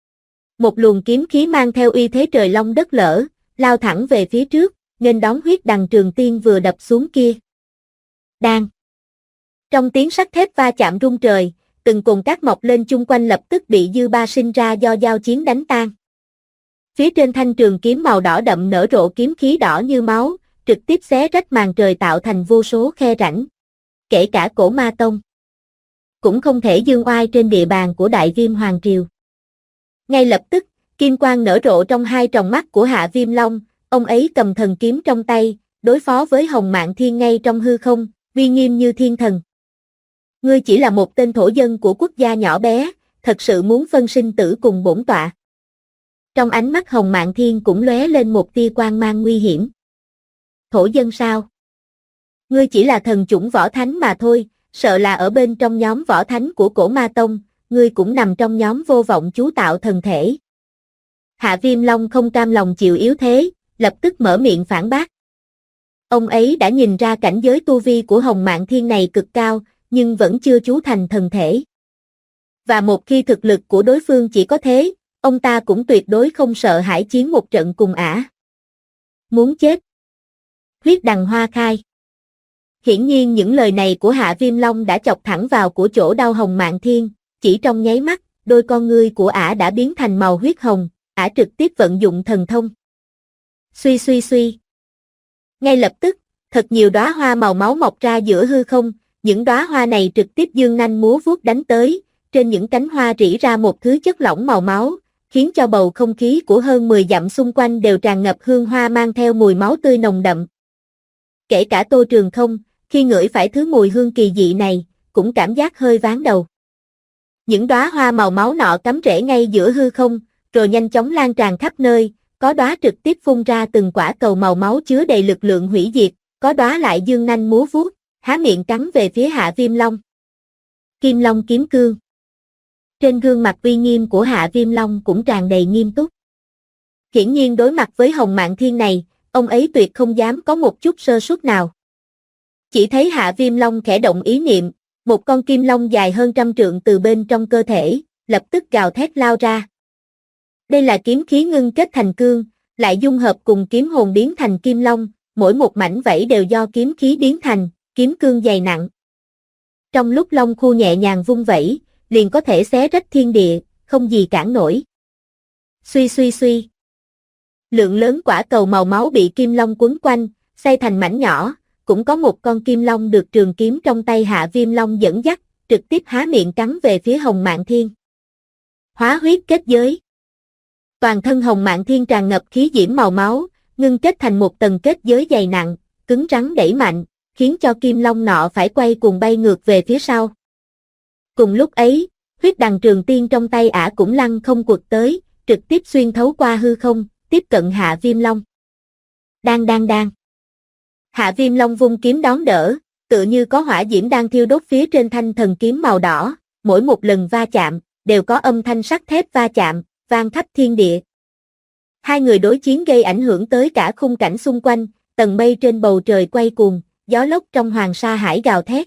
S2: Một luồng kiếm khí mang theo uy thế trời long đất lở, lao thẳng về phía trước, nghênh đón huyết đằng trường tiên vừa đập xuống kia. Đang. Trong tiếng sắt thép va chạm rung trời, từng cồn cát mọc lên chung quanh lập tức bị dư ba sinh ra do giao chiến đánh tan. Phía trên thanh trường kiếm màu đỏ đậm nở rộ kiếm khí đỏ như máu, trực tiếp xé rách màn trời tạo thành vô số khe rãnh. Kể cả cổ Ma Tông cũng không thể dương oai trên địa bàn của Đại Viêm Hoàng Triều. Ngay lập tức, kim quang nở rộ trong hai tròng mắt của Hạ Viêm Long, ông ấy cầm thần kiếm trong tay, đối phó với Hồng Mạn Thiên ngay trong hư không, uy nghiêm như thiên thần. Ngươi chỉ là một tên thổ dân của quốc gia nhỏ bé, thật sự muốn phân sinh tử cùng bổn tọa. Trong ánh mắt Hồng Mạn Thiên cũng lóe lên một tia quang mang nguy hiểm. Thổ dân sao? Ngươi chỉ là thần chủng võ thánh mà thôi, sợ là ở bên trong nhóm võ thánh của cổ Ma Tông, ngươi cũng nằm trong nhóm vô vọng chú tạo thần thể. Hạ Viêm Long không cam lòng chịu yếu thế, lập tức mở miệng phản bác. Ông ấy đã nhìn ra cảnh giới tu vi của Hồng Mạn Thiên này cực cao, nhưng vẫn chưa chú thành thần thể. Và một khi thực lực của đối phương chỉ có thế, ông ta cũng tuyệt đối không sợ hãi chiến một trận cùng ả. Muốn chết. Huyết đằng hoa khai. Hiển nhiên những lời này của Hạ Viêm Long đã chọc thẳng vào của chỗ đau Hồng Mạn Thiên, chỉ trong nháy mắt, đôi con ngươi của ả đã biến thành màu huyết hồng, ả trực tiếp vận dụng thần thông. Suy suy suy. Ngay lập tức, thật nhiều đóa hoa màu máu mọc ra giữa hư không, những đóa hoa này trực tiếp dương nanh múa vuốt đánh tới, trên những cánh hoa rỉ ra một thứ chất lỏng màu máu, khiến cho bầu không khí của hơn 10 dặm xung quanh đều tràn ngập hương hoa mang theo mùi máu tươi nồng đậm. Kể cả Tô Trường Không, khi ngửi phải thứ mùi hương kỳ dị này, cũng cảm giác hơi váng đầu. Những đóa hoa màu máu nọ cắm rễ ngay giữa hư không, rồi nhanh chóng lan tràn khắp nơi, có đóa trực tiếp phun ra từng quả cầu màu máu chứa đầy lực lượng hủy diệt, có đóa lại dương nanh múa vuốt, há miệng cắn về phía Hạ Viêm Long. Kim Long kiếm cương. Trên gương mặt uy nghiêm của Hạ Viêm Long cũng tràn đầy nghiêm túc. Hiển nhiên đối mặt với Hồng Mạn Thiên này, ông ấy tuyệt không dám có một chút sơ suất nào. Chỉ thấy Hạ Viêm Long khẽ động ý niệm, một con kim long dài hơn 100 trượng từ bên trong cơ thể, lập tức gào thét lao ra. Đây là kiếm khí ngưng kết thành cương, lại dung hợp cùng kiếm hồn biến thành kim long, mỗi một mảnh vảy đều do kiếm khí biến thành, kiếm cương dày nặng. Trong lúc long khu nhẹ nhàng vung vẩy, liền có thể xé rách thiên địa, không gì cản nổi. Suy suy suy. Lượng lớn quả cầu màu máu bị kim long quấn quanh, xay thành mảnh nhỏ, cũng có một con kim long được trường kiếm trong tay Hạ Viêm Long dẫn dắt, trực tiếp há miệng cắn về phía Hồng Mạn Thiên. Hóa huyết kết giới. Toàn thân Hồng Mạn Thiên tràn ngập khí diễm màu máu, ngưng kết thành một tầng kết giới dày nặng, cứng rắn đẩy mạnh, khiến cho kim long nọ phải quay cuồng bay ngược về phía sau. Cùng lúc ấy, huyết đằng trường tiên trong tay ả cũng lăng không quật tới, trực tiếp xuyên thấu qua hư không, tiếp cận Hạ Viêm Long. Đang. Hạ Viêm Long vung kiếm đón đỡ, tựa như có hỏa diễm đang thiêu đốt phía trên thanh thần kiếm màu đỏ, mỗi một lần va chạm, đều có âm thanh sắt thép va chạm, vang khắp thiên địa. Hai người đối chiến gây ảnh hưởng tới cả khung cảnh xung quanh, tầng mây trên bầu trời quay cuồng, gió lốc trong hoàng sa hải gào thét.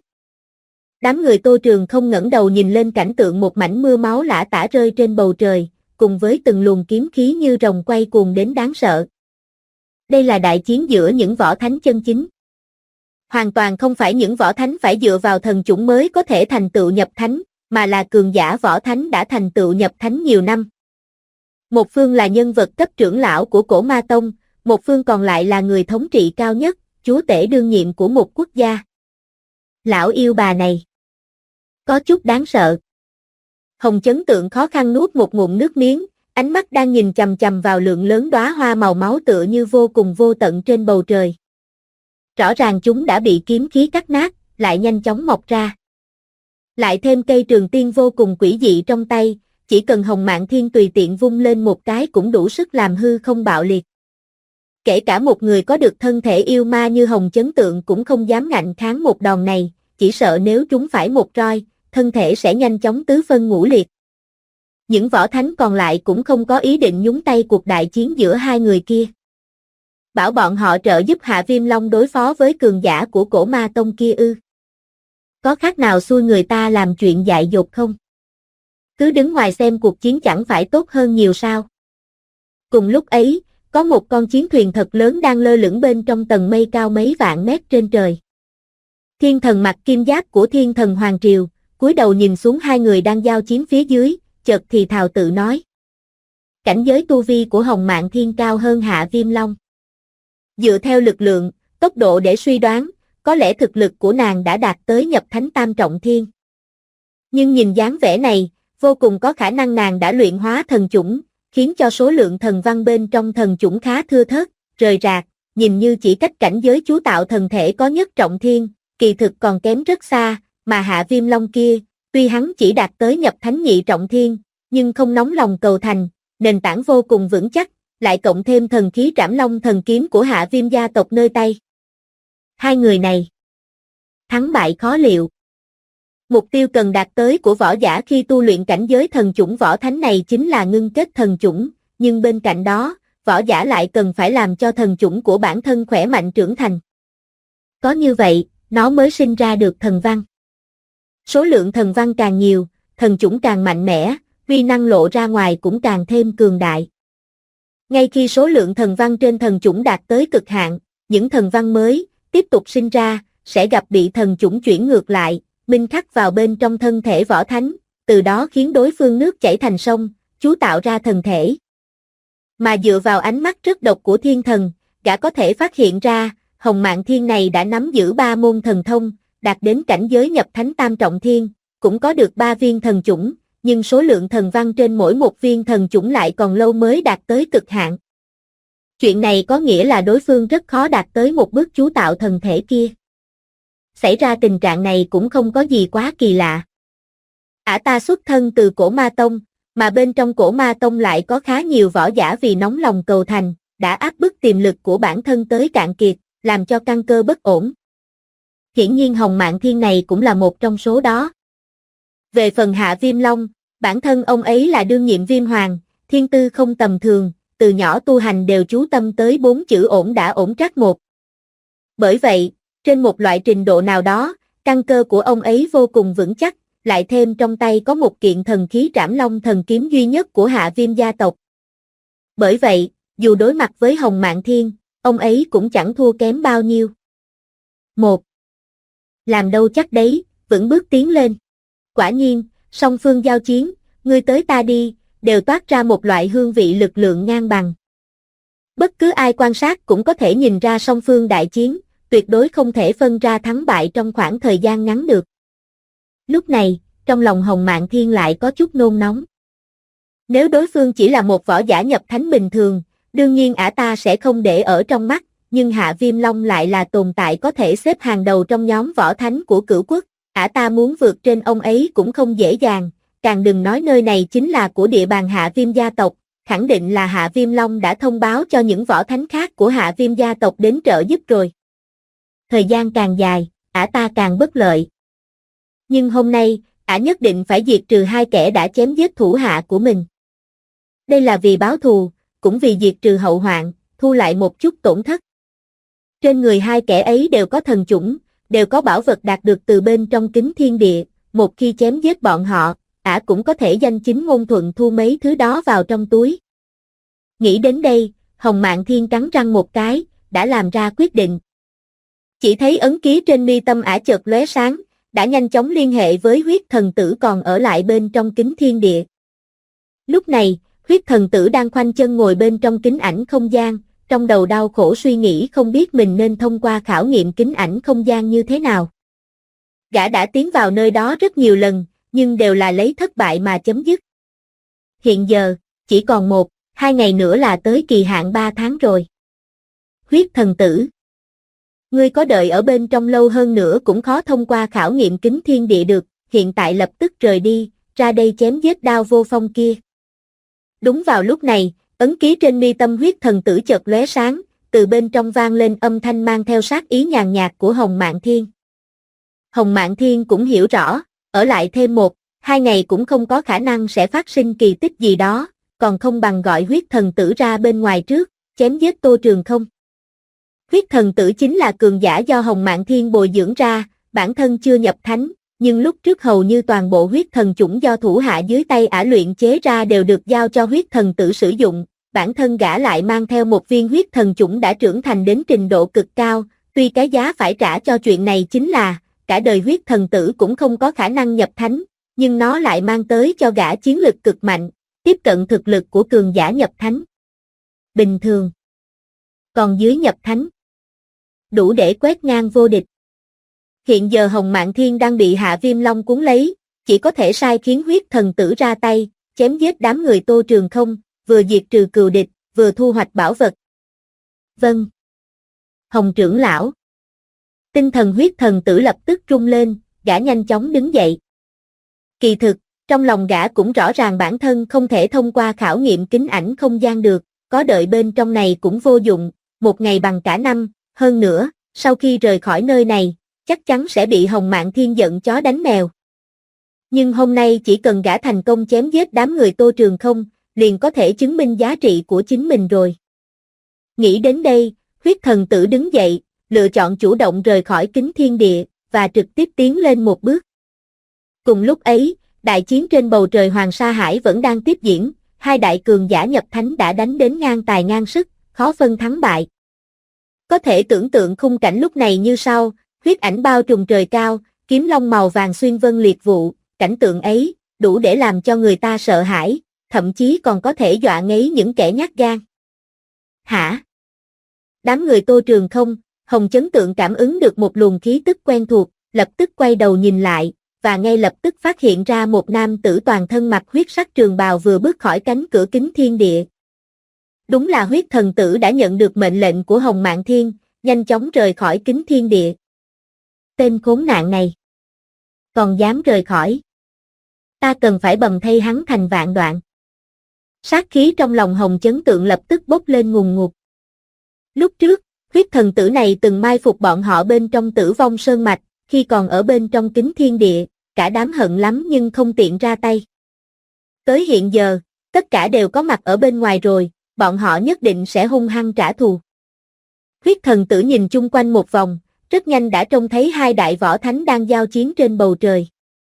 S2: Đám người Tô Trường không ngẩng đầu nhìn lên cảnh tượng một mảnh mưa máu lã tả rơi trên bầu trời, cùng với từng luồng kiếm khí như rồng quay cuồng đến đáng sợ. Đây là đại chiến giữa những võ thánh chân chính. Hoàn toàn không phải những võ thánh phải dựa vào thần chủng mới có thể thành tựu nhập thánh, mà là cường giả võ thánh đã thành tựu nhập thánh nhiều năm. Một phương là nhân vật cấp trưởng lão của Cổ Ma Tông, một phương còn lại là người thống trị cao nhất, chúa tể đương nhiệm của một quốc gia. Lão yêu bà này có chút đáng sợ. Hồng Chấn Tượng khó khăn nuốt một ngụm nước miếng, ánh mắt đang nhìn chằm chằm vào lượng lớn đóa hoa màu máu tựa như vô cùng vô tận trên bầu trời. Rõ ràng chúng đã bị kiếm khí cắt nát, lại nhanh chóng mọc ra. Lại thêm cây trường tiên vô cùng quỷ dị trong tay, chỉ cần Hồng Mạn Thiên tùy tiện vung lên một cái cũng đủ sức làm hư không bạo liệt. Kể cả một người có được thân thể yêu ma như Hồng Chấn Tượng cũng không dám ngạnh kháng một đòn này, chỉ sợ nếu trúng phải một roi, thân thể sẽ nhanh chóng tứ phân ngũ liệt. Những võ thánh còn lại cũng không có ý định nhúng tay cuộc đại chiến giữa hai người kia. Bảo bọn họ trợ giúp Hạ Viêm Long đối phó với cường giả của Cổ Ma Tông kia ư? Có khác nào xui người ta làm chuyện dại dột không? Cứ đứng ngoài xem cuộc chiến chẳng phải tốt hơn nhiều sao? Cùng lúc ấy, có một con chiến thuyền thật lớn đang lơ lửng bên trong tầng mây cao mấy vạn mét trên trời. Thiên thần mặc kim giáp của Thiên Thần Hoàng Triều, cúi đầu nhìn xuống hai người đang giao chiến phía dưới, chợt thì thào tự nói. Cảnh giới tu vi của Hồng Mạn Thiên cao hơn Hạ Viêm Long. Dựa theo lực lượng, tốc độ để suy đoán, có lẽ thực lực của nàng đã đạt tới nhập thánh tam trọng thiên. Nhưng nhìn dáng vẻ này, vô cùng có khả năng nàng đã luyện hóa thần chủng, khiến cho số lượng thần văn bên trong thần chủng khá thưa thớt, rời rạc, nhìn như chỉ cách cảnh giới chú tạo thần thể có nhất trọng thiên, kỳ thực còn kém rất xa, mà Hạ Viêm Long kia, tuy hắn chỉ đạt tới nhập thánh nhị trọng thiên, nhưng không nóng lòng cầu thành, nền tảng vô cùng vững chắc, lại cộng thêm thần khí Trảm Long thần kiếm của Hạ Viêm gia tộc nơi tay. Hai người này, thắng bại khó liệu. Mục tiêu cần đạt tới của võ giả khi tu luyện cảnh giới thần chủng võ thánh này chính là ngưng kết thần chủng, nhưng bên cạnh đó, võ giả lại cần phải làm cho thần chủng của bản thân khỏe mạnh trưởng thành. Có như vậy, nó mới sinh ra được thần văn. Số lượng thần văn càng nhiều, thần chủng càng mạnh mẽ, uy năng lộ ra ngoài cũng càng thêm cường đại. Ngay khi số lượng thần văn trên thần chủng đạt tới cực hạn, những thần văn mới, tiếp tục sinh ra, sẽ gặp bị thần chủng chuyển ngược lại, minh khắc vào bên trong thân thể võ thánh, từ đó khiến đối phương nước chảy thành sông, chú tạo ra thần thể. Mà dựa vào ánh mắt rất độc của thiên thần, gã có thể phát hiện ra, Hồng Mạn Thiên này đã nắm giữ 3 môn thần thông, đạt đến cảnh giới nhập thánh tam trọng thiên, cũng có được 3 viên thần chủng, nhưng số lượng thần văn trên mỗi một viên thần chủng lại còn lâu mới đạt tới cực hạn. Chuyện này có nghĩa là đối phương rất khó đạt tới một bước chú tạo thần thể kia. Xảy ra tình trạng này cũng không có gì quá kỳ lạ. Ả ta xuất thân từ Cổ Ma Tông, mà bên trong Cổ Ma Tông lại có khá nhiều võ giả vì nóng lòng cầu thành, đã áp bức tiềm lực của bản thân tới cạn kiệt, làm cho căn cơ bất ổn. Hiển nhiên Hồng Mạn Thiên này cũng là một trong số đó. Về phần Hạ Viêm Long, bản thân ông ấy là đương nhiệm Viêm Hoàng, thiên tư không tầm thường, từ nhỏ tu hành đều chú tâm tới 4 chữ ổn đã ổn trắc một. Bởi vậy, trên một loại trình độ nào đó, căn cơ của ông ấy vô cùng vững chắc, lại thêm trong tay có một kiện thần khí Trảm Long thần kiếm duy nhất của Hạ Viêm gia tộc. Bởi vậy, dù đối mặt với Hồng Mạn Thiên, ông ấy cũng chẳng thua kém bao nhiêu. 1. Làm đâu chắc đấy, vững bước tiến lên. Quả nhiên, song phương giao chiến, ngươi tới ta đi, đều toát ra một loại hương vị lực lượng ngang bằng. Bất cứ ai quan sát cũng có thể nhìn ra song phương đại chiến, tuyệt đối không thể phân ra thắng bại trong khoảng thời gian ngắn được. Lúc này, trong lòng Hồng Mạn Thiên lại có chút nôn nóng. Nếu đối phương chỉ là một võ giả nhập thánh bình thường, đương nhiên ả ta sẽ không để ở trong mắt, nhưng Hạ Viêm Long lại là tồn tại có thể xếp hàng đầu trong nhóm võ thánh của Cửu Quốc, ả ta muốn vượt trên ông ấy cũng không dễ dàng, càng đừng nói nơi này chính là của địa bàn Hạ Viêm gia tộc, khẳng định là Hạ Viêm Long đã thông báo cho những võ thánh khác của Hạ Viêm gia tộc đến trợ giúp rồi. Thời gian càng dài, ả ta càng bất lợi. Nhưng hôm nay, ả nhất định phải diệt trừ 2 kẻ đã chém giết thủ hạ của mình. Đây là vì báo thù, cũng vì diệt trừ hậu hoạn, thu lại một chút tổn thất. Trên người 2 kẻ ấy đều có thần chủng, đều có bảo vật đạt được từ bên trong Kính Thiên Địa, một khi chém giết bọn họ, ả cũng có thể danh chính ngôn thuận thu mấy thứ đó vào trong túi. Nghĩ đến đây, Hồng Mạn Thiên cắn răng một cái, đã làm ra quyết định. Chỉ thấy ấn ký trên mi tâm ả chợt lóe sáng, đã nhanh chóng liên hệ với huyết thần tử còn ở lại bên trong Kính Thiên Địa. Lúc này, huyết thần tử đang khoanh chân ngồi bên trong kính ảnh không gian, trong đầu đau khổ suy nghĩ không biết mình nên thông qua khảo nghiệm kính ảnh không gian như thế nào. Gã đã tiến vào nơi đó rất nhiều lần, nhưng đều là lấy thất bại mà chấm dứt. Hiện giờ, chỉ còn 1-2 ngày nữa là tới kỳ hạn 3 tháng rồi. Huyết thần tử, ngươi có đợi ở bên trong lâu hơn nữa cũng khó thông qua khảo nghiệm Kính Thiên Địa được, hiện tại lập tức rời đi, ra đây chém giết Đao Vô Phong kia. Đúng vào lúc này, ấn ký trên mi tâm huyết thần tử chợt lóe sáng, từ bên trong vang lên âm thanh mang theo sát ý nhàn nhạt của Hồng Mạn Thiên. Hồng Mạn Thiên cũng hiểu rõ, ở lại thêm 1-2 ngày cũng không có khả năng sẽ phát sinh kỳ tích gì đó, còn không bằng gọi huyết thần tử ra bên ngoài trước, chém giết Tô Trường Không. Huyết thần tử chính là cường giả do Hồng Mạn Thiên bồi dưỡng ra, bản thân chưa nhập thánh, nhưng lúc trước hầu như toàn bộ huyết thần chủng do thủ hạ dưới tay ả luyện chế ra đều được giao cho huyết thần tử sử dụng, bản thân gã lại mang theo một viên huyết thần chủng đã trưởng thành đến trình độ cực cao, tuy cái giá phải trả cho chuyện này chính là, cả đời huyết thần tử cũng không có khả năng nhập thánh, nhưng nó lại mang tới cho gã chiến lực cực mạnh, tiếp cận thực lực của cường giả nhập thánh. Bình thường. Còn dưới nhập thánh, đủ để quét ngang vô địch. Hiện giờ Hồng Mạn Thiên đang bị Hạ Viêm Long cuốn lấy, chỉ có thể sai khiến huyết thần tử ra tay, chém giết đám người Tô Trường Không, vừa diệt trừ cừu địch, vừa thu hoạch bảo vật. Vâng. Hồng trưởng lão. Tinh thần huyết thần tử lập tức rung lên, gã nhanh chóng đứng dậy. Kỳ thực, trong lòng gã cũng rõ ràng bản thân không thể thông qua khảo nghiệm kính ảnh không gian được, có đợi bên trong này cũng vô dụng, 1 ngày bằng cả năm, hơn nữa, sau khi rời khỏi nơi này, chắc chắn sẽ bị Hồng Mạn Thiên giận chó đánh mèo. Nhưng hôm nay chỉ cần gã thành công chém giết đám người Tô Trường Không, liền có thể chứng minh giá trị của chính mình rồi. Nghĩ đến đây, huyết thần tử đứng dậy, lựa chọn chủ động rời khỏi Kính Thiên Địa, và trực tiếp tiến lên một bước. Cùng lúc ấy, đại chiến trên bầu trời Hoàng Sa Hải vẫn đang tiếp diễn, hai đại cường giả nhập thánh đã đánh đến ngang tài ngang sức, khó phân thắng bại. Có thể tưởng tượng khung cảnh lúc này như sau, huyết ảnh bao trùm trời cao, kiếm long màu vàng xuyên vân liệt vụ, cảnh tượng ấy, đủ để làm cho người ta sợ hãi, thậm chí còn có thể dọa ngấy những kẻ nhát gan. Hả? Đám người Tô Trường Không, Hồng Chấn Tượng cảm ứng được một luồng khí tức quen thuộc, lập tức quay đầu nhìn lại, và ngay lập tức phát hiện ra một nam tử toàn thân mặc huyết sắc trường bào vừa bước khỏi cánh cửa kính thiên địa. Đúng là huyết thần tử đã nhận được mệnh lệnh của Hồng Mạn Thiên, nhanh chóng rời khỏi kính thiên địa. Tên khốn nạn này! Còn dám rời khỏi? Ta cần phải bầm thây hắn thành vạn đoạn. Sát khí trong lòng Hồng Chấn Tượng lập tức bốc lên ngùn ngụt. Lúc trước, huyết thần tử này từng mai phục bọn họ bên trong Tử Vong Sơn Mạch, khi còn ở bên trong kính thiên địa, cả đám hận lắm nhưng không tiện ra tay. Tới hiện giờ, tất cả đều có mặt ở bên ngoài rồi, bọn họ nhất định sẽ hung hăng trả thù. Huyết thần tử nhìn chung quanh một vòng, rất nhanh đã trông thấy hai đại võ thánh đang giao chiến trên bầu trời.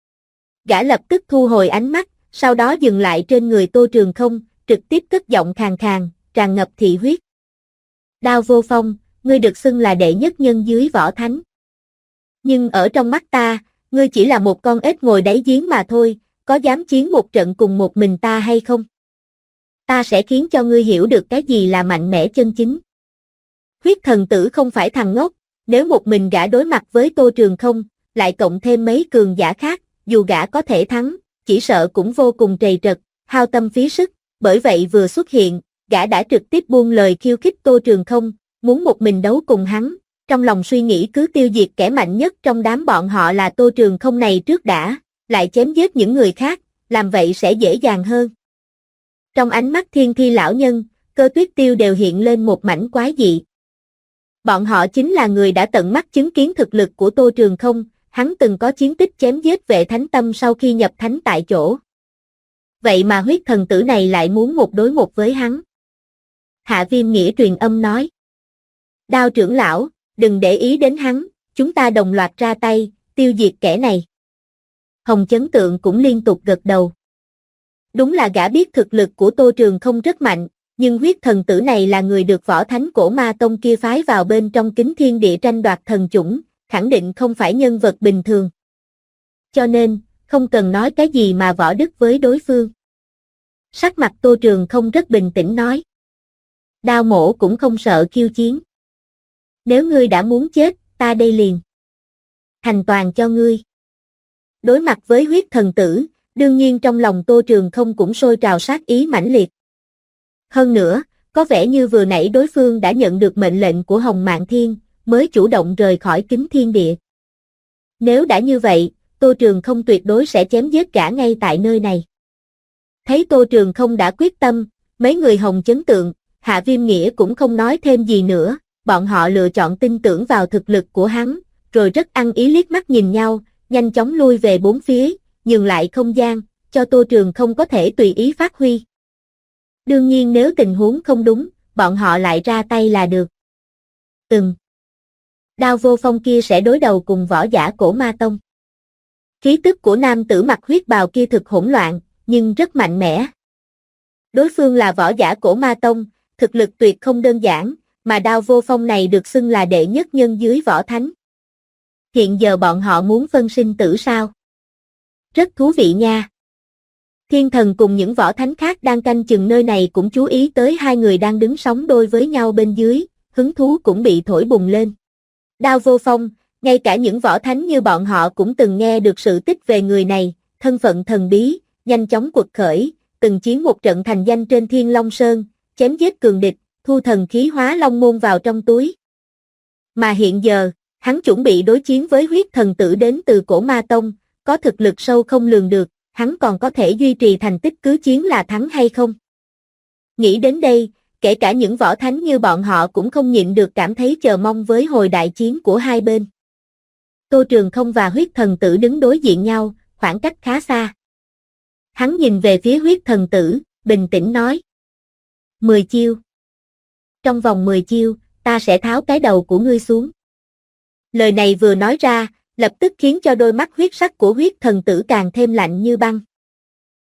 S2: Gã lập tức thu hồi ánh mắt, sau đó dừng lại trên người Tô Trường Không, trực tiếp cất giọng khàn khàn, tràn ngập thị huyết. Đao Vô Phong, ngươi được xưng là đệ nhất nhân dưới võ thánh. Nhưng ở trong mắt ta, ngươi chỉ là một con ếch ngồi đáy giếng mà thôi, có dám chiến một trận cùng một mình ta hay không? Ta sẽ khiến cho ngươi hiểu được cái gì là mạnh mẽ chân chính. Huyết thần tử không phải thằng ngốc, nếu một mình gã đối mặt với Tô Trường Không, lại cộng thêm mấy cường giả khác, dù gã có thể thắng, chỉ sợ cũng vô cùng trầy trật, hao tâm phí sức, bởi vậy vừa xuất hiện, gã đã trực tiếp buông lời khiêu khích Tô Trường Không, muốn một mình đấu cùng hắn, trong lòng suy nghĩ cứ tiêu diệt kẻ mạnh nhất trong đám bọn họ là Tô Trường Không này trước đã, lại chém giết những người khác, làm vậy sẽ dễ dàng hơn. Trong ánh mắt Thiên Thi lão nhân, Cơ Tuyết Tiêu đều hiện lên một mảnh quái dị. Bọn họ chính là người đã tận mắt chứng kiến thực lực của Tô Trường Không, hắn từng có chiến tích chém giết vệ thánh tâm sau khi nhập thánh tại chỗ. Vậy mà huyết thần tử này lại muốn một đối một với hắn. Hạ Viêm Nghĩa truyền âm nói. Đao trưởng lão, đừng để ý đến hắn, chúng ta đồng loạt ra tay, tiêu diệt kẻ này. Hồng Chấn Tượng cũng liên tục gật đầu. Đúng là gã biết thực lực của Tô Trường Không rất mạnh, nhưng huyết thần tử này là người được võ thánh cổ ma tông kia phái vào bên trong kính thiên địa tranh đoạt thần chủng, khẳng định không phải nhân vật bình thường. Cho nên, không cần nói cái gì mà võ đức với đối phương. Sắc mặt Tô Trường Không rất bình tĩnh nói. Đao mổ cũng không sợ khiêu chiến. Nếu ngươi đã muốn chết, ta đây liền. Thành toàn cho ngươi. Đối mặt với huyết thần tử, đương nhiên trong lòng Tô Trường Không cũng sôi trào sát ý mãnh liệt. Hơn nữa, có vẻ như vừa nãy đối phương đã nhận được mệnh lệnh của Hồng Mạn Thiên, mới chủ động rời khỏi kính thiên địa. Nếu đã như vậy, Tô Trường Không tuyệt đối sẽ chém giết gã ngay tại nơi này. Thấy Tô Trường Không đã quyết tâm, mấy người Hồng Chấn Tượng, Hạ Viêm Nghĩa cũng không nói thêm gì nữa, bọn họ lựa chọn tin tưởng vào thực lực của hắn, rồi rất ăn ý liếc mắt nhìn nhau, nhanh chóng lui về bốn phía, nhường lại không gian, cho Tô Trường Không có thể tùy ý phát huy. Đương nhiên nếu tình huống không đúng, bọn họ lại ra tay là được. Đao Vô Phong kia sẽ đối đầu cùng võ giả cổ ma tông. Khí tức của nam tử mặc huyết bào kia thực hỗn loạn, nhưng rất mạnh mẽ. Đối phương là võ giả cổ ma tông, thực lực tuyệt không đơn giản, mà Đao Vô Phong này được xưng là đệ nhất nhân dưới võ thánh. Hiện giờ bọn họ muốn phân sinh tử sao? Rất thú vị nha. Thiên Thần cùng những võ thánh khác đang canh chừng nơi này cũng chú ý tới hai người đang đứng sóng đôi với nhau bên dưới, hứng thú cũng bị thổi bùng lên. Đao Vô Phong, ngay cả những võ thánh như bọn họ cũng từng nghe được sự tích về người này, thân phận thần bí, nhanh chóng quật khởi, từng chiến một trận thành danh trên Thiên Long Sơn, chém giết cường địch, thu thần khí hóa long môn vào trong túi. Mà hiện giờ, hắn chuẩn bị đối chiến với huyết thần tử đến từ cổ ma tông, có thực lực sâu không lường được, hắn còn có thể duy trì thành tích cứ chiến là thắng hay không? Nghĩ đến đây, kể cả những võ thánh như bọn họ cũng không nhịn được cảm thấy chờ mong với hồi đại chiến của hai bên. Tô Trường Không và huyết thần tử đứng đối diện nhau, khoảng cách khá xa. Hắn nhìn về phía huyết thần tử, bình tĩnh nói. 10 chiêu. Trong vòng 10 chiêu, ta sẽ tháo cái đầu của ngươi xuống. Lời này vừa nói ra, lập tức khiến cho đôi mắt huyết sắc của huyết thần tử càng thêm lạnh như băng.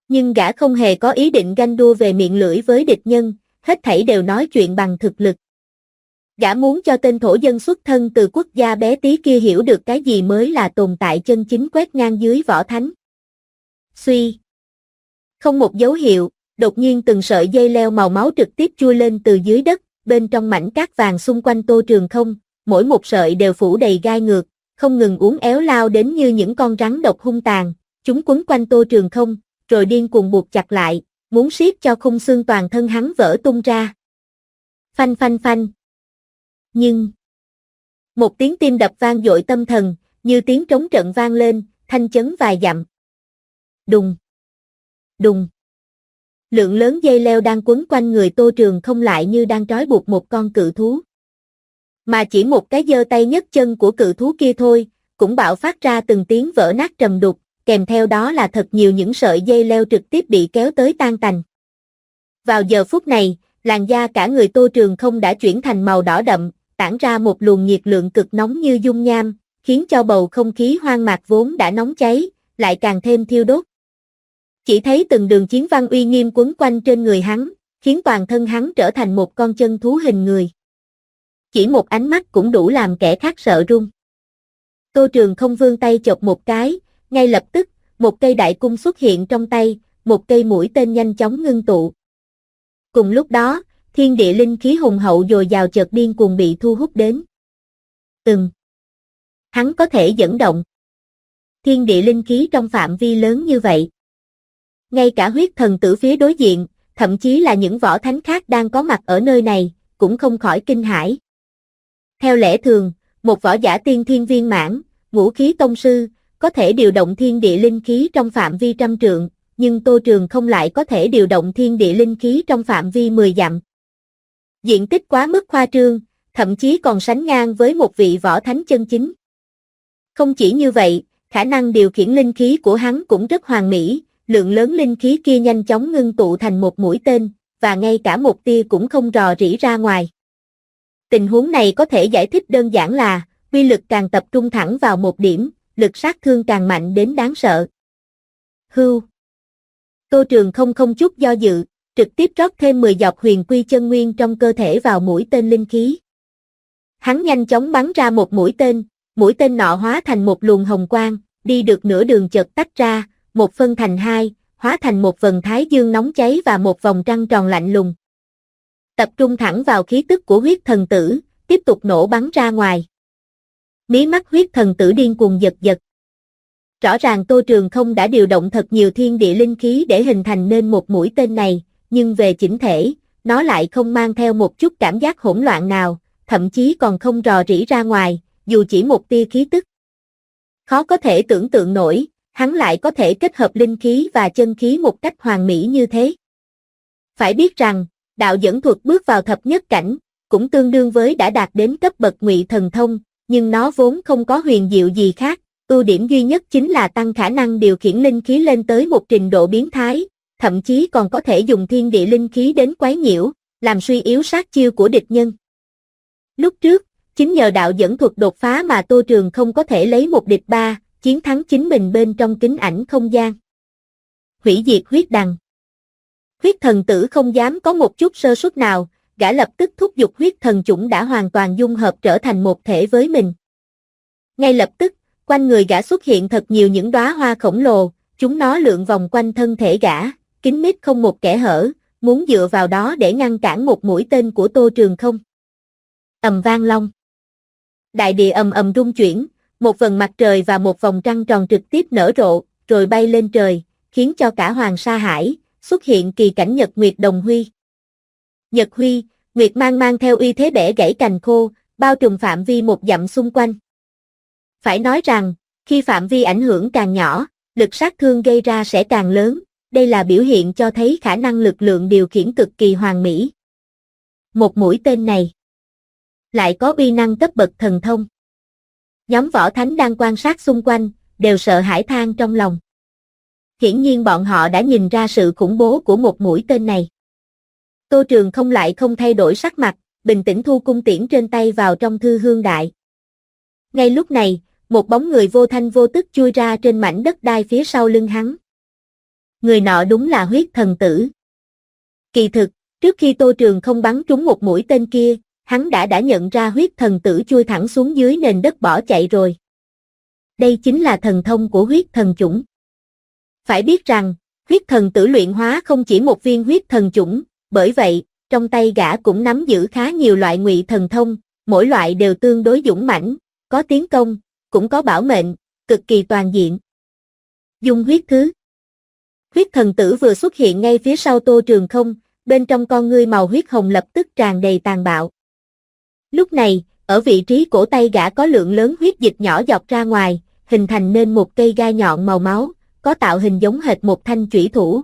S2: Nhưng gã không hề có ý định ganh đua về miệng lưỡi với địch nhân, hết thảy đều nói chuyện bằng thực lực. Gã muốn cho tên thổ dân xuất thân từ quốc gia bé tí kia hiểu được cái gì mới là tồn tại chân chính quét ngang dưới võ thánh. Suy. Không một dấu hiệu, đột nhiên từng sợi dây leo màu máu trực tiếp chui lên từ dưới đất, bên trong mảnh cát vàng xung quanh Tô Trường Không, mỗi một sợi đều phủ đầy gai ngược, không ngừng uốn éo lao đến như những con rắn độc hung tàn, chúng quấn quanh Tô Trường Không, rồi điên cuồng buộc chặt lại, muốn siết cho khung xương toàn thân hắn vỡ tung ra. Phanh phanh phanh. Nhưng một tiếng tim đập vang dội tâm thần, như tiếng trống trận vang lên, thanh chấn vài dặm. Đùng, đùng. Lượng lớn dây leo đang quấn quanh người Tô Trường Không lại như đang trói buộc một con cự thú. Mà chỉ một cái giơ tay nhấc chân của cự thú kia thôi, cũng bạo phát ra từng tiếng vỡ nát trầm đục, kèm theo đó là thật nhiều những sợi dây leo trực tiếp bị kéo tới tan tành. Vào giờ phút này, làn da cả người Tô Trường Không đã chuyển thành màu đỏ đậm, tản ra một luồng nhiệt lượng cực nóng như dung nham, khiến cho bầu không khí hoang mạc vốn đã nóng cháy, lại càng thêm thiêu đốt. Chỉ thấy từng đường chiến văn uy nghiêm quấn quanh trên người hắn, khiến toàn thân hắn trở thành một con chân thú hình người. Chỉ một ánh mắt cũng đủ làm kẻ khác sợ run. Tô Trường Không vươn tay chộp một cái, ngay lập tức, một cây đại cung xuất hiện trong tay, một cây mũi tên nhanh chóng ngưng tụ. Cùng lúc đó, thiên địa linh khí hùng hậu dồi dào chợt điên cuồng bị thu hút đến. Hắn có thể dẫn động thiên địa linh khí trong phạm vi lớn như vậy. Ngay cả huyết thần tử phía đối diện, thậm chí là những võ thánh khác đang có mặt ở nơi này, cũng không khỏi kinh hãi. Theo lẽ thường, một võ giả tiên thiên viên mãn, ngũ khí tông sư, có thể điều động thiên địa linh khí trong phạm vi trăm trượng, nhưng Tô Trường Không lại có thể điều động thiên địa linh khí trong phạm vi 10 dặm. Diện tích quá mức khoa trương, thậm chí còn sánh ngang với một vị võ thánh chân chính. Không chỉ như vậy, khả năng điều khiển linh khí của hắn cũng rất hoàn mỹ, lượng lớn linh khí kia nhanh chóng ngưng tụ thành một mũi tên, và ngay cả một tia cũng không rò rỉ ra ngoài. Tình huống này có thể giải thích đơn giản là, uy lực càng tập trung thẳng vào một điểm, lực sát thương càng mạnh đến đáng sợ. Hưu. Tô Trường Không không chút do dự, trực tiếp rót thêm 10 giọt huyền quy chân nguyên trong cơ thể vào mũi tên linh khí. Hắn nhanh chóng bắn ra một mũi tên nọ hóa thành một luồng hồng quang, đi được nửa đường chợt tách ra, một phân thành hai, hóa thành một vầng thái dương nóng cháy và một vòng trăng tròn lạnh lùng. Tập trung thẳng vào khí tức của huyết thần tử, tiếp tục nổ bắn ra ngoài. Mí mắt huyết thần tử điên cuồng giật giật. Rõ ràng Tô Trường Không đã điều động thật nhiều thiên địa linh khí để hình thành nên một mũi tên này, nhưng về chỉnh thể, nó lại không mang theo một chút cảm giác hỗn loạn nào, thậm chí còn không rò rỉ ra ngoài, dù chỉ một tia khí tức. Khó có thể tưởng tượng nổi, hắn lại có thể kết hợp linh khí và chân khí một cách hoàn mỹ như thế. Phải biết rằng, đạo dẫn thuật bước vào thập nhất cảnh, cũng tương đương với đã đạt đến cấp bậc ngụy thần thông, nhưng nó vốn không có huyền diệu gì khác, ưu điểm duy nhất chính là tăng khả năng điều khiển linh khí lên tới một trình độ biến thái, thậm chí còn có thể dùng thiên địa linh khí đến quấy nhiễu, làm suy yếu sát chiêu của địch nhân. Lúc trước, chính nhờ đạo dẫn thuật đột phá mà Tô Trường Không có thể lấy một địch ba, chiến thắng chính mình bên trong kính ảnh không gian. Hủy diệt huyết đằng. Huyết thần tử không dám có một chút sơ suất nào, gã lập tức thúc giục huyết thần chủng đã hoàn toàn dung hợp trở thành một thể với mình. Ngay lập tức, quanh người gã xuất hiện thật nhiều những đóa hoa khổng lồ, chúng nó lượn vòng quanh thân thể gã, kín mít không một kẽ hở, muốn dựa vào đó để ngăn cản một mũi tên của Tô Trường Không. Ầm vang long. Đại địa ầm ầm rung chuyển, một vầng mặt trời và một vòng trăng tròn trực tiếp nở rộ, rồi bay lên trời, khiến cho cả Hoàng Sa Hải xuất hiện kỳ cảnh nhật nguyệt đồng huy. Nhật huy, nguyệt mang theo uy thế bẻ gãy cành khô, bao trùm phạm vi một dặm xung quanh. Phải nói rằng, khi phạm vi ảnh hưởng càng nhỏ, lực sát thương gây ra sẽ càng lớn, đây là biểu hiện cho thấy khả năng lực lượng điều khiển cực kỳ hoàn mỹ. Một mũi tên này lại có uy năng cấp bậc thần thông. Nhóm võ thánh đang quan sát xung quanh, đều sợ hãi than trong lòng. Hiển nhiên bọn họ đã nhìn ra sự khủng bố của một mũi tên này. Tô Trường Không lại không thay đổi sắc mặt, bình tĩnh thu cung tiễn trên tay vào trong thư hương đại. Ngay lúc này, một bóng người vô thanh vô tức chui ra trên mảnh đất đai phía sau lưng hắn. Người nọ đúng là huyết thần tử. Kỳ thực, trước khi Tô Trường không bắn trúng một mũi tên kia, hắn đã nhận ra huyết thần tử chui thẳng xuống dưới nền đất bỏ chạy rồi. Đây chính là thần thông của huyết thần chủng. Phải biết rằng, huyết thần tử luyện hóa không chỉ một viên huyết thần chủng, bởi vậy, trong tay gã cũng nắm giữ khá nhiều loại ngụy thần thông, mỗi loại đều tương đối dũng mãnh, có tiến công, cũng có bảo mệnh, cực kỳ toàn diện. Dung huyết thứ. Huyết thần tử vừa xuất hiện ngay phía sau Tô Trường không, bên trong con ngươi màu huyết hồng lập tức tràn đầy tàn bạo. Lúc này, ở vị trí cổ tay gã có lượng lớn huyết dịch nhỏ dọc ra ngoài, hình thành nên một cây gai nhọn màu máu, có tạo hình giống hệt một thanh chủy thủ.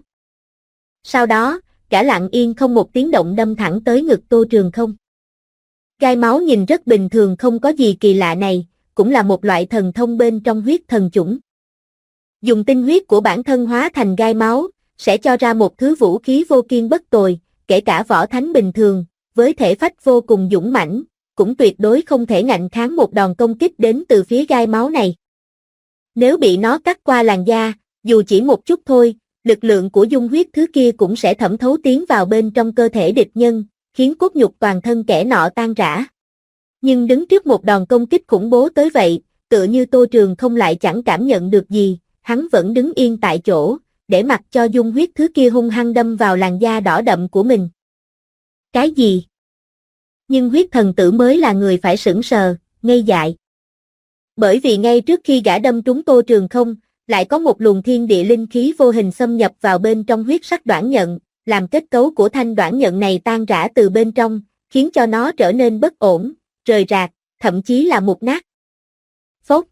S2: Sau đó, gã lặng yên không một tiếng động đâm thẳng tới ngực Tô Trường không. Gai máu nhìn rất bình thường không có gì kỳ lạ này, cũng là một loại thần thông bên trong huyết thần chủng. Dùng tinh huyết của bản thân hóa thành gai máu, sẽ cho ra một thứ vũ khí vô kiên bất tồi, kể cả võ thánh bình thường, với thể phách vô cùng dũng mãnh, cũng tuyệt đối không thể ngạnh kháng một đòn công kích đến từ phía gai máu này. Nếu bị nó cắt qua làn da, dù chỉ một chút thôi, lực lượng của dung huyết thứ kia cũng sẽ thẩm thấu tiến vào bên trong cơ thể địch nhân, khiến cốt nhục toàn thân kẻ nọ tan rã. Nhưng đứng trước một đòn công kích khủng bố tới vậy, tựa như Tô Trường không lại chẳng cảm nhận được gì, hắn vẫn đứng yên tại chỗ, để mặc cho dung huyết thứ kia hung hăng đâm vào làn da đỏ đậm của mình. Cái gì? Nhưng huyết thần tử mới là người phải sững sờ, ngây dại. Bởi vì ngay trước khi gã đâm trúng Tô Trường không, lại có một luồng thiên địa linh khí vô hình xâm nhập vào bên trong huyết sắc đoản nhận, làm kết cấu của thanh đoản nhận này tan rã từ bên trong, khiến cho nó trở nên bất ổn, rời rạc, thậm chí là mục nát. Phốc.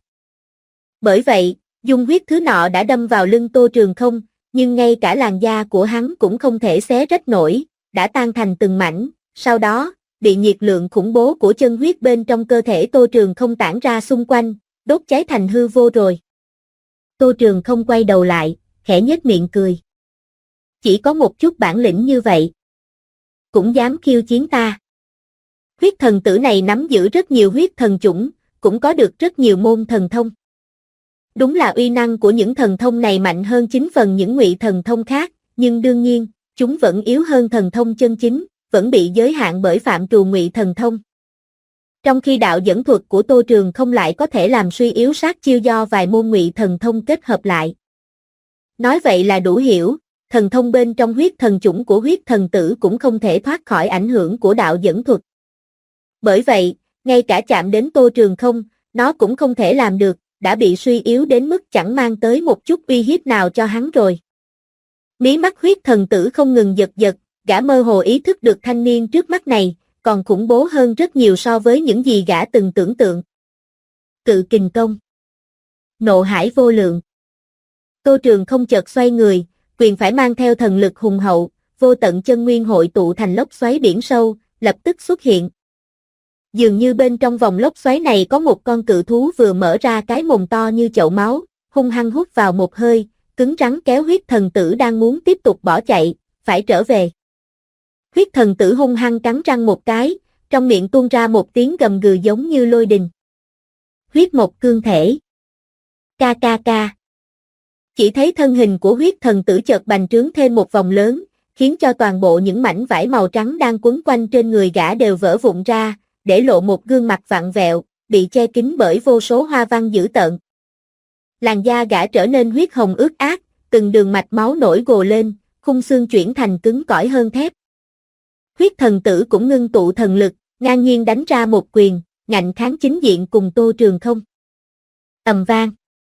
S2: Bởi vậy, dung huyết thứ nọ đã đâm vào lưng Tô Trường không, nhưng ngay cả làn da của hắn cũng không thể xé rách nổi, đã tan thành từng mảnh, sau đó, bị nhiệt lượng khủng bố của chân huyết bên trong cơ thể Tô Trường không tản ra xung quanh, đốt cháy thành hư vô rồi. Tô Trường không quay đầu lại, khẽ nhếch miệng cười. Chỉ có một chút bản lĩnh như vậy, cũng dám khiêu chiến ta. Huyết thần tử này nắm giữ rất nhiều huyết thần chủng, cũng có được rất nhiều môn thần thông. Đúng là uy năng của những thần thông này mạnh hơn 9 phần những ngụy thần thông khác, nhưng đương nhiên, chúng vẫn yếu hơn thần thông chân chính, vẫn bị giới hạn bởi phạm trù ngụy thần thông. Trong khi đạo dẫn thuật của Tô Trường không lại có thể làm suy yếu sát chiêu do vài môn ngụy thần thông kết hợp lại. Nói vậy là đủ hiểu, thần thông bên trong huyết thần chủng của huyết thần tử cũng không thể thoát khỏi ảnh hưởng của đạo dẫn thuật. Bởi vậy, ngay cả chạm đến Tô Trường không, nó cũng không thể làm được, đã bị suy yếu đến mức chẳng mang tới một chút uy hiếp nào cho hắn rồi. Mí mắt huyết thần tử không ngừng giật giật, gã mơ hồ ý thức được thanh niên trước mắt này, còn khủng bố hơn rất nhiều so với những gì gã từng tưởng tượng. Cự kình công. Nộ hải vô lượng. Tô Trường không chợt xoay người, quyền phải mang theo thần lực hùng hậu, vô tận chân nguyên hội tụ thành lốc xoáy biển sâu, lập tức xuất hiện. Dường như bên trong vòng lốc xoáy này có một con cự thú vừa mở ra cái mồm to như chậu máu, hung hăng hút vào một hơi, cứng rắn kéo huyết thần tử đang muốn tiếp tục bỏ chạy, phải trở về. Huyết thần tử hung hăng cắn răng một cái, trong miệng tuôn ra một tiếng gầm gừ giống như lôi đình. Huyết mộc cương thể. Ca ca ca. Chỉ thấy thân hình của huyết thần tử chợt bành trướng thêm một vòng lớn, khiến cho toàn bộ những mảnh vải màu trắng đang quấn quanh trên người gã đều vỡ vụn ra, để lộ một gương mặt vặn vẹo, bị che kín bởi vô số hoa văn dữ tợn. Làn da gã trở nên huyết hồng ướt át, từng đường mạch máu nổi gồ lên, khung xương chuyển thành cứng cỏi hơn thép. Huyết thần tử cũng ngưng tụ thần lực, ngang nhiên đánh ra một quyền, ngạnh kháng chính diện cùng Tô Trường không. Ầm vang.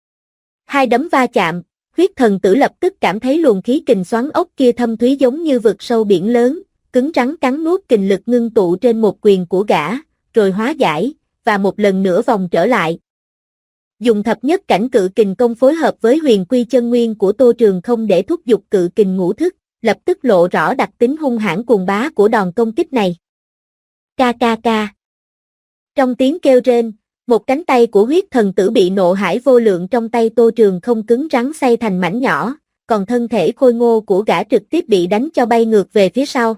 S2: Hai đấm va chạm, huyết thần tử lập tức cảm thấy luồng khí kình xoắn ốc kia thâm thúy giống như vực sâu biển lớn, cứng rắn cắn nuốt kình lực ngưng tụ trên một quyền của gã, rồi hóa giải, và một lần nữa vòng trở lại. Dùng thập nhất cảnh cự kình công phối hợp với huyền quy chân nguyên của Tô Trường không để thúc giục cự kình ngũ thức, lập tức lộ rõ đặc tính hung hãn cuồng bá của đòn công kích này. Ca ca ca. Trong tiếng kêu rên, một cánh tay của huyết thần tử bị nộ hải vô lượng trong tay Tô Trường không cứng rắn xay thành mảnh nhỏ, còn thân thể khôi ngô của gã trực tiếp bị đánh cho bay ngược về phía sau.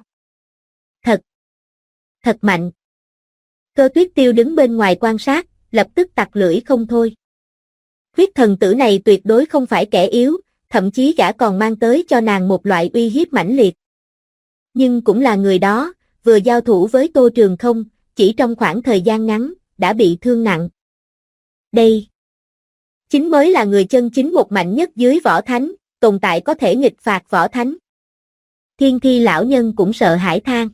S2: Thật mạnh. Cơ Tuyết Tiêu đứng bên ngoài quan sát, lập tức tặc lưỡi không thôi. Huyết thần tử này tuyệt đối không phải kẻ yếu, thậm chí gã còn mang tới cho nàng một loại uy hiếp mãnh liệt. Nhưng cũng là người đó, vừa giao thủ với Tô Trường Không, chỉ trong khoảng thời gian ngắn, đã bị thương nặng. Đây chính mới là người chân chính một mạnh nhất dưới võ thánh, tồn tại có thể nghịch phạt võ thánh. Thiên Thi lão nhân cũng sợ hãi than.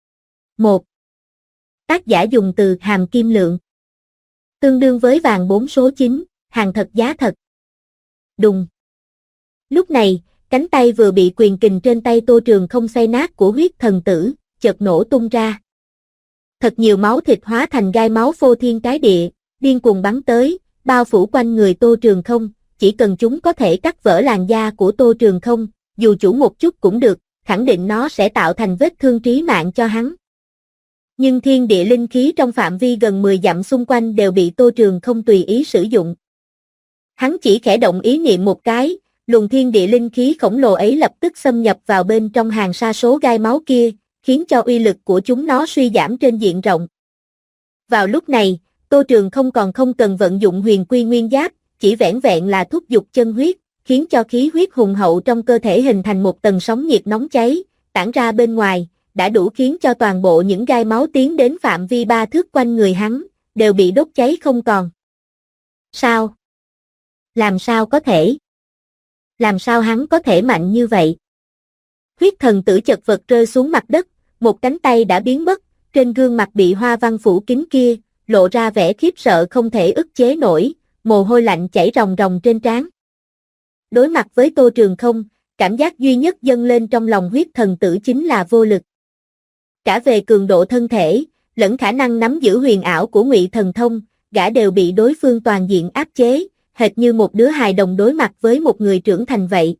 S2: 1. Tác giả dùng từ hàm kim lượng. Tương đương với vàng 4 số 9, hàng thật giá thật. Đùng. Lúc này, cánh tay vừa bị quyền kình trên tay Tô Trường Không xay nát của huyết thần tử, chợt nổ tung ra. Thật nhiều máu thịt hóa thành gai máu phô thiên cái địa, điên cuồng bắn tới, bao phủ quanh người Tô Trường Không, chỉ cần chúng có thể cắt vỡ làn da của Tô Trường Không, dù chủ một chút cũng được, khẳng định nó sẽ tạo thành vết thương trí mạng cho hắn. Nhưng thiên địa linh khí trong phạm vi gần 10 dặm xung quanh đều bị Tô Trường Không tùy ý sử dụng. Hắn chỉ khẽ động ý niệm một cái, luồng thiên địa linh khí khổng lồ ấy lập tức xâm nhập vào bên trong hàng sa số gai máu kia, khiến cho uy lực của chúng nó suy giảm trên diện rộng. Vào lúc này, Tô Trường Không còn không cần vận dụng huyền quy nguyên giáp, chỉ vẻn vẹn là thúc giục chân huyết, khiến cho khí huyết hùng hậu trong cơ thể hình thành một tầng sóng nhiệt nóng cháy, tản ra bên ngoài, đã đủ khiến cho toàn bộ những gai máu tiến đến phạm vi 3 thước quanh người hắn, đều bị đốt cháy không còn. Sao? Làm sao có thể? Làm sao hắn có thể mạnh như vậy? Huyết thần tử chật vật rơi xuống mặt đất, một cánh tay đã biến mất, trên gương mặt bị hoa văn phủ kín kia, lộ ra vẻ khiếp sợ không thể ức chế nổi, mồ hôi lạnh chảy ròng ròng trên trán. Đối mặt với Tô Trường Không, cảm giác duy nhất dâng lên trong lòng huyết thần tử chính là vô lực. Cả về cường độ thân thể, lẫn khả năng nắm giữ huyền ảo của Ngụy Thần Thông, gã đều bị đối phương toàn diện áp chế, hệt như một đứa hài đồng đối mặt với một người trưởng thành vậy.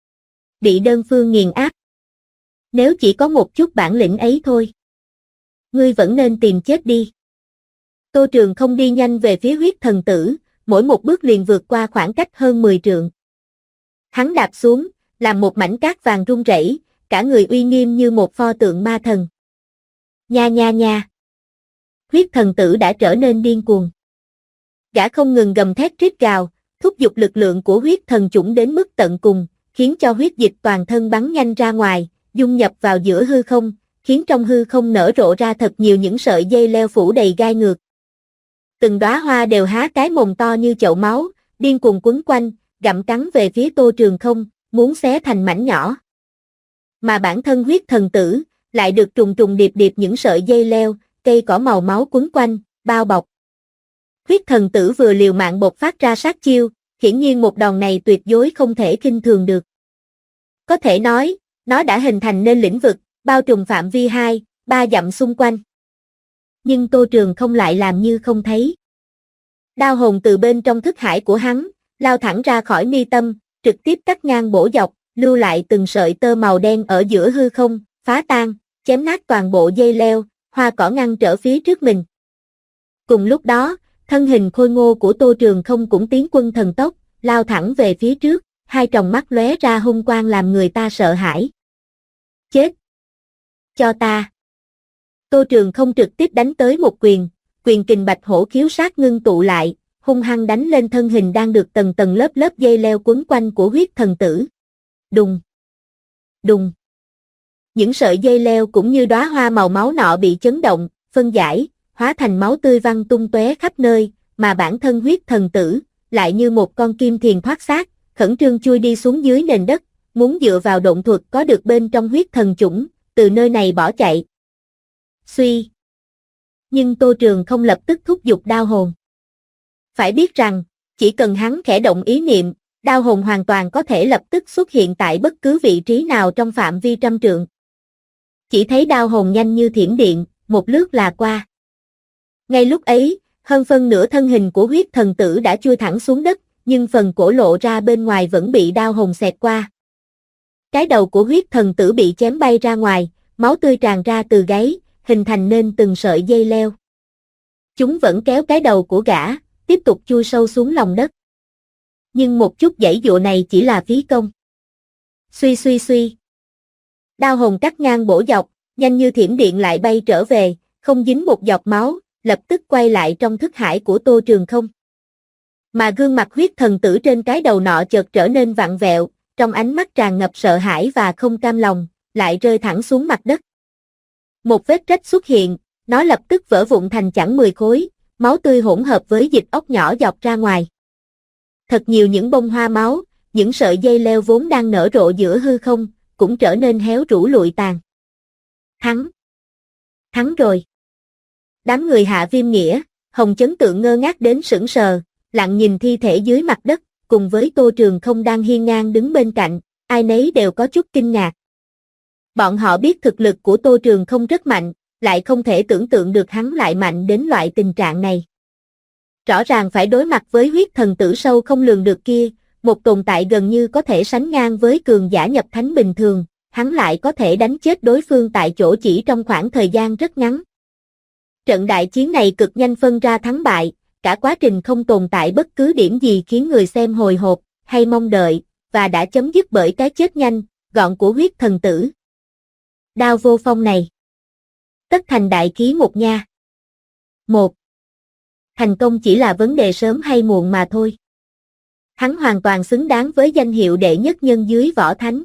S2: Bị đơn phương nghiền áp. Nếu chỉ có một chút bản lĩnh ấy thôi, ngươi vẫn nên tìm chết đi. Tô Trường Không đi nhanh về phía huyết thần tử, mỗi một bước liền vượt qua khoảng cách hơn 10 trượng. Hắn đạp xuống, làm một mảnh cát vàng rung rẩy, cả người uy nghiêm như một pho tượng ma thần. Nha nha nha. Huyết thần tử đã trở nên điên cuồng. Gã không ngừng gầm thét rít gào, thúc giục lực lượng của huyết thần chủng đến mức tận cùng, khiến cho huyết dịch toàn thân bắn nhanh ra ngoài, dung nhập vào giữa hư không, khiến trong hư không nở rộ ra thật nhiều những sợi dây leo phủ đầy gai ngược. Từng đóa hoa đều há cái mồm to như chậu máu, điên cuồng quấn quanh, gặm cắn về phía Tô Trường Không, muốn xé thành mảnh nhỏ. Mà bản thân huyết thần tử, lại được trùng trùng điệp điệp những sợi dây leo, cây cỏ màu máu quấn quanh, bao bọc. Huyết thần tử vừa liều mạng bộc phát ra sát chiêu, hiển nhiên một đòn này tuyệt đối không thể khinh thường được. Có thể nói, nó đã hình thành nên lĩnh vực, bao trùm phạm vi 2, 3 dặm xung quanh. Nhưng Tô Trường Không lại làm như không thấy. Đao hồn từ bên trong thức hải của hắn, lao thẳng ra khỏi mi tâm, trực tiếp cắt ngang bổ dọc, lưu lại từng sợi tơ màu đen ở giữa hư không, phá tan, chém nát toàn bộ dây leo, hoa cỏ ngăn trở phía trước mình. Cùng lúc đó, thân hình khôi ngô của Tô Trường Không cũng tiến quân thần tốc, lao thẳng về phía trước, hai tròng mắt lóe ra hung quang làm người ta sợ hãi. Chết! Cho ta! Tô Trường Không trực tiếp đánh tới một quyền, quyền kình bạch hổ khiếu sát ngưng tụ lại, hung hăng đánh lên thân hình đang được tầng tầng lớp lớp dây leo quấn quanh của huyết thần tử. Đùng! Đùng! Những sợi dây leo cũng như đóa hoa màu máu nọ bị chấn động, phân giải, hóa thành máu tươi văng tung tóe khắp nơi, mà bản thân huyết thần tử, lại như một con kim thiền thoát xác, khẩn trương chui đi xuống dưới nền đất, muốn dựa vào độn thuật có được bên trong huyết thần chủng, từ nơi này bỏ chạy. Suy! Nhưng Tô Trường Không lập tức thúc giục đao hồn. Phải biết rằng, chỉ cần hắn khẽ động ý niệm, đao hồn hoàn toàn có thể lập tức xuất hiện tại bất cứ vị trí nào trong phạm vi trăm trượng. Chỉ thấy đao hồn nhanh như thiểm điện, một lướt là qua. Ngay lúc ấy, hơn phân nửa thân hình của huyết thần tử đã chui thẳng xuống đất, nhưng phần cổ lộ ra bên ngoài vẫn bị đao hồn xẹt qua. Cái đầu của huyết thần tử bị chém bay ra ngoài, máu tươi tràn ra từ gáy, hình thành nên từng sợi dây leo. Chúng vẫn kéo cái đầu của gã, tiếp tục chui sâu xuống lòng đất. Nhưng một chút giãy giụa này chỉ là phí công. Suy suy suy. Đao hồn cắt ngang bổ dọc, nhanh như thiểm điện lại bay trở về, không dính một giọt máu, lập tức quay lại trong thức hải của Tô Trường Không. Mà gương mặt huyết thần tử trên cái đầu nọ chợt trở nên vặn vẹo, trong ánh mắt tràn ngập sợ hãi và không cam lòng, lại rơi thẳng xuống mặt đất. Một vết rách xuất hiện, nó lập tức vỡ vụn thành chẳng 10 khối, máu tươi hỗn hợp với dịch ốc nhỏ dọc ra ngoài. Thật nhiều những bông hoa máu, những sợi dây leo vốn đang nở rộ giữa hư không, cũng trở nên héo rũ lụi tàn. Thắng rồi. Đám người Hạ Viêm Nghĩa, Hồng Chấn Tượng ngơ ngác đến sững sờ, lặng nhìn thi thể dưới mặt đất, cùng với Tô Trường Không đang hiên ngang đứng bên cạnh, ai nấy đều có chút kinh ngạc. Bọn họ biết thực lực của Tô Trường Không rất mạnh, lại không thể tưởng tượng được hắn lại mạnh đến loại tình trạng này. Rõ ràng phải đối mặt với huyết thần tử sâu không lường được kia, một tồn tại gần như có thể sánh ngang với cường giả nhập thánh bình thường, hắn lại có thể đánh chết đối phương tại chỗ chỉ trong khoảng thời gian rất ngắn. Trận đại chiến này cực nhanh phân ra thắng bại, cả quá trình không tồn tại bất cứ điểm gì khiến người xem hồi hộp, hay mong đợi, và đã chấm dứt bởi cái chết nhanh, gọn của huyết thần tử. Đao vô phong này. Tất thành đại ký một nha. 1. Thành công chỉ là vấn đề sớm hay muộn mà thôi. Hắn hoàn toàn xứng đáng với danh hiệu đệ nhất nhân dưới võ thánh.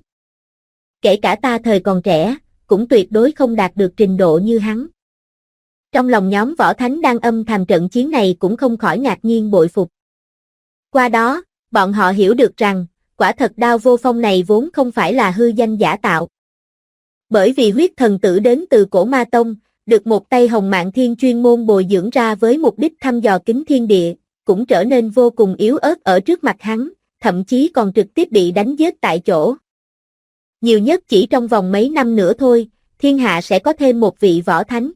S2: Kể cả ta thời còn trẻ, cũng tuyệt đối không đạt được trình độ như hắn. Trong lòng nhóm võ thánh đang âm thầm trận chiến này cũng không khỏi ngạc nhiên bội phục. Qua đó, bọn họ hiểu được rằng, quả thật đao vô phong này vốn không phải là hư danh giả tạo. Bởi vì huyết thần tử đến từ Cổ Ma Tông, được một tay Hồng Mạn Thiên chuyên môn bồi dưỡng ra với mục đích thăm dò kính thiên địa, cũng trở nên vô cùng yếu ớt ở trước mặt hắn, thậm chí còn trực tiếp bị đánh giết tại chỗ. Nhiều nhất chỉ trong vòng mấy năm nữa thôi, thiên hạ sẽ có thêm một vị võ thánh.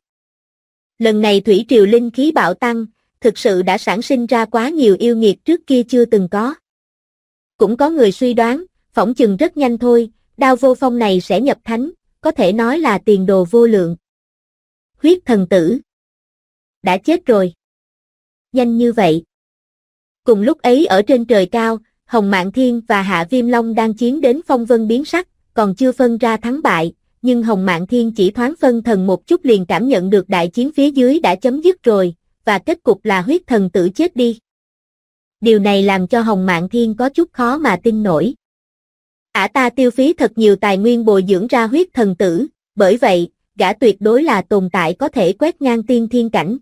S2: Lần này thủy triều linh khí bạo tăng, thực sự đã sản sinh ra quá nhiều yêu nghiệt trước kia chưa từng có. Cũng có người suy đoán, phỏng chừng rất nhanh thôi, đao vô phong này sẽ nhập thánh, có thể nói là tiền đồ vô lượng. Huyết thần tử đã chết rồi. Nhanh như vậy. Cùng lúc ấy ở trên trời cao, Hồng Mạn Thiên và Hạ Viêm Long đang chiến đến phong vân biến sắc, còn chưa phân ra thắng bại, nhưng Hồng Mạn Thiên chỉ thoáng phân thần một chút liền cảm nhận được đại chiến phía dưới đã chấm dứt rồi, và kết cục là huyết thần tử chết đi. Điều này làm cho Hồng Mạn Thiên có chút khó mà tin nổi. Ả ta tiêu phí thật nhiều tài nguyên bồi dưỡng ra huyết thần tử, bởi vậy, gã tuyệt đối là tồn tại có thể quét ngang tiên thiên cảnh.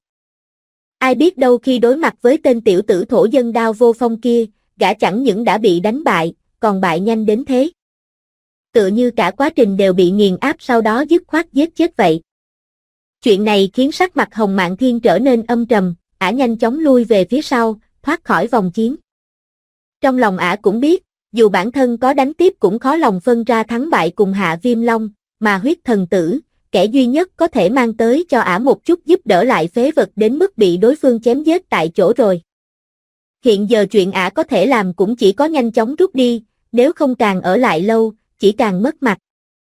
S2: Ai biết đâu khi đối mặt với tên tiểu tử thổ dân đao vô phong kia, gã chẳng những đã bị đánh bại, còn bại nhanh đến thế. Tựa như cả quá trình đều bị nghiền áp sau đó dứt khoát giết chết vậy. Chuyện này khiến sắc mặt Hồng Mạn Thiên trở nên âm trầm, ả nhanh chóng lui về phía sau, thoát khỏi vòng chiến. Trong lòng ả cũng biết, dù bản thân có đánh tiếp cũng khó lòng phân ra thắng bại cùng Hạ Viêm Long, mà huyết thần tử, kẻ duy nhất có thể mang tới cho ả một chút giúp đỡ lại phế vật đến mức bị đối phương chém giết tại chỗ rồi. Hiện giờ chuyện ả có thể làm cũng chỉ có nhanh chóng rút đi, nếu không càng ở lại lâu, chỉ càng mất mặt.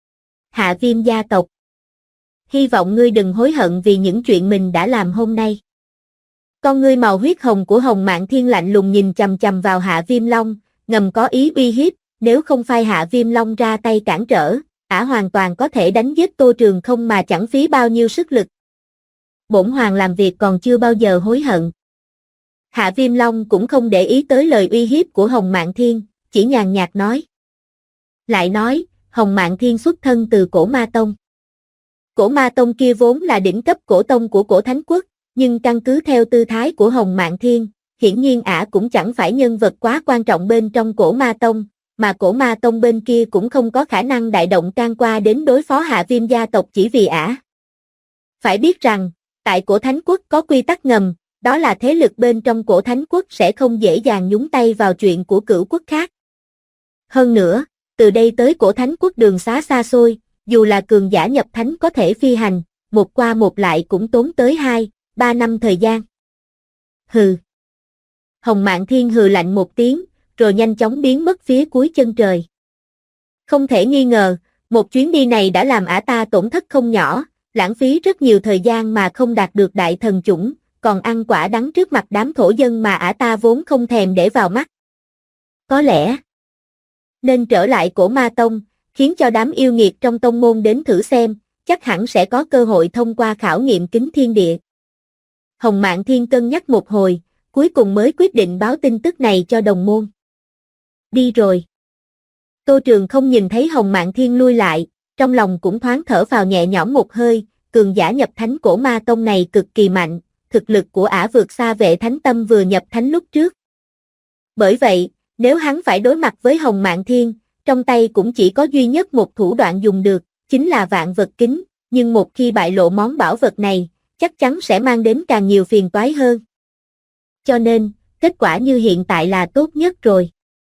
S2: Hạ Viêm gia tộc. Hy vọng ngươi đừng hối hận vì những chuyện mình đã làm hôm nay. Con ngươi màu huyết hồng của Hồng Mạn Thiên lạnh lùng nhìn chằm chằm vào Hạ Viêm Long, ngầm có ý uy hiếp, nếu không phải Hạ Viêm Long ra tay cản trở, ả hoàn toàn có thể đánh giết Tô Trường Không mà chẳng phí bao nhiêu sức lực. Bổn hoàng làm việc còn chưa bao giờ hối hận. Hạ Viêm Long cũng không để ý tới lời uy hiếp của Hồng Mạn Thiên, chỉ nhàn nhạt nói. Lại nói, Hồng Mạn Thiên xuất thân từ Cổ Ma Tông. Cổ Ma Tông kia vốn là đỉnh cấp cổ tông của Cổ Thánh Quốc, nhưng căn cứ theo tư thái của Hồng Mạn Thiên, hiển nhiên ả cũng chẳng phải nhân vật quá quan trọng bên trong Cổ Ma Tông, mà Cổ Ma Tông bên kia cũng không có khả năng đại động can qua đến đối phó Hạ Viêm gia tộc chỉ vì ả. Phải biết rằng, tại Cổ Thánh Quốc có quy tắc ngầm, đó là thế lực bên trong Cổ Thánh Quốc sẽ không dễ dàng nhúng tay vào chuyện của cửu quốc khác. Hơn nữa, từ đây tới Cổ Thánh Quốc đường xá xa xôi, dù là cường giả nhập thánh có thể phi hành, một qua một lại cũng tốn tới 2-3 năm thời gian. Hừ. Hồng Mạn Thiên hừ lạnh một tiếng, rồi nhanh chóng biến mất phía cuối chân trời. Không thể nghi ngờ, một chuyến đi này đã làm ả ta tổn thất không nhỏ, lãng phí rất nhiều thời gian mà không đạt được đại thần chủng, còn ăn quả đắng trước mặt đám thổ dân mà ả ta vốn không thèm để vào mắt. Có lẽ nên trở lại Cổ Ma Tông, khiến cho đám yêu nghiệt trong tông môn đến thử xem, chắc hẳn sẽ có cơ hội thông qua khảo nghiệm kính thiên địa. Hồng Mạn Thiên cân nhắc một hồi, cuối cùng mới quyết định báo tin tức này cho đồng môn. Đi rồi. Tô Trường không nhìn thấy Hồng Mạn Thiên lui lại, trong lòng cũng thoáng thở phào nhẹ nhõm một hơi, cường giả nhập thánh cổ ma tông này cực kỳ mạnh, thực lực của ả vượt xa Vệ Thánh Tâm vừa nhập thánh lúc trước. Bởi vậy, nếu hắn phải đối mặt với Hồng Mạn Thiên, trong tay cũng chỉ có duy nhất một thủ đoạn dùng được, chính là vạn vật kính, nhưng một khi bại lộ món bảo vật này, chắc chắn sẽ mang đến càng nhiều phiền toái hơn. Cho nên, kết quả như hiện tại là tốt nhất rồi.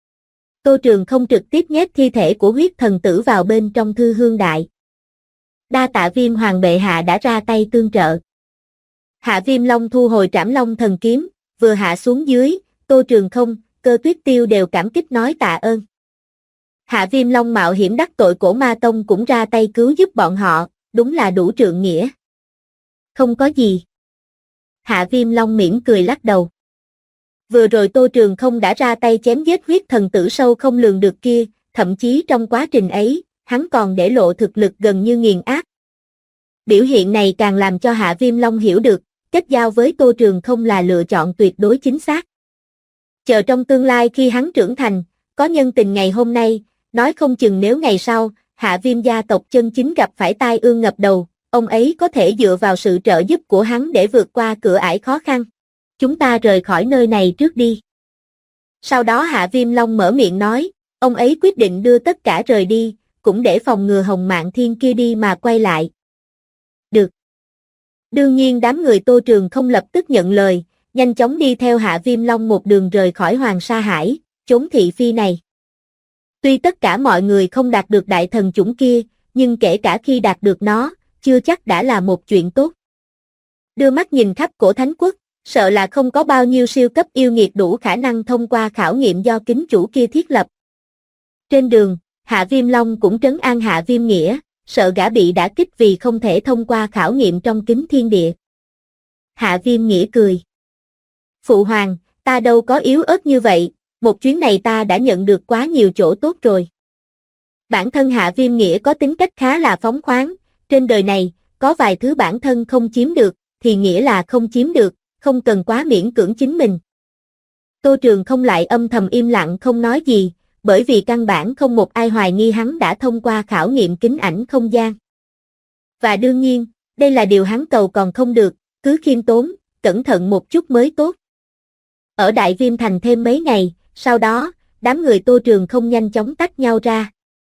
S2: Tô Trường không trực tiếp nhét thi thể của huyết thần tử vào bên trong thư hương đại. Đa tạ Viêm Hoàng bệ hạ đã ra tay tương trợ. Hạ Viêm Long thu hồi Trảm Long thần kiếm, vừa hạ xuống dưới, Tô Trường không, Cơ Tuyết Tiêu đều cảm kích nói tạ ơn. Hạ Viêm Long mạo hiểm đắc tội cổ ma tông cũng ra tay cứu giúp bọn họ, đúng là đủ trượng nghĩa. Không có gì. Hạ Viêm Long mỉm cười lắc đầu. Vừa rồi Tô Trường không đã ra tay chém giết huyết thần tử sâu không lường được kia, thậm chí trong quá trình ấy, hắn còn để lộ thực lực gần như nghiền áp. Biểu hiện này càng làm cho Hạ Viêm Long hiểu được, kết giao với Tô Trường không là lựa chọn tuyệt đối chính xác. Chờ trong tương lai khi hắn trưởng thành, có nhân tình ngày hôm nay, nói không chừng nếu ngày sau, Hạ Viêm gia tộc chân chính gặp phải tai ương ngập đầu, ông ấy có thể dựa vào sự trợ giúp của hắn để vượt qua cửa ải khó khăn. Chúng ta rời khỏi nơi này trước đi. Sau đó Hạ Viêm Long mở miệng nói, ông ấy quyết định đưa tất cả rời đi, cũng để phòng ngừa Hồng Mạn Thiên kia đi mà quay lại. Được. Đương nhiên đám người Tô Trường không lập tức nhận lời, nhanh chóng đi theo Hạ Viêm Long một đường rời khỏi Hoàng Sa Hải, chốn thị phi này. Tuy tất cả mọi người không đạt được đại thần chủng kia, nhưng kể cả khi đạt được nó, chưa chắc đã là một chuyện tốt. Đưa mắt nhìn khắp cổ thánh quốc, sợ là không có bao nhiêu siêu cấp yêu nghiệt đủ khả năng thông qua khảo nghiệm do kính chủ kia thiết lập. Trên đường, Hạ Viêm Long cũng trấn an Hạ Viêm Nghĩa, sợ gã bị đả kích vì không thể thông qua khảo nghiệm trong kính thiên địa. Hạ Viêm Nghĩa cười. Phụ hoàng, ta đâu có yếu ớt như vậy, một chuyến này ta đã nhận được quá nhiều chỗ tốt rồi. Bản thân Hạ Viêm Nghĩa có tính cách khá là phóng khoáng, trên đời này, có vài thứ bản thân không chiếm được, thì nghĩa là không chiếm được, không cần quá miễn cưỡng chính mình. Tô Trường không lại âm thầm im lặng không nói gì, bởi vì căn bản không một ai hoài nghi hắn đã thông qua khảo nghiệm kính ảnh không gian. Và đương nhiên, đây là điều hắn cầu còn không được, cứ khiêm tốn, cẩn thận một chút mới tốt. Ở Đại Viêm Thành thêm mấy ngày, sau đó, đám người Tô Trường không nhanh chóng tách nhau ra.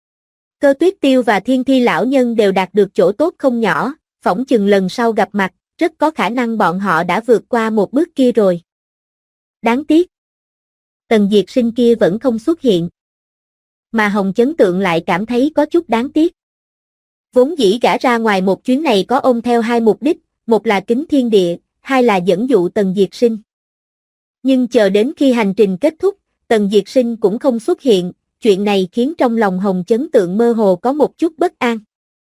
S2: Cơ Tuyết Tiêu và Thiên Thi lão nhân đều đạt được chỗ tốt không nhỏ, phỏng chừng lần sau gặp mặt, rất có khả năng bọn họ đã vượt qua một bước kia rồi. Đáng tiếc. Tần Diệt Sinh kia vẫn không xuất hiện. Mà Hồng Chấn Tượng lại cảm thấy có chút đáng tiếc. Vốn dĩ gã ra ngoài một chuyến này có ôm theo hai mục đích, một là kính thiên địa, hai là dẫn dụ Tần Diệt Sinh. Nhưng chờ đến khi hành trình kết thúc, Tần Diệt Sinh cũng không xuất hiện, chuyện này khiến trong lòng Hồng Chấn Tượng mơ hồ có một chút bất an.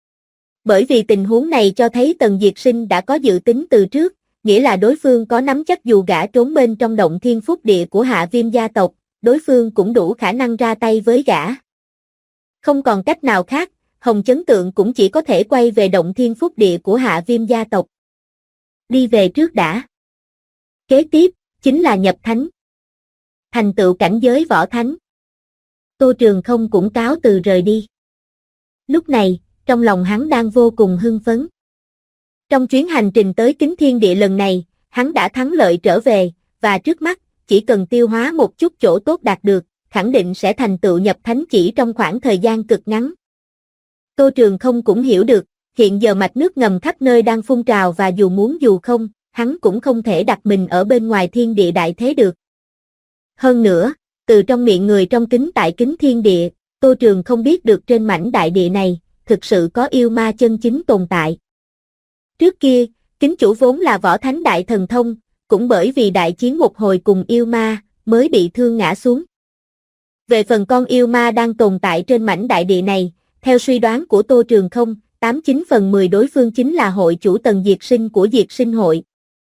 S2: Bởi vì tình huống này cho thấy Tần Diệt Sinh đã có dự tính từ trước, nghĩa là đối phương có nắm chắc dù gã trốn bên trong động thiên phúc địa của Hạ Viêm gia tộc, đối phương cũng đủ khả năng ra tay với gã. Không còn cách nào khác, Hồng Chấn Tượng cũng chỉ có thể quay về động thiên phúc địa của Hạ Viêm gia tộc. Đi về trước đã. Kế tiếp, chính là nhập thánh. Thành tựu cảnh giới võ thánh. Tô Trường không cũng cáo từ rời đi. Lúc này, trong lòng hắn đang vô cùng hưng phấn. Trong chuyến hành trình tới kính thiên địa lần này, hắn đã thắng lợi trở về, và trước mắt, chỉ cần tiêu hóa một chút chỗ tốt đạt được, khẳng định sẽ thành tựu nhập thánh chỉ trong khoảng thời gian cực ngắn. Tô Trường không cũng hiểu được, hiện giờ mạch nước ngầm khắp nơi đang phun trào và dù muốn dù không, hắn cũng không thể đặt mình ở bên ngoài thiên địa đại thế được. Hơn nữa, từ trong miệng người trong kính tại kính thiên địa, Tô Trường không biết được trên mảnh đại địa này, thực sự có yêu ma chân chính tồn tại. Trước kia, kính chủ vốn là võ thánh đại thần thông, cũng bởi vì đại chiến một hồi cùng yêu ma, mới bị thương ngã xuống. Về phần con yêu ma đang tồn tại trên mảnh đại địa này, theo suy đoán của Tô Trường không, 89 phần 10 đối phương chính là hội chủ Tần Diệt Sinh của Diệt Sinh hội.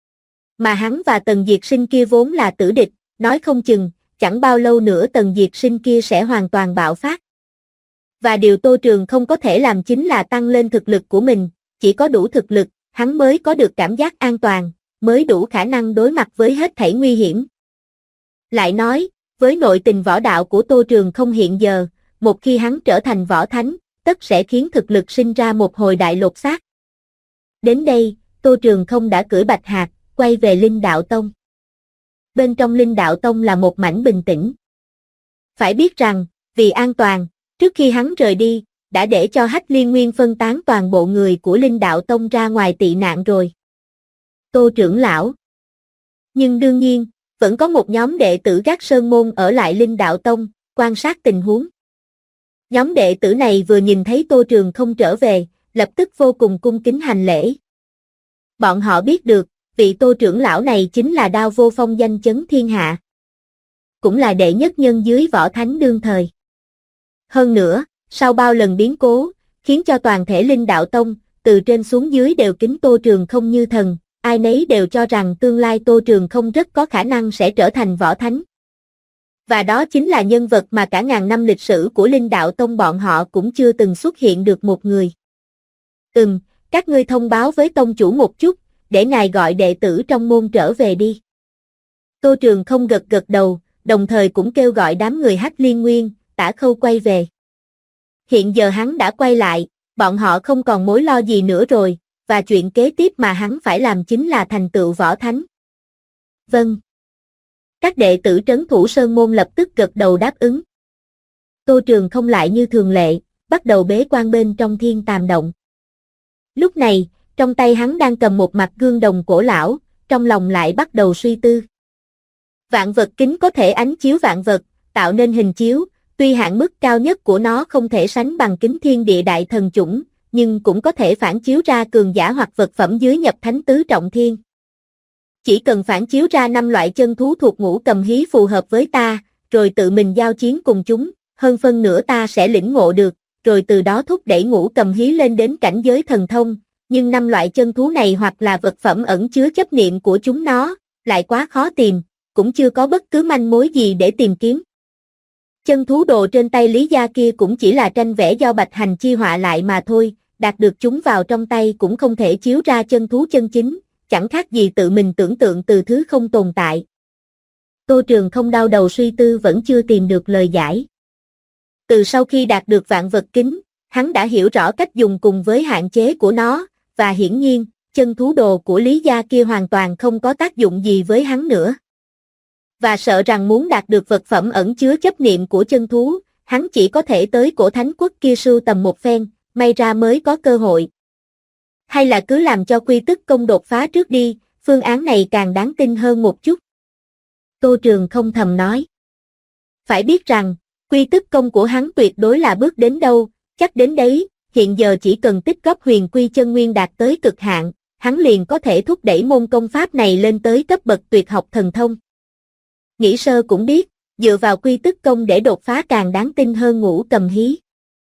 S2: Mà hắn và Tần Diệt Sinh kia vốn là tử địch, nói không chừng, chẳng bao lâu nữa Tần Diệt Sinh kia sẽ hoàn toàn bạo phát. Và điều Tô Trường không có thể làm chính là tăng lên thực lực của mình, chỉ có đủ thực lực, hắn mới có được cảm giác an toàn, mới đủ khả năng đối mặt với hết thảy nguy hiểm. Lại nói, với nội tình võ đạo của Tô Trường không hiện giờ, một khi hắn trở thành võ thánh, tất sẽ khiến thực lực sinh ra một hồi đại lột xác. Đến đây, Tô Trường Không đã cưỡi Bạch Hạc, quay về Linh Đạo Tông. Bên trong Linh Đạo Tông là một mảnh bình tĩnh. Phải biết rằng, vì an toàn, trước khi hắn rời đi, đã để cho Hách Liên Nguyên phân tán toàn bộ người của Linh Đạo Tông ra ngoài tị nạn rồi. Tô trưởng lão. Nhưng đương nhiên, vẫn có một nhóm đệ tử Gác Sơn Môn ở lại Linh Đạo Tông, quan sát tình huống. Nhóm đệ tử này vừa nhìn thấy Tô Trường Không trở về, lập tức vô cùng cung kính hành lễ. Bọn họ biết được, vị Tô trưởng lão này chính là Đao Vô Phong danh chấn thiên hạ. Cũng là đệ nhất nhân dưới võ thánh đương thời. Hơn nữa, sau bao lần biến cố, khiến cho toàn thể Linh Đạo Tông, từ trên xuống dưới đều kính Tô Trường Không như thần, ai nấy đều cho rằng tương lai Tô Trường Không rất có khả năng sẽ trở thành võ thánh. Và đó chính là nhân vật mà cả ngàn năm lịch sử của Linh Đạo Tông bọn họ cũng chưa từng xuất hiện được một người. Các ngươi thông báo với tông chủ một chút, để ngài gọi đệ tử trong môn trở về đi. Tô Trường Không gật gật đầu, đồng thời cũng kêu gọi đám người Hách Liên Nguyên, Tả Khâu quay về. Hiện giờ hắn đã quay lại, bọn họ không còn mối lo gì nữa rồi, và chuyện kế tiếp mà hắn phải làm chính là thành tựu võ thánh. Vâng. Các đệ tử trấn thủ Sơn Môn lập tức gật đầu đáp ứng. Tô Trường Không lại như thường lệ, bắt đầu bế quan bên trong Thiên Tàm Động. Lúc này, trong tay hắn đang cầm một mặt gương đồng cổ lão, trong lòng lại bắt đầu suy tư. Vạn vật kính có thể ánh chiếu vạn vật, tạo nên hình chiếu, tuy hạn mức cao nhất của nó không thể sánh bằng kính thiên địa đại thần chủng, nhưng cũng có thể phản chiếu ra cường giả hoặc vật phẩm dưới nhập thánh tứ trọng thiên. Chỉ cần phản chiếu ra 5 loại chân thú thuộc ngũ cầm hí phù hợp với ta, rồi tự mình giao chiến cùng chúng, hơn phân nửa ta sẽ lĩnh ngộ được, rồi từ đó thúc đẩy ngũ cầm hí lên đến cảnh giới thần thông, nhưng 5 loại chân thú này hoặc là vật phẩm ẩn chứa chấp niệm của chúng nó, lại quá khó tìm, cũng chưa có bất cứ manh mối gì để tìm kiếm. Chân thú đồ trên tay Lý Gia kia cũng chỉ là tranh vẽ do Bạch Hành chi họa lại mà thôi, đạt được chúng vào trong tay cũng không thể chiếu ra chân thú chân chính, chẳng khác gì tự mình tưởng tượng từ thứ không tồn tại. Tô Trường Không đau đầu suy tư vẫn chưa tìm được lời giải. Từ sau khi đạt được vạn vật kính, hắn đã hiểu rõ cách dùng cùng với hạn chế của nó, và hiển nhiên, chân thú đồ của Lý Gia kia hoàn toàn không có tác dụng gì với hắn nữa. Và sợ rằng muốn đạt được vật phẩm ẩn chứa chấp niệm của chân thú, hắn chỉ có thể tới cổ thánh quốc kia sưu tầm một phen, may ra mới có cơ hội. Hay là cứ làm cho quy tức công đột phá trước đi, phương án này càng đáng tin hơn một chút. Tô Trường Không thầm nói. Phải biết rằng, quy tức công của hắn tuyệt đối là bước đến đâu, chắc đến đấy, hiện giờ chỉ cần tích góp huyền quy chân nguyên đạt tới cực hạn, hắn liền có thể thúc đẩy môn công pháp này lên tới cấp bậc tuyệt học thần thông. Nghĩ sơ cũng biết, dựa vào quy tức công để đột phá càng đáng tin hơn ngũ cầm hí.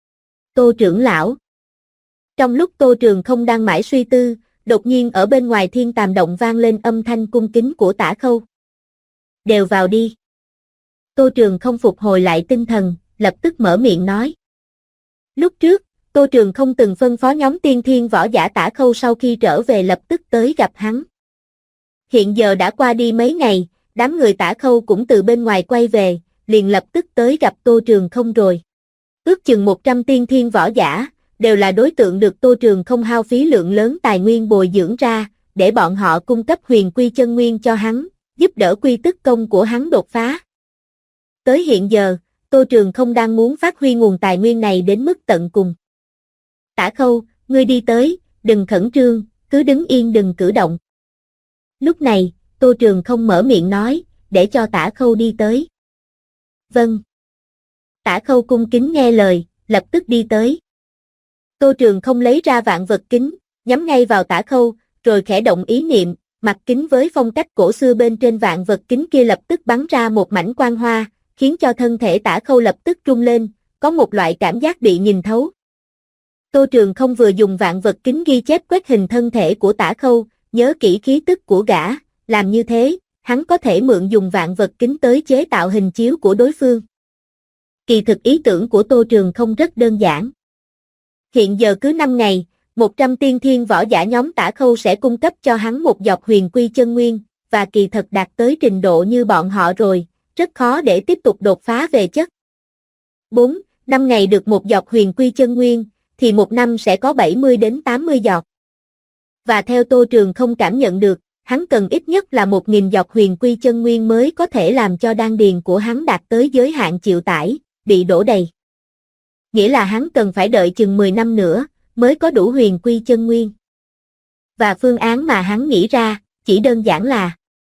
S2: Tô trưởng lão. Trong lúc Tô Trường Không đang mãi suy tư, đột nhiên ở bên ngoài Thiên Tàm Động vang lên âm thanh cung kính của Tả Khâu. Đều vào đi. Tô Trường Không phục hồi lại tinh thần, lập tức mở miệng nói. Lúc trước, Tô Trường Không từng phân phó nhóm tiên thiên võ giả Tả Khâu sau khi trở về lập tức tới gặp hắn. Hiện giờ đã qua đi mấy ngày, đám người Tả Khâu cũng từ bên ngoài quay về, liền lập tức tới gặp Tô Trường Không rồi. Ước chừng 100 tiên thiên võ giả, đều là đối tượng được Tô Trường Không hao phí lượng lớn tài nguyên bồi dưỡng ra, để bọn họ cung cấp huyền quy chân nguyên cho hắn, giúp đỡ quy tức công của hắn đột phá. Tới hiện giờ, Tô Trường Không đang muốn phát huy nguồn tài nguyên này đến mức tận cùng. Tả Khâu, ngươi đi tới, đừng khẩn trương, cứ đứng yên đừng cử động. Lúc này, Tô Trường Không mở miệng nói, để cho Tả Khâu đi tới. Vâng. Tả Khâu cung kính nghe lời, lập tức đi tới. Tô Trường Không lấy ra vạn vật kính, nhắm ngay vào Tả Khâu, rồi khẽ động ý niệm, mặt kính với phong cách cổ xưa bên trên vạn vật kính kia lập tức bắn ra một mảnh quang hoa, khiến cho thân thể Tả Khâu lập tức rung lên, có một loại cảm giác bị nhìn thấu. Tô Trường Không vừa dùng vạn vật kính ghi chép quét hình thân thể của Tả Khâu, nhớ kỹ khí tức của gã, làm như thế, hắn có thể mượn dùng vạn vật kính tới chế tạo hình chiếu của đối phương. Kỳ thực ý tưởng của Tô Trường Không rất đơn giản. Hiện giờ cứ 5 ngày, 100 tiên thiên võ giả nhóm Tả Khâu sẽ cung cấp cho hắn một giọt huyền quy chân nguyên, và kỳ thật đạt tới trình độ như bọn họ rồi, rất khó để tiếp tục đột phá về chất. 4. 5 ngày được 1 giọt huyền quy chân nguyên, thì 1 năm sẽ có 70 đến 80 giọt. Và theo Tô Trường không cảm nhận được, hắn cần ít nhất là 1.000 giọt huyền quy chân nguyên mới có thể làm cho đan điền của hắn đạt tới giới hạn chịu tải, bị đổ đầy. Nghĩa là hắn cần phải đợi chừng 10 năm nữa, mới có đủ huyền quy chân nguyên. Và phương án mà hắn nghĩ ra, chỉ đơn giản là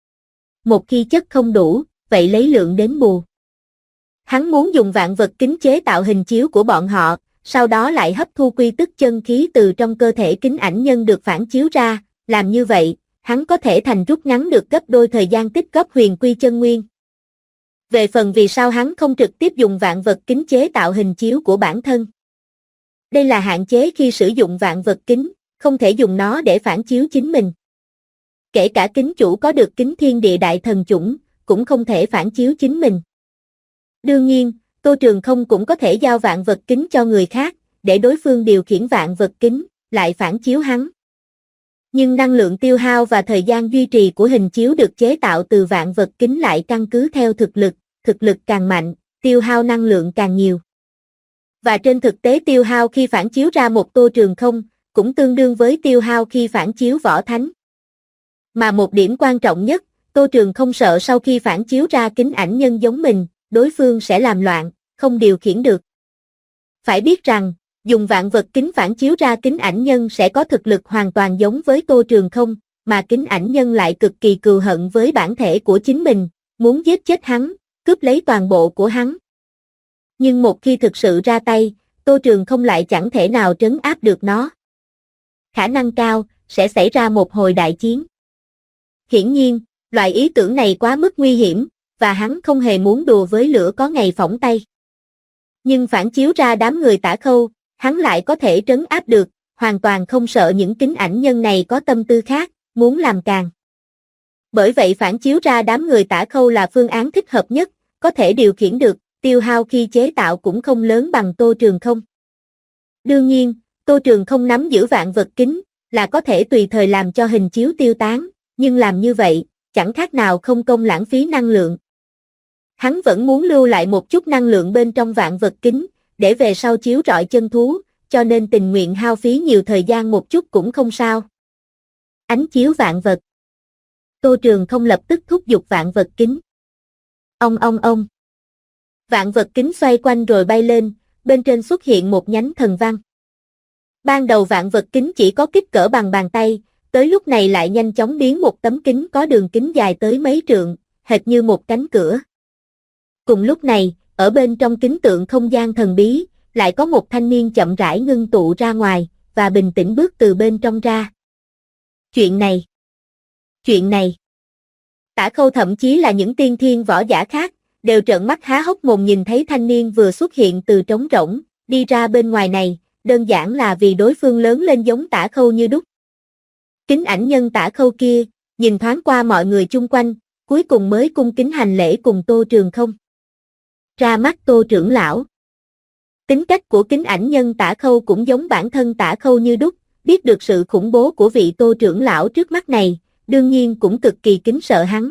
S2: một khi chất không đủ, vậy lấy lượng đến bù. Hắn muốn dùng vạn vật kính chế tạo hình chiếu của bọn họ, sau đó lại hấp thu quy tức chân khí từ trong cơ thể kính ảnh nhân được phản chiếu ra, làm như vậy, hắn có thể thành rút ngắn được gấp đôi thời gian tích góp huyền quy chân nguyên. Về phần vì sao hắn không trực tiếp dùng vạn vật kính chế tạo hình chiếu của bản thân. Đây là hạn chế khi sử dụng vạn vật kính, không thể dùng nó để phản chiếu chính mình. Kể cả kính chủ có được kính thiên địa đại thần chủng, cũng không thể phản chiếu chính mình. Đương nhiên, Tô Trường không cũng có thể giao vạn vật kính cho người khác, để đối phương điều khiển vạn vật kính, lại phản chiếu hắn. Nhưng năng lượng tiêu hao và thời gian duy trì của hình chiếu được chế tạo từ vạn vật kính lại căn cứ theo thực lực càng mạnh, tiêu hao năng lượng càng nhiều. Và trên thực tế tiêu hao khi phản chiếu ra một Tô Trường không, cũng tương đương với tiêu hao khi phản chiếu võ thánh. Mà một điểm quan trọng nhất, Tô Trường không sợ sau khi phản chiếu ra kính ảnh nhân giống mình, đối phương sẽ làm loạn, không điều khiển được. Phải biết rằng, dùng vạn vật kính phản chiếu ra kính ảnh nhân sẽ có thực lực hoàn toàn giống với Tô Trường không, mà kính ảnh nhân lại cực kỳ cừu hận với bản thể của chính mình, muốn giết chết hắn, cướp lấy toàn bộ của hắn. Nhưng một khi thực sự ra tay, Tô Trường không lại chẳng thể nào trấn áp được nó. Khả năng cao, sẽ xảy ra một hồi đại chiến. Hiển nhiên, loại ý tưởng này quá mức nguy hiểm, và hắn không hề muốn đùa với lửa có ngày phỏng tay. Nhưng phản chiếu ra đám người Tả Khâu, hắn lại có thể trấn áp được, hoàn toàn không sợ những kính ảnh nhân này có tâm tư khác, muốn làm càng. Bởi vậy phản chiếu ra đám người Tả Khâu là phương án thích hợp nhất, có thể điều khiển được, tiêu hao khi chế tạo cũng không lớn bằng Tô Trường không. Đương nhiên, Tô Trường không nắm giữ vạn vật kính, là có thể tùy thời làm cho hình chiếu tiêu tán, nhưng làm như vậy, chẳng khác nào không công lãng phí năng lượng. Hắn vẫn muốn lưu lại một chút năng lượng bên trong vạn vật kính, để về sau chiếu rọi chân thú, cho nên tình nguyện hao phí nhiều thời gian một chút cũng không sao. Ánh chiếu vạn vật. Tô Trường không lập tức thúc giục vạn vật kính. Ông. Vạn vật kính xoay quanh rồi bay lên, bên trên xuất hiện một nhánh thần văn. Ban đầu vạn vật kính chỉ có kích cỡ bằng bàn tay, tới lúc này lại nhanh chóng biến một tấm kính có đường kính dài tới mấy trượng, hệt như một cánh cửa. Cùng lúc này, ở bên trong kính tượng không gian thần bí, lại có một thanh niên chậm rãi ngưng tụ ra ngoài, và bình tĩnh bước từ bên trong ra. Chuyện này. Tả Khâu thậm chí là những tiên thiên võ giả khác, đều trợn mắt há hốc mồm nhìn thấy thanh niên vừa xuất hiện từ trống rỗng, đi ra bên ngoài này, đơn giản là vì đối phương lớn lên giống Tả Khâu như đúc. Kính ảnh nhân Tả Khâu kia, nhìn thoáng qua mọi người chung quanh, cuối cùng mới cung kính hành lễ cùng Tô Trường không. Ra mắt Tô trưởng lão. Tính cách của kính ảnh nhân Tả Khâu cũng giống bản thân Tả Khâu như đúc, biết được sự khủng bố của vị Tô trưởng lão trước mắt này, đương nhiên cũng cực kỳ kính sợ hắn.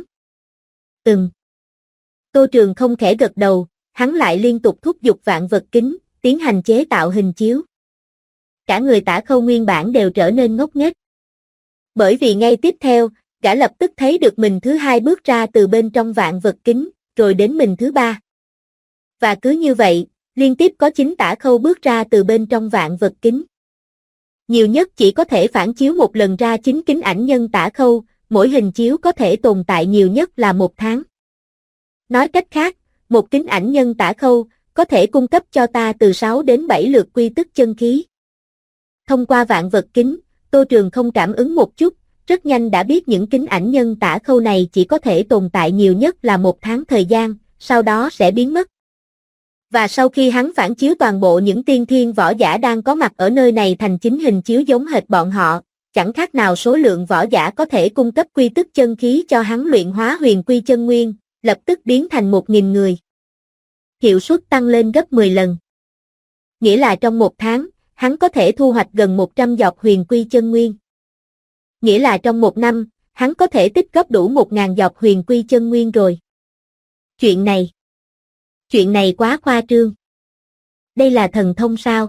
S2: Tô Trường không khẽ gật đầu, hắn lại liên tục thúc giục vạn vật kính, tiến hành chế tạo hình chiếu. Cả người Tả Khâu nguyên bản đều trở nên ngốc nghếch. Bởi vì ngay tiếp theo, gã lập tức thấy được mình thứ hai bước ra từ bên trong vạn vật kính, rồi đến mình thứ ba. Và cứ như vậy, liên tiếp có 9 Tả Khâu bước ra từ bên trong vạn vật kính. Nhiều nhất chỉ có thể phản chiếu một lần ra 9 kính ảnh nhân Tả Khâu, mỗi hình chiếu có thể tồn tại nhiều nhất là 1 tháng. Nói cách khác, một kính ảnh nhân Tả Khâu có thể cung cấp cho ta từ 6 đến 7 lượt quy tức chân khí. Thông qua vạn vật kính, Tô Trường không cảm ứng một chút, rất nhanh đã biết những kính ảnh nhân Tả Khâu này chỉ có thể tồn tại nhiều nhất là 1 tháng thời gian, sau đó sẽ biến mất. Và sau khi hắn phản chiếu toàn bộ những tiên thiên võ giả đang có mặt ở nơi này thành 9 hình chiếu giống hệt bọn họ, chẳng khác nào số lượng võ giả có thể cung cấp quy tức chân khí cho hắn luyện hóa huyền quy chân nguyên, lập tức biến thành 1.000 người. Hiệu suất tăng lên gấp 10 lần. Nghĩa là trong 1 tháng, hắn có thể thu hoạch gần 100 giọt huyền quy chân nguyên. Nghĩa là trong 1 năm, hắn có thể tích góp đủ 1.000 giọt huyền quy chân nguyên rồi. Chuyện này quá khoa trương. Đây là thần thông sao?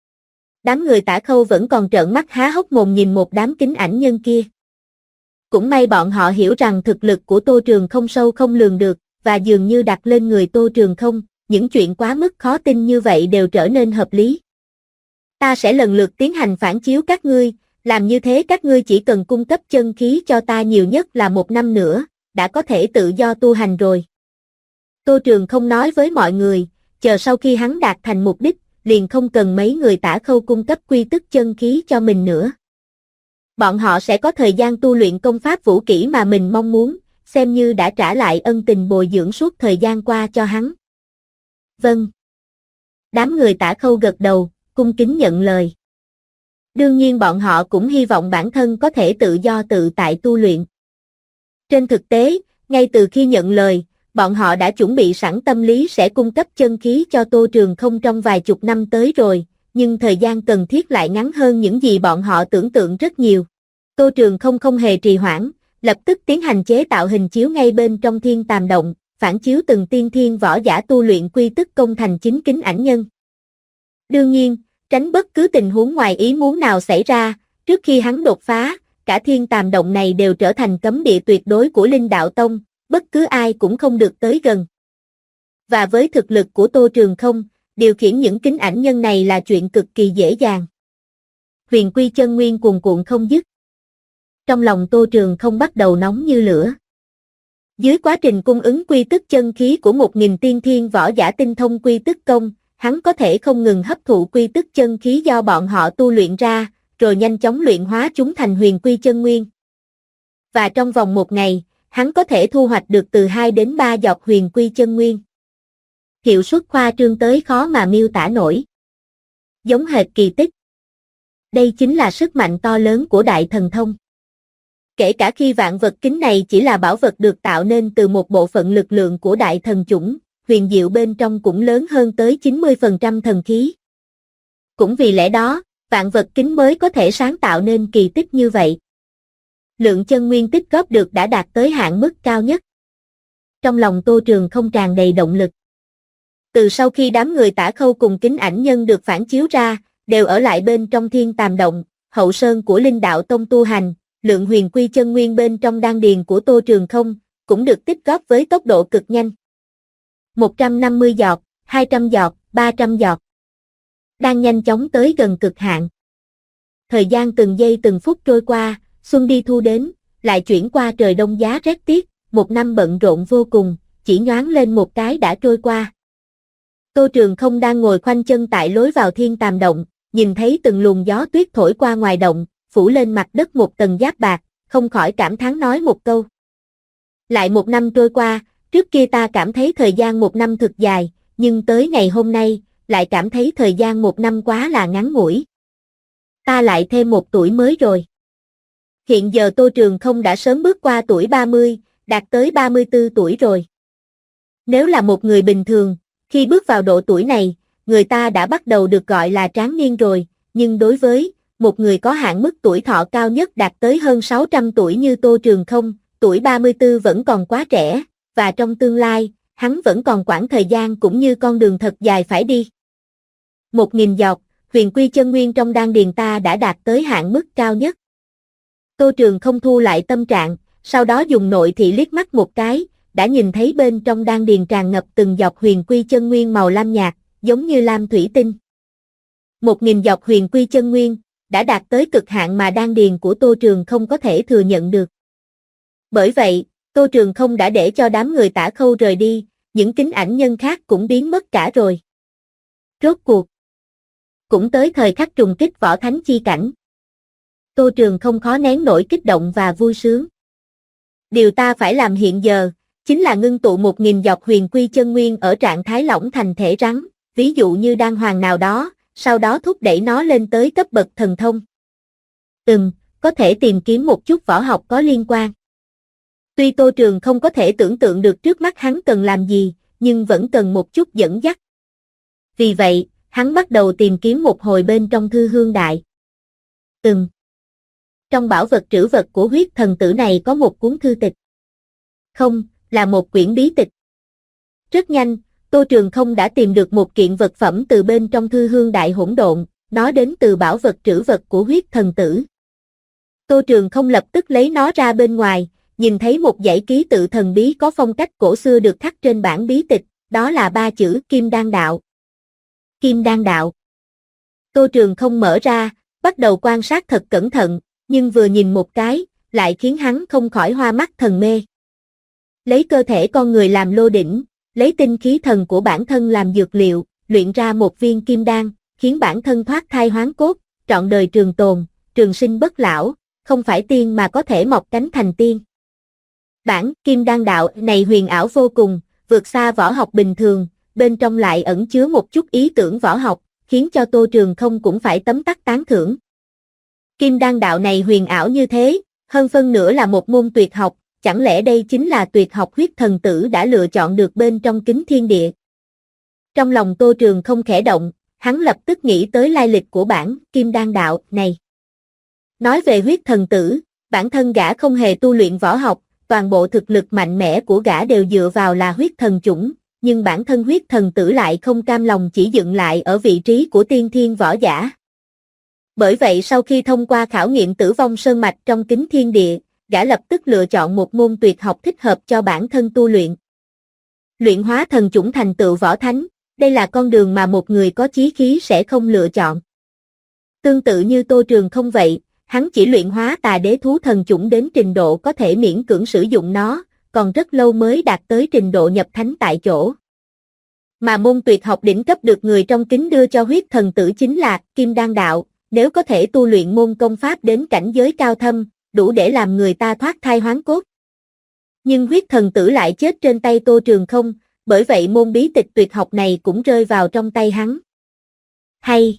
S2: Đám người Tả Khâu vẫn còn trợn mắt há hốc mồm nhìn một đám kính ảnh nhân kia. Cũng may bọn họ hiểu rằng thực lực của Tô Trường không sâu không lường được, và dường như đặt lên người Tô Trường không, những chuyện quá mức khó tin như vậy đều trở nên hợp lý. Ta sẽ lần lượt tiến hành phản chiếu các ngươi, làm như thế các ngươi chỉ cần cung cấp chân khí cho ta nhiều nhất là 1 năm nữa, đã có thể tự do tu hành rồi. Tô Trường không nói với mọi người, chờ sau khi hắn đạt thành mục đích, liền không cần mấy người Tả Khâu cung cấp quy tức chân khí cho mình nữa. Bọn họ sẽ có thời gian tu luyện công pháp vũ kỹ mà mình mong muốn, xem như đã trả lại ân tình bồi dưỡng suốt thời gian qua cho hắn. Vâng. Đám người Tả Khâu gật đầu, cung kính nhận lời. Đương nhiên bọn họ cũng hy vọng bản thân có thể tự do tự tại tu luyện. Trên thực tế, ngay từ khi nhận lời, bọn họ đã chuẩn bị sẵn tâm lý sẽ cung cấp chân khí cho Tô Trường không trong vài chục năm tới rồi, nhưng thời gian cần thiết lại ngắn hơn những gì bọn họ tưởng tượng rất nhiều. Tô Trường không không hề trì hoãn, lập tức tiến hành chế tạo hình chiếu ngay bên trong Thiên Tàm Động, phản chiếu từng tiên thiên võ giả tu luyện quy tức công thành chính kính ảnh nhân. Đương nhiên, tránh bất cứ tình huống ngoài ý muốn nào xảy ra, trước khi hắn đột phá, cả Thiên Tàm Động này đều trở thành cấm địa tuyệt đối của Linh Đạo Tông, bất cứ ai cũng không được tới gần. Và với thực lực của Tô Trường không, điều khiển những kính ảnh nhân này là chuyện cực kỳ dễ dàng. Huyền quy chân nguyên cuồn cuộn không dứt. Trong lòng Tô Trường không bắt đầu nóng như lửa. Dưới quá trình cung ứng quy tức chân khí của 1000 tiên thiên võ giả tinh thông quy tức công, hắn có thể không ngừng hấp thụ quy tức chân khí do bọn họ tu luyện ra, rồi nhanh chóng luyện hóa chúng thành huyền quy chân nguyên. Và trong vòng 1 ngày, hắn có thể thu hoạch được từ 2 đến 3 giọt huyền quy chân nguyên. Hiệu suất khoa trương tới khó mà miêu tả nổi. Giống hệt kỳ tích. Đây chính là sức mạnh to lớn của đại thần thông. Kể cả khi vạn vật kính này chỉ là bảo vật được tạo nên từ một bộ phận lực lượng của đại thần chủng, huyền diệu bên trong cũng lớn hơn tới 90% thần khí. Cũng vì lẽ đó, vạn vật kính mới có thể sáng tạo nên kỳ tích như vậy. Lượng chân nguyên tích góp được đã đạt tới hạn mức cao nhất. Trong lòng Tô Trường không tràn đầy động lực. Từ sau khi đám người Tả Khâu cùng kính ảnh nhân được phản chiếu ra, đều ở lại bên trong Thiên Tàm Động, hậu sơn của Linh Đạo Tông tu hành, lượng huyền quy chân nguyên bên trong đan điền của Tô Trường không, cũng được tích góp với tốc độ cực nhanh. 150 giọt, 200 giọt, 300 giọt. Đang nhanh chóng tới gần cực hạn. Thời gian từng giây từng phút trôi qua, xuân đi thu đến, lại chuyển qua trời đông giá rét tiết, 1 năm bận rộn vô cùng, chỉ nhoáng lên một cái đã trôi qua. Tô Trường không đang ngồi khoanh chân tại lối vào Thiên Tàm Động, nhìn thấy từng luồng gió tuyết thổi qua ngoài động, phủ lên mặt đất một tầng giáp bạc, không khỏi cảm thán nói một câu. Lại 1 năm trôi qua, trước kia ta cảm thấy thời gian 1 năm thực dài, nhưng tới ngày hôm nay, lại cảm thấy thời gian 1 năm quá là ngắn ngủi. Ta lại thêm 1 tuổi mới rồi. Hiện giờ Tô Trường không đã sớm bước qua tuổi 30, đạt tới 34 tuổi rồi. Nếu là một người bình thường, khi bước vào độ tuổi này, người ta đã bắt đầu được gọi là tráng niên rồi, nhưng đối với một người có hạn mức tuổi thọ cao nhất đạt tới hơn 600 tuổi như Tô Trường không, tuổi 34 vẫn còn quá trẻ, và trong tương lai, hắn vẫn còn quãng thời gian cũng như con đường thật dài phải đi. 1000 giọt, huyền quy chân nguyên trong đan điền ta đã đạt tới hạn mức cao nhất. Tô Trường không thu lại tâm trạng, sau đó dùng nội thị liếc mắt một cái, đã nhìn thấy bên trong đan điền tràn ngập từng giọt huyền quy chân nguyên màu lam nhạt, giống như lam thủy tinh. 1000 giọt huyền quy chân nguyên, đã đạt tới cực hạn mà đan điền của Tô Trường không có thể thừa nhận được. Bởi vậy, Tô Trường không đã để cho đám người Tả Khâu rời đi, những kính ảnh nhân khác cũng biến mất cả rồi. Rốt cuộc, cũng tới thời khắc trùng kích võ thánh chi cảnh. Tô Trường không khó nén nổi kích động và vui sướng. Điều ta phải làm hiện giờ, chính là ngưng tụ 1000 giọt huyền quy chân nguyên ở trạng thái lỏng thành thể rắn, ví dụ như đan hoàng nào đó, sau đó thúc đẩy nó lên tới cấp bậc thần thông. Có thể tìm kiếm một chút võ học có liên quan. Tuy Tô Trường không có thể tưởng tượng được trước mắt hắn cần làm gì, nhưng vẫn cần một chút dẫn dắt. Vì vậy, hắn bắt đầu tìm kiếm một hồi bên trong thư hương đại. Trong bảo vật trữ vật của huyết thần tử này có một cuốn thư tịch. Không, là một quyển bí tịch. Rất nhanh, Tô Trường Không đã tìm được một kiện vật phẩm từ bên trong thư hương đại hỗn độn, nó đến từ bảo vật trữ vật của huyết thần tử. Tô Trường Không lập tức lấy nó ra bên ngoài, nhìn thấy một dãy ký tự thần bí có phong cách cổ xưa được khắc trên bản bí tịch, đó là 3 chữ Kim Đan Đạo. Kim Đan Đạo. Tô Trường Không mở ra, bắt đầu quan sát thật cẩn thận, nhưng vừa nhìn một cái, lại khiến hắn không khỏi hoa mắt thần mê. Lấy cơ thể con người làm lô đỉnh, lấy tinh khí thần của bản thân làm dược liệu, luyện ra một viên kim đan, khiến bản thân thoát thai hoán cốt, trọn đời trường tồn, trường sinh bất lão, không phải tiên mà có thể mọc cánh thành tiên. Bản Kim Đan Đạo này huyền ảo vô cùng, vượt xa võ học bình thường, bên trong lại ẩn chứa một chút ý tưởng võ học, khiến cho Tô Trường Không cũng phải tấm tắc tán thưởng. Kim Đan Đạo này huyền ảo như thế, hơn phân nửa là một môn tuyệt học, chẳng lẽ đây chính là tuyệt học huyết thần tử đã lựa chọn được bên trong kính thiên địa? Trong lòng Tô Trường Không khẽ động, hắn lập tức nghĩ tới lai lịch của bản Kim Đan Đạo này. Nói về huyết thần tử, bản thân gã không hề tu luyện võ học, toàn bộ thực lực mạnh mẽ của gã đều dựa vào là huyết thần chủng, nhưng bản thân huyết thần tử lại không cam lòng chỉ dựng lại ở vị trí của tiên thiên võ giả. Bởi vậy sau khi thông qua khảo nghiệm tử vong sơn mạch trong kính thiên địa, gã lập tức lựa chọn một môn tuyệt học thích hợp cho bản thân tu luyện. Luyện hóa thần chủng thành tựu võ thánh, đây là con đường mà một người có chí khí sẽ không lựa chọn. Tương tự như Tô Trường Không vậy, hắn chỉ luyện hóa tà đế thú thần chủng đến trình độ có thể miễn cưỡng sử dụng nó, còn rất lâu mới đạt tới trình độ nhập thánh tại chỗ. Mà môn tuyệt học đỉnh cấp được người trong kính đưa cho huyết thần tử chính là Kim Đan Đạo, nếu có thể tu luyện môn công pháp đến cảnh giới cao thâm, đủ để làm người ta thoát thai hoán cốt. Nhưng huyết thần tử lại chết trên tay Tô Trường Không, bởi vậy môn bí tịch tuyệt học này cũng rơi vào trong tay hắn. Hay!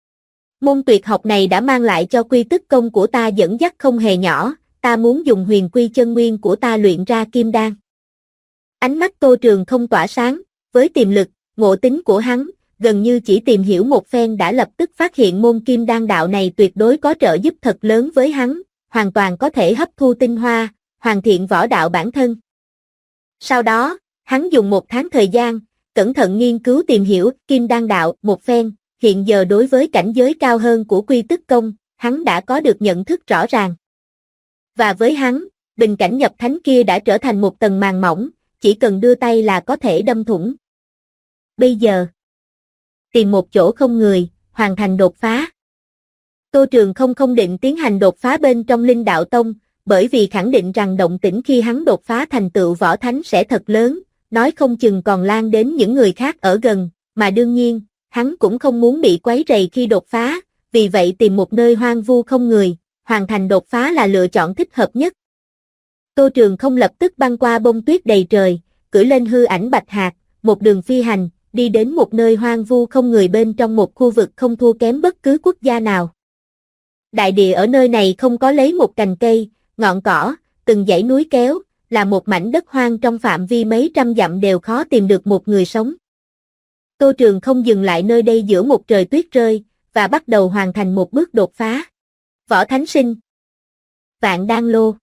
S2: Môn tuyệt học này đã mang lại cho quy tức công của ta dẫn dắt không hề nhỏ, ta muốn dùng huyền quy chân nguyên của ta luyện ra kim đan. Ánh mắt Tô Trường Không tỏa sáng, với tiềm lực, ngộ tính của hắn, gần như chỉ tìm hiểu một phen đã lập tức phát hiện môn kim đan đạo này tuyệt đối có trợ giúp thật lớn với hắn, hoàn toàn có thể hấp thu tinh hoa, hoàn thiện võ đạo bản thân. Sau đó, hắn dùng 1 tháng thời gian, cẩn thận nghiên cứu tìm hiểu kim đan đạo một phen, hiện giờ đối với cảnh giới cao hơn của quy tức công, hắn đã có được nhận thức rõ ràng. Và với hắn, bình cảnh nhập thánh kia đã trở thành một tầng màng mỏng, chỉ cần đưa tay là có thể đâm thủng. Bây giờ, tìm một chỗ không người, hoàn thành đột phá. Tô Trường Không không định tiến hành đột phá bên trong Linh Đạo Tông, bởi vì khẳng định rằng động tĩnh khi hắn đột phá thành tựu võ thánh sẽ thật lớn, nói không chừng còn lan đến những người khác ở gần, mà đương nhiên, hắn cũng không muốn bị quấy rầy khi đột phá, vì vậy tìm một nơi hoang vu không người, hoàn thành đột phá là lựa chọn thích hợp nhất. Tô Trường Không lập tức băng qua bông tuyết đầy trời, cưỡi lên hư ảnh bạch hạc, một đường phi hành, đi đến một nơi hoang vu không người bên trong một khu vực không thua kém bất cứ quốc gia nào. Đại địa ở nơi này không có lấy một cành cây, ngọn cỏ, từng dãy núi kéo, là một mảnh đất hoang trong phạm vi mấy trăm dặm đều khó tìm được một người sống. Tô Trường Không dừng lại nơi đây giữa một trời tuyết rơi, và bắt đầu hoàn thành một bước đột phá. Võ Thánh Sinh. Vạn Đan Lô.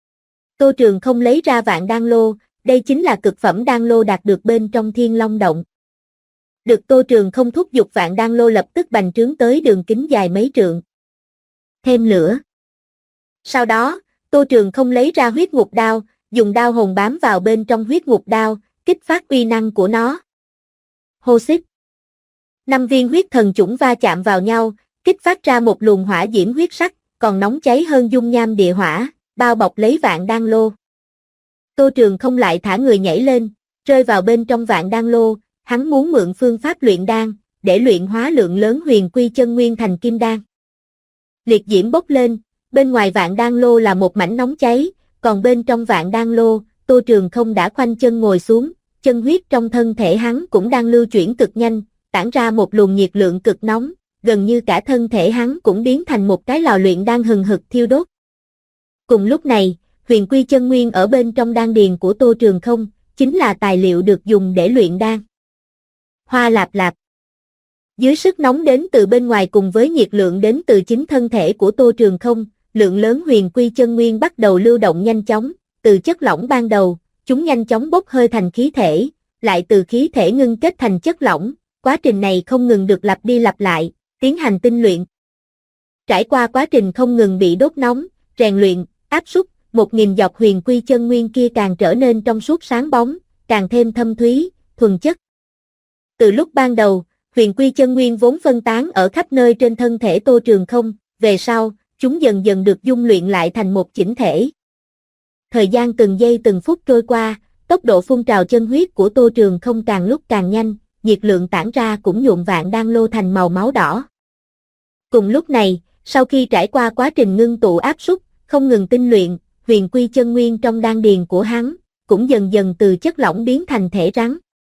S2: Tô Trường Không lấy ra Vạn Đan Lô, đây chính là cực phẩm đan lô đạt được bên trong Thiên Long Động. Được Tô Trường Không thúc giục Vạn Đan Lô lập tức bành trướng tới đường kính dài mấy trượng. Thêm lửa. Sau đó, Tô Trường Không lấy ra huyết ngục đao, dùng đao hồn bám vào bên trong huyết ngục đao, kích phát uy năng của nó. Hô xích. 5 viên huyết thần chủng va chạm vào nhau, kích phát ra một luồng hỏa diễm huyết sắc, còn nóng cháy hơn dung nham địa hỏa, bao bọc lấy Vạn Đan Lô. Tô Trường Không lại thả người nhảy lên, rơi vào bên trong Vạn Đan Lô, hắn muốn mượn phương pháp luyện đan, để luyện hóa lượng lớn huyền quy chân nguyên thành kim đan. Liệt diễm bốc lên, bên ngoài Vạn Đan Lô là một mảnh nóng cháy, còn bên trong Vạn Đan Lô, Tô Trường Không đã khoanh chân ngồi xuống, chân huyết trong thân thể hắn cũng đang lưu chuyển cực nhanh, tản ra một luồng nhiệt lượng cực nóng, gần như cả thân thể hắn cũng biến thành một cái lò luyện đan hừng hực thiêu đốt. Cùng lúc này, huyền quy chân nguyên ở bên trong đan điền của Tô Trường Không, chính là tài liệu được dùng để luyện đan. Hoa lạp lạp. Dưới sức nóng đến từ bên ngoài cùng với nhiệt lượng đến từ chính thân thể của Tô Trường Không, lượng lớn huyền quy chân nguyên bắt đầu lưu động nhanh chóng, từ chất lỏng ban đầu, chúng nhanh chóng bốc hơi thành khí thể, lại từ khí thể ngưng kết thành chất lỏng, quá trình này không ngừng được lặp đi lặp lại, tiến hành tinh luyện. Trải qua quá trình không ngừng bị đốt nóng, rèn luyện, áp suất, 1000 giọt huyền quy chân nguyên kia càng trở nên trong suốt sáng bóng, càng thêm thâm thúy, thuần chất. Từ lúc ban đầu, huyền quy chân nguyên vốn phân tán ở khắp nơi trên thân thể Tô Trường Không, về sau, chúng dần dần được dung luyện lại thành một chỉnh thể. Thời gian từng giây từng phút trôi qua, tốc độ phun trào chân huyết của Tô Trường Không càng lúc càng nhanh, nhiệt lượng tản ra cũng nhuộm vạn đan lô thành màu máu đỏ. Cùng lúc này, sau khi trải qua quá trình ngưng tụ áp suất, không ngừng tinh luyện, huyền quy chân nguyên trong đan điền của hắn, cũng dần dần từ chất lỏng biến thành thể rắn.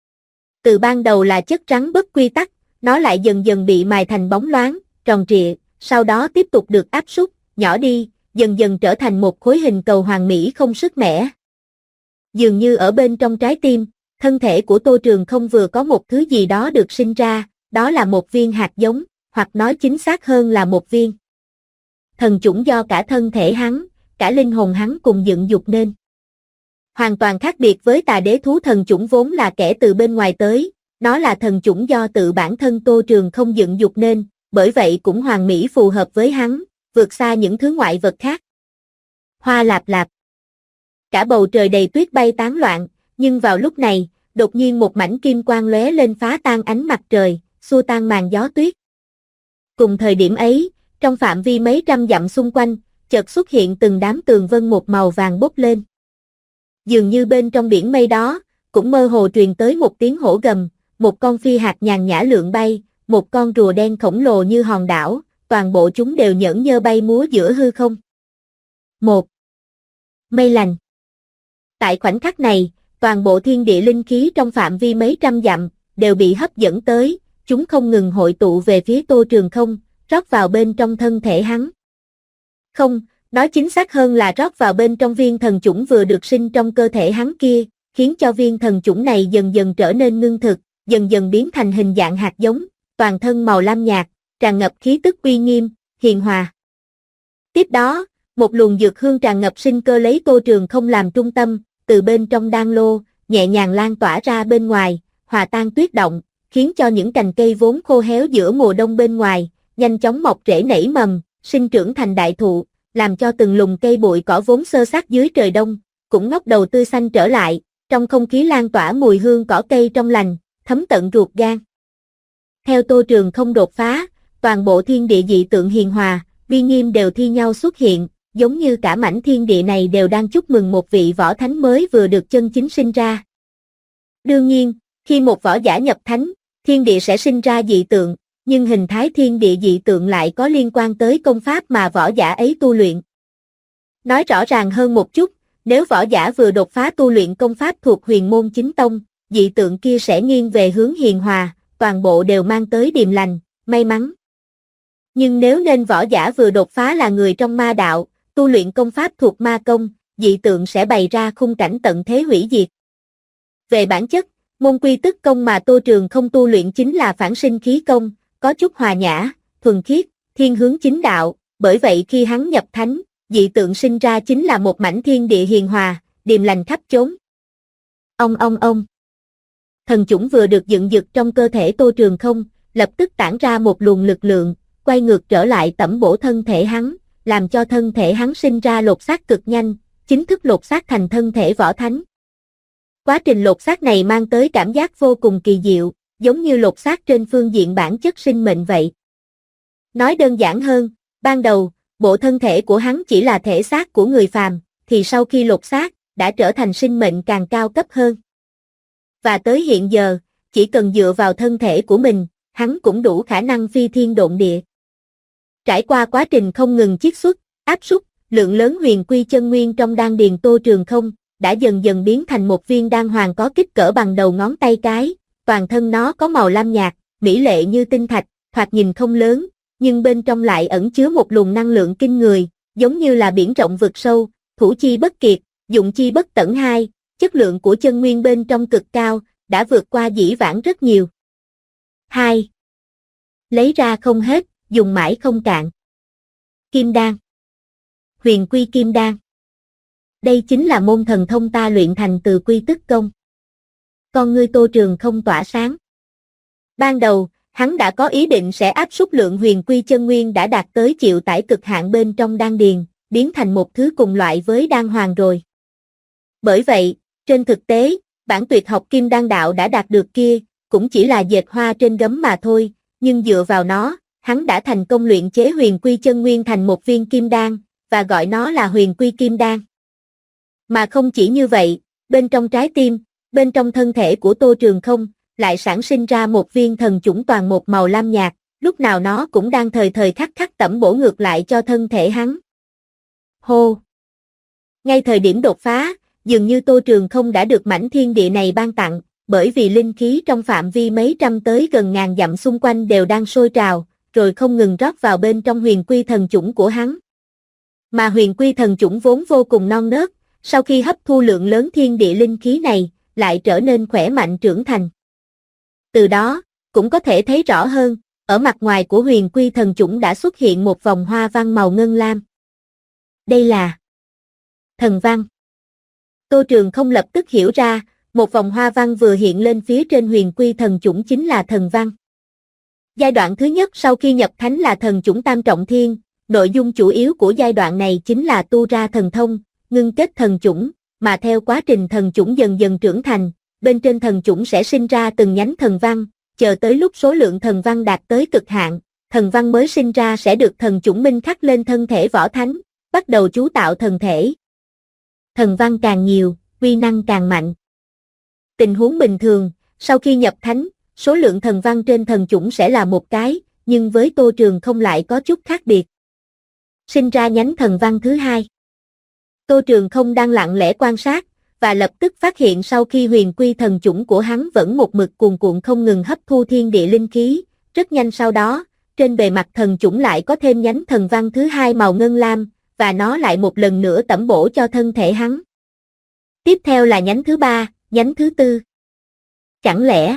S2: Từ ban đầu là chất rắn bất quy tắc, nó lại dần dần bị mài thành bóng loáng, tròn trịa, sau đó tiếp tục được áp suất, nhỏ đi, dần dần trở thành một khối hình cầu hoàn mỹ không sức mẻ. Dường như ở bên trong trái tim, thân thể của Tô Trường Không vừa có một thứ gì đó được sinh ra, đó là một viên hạt giống, hoặc nói chính xác hơn là một viên thần chủng do cả thân thể hắn, cả linh hồn hắn cùng dựng dục nên. Hoàn toàn khác biệt với Tà Đế thú thần chủng vốn là kẻ từ bên ngoài tới, nó là thần chủng do tự bản thân Tô Trường Không dựng dục nên, bởi vậy cũng hoàn mỹ phù hợp với hắn, vượt xa những thứ ngoại vật khác. Hoa lạp lạp. Cả bầu trời đầy tuyết bay tán loạn, nhưng vào lúc này, đột nhiên một mảnh kim quang lóe lên phá tan ánh mặt trời, xua tan màn gió tuyết. Cùng thời điểm ấy, trong phạm vi mấy trăm dặm xung quanh, chợt xuất hiện từng đám tường vân một màu vàng bốc lên. Dường như bên trong biển mây đó, cũng mơ hồ truyền tới một tiếng hổ gầm, một con phi hạt nhàn nhã lượn bay, một con rùa đen khổng lồ như hòn đảo, toàn bộ chúng đều nhởn nhơ bay múa giữa hư không. Một mây lành. Tại khoảnh khắc này, toàn bộ thiên địa linh khí trong phạm vi mấy trăm dặm, đều bị hấp dẫn tới, chúng không ngừng hội tụ về phía Tô Trường Không, rót vào bên trong thân thể hắn. Không, nói chính xác hơn là rót vào bên trong viên thần chủng vừa được sinh trong cơ thể hắn kia, khiến cho viên thần chủng này dần dần trở nên ngưng thực, dần dần biến thành hình dạng hạt giống, toàn thân màu lam nhạt, tràn ngập khí tức uy nghiêm, hiền hòa. Tiếp đó, một luồng dược hương tràn ngập sinh cơ lấy Tô Trường Không làm trung tâm, từ bên trong đan lô, nhẹ nhàng lan tỏa ra bên ngoài, hòa tan tuyết động, khiến cho những cành cây vốn khô héo giữa mùa đông bên ngoài, nhanh chóng mọc rễ nảy mầm, sinh trưởng thành đại thụ, làm cho từng lùm cây bụi cỏ vốn xơ xác dưới trời đông, cũng ngóc đầu tươi xanh trở lại, trong không khí lan tỏa mùi hương cỏ cây trong lành, thấm tận ruột gan. Theo Tô Trường Không đột phá, toàn bộ thiên địa dị tượng hiền hòa, uy nghiêm đều thi nhau xuất hiện, giống như cả mảnh thiên địa này đều đang chúc mừng một vị võ thánh mới vừa được chân chính sinh ra. Đương nhiên, khi một võ giả nhập thánh, thiên địa sẽ sinh ra dị tượng, nhưng hình thái thiên địa dị tượng lại có liên quan tới công pháp mà võ giả ấy tu luyện. Nói rõ ràng hơn một chút, nếu võ giả vừa đột phá tu luyện công pháp thuộc huyền môn chính tông, dị tượng kia sẽ nghiêng về hướng hiền hòa, toàn bộ đều mang tới điềm lành, may mắn. Nhưng nếu nên võ giả vừa đột phá là người trong ma đạo, tu luyện công pháp thuộc ma công, dị tượng sẽ bày ra khung cảnh tận thế hủy diệt. Về bản chất, môn quy tức công mà Tô Trường Không tu luyện chính là phản sinh khí công, có chút hòa nhã, thuần khiết, thiên hướng chính đạo, bởi vậy khi hắn nhập thánh, dị tượng sinh ra chính là một mảnh thiên địa hiền hòa, điềm lành khắp chốn. Ông. Thần chủng vừa được dựng dục trong cơ thể Tô Trường Không, lập tức tản ra một luồng lực lượng, quay ngược trở lại tẩm bổ thân thể hắn, làm cho thân thể hắn sinh ra lột xác cực nhanh, chính thức lột xác thành thân thể võ thánh. Quá trình lột xác này mang tới cảm giác vô cùng kỳ diệu, giống như lột xác trên phương diện bản chất sinh mệnh vậy. Nói đơn giản hơn, ban đầu, bộ thân thể của hắn chỉ là thể xác của người phàm, thì sau khi lột xác, đã trở thành sinh mệnh càng cao cấp hơn. Và tới hiện giờ, chỉ cần dựa vào thân thể của mình, hắn cũng đủ khả năng phi thiên độn địa. Trải qua quá trình không ngừng chiết xuất, áp suất, lượng lớn huyền quy chân nguyên trong đan điền Tô Trường Không, đã dần dần biến thành một viên đan hoàng có kích cỡ bằng đầu ngón tay cái, toàn thân nó có màu lam nhạt, mỹ lệ như tinh thạch, thoạt nhìn không lớn, nhưng bên trong lại ẩn chứa một luồng năng lượng kinh người, giống như là biển rộng vực sâu, thủ chi bất kiệt, dụng chi bất tận hai, chất lượng của chân nguyên bên trong cực cao, đã vượt qua dĩ vãng rất nhiều. 2. Lấy ra không hết, dùng mãi không cạn. Kim đan. Huyền quy kim đan. Đây chính là môn thần thông ta luyện thành từ quy tức công. Con ngươi Tô Trường không tỏa sáng. Ban đầu, hắn đã có ý định sẽ áp suất lượng huyền quy chân nguyên đã đạt tới chịu tải cực hạn bên trong đan điền, biến thành một thứ cùng loại với đan hoàng rồi. Bởi vậy, trên thực tế, bản tuyệt học kim đan đạo đã đạt được kia, cũng chỉ là dệt hoa trên gấm mà thôi, nhưng dựa vào nó, hắn đã thành công luyện chế huyền quy chân nguyên thành một viên kim đan, và gọi nó là huyền quy kim đan. Mà không chỉ như vậy, bên trong trái tim, bên trong thân thể của Tô Trường Không, lại sản sinh ra một viên thần chủng toàn một màu lam nhạt, lúc nào nó cũng đang thời thời khắc khắc tẩm bổ ngược lại cho thân thể hắn. Hô! Ngay thời điểm đột phá, dường như Tô Trường Không đã được mảnh thiên địa này ban tặng, bởi vì linh khí trong phạm vi mấy trăm tới gần ngàn dặm xung quanh đều đang sôi trào, rồi không ngừng rót vào bên trong huyền quy thần chủng của hắn. Mà huyền quy thần chủng vốn vô cùng non nớt, sau khi hấp thu lượng lớn thiên địa linh khí này, lại trở nên khỏe mạnh trưởng thành. Từ đó, cũng có thể thấy rõ hơn, ở mặt ngoài của huyền quy thần chủng đã xuất hiện một vòng hoa văn màu ngân lam. Đây là thần văn. Tô Trường Không lập tức hiểu ra, một vòng hoa văn vừa hiện lên phía trên huyền quy thần chủng chính là thần văn. Giai đoạn thứ nhất sau khi nhập thánh là thần chủng tam trọng thiên, nội dung chủ yếu của giai đoạn này chính là tu ra thần thông, ngưng kết thần chủng, mà theo quá trình thần chủng dần dần trưởng thành, bên trên thần chủng sẽ sinh ra từng nhánh thần văn, chờ tới lúc số lượng thần văn đạt tới cực hạn, thần văn mới sinh ra sẽ được thần chủng minh khắc lên thân thể võ thánh, bắt đầu chú tạo thần thể. Thần văn càng nhiều, uy năng càng mạnh. Tình huống bình thường, sau khi nhập thánh, số lượng thần văn trên thần chủng sẽ là một cái, nhưng với Tô Trường Không lại có chút khác biệt. Sinh ra nhánh thần văn thứ hai. Tô Trường Không đang lặng lẽ quan sát, và lập tức phát hiện sau khi huyền quy thần chủng của hắn vẫn một mực cuồn cuộn không ngừng hấp thu thiên địa linh khí, rất nhanh sau đó, trên bề mặt thần chủng lại có thêm nhánh thần văn thứ hai màu ngân lam, và nó lại một lần nữa tẩm bổ cho thân thể hắn. Tiếp theo là nhánh thứ ba, nhánh thứ tư. Chẳng lẽ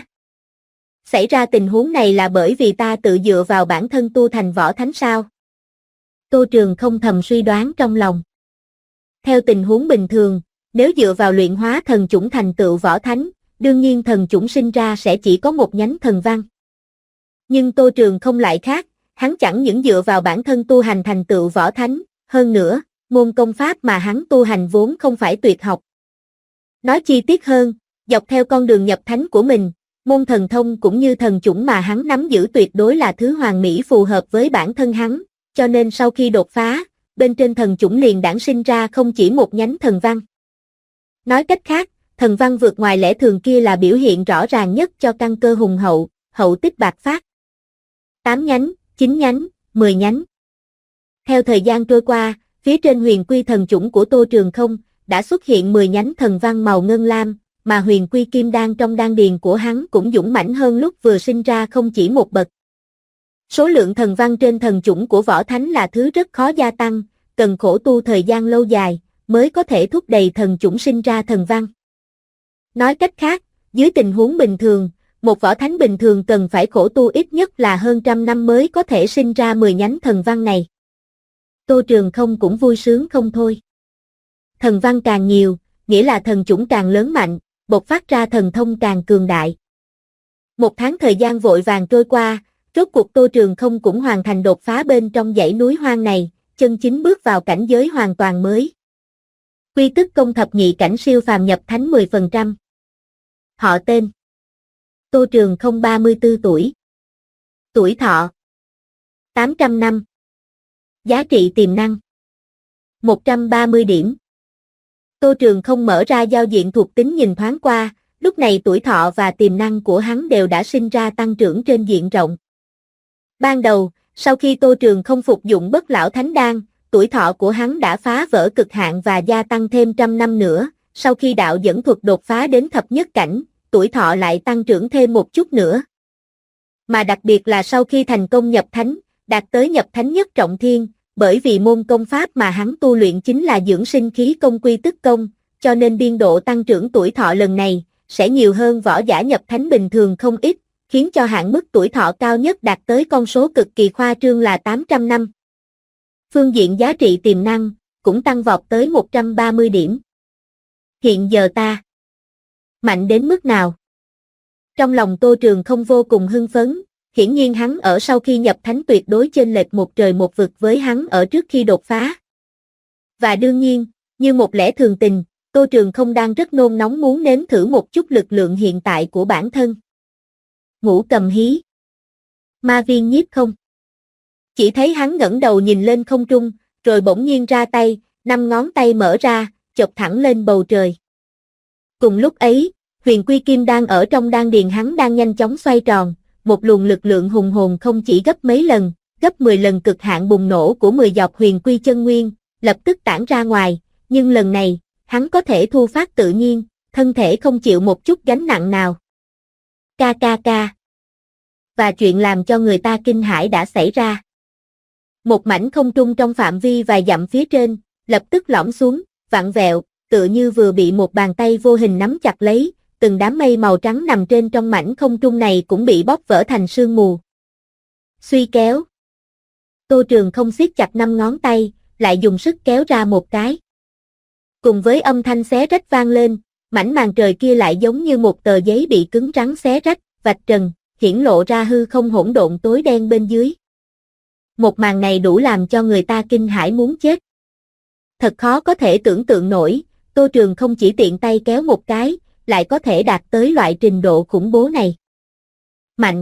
S2: xảy ra tình huống này là bởi vì ta tự dựa vào bản thân tu thành võ thánh sao? Tô Trường Không thầm suy đoán trong lòng. Theo tình huống bình thường, nếu dựa vào luyện hóa thần chủng thành tựu võ thánh, đương nhiên thần chủng sinh ra sẽ chỉ có một nhánh thần văn. Nhưng Tô Trường Không lại khác, hắn chẳng những dựa vào bản thân tu hành thành tựu võ thánh, hơn nữa, môn công pháp mà hắn tu hành vốn không phải tuyệt học. Nói chi tiết hơn, dọc theo con đường nhập thánh của mình, môn thần thông cũng như thần chủng mà hắn nắm giữ tuyệt đối là thứ hoàn mỹ phù hợp với bản thân hắn, cho nên sau khi đột phá, bên trên thần chủng liền đản sinh ra không chỉ một nhánh thần văn. Nói cách khác, thần văn vượt ngoài lẽ thường kia là biểu hiện rõ ràng nhất cho căn cơ hùng hậu, hậu tích bạc phát. 8 nhánh, 9 nhánh, 10 nhánh. Theo thời gian trôi qua, phía trên huyền quy thần chủng của Tô Trường Không, đã xuất hiện 10 nhánh thần văn màu ngân lam, mà huyền quy kim đan trong đan điền của hắn cũng dũng mãnh hơn lúc vừa sinh ra không chỉ một bậc. Số lượng thần văn trên thần chủng của võ thánh là thứ rất khó gia tăng, cần khổ tu thời gian lâu dài, mới có thể thúc đẩy thần chủng sinh ra thần văn. Nói cách khác, dưới tình huống bình thường, một võ thánh bình thường cần phải khổ tu ít nhất là hơn trăm năm mới có thể sinh ra 10 nhánh thần văn này. Tô Trường Không cũng vui sướng không thôi. Thần văn càng nhiều, nghĩa là thần chủng càng lớn mạnh, bộc phát ra thần thông càng cường đại. Một tháng thời gian vội vàng trôi qua, rốt cuộc Tô Trường Không cũng hoàn thành đột phá bên trong dãy núi hoang này, chân chính bước vào cảnh giới hoàn toàn mới. Quy tức công thập nhị cảnh siêu phàm nhập thánh 10%. Họ tên Tô Trường Không 34 tuổi. Tuổi thọ 800 năm. Giá trị tiềm năng 130 điểm. Tô Trường Không mở ra giao diện thuộc tính nhìn thoáng qua, lúc này tuổi thọ và tiềm năng của hắn đều đã sinh ra tăng trưởng trên diện rộng. Ban đầu, sau khi Tô Trường Không phục dụng bất lão thánh đan, tuổi thọ của hắn đã phá vỡ cực hạn và gia tăng thêm trăm năm nữa, sau khi đạo dẫn thuật đột phá đến thập nhất cảnh, tuổi thọ lại tăng trưởng thêm một chút nữa. Mà đặc biệt là sau khi thành công nhập thánh, đạt tới nhập thánh nhất trọng thiên, bởi vì môn công pháp mà hắn tu luyện chính là dưỡng sinh khí công quy tức công, cho nên biên độ tăng trưởng tuổi thọ lần này sẽ nhiều hơn võ giả nhập thánh bình thường không ít, khiến cho hạn mức tuổi thọ cao nhất đạt tới con số cực kỳ khoa trương là 800 năm. Phương diện giá trị tiềm năng cũng tăng vọt tới 130 điểm. Hiện giờ ta mạnh đến mức nào? Trong lòng Tô Trường không vô cùng hưng phấn, hiển nhiên hắn ở sau khi nhập thánh tuyệt đối chênh lệch một trời một vực với hắn ở trước khi đột phá. Và đương nhiên, như một lẽ thường tình, Tô Trường không đang rất nôn nóng muốn nếm thử một chút lực lượng hiện tại của bản thân. Ngũ Cầm Hí. Ma Viên Nhiếp Không. Chỉ thấy hắn ngẩng đầu nhìn lên không trung, rồi bỗng nhiên ra tay, 5 ngón tay mở ra, chộp thẳng lên bầu trời. Cùng lúc ấy, huyền quy kim đan ở trong đan điền hắn đang nhanh chóng xoay tròn, một luồng lực lượng hùng hồn không chỉ gấp mấy lần, gấp 10 lần cực hạn bùng nổ của 10 giọt huyền quy chân nguyên, lập tức tản ra ngoài, nhưng lần này, hắn có thể thu phát tự nhiên, thân thể không chịu một chút gánh nặng nào. Ca ca ca. Và chuyện làm cho người ta kinh hãi đã xảy ra. Một mảnh không trung trong phạm vi vài dặm phía trên, lập tức lõm xuống, vặn vẹo, tựa như vừa bị một bàn tay vô hình nắm chặt lấy, từng đám mây màu trắng nằm trên trong mảnh không trung này cũng bị bóp vỡ thành sương mù. Suy kéo. Tô Trường không siết chặt 5 ngón tay, lại dùng sức kéo ra một cái. Cùng với âm thanh xé rách vang lên, mảnh màn trời kia lại giống như một tờ giấy bị cứng rắn xé rách, vạch trần, hiển lộ ra hư không hỗn độn tối đen bên dưới. Một màn này đủ làm cho người ta kinh hãi muốn chết. Thật khó có thể tưởng tượng nổi, Tô Trường không chỉ tiện tay kéo một cái, lại có thể đạt tới loại trình độ khủng bố này. Mạnh.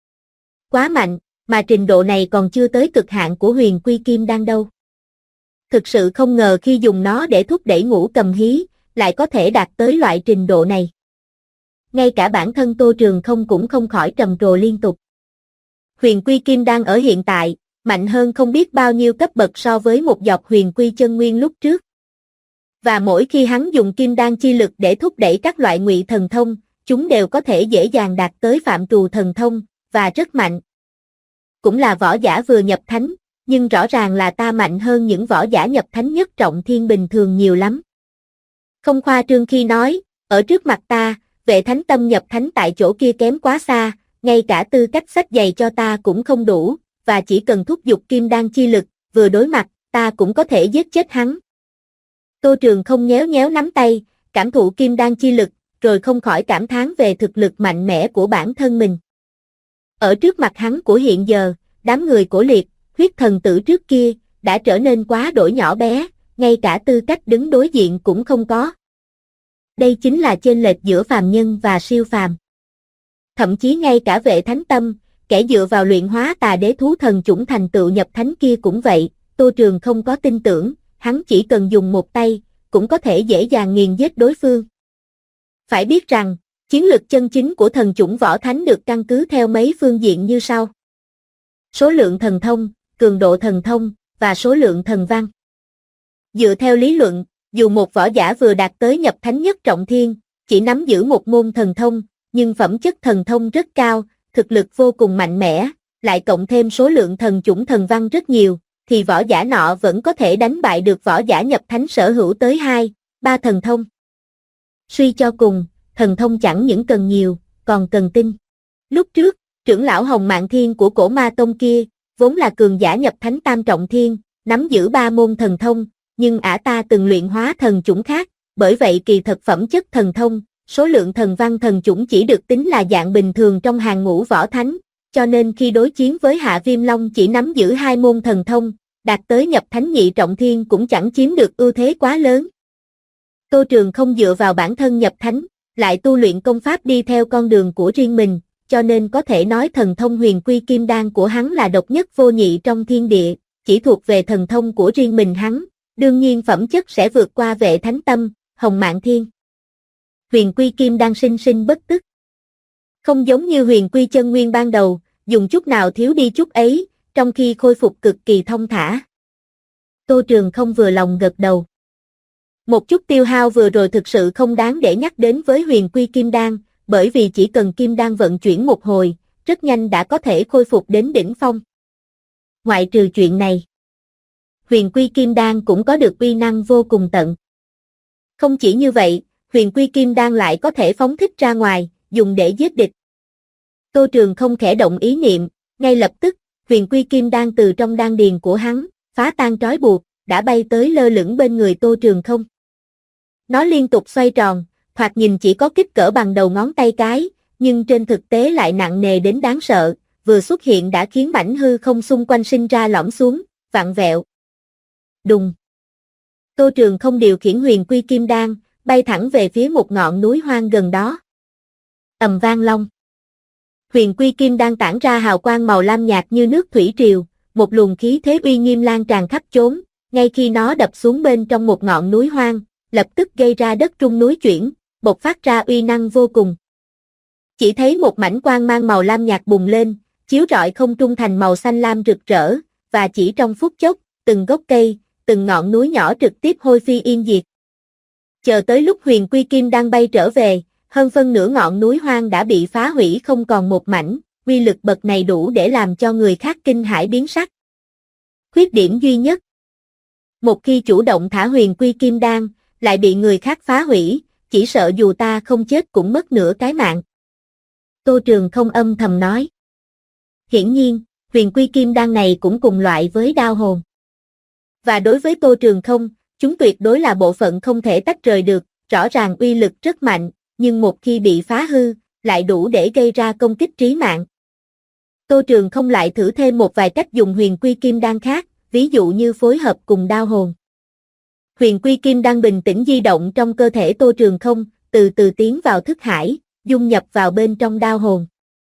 S2: Quá mạnh, mà trình độ này còn chưa tới cực hạn của huyền quy kim đan đâu. Thực sự không ngờ khi dùng nó để thúc đẩy Ngũ Cầm Hí, lại có thể đạt tới loại trình độ này. Ngay cả bản thân Tô Trường không cũng không khỏi trầm trồ liên tục. Huyền quy kim đan ở hiện tại, mạnh hơn không biết bao nhiêu cấp bậc so với một giọt huyền quy chân nguyên lúc trước. Và mỗi khi hắn dùng kim đan chi lực để thúc đẩy các loại ngụy thần thông, chúng đều có thể dễ dàng đạt tới phạm trù thần thông, và rất mạnh. Cũng là võ giả vừa nhập thánh, nhưng rõ ràng là ta mạnh hơn những võ giả nhập thánh nhất trọng thiên bình thường nhiều lắm. Không khoa trương khi nói, ở trước mặt ta, Vệ Thánh Tâm nhập thánh tại chỗ kia kém quá xa, ngay cả tư cách xách giày cho ta cũng không đủ, và chỉ cần thúc giục kim đan chi lực, vừa đối mặt, ta cũng có thể giết chết hắn. Tô Trường không nhéo nhéo nắm tay, cảm thụ kim đan chi lực, rồi không khỏi cảm thán về thực lực mạnh mẽ của bản thân mình. Ở trước mặt hắn của hiện giờ, đám người Cổ Liệt, Huyết Thần Tử trước kia, đã trở nên quá đổi nhỏ bé, ngay cả tư cách đứng đối diện cũng không có. Đây chính là chênh lệch giữa phàm nhân và siêu phàm. Thậm chí ngay cả Vệ Thánh Tâm, kẻ dựa vào luyện hóa tà đế thú thần chủng thành tựu nhập thánh kia cũng vậy, Tô Trường không có tin tưởng, hắn chỉ cần dùng một tay, cũng có thể dễ dàng nghiền giết đối phương. Phải biết rằng, chiến lực chân chính của thần chủng võ thánh được căn cứ theo mấy phương diện như sau. Số lượng thần thông, cường độ thần thông, và số lượng thần văn. Dựa theo lý luận, dù một võ giả vừa đạt tới nhập thánh nhất trọng thiên, chỉ nắm giữ một môn thần thông, nhưng phẩm chất thần thông rất cao, thực lực vô cùng mạnh mẽ, lại cộng thêm số lượng thần chủng thần văn rất nhiều, thì võ giả nọ vẫn có thể đánh bại được võ giả nhập thánh sở hữu tới 2, 3 thần thông. Suy cho cùng, thần thông chẳng những cần nhiều, còn cần tinh. Lúc trước, trưởng lão Hồng Mạn Thiên của Cổ Ma Tông kia, vốn là cường giả nhập thánh tam trọng thiên, nắm giữ 3 môn thần thông, nhưng ả ta từng luyện hóa thần chủng khác, bởi vậy kỳ thật phẩm chất thần thông, số lượng thần văn thần chủng chỉ được tính là dạng bình thường trong hàng ngũ võ thánh, cho nên khi đối chiến với Hạ Viêm Long chỉ nắm giữ 2 môn thần thông, đạt tới nhập thánh nhị trọng thiên cũng chẳng chiếm được ưu thế quá lớn. Tô Trường không dựa vào bản thân nhập thánh, lại tu luyện công pháp đi theo con đường của riêng mình, cho nên có thể nói thần thông huyền quy kim đan của hắn là độc nhất vô nhị trong thiên địa, chỉ thuộc về thần thông của riêng mình hắn, đương nhiên phẩm chất sẽ vượt qua Vệ Thánh Tâm, Hồng Mạn Thiên. Huyền quy kim đan sinh sinh bất tức. Không giống như huyền quy chân nguyên ban đầu, dùng chút nào thiếu đi chút ấy, trong khi khôi phục cực kỳ thông thả. Tô Trường không vừa lòng gật đầu. Một chút tiêu hao vừa rồi thực sự không đáng để nhắc đến với huyền quy kim đan, bởi vì chỉ cần kim đan vận chuyển một hồi, rất nhanh đã có thể khôi phục đến đỉnh phong. Ngoại trừ chuyện này, huyền quy kim đan cũng có được uy năng vô cùng tận. Không chỉ như vậy, huyền quy kim đan lại có thể phóng thích ra ngoài, dùng để giết địch. Tô Trường không khẽ động ý niệm, ngay lập tức, huyền quy kim đan từ trong đan điền của hắn, phá tan trói buộc, đã bay tới lơ lửng bên người Tô Trường không. Nó liên tục xoay tròn, thoạt nhìn chỉ có kích cỡ bằng đầu ngón tay cái, nhưng trên thực tế lại nặng nề đến đáng sợ, vừa xuất hiện đã khiến mảnh hư không xung quanh sinh ra lõm xuống, vặn vẹo. Đùng. Tô Trường Không điều khiển huyền quy kim đan, bay thẳng về phía một ngọn núi hoang gần đó. Ầm vang long. Huyền quy kim đan tản ra hào quang màu lam nhạt như nước thủy triều, một luồng khí thế uy nghiêm lan tràn khắp chốn, ngay khi nó đập xuống bên trong một ngọn núi hoang, lập tức gây ra đất rung núi chuyển, bộc phát ra uy năng vô cùng. Chỉ thấy một mảnh quang mang màu lam nhạt bùng lên, chiếu rọi không trung thành màu xanh lam rực rỡ, và chỉ trong phút chốc, từng gốc cây, từng ngọn núi nhỏ trực tiếp hôi phi yên diệt. Chờ tới lúc huyền quy kim đang bay trở về, hơn phân nửa ngọn núi hoang đã bị phá hủy không còn một mảnh, uy lực bậc này đủ để làm cho người khác kinh hãi biến sắc. Khuyết điểm duy nhất. Một khi chủ động thả huyền quy kim đan, lại bị người khác phá hủy, chỉ sợ dù ta không chết cũng mất nửa cái mạng. Tô Trường Không âm thầm nói. Hiển nhiên, huyền quy kim đan này cũng cùng loại với đao hồn. Và đối với Tô Trường Không, chúng tuyệt đối là bộ phận không thể tách rời được, rõ ràng uy lực rất mạnh, nhưng một khi bị phá hư, lại đủ để gây ra công kích trí mạng. Tô Trường Không lại thử thêm một vài cách dùng huyền quy kim đan khác, ví dụ như phối hợp cùng đao hồn. Huyền quy kim đan bình tĩnh di động trong cơ thể Tô Trường Không, từ từ tiến vào thức hải, dung nhập vào bên trong đao hồn.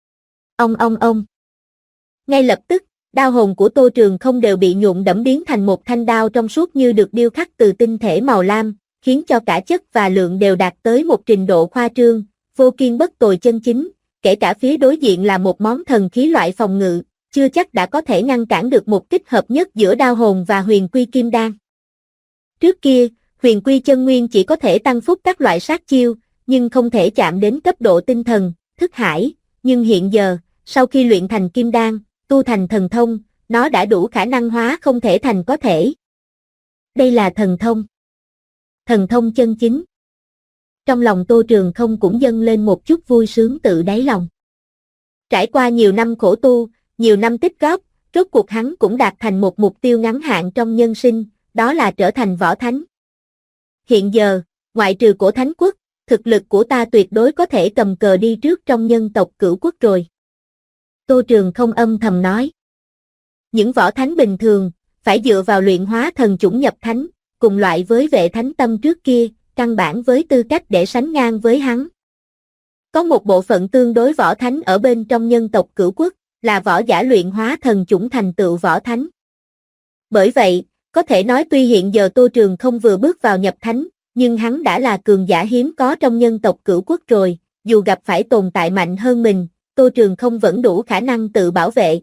S2: Ông. Ngay lập tức, đao hồn của Tô Trường Không đều bị nhuộm đẫm biến thành một thanh đao trong suốt như được điêu khắc từ tinh thể màu lam, khiến cho cả chất và lượng đều đạt tới một trình độ khoa trương, vô kiên bất tồi chân chính, kể cả phía đối diện là một món thần khí loại phòng ngự, chưa chắc đã có thể ngăn cản được một kích hợp nhất giữa đao hồn và huyền quy kim đan. Trước kia, huyền quy chân nguyên chỉ có thể tăng phúc các loại sát chiêu, nhưng không thể chạm đến cấp độ tinh thần, thức hải, nhưng hiện giờ, sau khi luyện thành kim đan, tu thành thần thông, nó đã đủ khả năng hóa không thể thành có thể. Đây là thần thông. Thần thông chân chính. Trong lòng Tô Trường Không cũng dâng lên một chút vui sướng tự đáy lòng. Trải qua nhiều năm khổ tu, nhiều năm tích góp, rốt cuộc hắn cũng đạt thành một mục tiêu ngắn hạn trong nhân sinh, đó là trở thành võ thánh. Hiện giờ, ngoại trừ Cổ Thánh Quốc, thực lực của ta tuyệt đối có thể cầm cờ đi trước trong nhân tộc Cửu Quốc rồi. Tô Trường Không âm thầm nói. Những võ thánh bình thường, phải dựa vào luyện hóa thần chủng nhập thánh, cùng loại với Vệ Thánh Tâm trước kia, căn bản với tư cách để sánh ngang với hắn. Có một bộ phận tương đối võ thánh ở bên trong nhân tộc Cửu Quốc, là võ giả luyện hóa thần chủng thành tựu võ thánh. Bởi vậy, có thể nói tuy hiện giờ Tô Trường Không vừa bước vào nhập thánh, nhưng hắn đã là cường giả hiếm có trong nhân tộc Cửu Quốc rồi, dù gặp phải tồn tại mạnh hơn mình, Tô Trường Không vẫn đủ khả năng tự bảo vệ.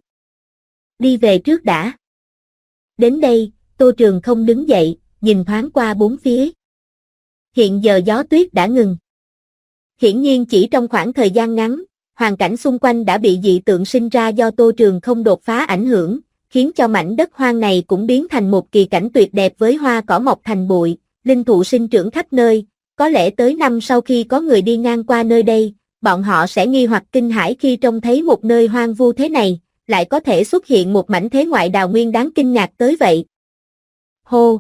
S2: Đi về trước đã. Đến đây, Tô Trường Không đứng dậy, nhìn thoáng qua bốn phía. Hiện giờ gió tuyết đã ngừng. Hiển nhiên chỉ trong khoảng thời gian ngắn, hoàn cảnh xung quanh đã bị dị tượng sinh ra do Tô Trường Không đột phá ảnh hưởng, khiến cho mảnh đất hoang này cũng biến thành một kỳ cảnh tuyệt đẹp với hoa cỏ mọc thành bụi, linh thụ sinh trưởng khắp nơi. Có lẽ tới năm sau khi có người đi ngang qua nơi đây, bọn họ sẽ nghi hoặc kinh hãi khi trông thấy một nơi hoang vu thế này, lại có thể xuất hiện một mảnh thế ngoại đào nguyên đáng kinh ngạc tới vậy. Hô!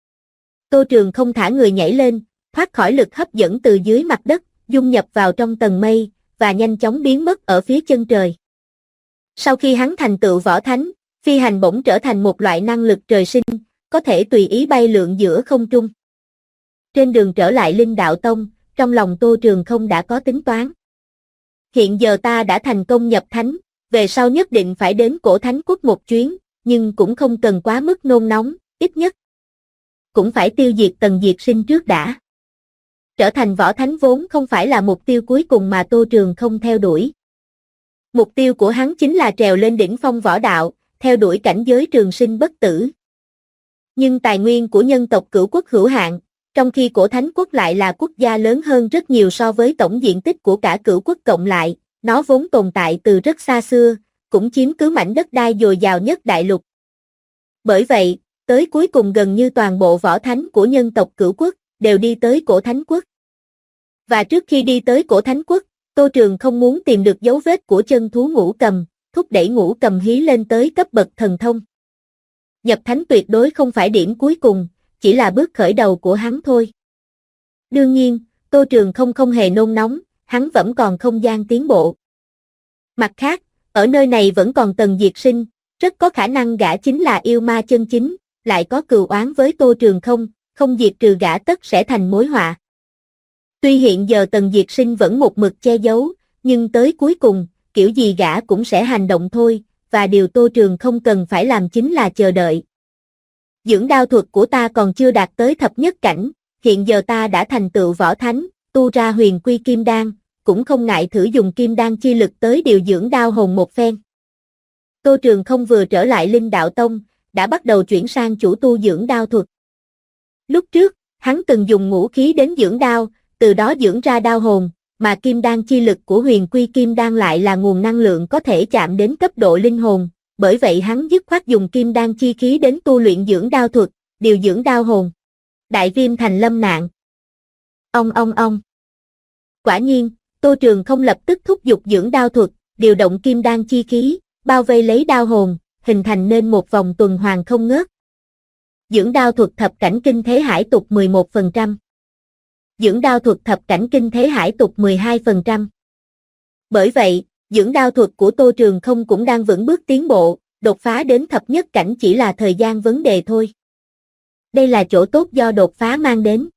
S2: Tô Trường Không thả người nhảy lên, thoát khỏi lực hấp dẫn từ dưới mặt đất, dung nhập vào trong tầng mây, và nhanh chóng biến mất ở phía chân trời. Sau khi hắn thành tựu võ thánh, phi hành bỗng trở thành một loại năng lực trời sinh, có thể tùy ý bay lượn giữa không trung. Trên đường trở lại Linh Đạo Tông, trong lòng Tô Trường Không đã có tính toán. Hiện giờ ta đã thành công nhập thánh, về sau nhất định phải đến Cổ Thánh Quốc một chuyến, nhưng cũng không cần quá mức nôn nóng, ít nhất cũng phải tiêu diệt Tần Diệt Sinh trước đã. Trở thành võ thánh vốn không phải là mục tiêu cuối cùng mà Tô Trường Không theo đuổi. Mục tiêu của hắn chính là trèo lên đỉnh phong võ đạo, theo đuổi cảnh giới trường sinh bất tử. Nhưng tài nguyên của nhân tộc Cửu Quốc hữu hạn, trong khi Cổ Thánh Quốc lại là quốc gia lớn hơn rất nhiều so với tổng diện tích của cả Cửu Quốc cộng lại, nó vốn tồn tại từ rất xa xưa, cũng chiếm cứ mảnh đất đai dồi dào nhất đại lục. Bởi vậy, tới cuối cùng gần như toàn bộ võ thánh của nhân tộc Cửu Quốc đều đi tới Cổ Thánh Quốc. Và trước khi đi tới Cổ Thánh Quốc, Tô Trường Không muốn tìm được dấu vết của chân thú Ngũ Cầm, thúc đẩy Ngũ Cầm hí lên tới cấp bậc thần thông. Nhập thánh tuyệt đối không phải điểm cuối cùng, chỉ là bước khởi đầu của hắn thôi. Đương nhiên, Tô Trường Không hề nôn nóng, hắn vẫn còn không gian tiến bộ. Mặt khác, ở nơi này vẫn còn Tần Diệt Sinh, rất có khả năng gã chính là yêu ma chân chính, lại có cừu oán với Tô Trường không, không diệt trừ gã tất sẽ thành mối họa. Tuy hiện giờ Tần Diệt Sinh vẫn một mực che giấu, nhưng tới cuối cùng, kiểu gì gã cũng sẽ hành động thôi, và điều Tô Trường không cần phải làm chính là chờ đợi. Dưỡng đao thuật của ta còn chưa đạt tới thập nhất cảnh, hiện giờ ta đã thành tựu võ thánh, tu ra huyền quy kim đan, cũng không ngại thử dùng kim đan chi lực tới điều dưỡng đao hồn một phen. Tô Trường không vừa trở lại Linh Đạo Tông, đã bắt đầu chuyển sang chủ tu dưỡng đao thuật. Lúc trước, hắn từng dùng ngũ khí đến dưỡng đao, từ đó dưỡng ra đao hồn, mà kim đan chi lực của huyền quy kim đan lại là nguồn năng lượng có thể chạm đến cấp độ linh hồn, bởi vậy hắn dứt khoát dùng kim đan chi khí đến tu luyện dưỡng đao thuật, điều dưỡng đao hồn. Đại Viêm thành lâm nạn. Ông. Quả nhiên, Tô Trường không lập tức thúc giục dưỡng đao thuật, điều động kim đan chi khí, bao vây lấy đao hồn, hình thành nên một vòng tuần hoàn không ngớt. Dưỡng đao thuật thập cảnh kinh thế hải tục 11%. Dưỡng đao thuật thập cảnh kinh thế hải tục 12%. Bởi vậy, dưỡng đao thuật của Tô Trường không cũng đang vững bước tiến bộ, đột phá đến thập nhất cảnh chỉ là thời gian vấn đề thôi. Đây là chỗ tốt do đột phá mang đến.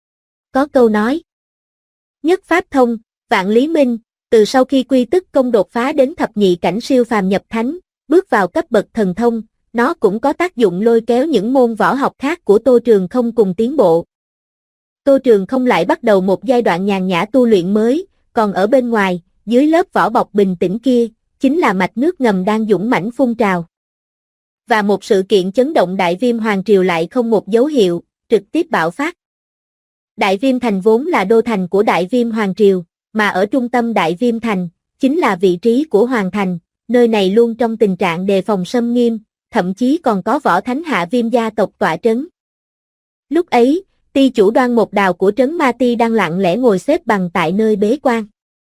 S2: Có câu nói, nhất pháp thông, vạn lý minh, từ sau khi quy tức công đột phá đến thập nhị cảnh siêu phàm nhập thánh, bước vào cấp bậc thần thông, nó cũng có tác dụng lôi kéo những môn võ học khác của Tô Trường không cùng tiến bộ. Tô Trường không lại bắt đầu một giai đoạn nhàn nhã tu luyện mới, còn ở bên ngoài, dưới lớp vỏ bọc bình tĩnh kia, chính là mạch nước ngầm đang dũng mãnh phun trào. Và một sự kiện chấn động Đại Viêm Hoàng Triều lại không một dấu hiệu, trực tiếp bạo phát. Đại Viêm Thành vốn là đô thành của Đại Viêm Hoàng Triều, mà ở trung tâm Đại Viêm Thành, chính là vị trí của Hoàng Thành, nơi này luôn trong tình trạng đề phòng xâm nghiêm, thậm chí còn có võ thánh Hạ Viêm gia tộc tọa trấn. Lúc ấy, ty chủ Đoan Một Đào của trấn Ma Ti đang lặng lẽ ngồi xếp bằng tại nơi bế quan.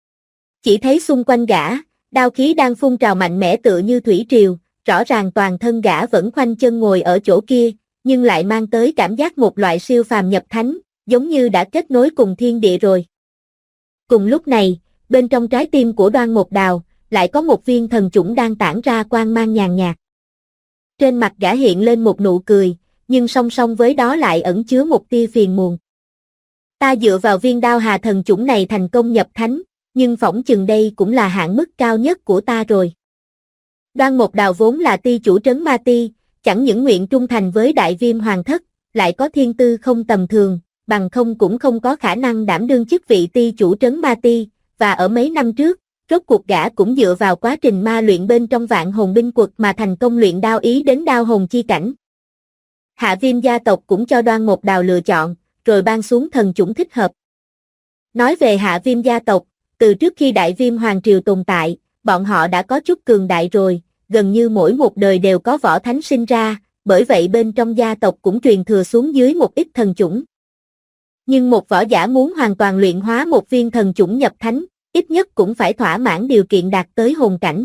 S2: Chỉ thấy xung quanh gã, đao khí đang phun trào mạnh mẽ tựa như thủy triều, rõ ràng toàn thân gã vẫn khoanh chân ngồi ở chỗ kia, nhưng lại mang tới cảm giác một loại siêu phàm nhập thánh, giống như đã kết nối cùng thiên địa rồi. Cùng lúc này, bên trong trái tim của Đoan Một Đào, lại có một viên thần chủng đang tản ra quang mang nhàn nhạt. Trên mặt gã hiện lên một nụ cười, nhưng song song với đó lại ẩn chứa một tia phiền muộn. Ta dựa vào viên đao hà thần chủng này thành công nhập thánh, nhưng phỏng chừng đây cũng là hạn mức cao nhất của ta rồi. Đoan Một Đào vốn là ty chủ trấn Ma Ti, chẳng những nguyện trung thành với Đại Viêm Hoàng thất, lại có thiên tư không tầm thường, bằng không cũng không có khả năng đảm đương chức vị ty chủ trấn Ma Ti, và ở mấy năm trước, rốt cuộc gã cũng dựa vào quá trình ma luyện bên trong Vạn Hồn Binh Quật mà thành công luyện đao ý đến đao hồn chi cảnh. Hạ Viêm gia tộc cũng cho Đoan Một Đào lựa chọn, rồi ban xuống thần chủng thích hợp. Nói về Hạ Viêm gia tộc, từ trước khi Đại Viêm Hoàng Triều tồn tại, bọn họ đã có chút cường đại rồi, gần như mỗi một đời đều có võ thánh sinh ra, bởi vậy bên trong gia tộc cũng truyền thừa xuống dưới một ít thần chủng. Nhưng một võ giả muốn hoàn toàn luyện hóa một viên thần chủng nhập thánh, ít nhất cũng phải thỏa mãn điều kiện đạt tới hồn cảnh.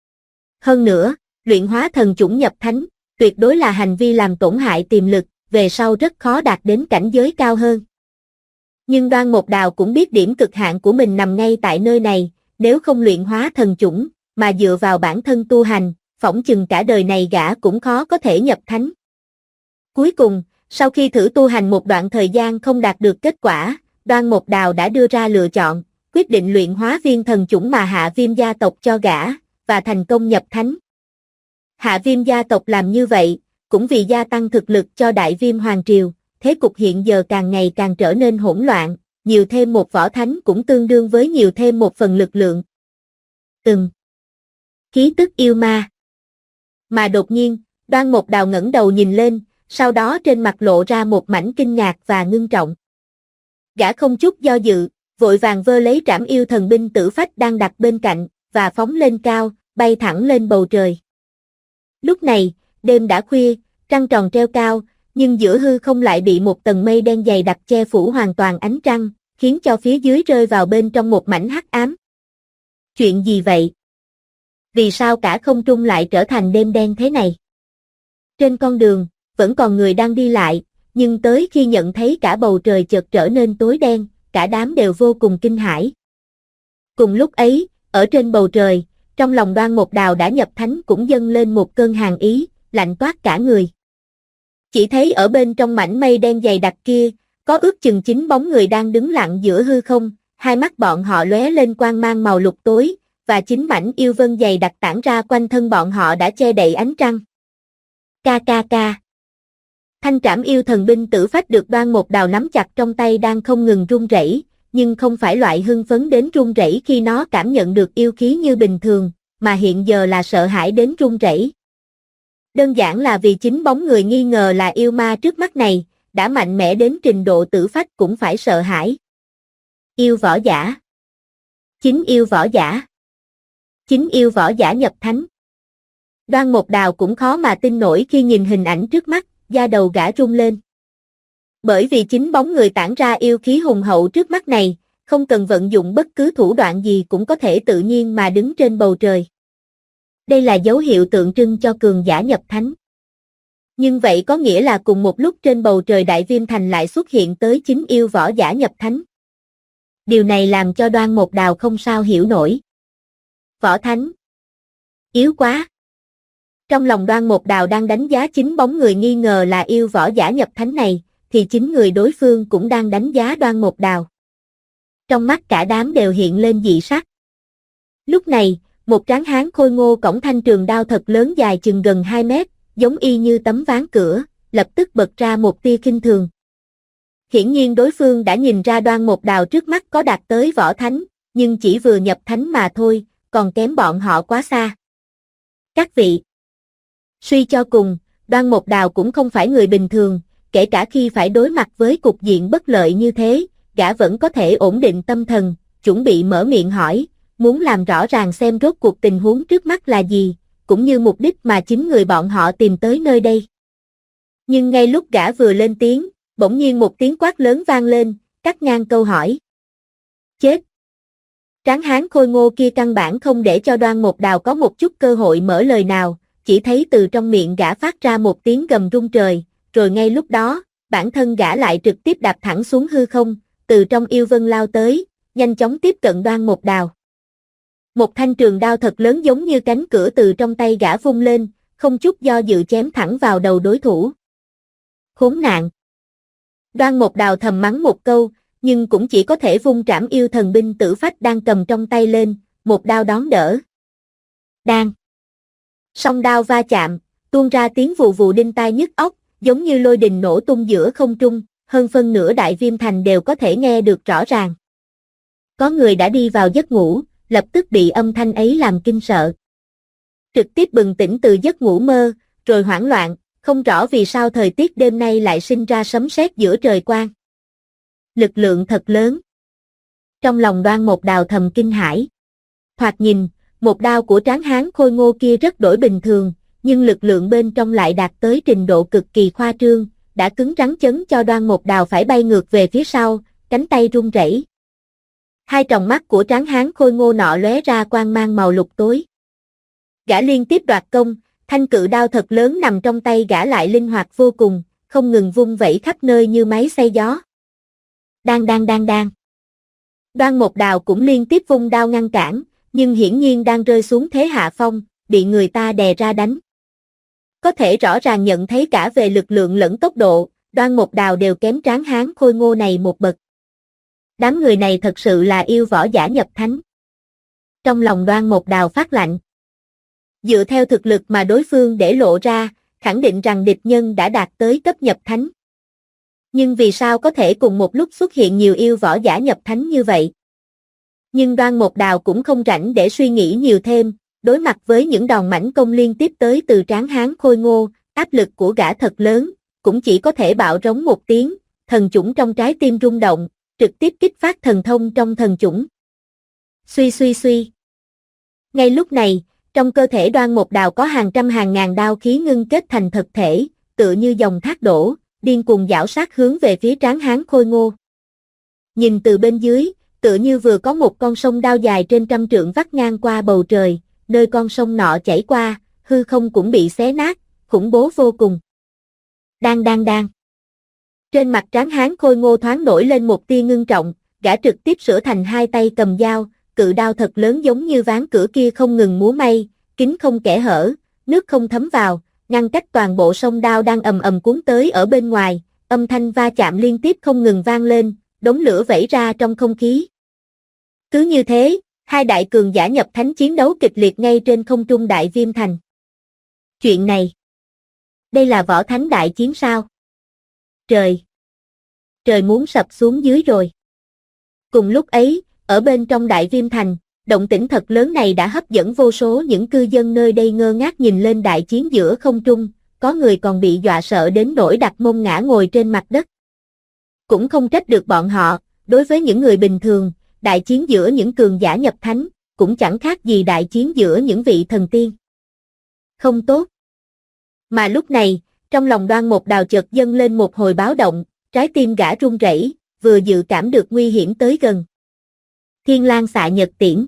S2: Hơn nữa, luyện hóa thần chủng nhập thánh, tuyệt đối là hành vi làm tổn hại tiềm lực, về sau rất khó đạt đến cảnh giới cao hơn. Nhưng Đoan Một Đào cũng biết điểm cực hạn của mình nằm ngay tại nơi này, nếu không luyện hóa thần chủng, mà dựa vào bản thân tu hành, phỏng chừng cả đời này gã cũng khó có thể nhập thánh. Cuối cùng, sau khi thử tu hành một đoạn thời gian không đạt được kết quả, Đoan Một Đào đã đưa ra lựa chọn, quyết định luyện hóa viên thần chủng mà Hạ Viêm gia tộc cho gã, và thành công nhập thánh. Hạ Viêm gia tộc làm như vậy, cũng vì gia tăng thực lực cho Đại Viêm Hoàng Triều, thế cục hiện giờ càng ngày càng trở nên hỗn loạn, nhiều thêm một võ thánh cũng tương đương với nhiều thêm một phần lực lượng. Khí tức yêu ma. Mà đột nhiên, Đoan Một Đào ngẩng đầu nhìn lên, sau đó trên mặt lộ ra một mảnh kinh ngạc và ngưng trọng. Gã không chút do dự, vội vàng vơ lấy trảm yêu thần binh tử phách đang đặt bên cạnh, và phóng lên cao, bay thẳng lên bầu trời. Lúc này, đêm đã khuya, trăng tròn treo cao, nhưng giữa hư không lại bị một tầng mây đen dày đặc che phủ hoàn toàn ánh trăng, khiến cho phía dưới rơi vào bên trong một mảnh hắc ám. Chuyện gì vậy? Vì sao cả không trung lại trở thành đêm đen thế này? Trên con đường, vẫn còn người đang đi lại, nhưng tới khi nhận thấy cả bầu trời chợt trở nên tối đen, cả đám đều vô cùng kinh hãi. Cùng lúc ấy, ở trên bầu trời, trong lòng Đoan Mục Đào đã nhập thánh cũng dâng lên một cơn hàn ý, lạnh toát cả người. Chỉ thấy ở bên trong mảnh mây đen dày đặc kia, có ước chừng 9 bóng người đang đứng lặng giữa hư không, hai mắt bọn họ lóe lên quang mang màu lục tối, và 9 mảnh yêu vân dày đặc tản ra quanh thân bọn họ đã che đậy ánh trăng. Ca ca ca. Thanh trảm yêu thần binh tử phách được Đoan Mục Đào nắm chặt trong tay đang không ngừng run rẩy, nhưng không phải loại hưng phấn đến run rẩy khi nó cảm nhận được yêu khí như bình thường, mà hiện giờ là sợ hãi đến run rẩy. Đơn giản là vì 9 bóng người nghi ngờ là yêu ma trước mắt này, đã mạnh mẽ đến trình độ tử phách cũng phải sợ hãi. Yêu võ giả. 9 yêu võ giả. 9 yêu võ giả nhập thánh. Đoan Mục Đào cũng khó mà tin nổi khi nhìn hình ảnh trước mắt, da đầu gã rung lên. Bởi vì 9 bóng người tản ra yêu khí hùng hậu trước mắt này, không cần vận dụng bất cứ thủ đoạn gì cũng có thể tự nhiên mà đứng trên bầu trời. Đây là dấu hiệu tượng trưng cho cường giả nhập thánh. Nhưng vậy có nghĩa là cùng một lúc trên bầu trời Đại Viêm Thành lại xuất hiện tới 9 yêu võ giả nhập thánh. Điều này làm cho Đoan Mục Đào không sao hiểu nổi. Võ thánh. Yếu quá. Trong lòng Đoan Mục Đào đang đánh giá 9 bóng người nghi ngờ là yêu võ giả nhập thánh này, thì 9 người đối phương cũng đang đánh giá Đoan Mục Đào. Trong mắt cả đám đều hiện lên dị sắc. Lúc này, một tráng hán khôi ngô cõng thanh trường đao thật lớn dài chừng gần 2 mét, giống y như tấm ván cửa, lập tức bật ra một tia khinh thường. Hiển nhiên đối phương đã nhìn ra Đoan Mục Đào trước mắt có đạt tới võ thánh, nhưng chỉ vừa nhập thánh mà thôi, còn kém bọn họ quá xa. Các vị. Suy cho cùng, Đoan Mục Đào cũng không phải người bình thường, kể cả khi phải đối mặt với cục diện bất lợi như thế, gã vẫn có thể ổn định tâm thần, chuẩn bị mở miệng hỏi, muốn làm rõ ràng xem rốt cuộc tình huống trước mắt là gì, cũng như mục đích mà 9 người bọn họ tìm tới nơi đây. Nhưng ngay lúc gã vừa lên tiếng, bỗng nhiên một tiếng quát lớn vang lên, cắt ngang câu hỏi. Chết! Tráng hán khôi ngô kia căn bản không để cho Đoan Mục Đào có một chút cơ hội mở lời nào, chỉ thấy từ trong miệng gã phát ra một tiếng gầm rung trời, rồi ngay lúc đó, bản thân gã lại trực tiếp đạp thẳng xuống hư không, từ trong yêu vân lao tới, nhanh chóng tiếp cận Đoan Mục Đào. Một thanh trường đao thật lớn giống như cánh cửa từ trong tay gã vung lên, không chút do dự chém thẳng vào đầu đối thủ. Khốn nạn! Đoan Mục Đào thầm mắng một câu, nhưng cũng chỉ có thể vung trảm yêu thần binh tử phách đang cầm trong tay lên, một đao đón đỡ. Đang! Song đao va chạm, tuôn ra tiếng vù vù đinh tai nhức óc, giống như lôi đình nổ tung giữa không trung, hơn phân nửa Đại Viêm Thành đều có thể nghe được rõ ràng. Có người đã đi vào giấc ngủ, lập tức bị âm thanh ấy làm kinh sợ. Trực tiếp bừng tỉnh từ giấc ngủ mơ, rồi hoảng loạn, không rõ vì sao thời tiết đêm nay lại sinh ra sấm sét giữa trời quang. Lực lượng thật lớn. Trong lòng Đoan Mục Đào thầm kinh hãi. Thoạt nhìn, một đao của tráng hán khôi ngô kia rất đổi bình thường, nhưng lực lượng bên trong lại đạt tới trình độ cực kỳ khoa trương, đã cứng rắn chấn cho Đoan Mục Đào phải bay ngược về phía sau, cánh tay run rẩy. Hai tròng mắt của tráng hán khôi ngô nọ lóe ra quang mang màu lục tối. Gã liên tiếp đoạt công, thanh cự đao thật lớn nằm trong tay gã lại linh hoạt vô cùng, không ngừng vung vẩy khắp nơi như máy xay gió. Đang. Đoan Mục Đào cũng liên tiếp vung đao ngăn cản, nhưng hiển nhiên đang rơi xuống thế hạ phong, bị người ta đè ra đánh. Có thể rõ ràng nhận thấy cả về lực lượng lẫn tốc độ, Đoan Mục Đào đều kém tráng hán khôi ngô này một bậc. Đám người này thật sự là yêu võ giả nhập thánh. Trong lòng Đoan Mục Đào phát lạnh. Dựa theo thực lực mà đối phương để lộ ra, khẳng định rằng địch nhân đã đạt tới cấp nhập thánh. Nhưng vì sao có thể cùng một lúc xuất hiện nhiều yêu võ giả nhập thánh như vậy? Nhưng Đoan Mục Đào cũng không rảnh để suy nghĩ nhiều thêm, đối mặt với những đòn mãnh công liên tiếp tới từ tráng hán khôi ngô, áp lực của gã thật lớn, cũng chỉ có thể bạo rống một tiếng, thần chủng trong trái tim rung động, trực tiếp kích phát thần thông trong thần chủng. Suy. Ngay lúc này, trong cơ thể Đoan Mục Đào có hàng trăm hàng ngàn đao khí ngưng kết thành thực thể, tựa như dòng thác đổ, điên cuồng giảo sát hướng về phía tráng hán khôi ngô. Nhìn từ bên dưới, tựa như vừa có một con sông đao dài trên trăm trượng vắt ngang qua bầu trời, nơi con sông nọ chảy qua, hư không cũng bị xé nát, khủng bố vô cùng. Đang. Trên mặt tráng hán khôi ngô thoáng nổi lên một tia ngưng trọng, gã trực tiếp sửa thành hai tay cầm dao, cự đao thật lớn giống như ván cửa kia không ngừng múa may, kính không kẽ hở, nước không thấm vào, ngăn cách toàn bộ sông đao đang ầm ầm cuốn tới ở bên ngoài, âm thanh va chạm liên tiếp không ngừng vang lên, đống lửa vẩy ra trong không khí. Cứ như thế, hai đại cường giả nhập thánh chiến đấu kịch liệt ngay trên không trung Đại Viêm Thành. Chuyện này, đây là võ thánh đại chiến sao? Trời! Trời muốn sập xuống dưới rồi. Cùng lúc ấy, ở bên trong Đại Viêm Thành, động tĩnh thật lớn này đã hấp dẫn vô số những cư dân nơi đây ngơ ngác nhìn lên đại chiến giữa không trung, có người còn bị dọa sợ đến nỗi đặt mông ngã ngồi trên mặt đất. Cũng không trách được bọn họ, đối với những người bình thường, đại chiến giữa những cường giả nhập thánh, cũng chẳng khác gì đại chiến giữa những vị thần tiên. Không tốt. Mà lúc này, trong lòng Đoan Mục Đào chợt dâng lên một hồi báo động, trái tim gã run rẩy, vừa dự cảm được nguy hiểm tới gần. Thiên Lang xạ nhật tiễn.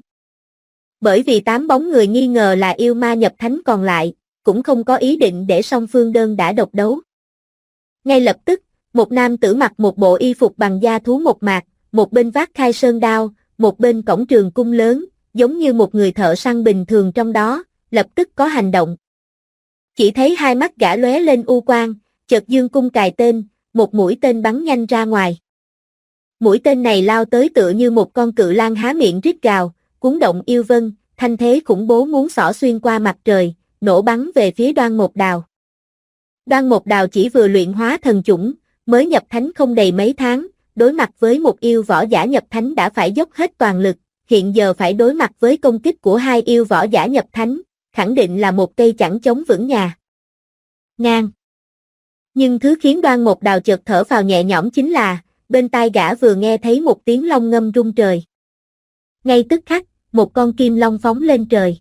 S2: Bởi vì 8 bóng người nghi ngờ là yêu ma nhập thánh còn lại, cũng không có ý định để song phương đơn đả độc đấu. Ngay lập tức, một nam tử mặc một bộ y phục bằng da thú mộc mạc, một bên vác khai sơn đao, một bên cổng trường cung lớn, giống như một người thợ săn bình thường trong đó, lập tức có hành động. Chỉ thấy hai mắt gã lóe lên u quang, chợt dương cung cài tên, một mũi tên bắn nhanh ra ngoài. Mũi tên này lao tới tựa như một con cự lang há miệng rít gào, cuốn động yêu vân, thanh thế khủng bố muốn xỏ xuyên qua mặt trời, nổ bắn về phía Đoan Mục Đào. Đoan Mục Đào chỉ vừa luyện hóa thần chủng, mới nhập thánh không đầy mấy tháng, đối mặt với một yêu võ giả nhập thánh đã phải dốc hết toàn lực, hiện giờ phải đối mặt với công kích của hai yêu võ giả nhập thánh, khẳng định là một cây chẳng chống vững nhà. Ngang. Nhưng thứ khiến Đoan Mục Đào chợt thở phào nhẹ nhõm chính là, bên tai gã vừa nghe thấy một tiếng long ngâm rung trời. Ngay tức khắc, một con kim long phóng lên trời.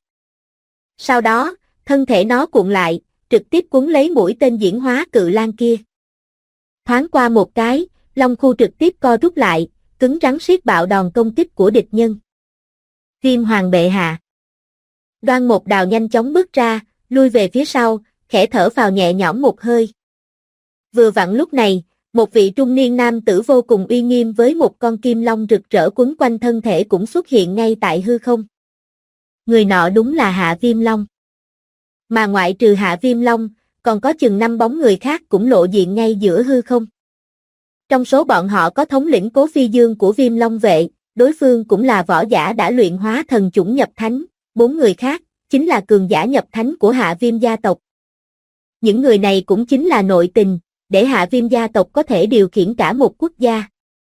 S2: Sau đó, thân thể nó cuộn lại, trực tiếp cuốn lấy mũi tên diễn hóa cự lang kia. Thoáng qua một cái, long khu trực tiếp co rút lại, cứng rắn siết bạo đòn công kích của địch nhân. Viêm Hoàng bệ hạ. Đoan Mục Đào nhanh chóng bước ra, lui về phía sau, khẽ thở phào nhẹ nhõm một hơi. Vừa vặn lúc này, một vị trung niên nam tử vô cùng uy nghiêm với một con kim long rực rỡ quấn quanh thân thể cũng xuất hiện ngay tại hư không. Người nọ đúng là Hạ Viêm Long. Mà ngoại trừ Hạ Viêm Long, còn có chừng 5 bóng người khác cũng lộ diện ngay giữa hư không. Trong số bọn họ có thống lĩnh Cố Phi Dương của Viêm Long vệ, đối phương cũng là võ giả đã luyện hóa thần chủng nhập thánh, 4 người khác chính là cường giả nhập thánh của Hạ Viêm gia tộc. Những người này cũng chính là nội tình, để Hạ Viêm gia tộc có thể điều khiển cả một quốc gia.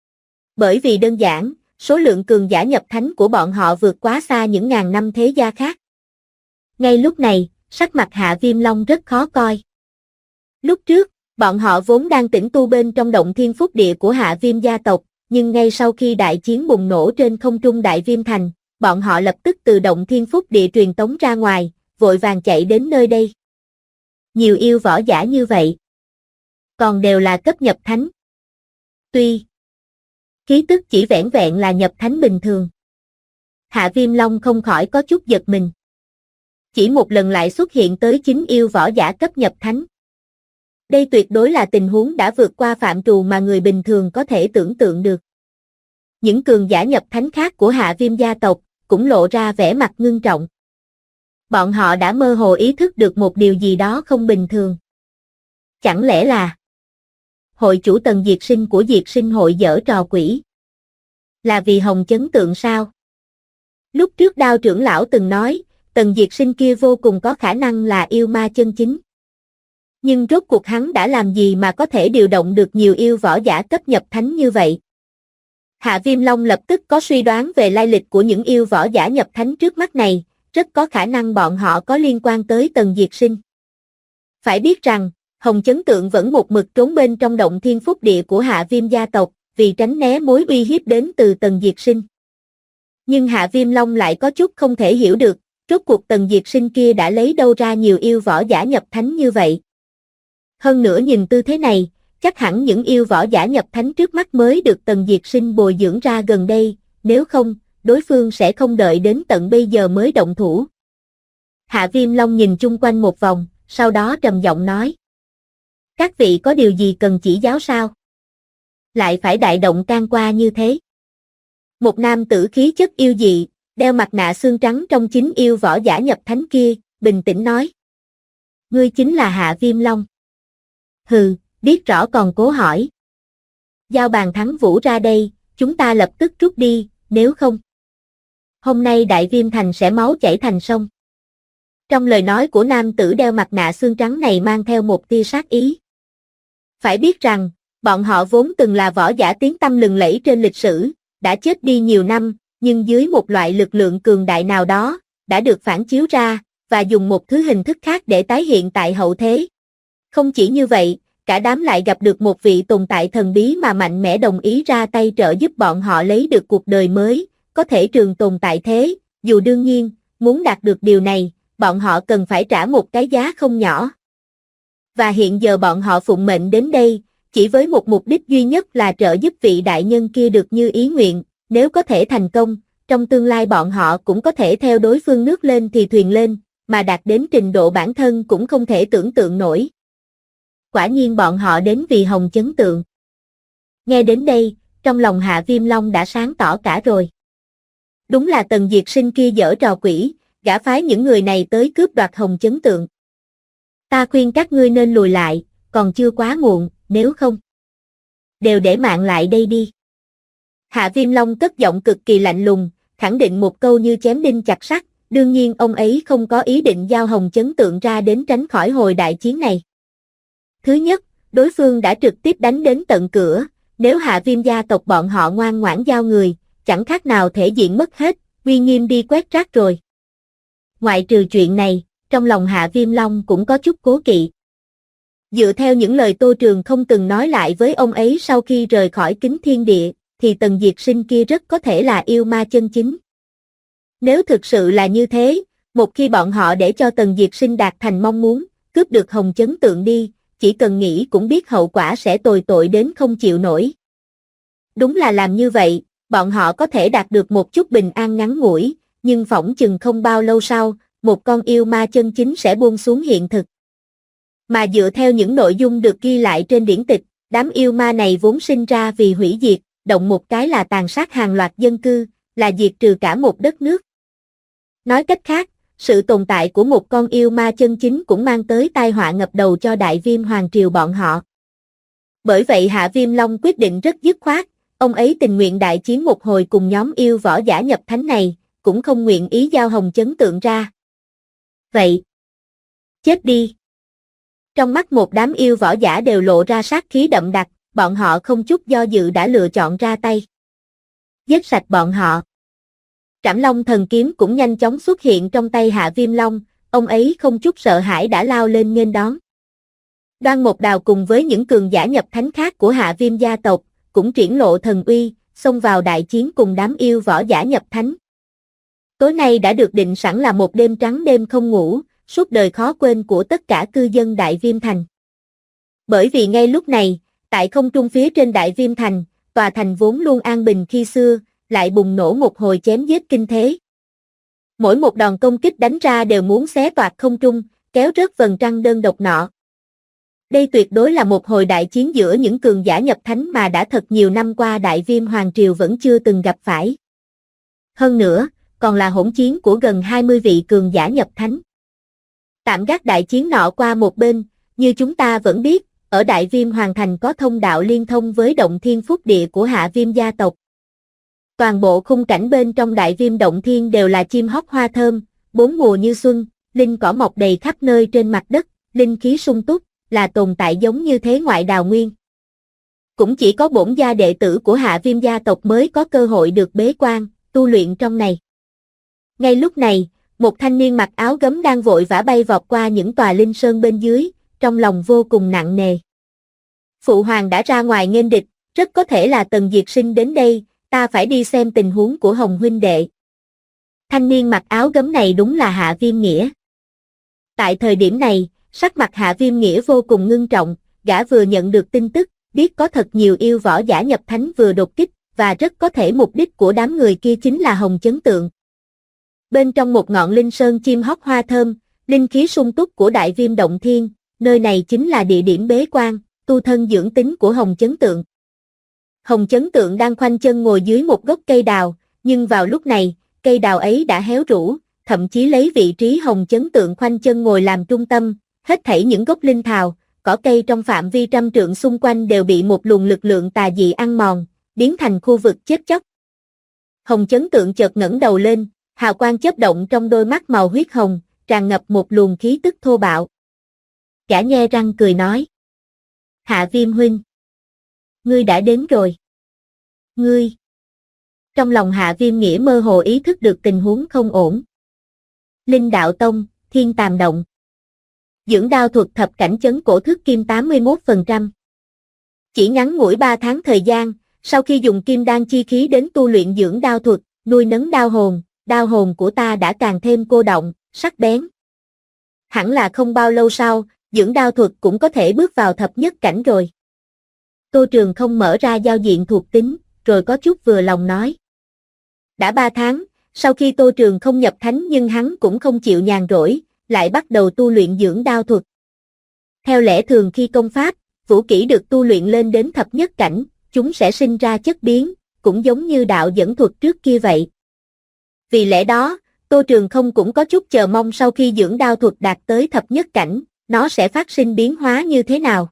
S2: Bởi vì đơn giản, số lượng cường giả nhập thánh của bọn họ vượt quá xa những ngàn năm thế gia khác. Ngay lúc này, sắc mặt Hạ Viêm Long rất khó coi. Lúc trước, bọn họ vốn đang tĩnh tu bên trong động thiên phúc địa của Hạ Viêm gia tộc, nhưng ngay sau khi đại chiến bùng nổ trên không trung Đại Viêm Thành, bọn họ lập tức từ động thiên phúc địa truyền tống ra ngoài, vội vàng chạy đến nơi đây. Nhiều yêu võ giả như vậy, còn đều là cấp nhập thánh. Tuy khí tức chỉ vẻn vẹn là nhập thánh bình thường. Hạ Viêm Long không khỏi có chút giật mình. Chỉ một lần lại xuất hiện tới 9 yêu võ giả cấp nhập thánh. Đây tuyệt đối là tình huống đã vượt qua phạm trù mà người bình thường có thể tưởng tượng được. Những cường giả nhập thánh khác của Hạ Viêm gia tộc cũng lộ ra vẻ mặt ngưng trọng. Bọn họ đã mơ hồ ý thức được một điều gì đó không bình thường. Chẳng lẽ là hội chủ Tần Diệt Sinh của Diệt Sinh hội giở trò quỷ? Là vì Hồng Chấn Tượng sao? Lúc trước Đao trưởng lão từng nói, Tần Diệt Sinh kia vô cùng có khả năng là yêu ma chân chính. Nhưng rốt cuộc hắn đã làm gì mà có thể điều động được nhiều yêu võ giả cấp nhập thánh như vậy? Hạ Viêm Long lập tức có suy đoán về lai lịch của những yêu võ giả nhập thánh trước mắt này, rất có khả năng bọn họ có liên quan tới Tần Diệt Sinh. Phải biết rằng, Hồng Chấn Tượng vẫn một mực trốn bên trong động thiên phúc địa của Hạ Viêm gia tộc, vì tránh né mối uy hiếp đến từ Tần Diệt Sinh. Nhưng Hạ Viêm Long lại có chút không thể hiểu được, rốt cuộc Tần Diệt Sinh kia đã lấy đâu ra nhiều yêu võ giả nhập thánh như vậy. Hơn nữa nhìn tư thế này, chắc hẳn những yêu võ giả nhập thánh trước mắt mới được Tần Diệt Sinh bồi dưỡng ra gần đây, nếu không, đối phương sẽ không đợi đến tận bây giờ mới động thủ. Hạ Viêm Long nhìn chung quanh một vòng, sau đó trầm giọng nói. Các vị có điều gì cần chỉ giáo sao? Lại phải đại động can qua như thế. Một nam tử khí chất yêu dị, đeo mặt nạ xương trắng trong chính yêu võ giả nhập thánh kia, bình tĩnh nói. Ngươi chính là Hạ Viêm Long. Hừ, biết rõ còn cố hỏi. Giao bàn thắng vũ ra đây, chúng ta lập tức rút đi, nếu không. Hôm nay Đại Viêm Thành sẽ máu chảy thành sông. Trong lời nói của nam tử đeo mặt nạ xương trắng này mang theo một tia sát ý. Phải biết rằng, bọn họ vốn từng là võ giả tiếng tăm lừng lẫy trên lịch sử, đã chết đi nhiều năm, nhưng dưới một loại lực lượng cường đại nào đó, đã được phản chiếu ra, và dùng một thứ hình thức khác để tái hiện tại hậu thế. Không chỉ như vậy, cả đám lại gặp được một vị tồn tại thần bí mà mạnh mẽ đồng ý ra tay trợ giúp bọn họ lấy được cuộc đời mới, có thể trường tồn tại thế, dù đương nhiên, muốn đạt được điều này, bọn họ cần phải trả một cái giá không nhỏ. Và hiện giờ bọn họ phụng mệnh đến đây, chỉ với một mục đích duy nhất là trợ giúp vị đại nhân kia được như ý nguyện, nếu có thể thành công, trong tương lai bọn họ cũng có thể theo đối phương nước lên thì thuyền lên, mà đạt đến trình độ bản thân cũng không thể tưởng tượng nổi. Quả nhiên bọn họ đến vì Hồng Chấn Tượng. Nghe đến đây, trong lòng Hạ Viêm Long đã sáng tỏ cả rồi. Đúng là Tần Diệt Sinh kia giở trò quỷ, gã phái những người này tới cướp đoạt Hồng Chấn Tượng. Ta khuyên các ngươi nên lùi lại, còn chưa quá muộn, nếu không. Đều để mạng lại đây đi. Hạ Viêm Long cất giọng cực kỳ lạnh lùng, khẳng định một câu như chém đinh chặt sắt, đương nhiên ông ấy không có ý định giao Hồng Chấn Tượng ra đến tránh khỏi hồi đại chiến này. Thứ nhất, đối phương đã trực tiếp đánh đến tận cửa, nếu Hạ Viêm gia tộc bọn họ ngoan ngoãn giao người, chẳng khác nào thể diện mất hết, uy nghiêm đi quét rác rồi. Ngoại trừ chuyện này, trong lòng Hạ Viêm Long cũng có chút cố kỵ. Dựa theo những lời Tô Trường không từng nói lại với ông ấy sau khi rời khỏi Kính Thiên Địa, thì Tần Diệt Sinh kia rất có thể là yêu ma chân chính. Nếu thực sự là như thế, một khi bọn họ để cho Tần Diệt Sinh đạt thành mong muốn, cướp được Hồng Chấn Tượng đi, chỉ cần nghĩ cũng biết hậu quả sẽ tồi tội đến không chịu nổi. Đúng là làm như vậy, bọn họ có thể đạt được một chút bình an ngắn ngủi, nhưng phỏng chừng không bao lâu sau, một con yêu ma chân chính sẽ buông xuống hiện thực. Mà dựa theo những nội dung được ghi lại trên điển tịch, đám yêu ma này vốn sinh ra vì hủy diệt, động một cái là tàn sát hàng loạt dân cư, là diệt trừ cả một đất nước. Nói cách khác, sự tồn tại của một con yêu ma chân chính cũng mang tới tai họa ngập đầu cho Đại Viêm Hoàng Triều bọn họ. Bởi vậy Hạ Viêm Long quyết định rất dứt khoát, ông ấy tình nguyện đại chiến một hồi cùng nhóm yêu võ giả nhập thánh này, cũng không nguyện ý giao Hồng Chấn Tượng ra. Vậy, chết đi. Trong mắt một đám yêu võ giả đều lộ ra sát khí đậm đặc, bọn họ không chút do dự đã lựa chọn ra tay. Giết sạch bọn họ. Trảm Long thần kiếm cũng nhanh chóng xuất hiện trong tay Hạ Viêm Long, ông ấy không chút sợ hãi đã lao lên nghênh đón. Đoan Mộc Đào cùng với những cường giả nhập thánh khác của Hạ Viêm gia tộc, cũng triển lộ thần uy, xông vào đại chiến cùng đám yêu võ giả nhập thánh. Tối nay đã được định sẵn là một đêm trắng đêm không ngủ, suốt đời khó quên của tất cả cư dân Đại Viêm Thành. Bởi vì ngay lúc này, tại không trung phía trên Đại Viêm Thành, tòa thành vốn luôn an bình khi xưa, lại bùng nổ một hồi chém giết kinh thế. Mỗi một đòn công kích đánh ra đều muốn xé toạc không trung, kéo rớt vầng trăng đơn độc nọ. Đây tuyệt đối là một hồi đại chiến giữa những cường giả nhập thánh mà đã thật nhiều năm qua Đại Viêm Hoàng Triều vẫn chưa từng gặp phải. Hơn nữa, còn là hỗn chiến của gần 20 vị cường giả nhập thánh. Tạm gác đại chiến nọ qua một bên, như chúng ta vẫn biết, ở Đại Viêm Hoàng Thành có thông đạo liên thông với Động Thiên Phúc Địa của Hạ Viêm gia tộc. Toàn bộ khung cảnh bên trong Đại Viêm Động Thiên đều là chim hót hoa thơm, bốn mùa như xuân, linh cỏ mọc đầy khắp nơi trên mặt đất, linh khí sung túc, là tồn tại giống như thế ngoại đào nguyên. Cũng chỉ có bổn gia đệ tử của Hạ Viêm gia tộc mới có cơ hội được bế quan, tu luyện trong này. Ngay lúc này, một thanh niên mặc áo gấm đang vội vã bay vọt qua những tòa linh sơn bên dưới, trong lòng vô cùng nặng nề. Phụ hoàng đã ra ngoài nghênh địch, rất có thể là Tần Diệt Sinh đến đây, ta phải đi xem tình huống của Hồng huynh đệ. Thanh niên mặc áo gấm này đúng là Hạ Viêm Nghĩa. Tại thời điểm này, sắc mặt Hạ Viêm Nghĩa vô cùng ngưng trọng, gã vừa nhận được tin tức, biết có thật nhiều yêu võ giả nhập thánh vừa đột kích, và rất có thể mục đích của đám người kia chính là Hồng Chấn Tượng. Bên trong một ngọn linh sơn chim hót hoa thơm, linh khí sung túc của Đại Viêm Động Thiên, nơi này chính là địa điểm bế quan, tu thân dưỡng tính của Hồng Chấn Tượng. Hồng Chấn Tượng đang khoanh chân ngồi dưới một gốc cây đào, nhưng vào lúc này, cây đào ấy đã héo rũ, thậm chí lấy vị trí Hồng Chấn Tượng khoanh chân ngồi làm trung tâm, hết thảy những gốc linh thảo, cỏ cây trong phạm vi trăm trượng xung quanh đều bị một luồng lực lượng tà dị ăn mòn, biến thành khu vực chết chóc. Hồng Chấn Tượng chợt ngẩng đầu lên, hào quang chớp động trong đôi mắt màu huyết hồng, tràn ngập một luồng khí tức thô bạo. Gã nhe răng cười nói: Hạ Viêm huynh, ngươi đã đến rồi. Ngươi. Trong lòng Hạ Viêm Nghĩa mơ hồ ý thức được tình huống không ổn. Linh Đạo Tông, Thiên Tàm Động. Dưỡng đao thuật thập cảnh chấn cổ thức kim 81%. Chỉ ngắn ngủi 3 tháng thời gian, sau khi dùng kim đan chi khí đến tu luyện dưỡng đao thuật, nuôi nấng đao hồn của ta đã càng thêm cô động, sắc bén. Hẳn là không bao lâu sau, dưỡng đao thuật cũng có thể bước vào thập nhất cảnh rồi. Tô Trường không mở ra giao diện thuộc tính, rồi có chút vừa lòng nói. Đã 3 tháng, sau khi Tô Trường không nhập thánh nhưng hắn cũng không chịu nhàn rỗi, lại bắt đầu tu luyện dưỡng đao thuật. Theo lẽ thường khi công pháp, vũ kỹ được tu luyện lên đến thập nhất cảnh, chúng sẽ sinh ra chất biến, cũng giống như đạo dẫn thuật trước kia vậy. Vì lẽ đó, Tô Trường không cũng có chút chờ mong sau khi dưỡng đao thuật đạt tới thập nhất cảnh, nó sẽ phát sinh biến hóa như thế nào.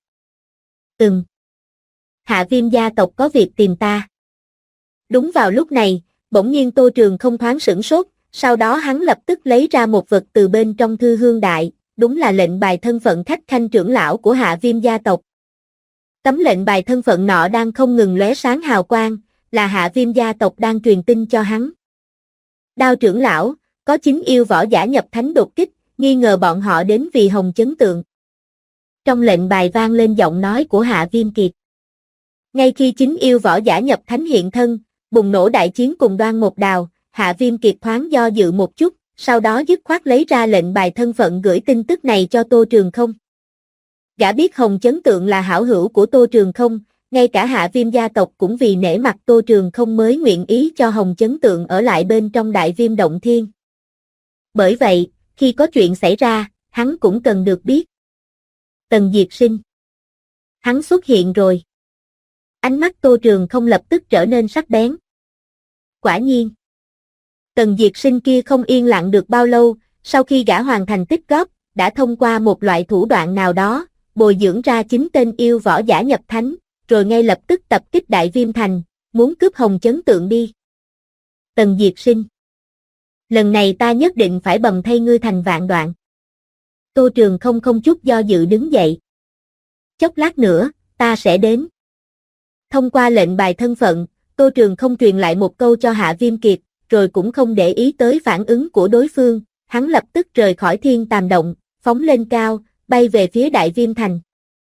S2: Hạ Viêm gia tộc có việc tìm ta. Đúng vào lúc này, bỗng nhiên Tô Trường không thoáng sửng sốt, sau đó hắn lập tức lấy ra một vật từ bên trong thư hương đại, đúng là lệnh bài thân phận khách khanh trưởng lão của Hạ Viêm gia tộc. Tấm lệnh bài thân phận nọ đang không ngừng lóe sáng hào quang, là Hạ Viêm gia tộc đang truyền tin cho hắn. Đao trưởng lão, có 9 yêu võ giả nhập thánh đột kích, nghi ngờ bọn họ đến vì Hồng Chấn Tượng. Trong lệnh bài vang lên giọng nói của Hạ Viêm Kiệt. Ngay khi 9 yêu võ giả nhập thánh hiện thân, bùng nổ đại chiến cùng Đoan Một Đào, Hạ Viêm Kiệt thoáng do dự một chút, sau đó dứt khoát lấy ra lệnh bài thân phận gửi tin tức này cho Tô Trường không. Gã biết Hồng Chấn Tượng là hảo hữu của Tô Trường không, ngay cả Hạ Viêm gia tộc cũng vì nể mặt Tô Trường không mới nguyện ý cho Hồng Chấn Tượng ở lại bên trong Đại Viêm Động Thiên. Bởi vậy, khi có chuyện xảy ra, hắn cũng cần được biết. Tần Diệt Sinh. Hắn xuất hiện rồi. Ánh mắt Tô Trường không lập tức trở nên sắc bén. Quả nhiên. Tần Diệt Sinh kia không yên lặng được bao lâu, sau khi gã hoàn thành tích góp, đã thông qua một loại thủ đoạn nào đó, bồi dưỡng ra 9 tên yêu võ giả nhập thánh, rồi ngay lập tức tập kích Đại Viêm Thành, muốn cướp Hồng Chấn Tượng đi. Tần Diệt Sinh. Lần này ta nhất định phải bầm thay ngươi thành vạn đoạn. Tô Trường không chút do dự đứng dậy. Chốc lát nữa, ta sẽ đến. Thông qua lệnh bài thân phận, Tô Trường không truyền lại một câu cho Hạ Viêm Kiệt, rồi cũng không để ý tới phản ứng của đối phương, hắn lập tức rời khỏi Thiên Tàm Động, phóng lên cao, bay về phía Đại Viêm Thành.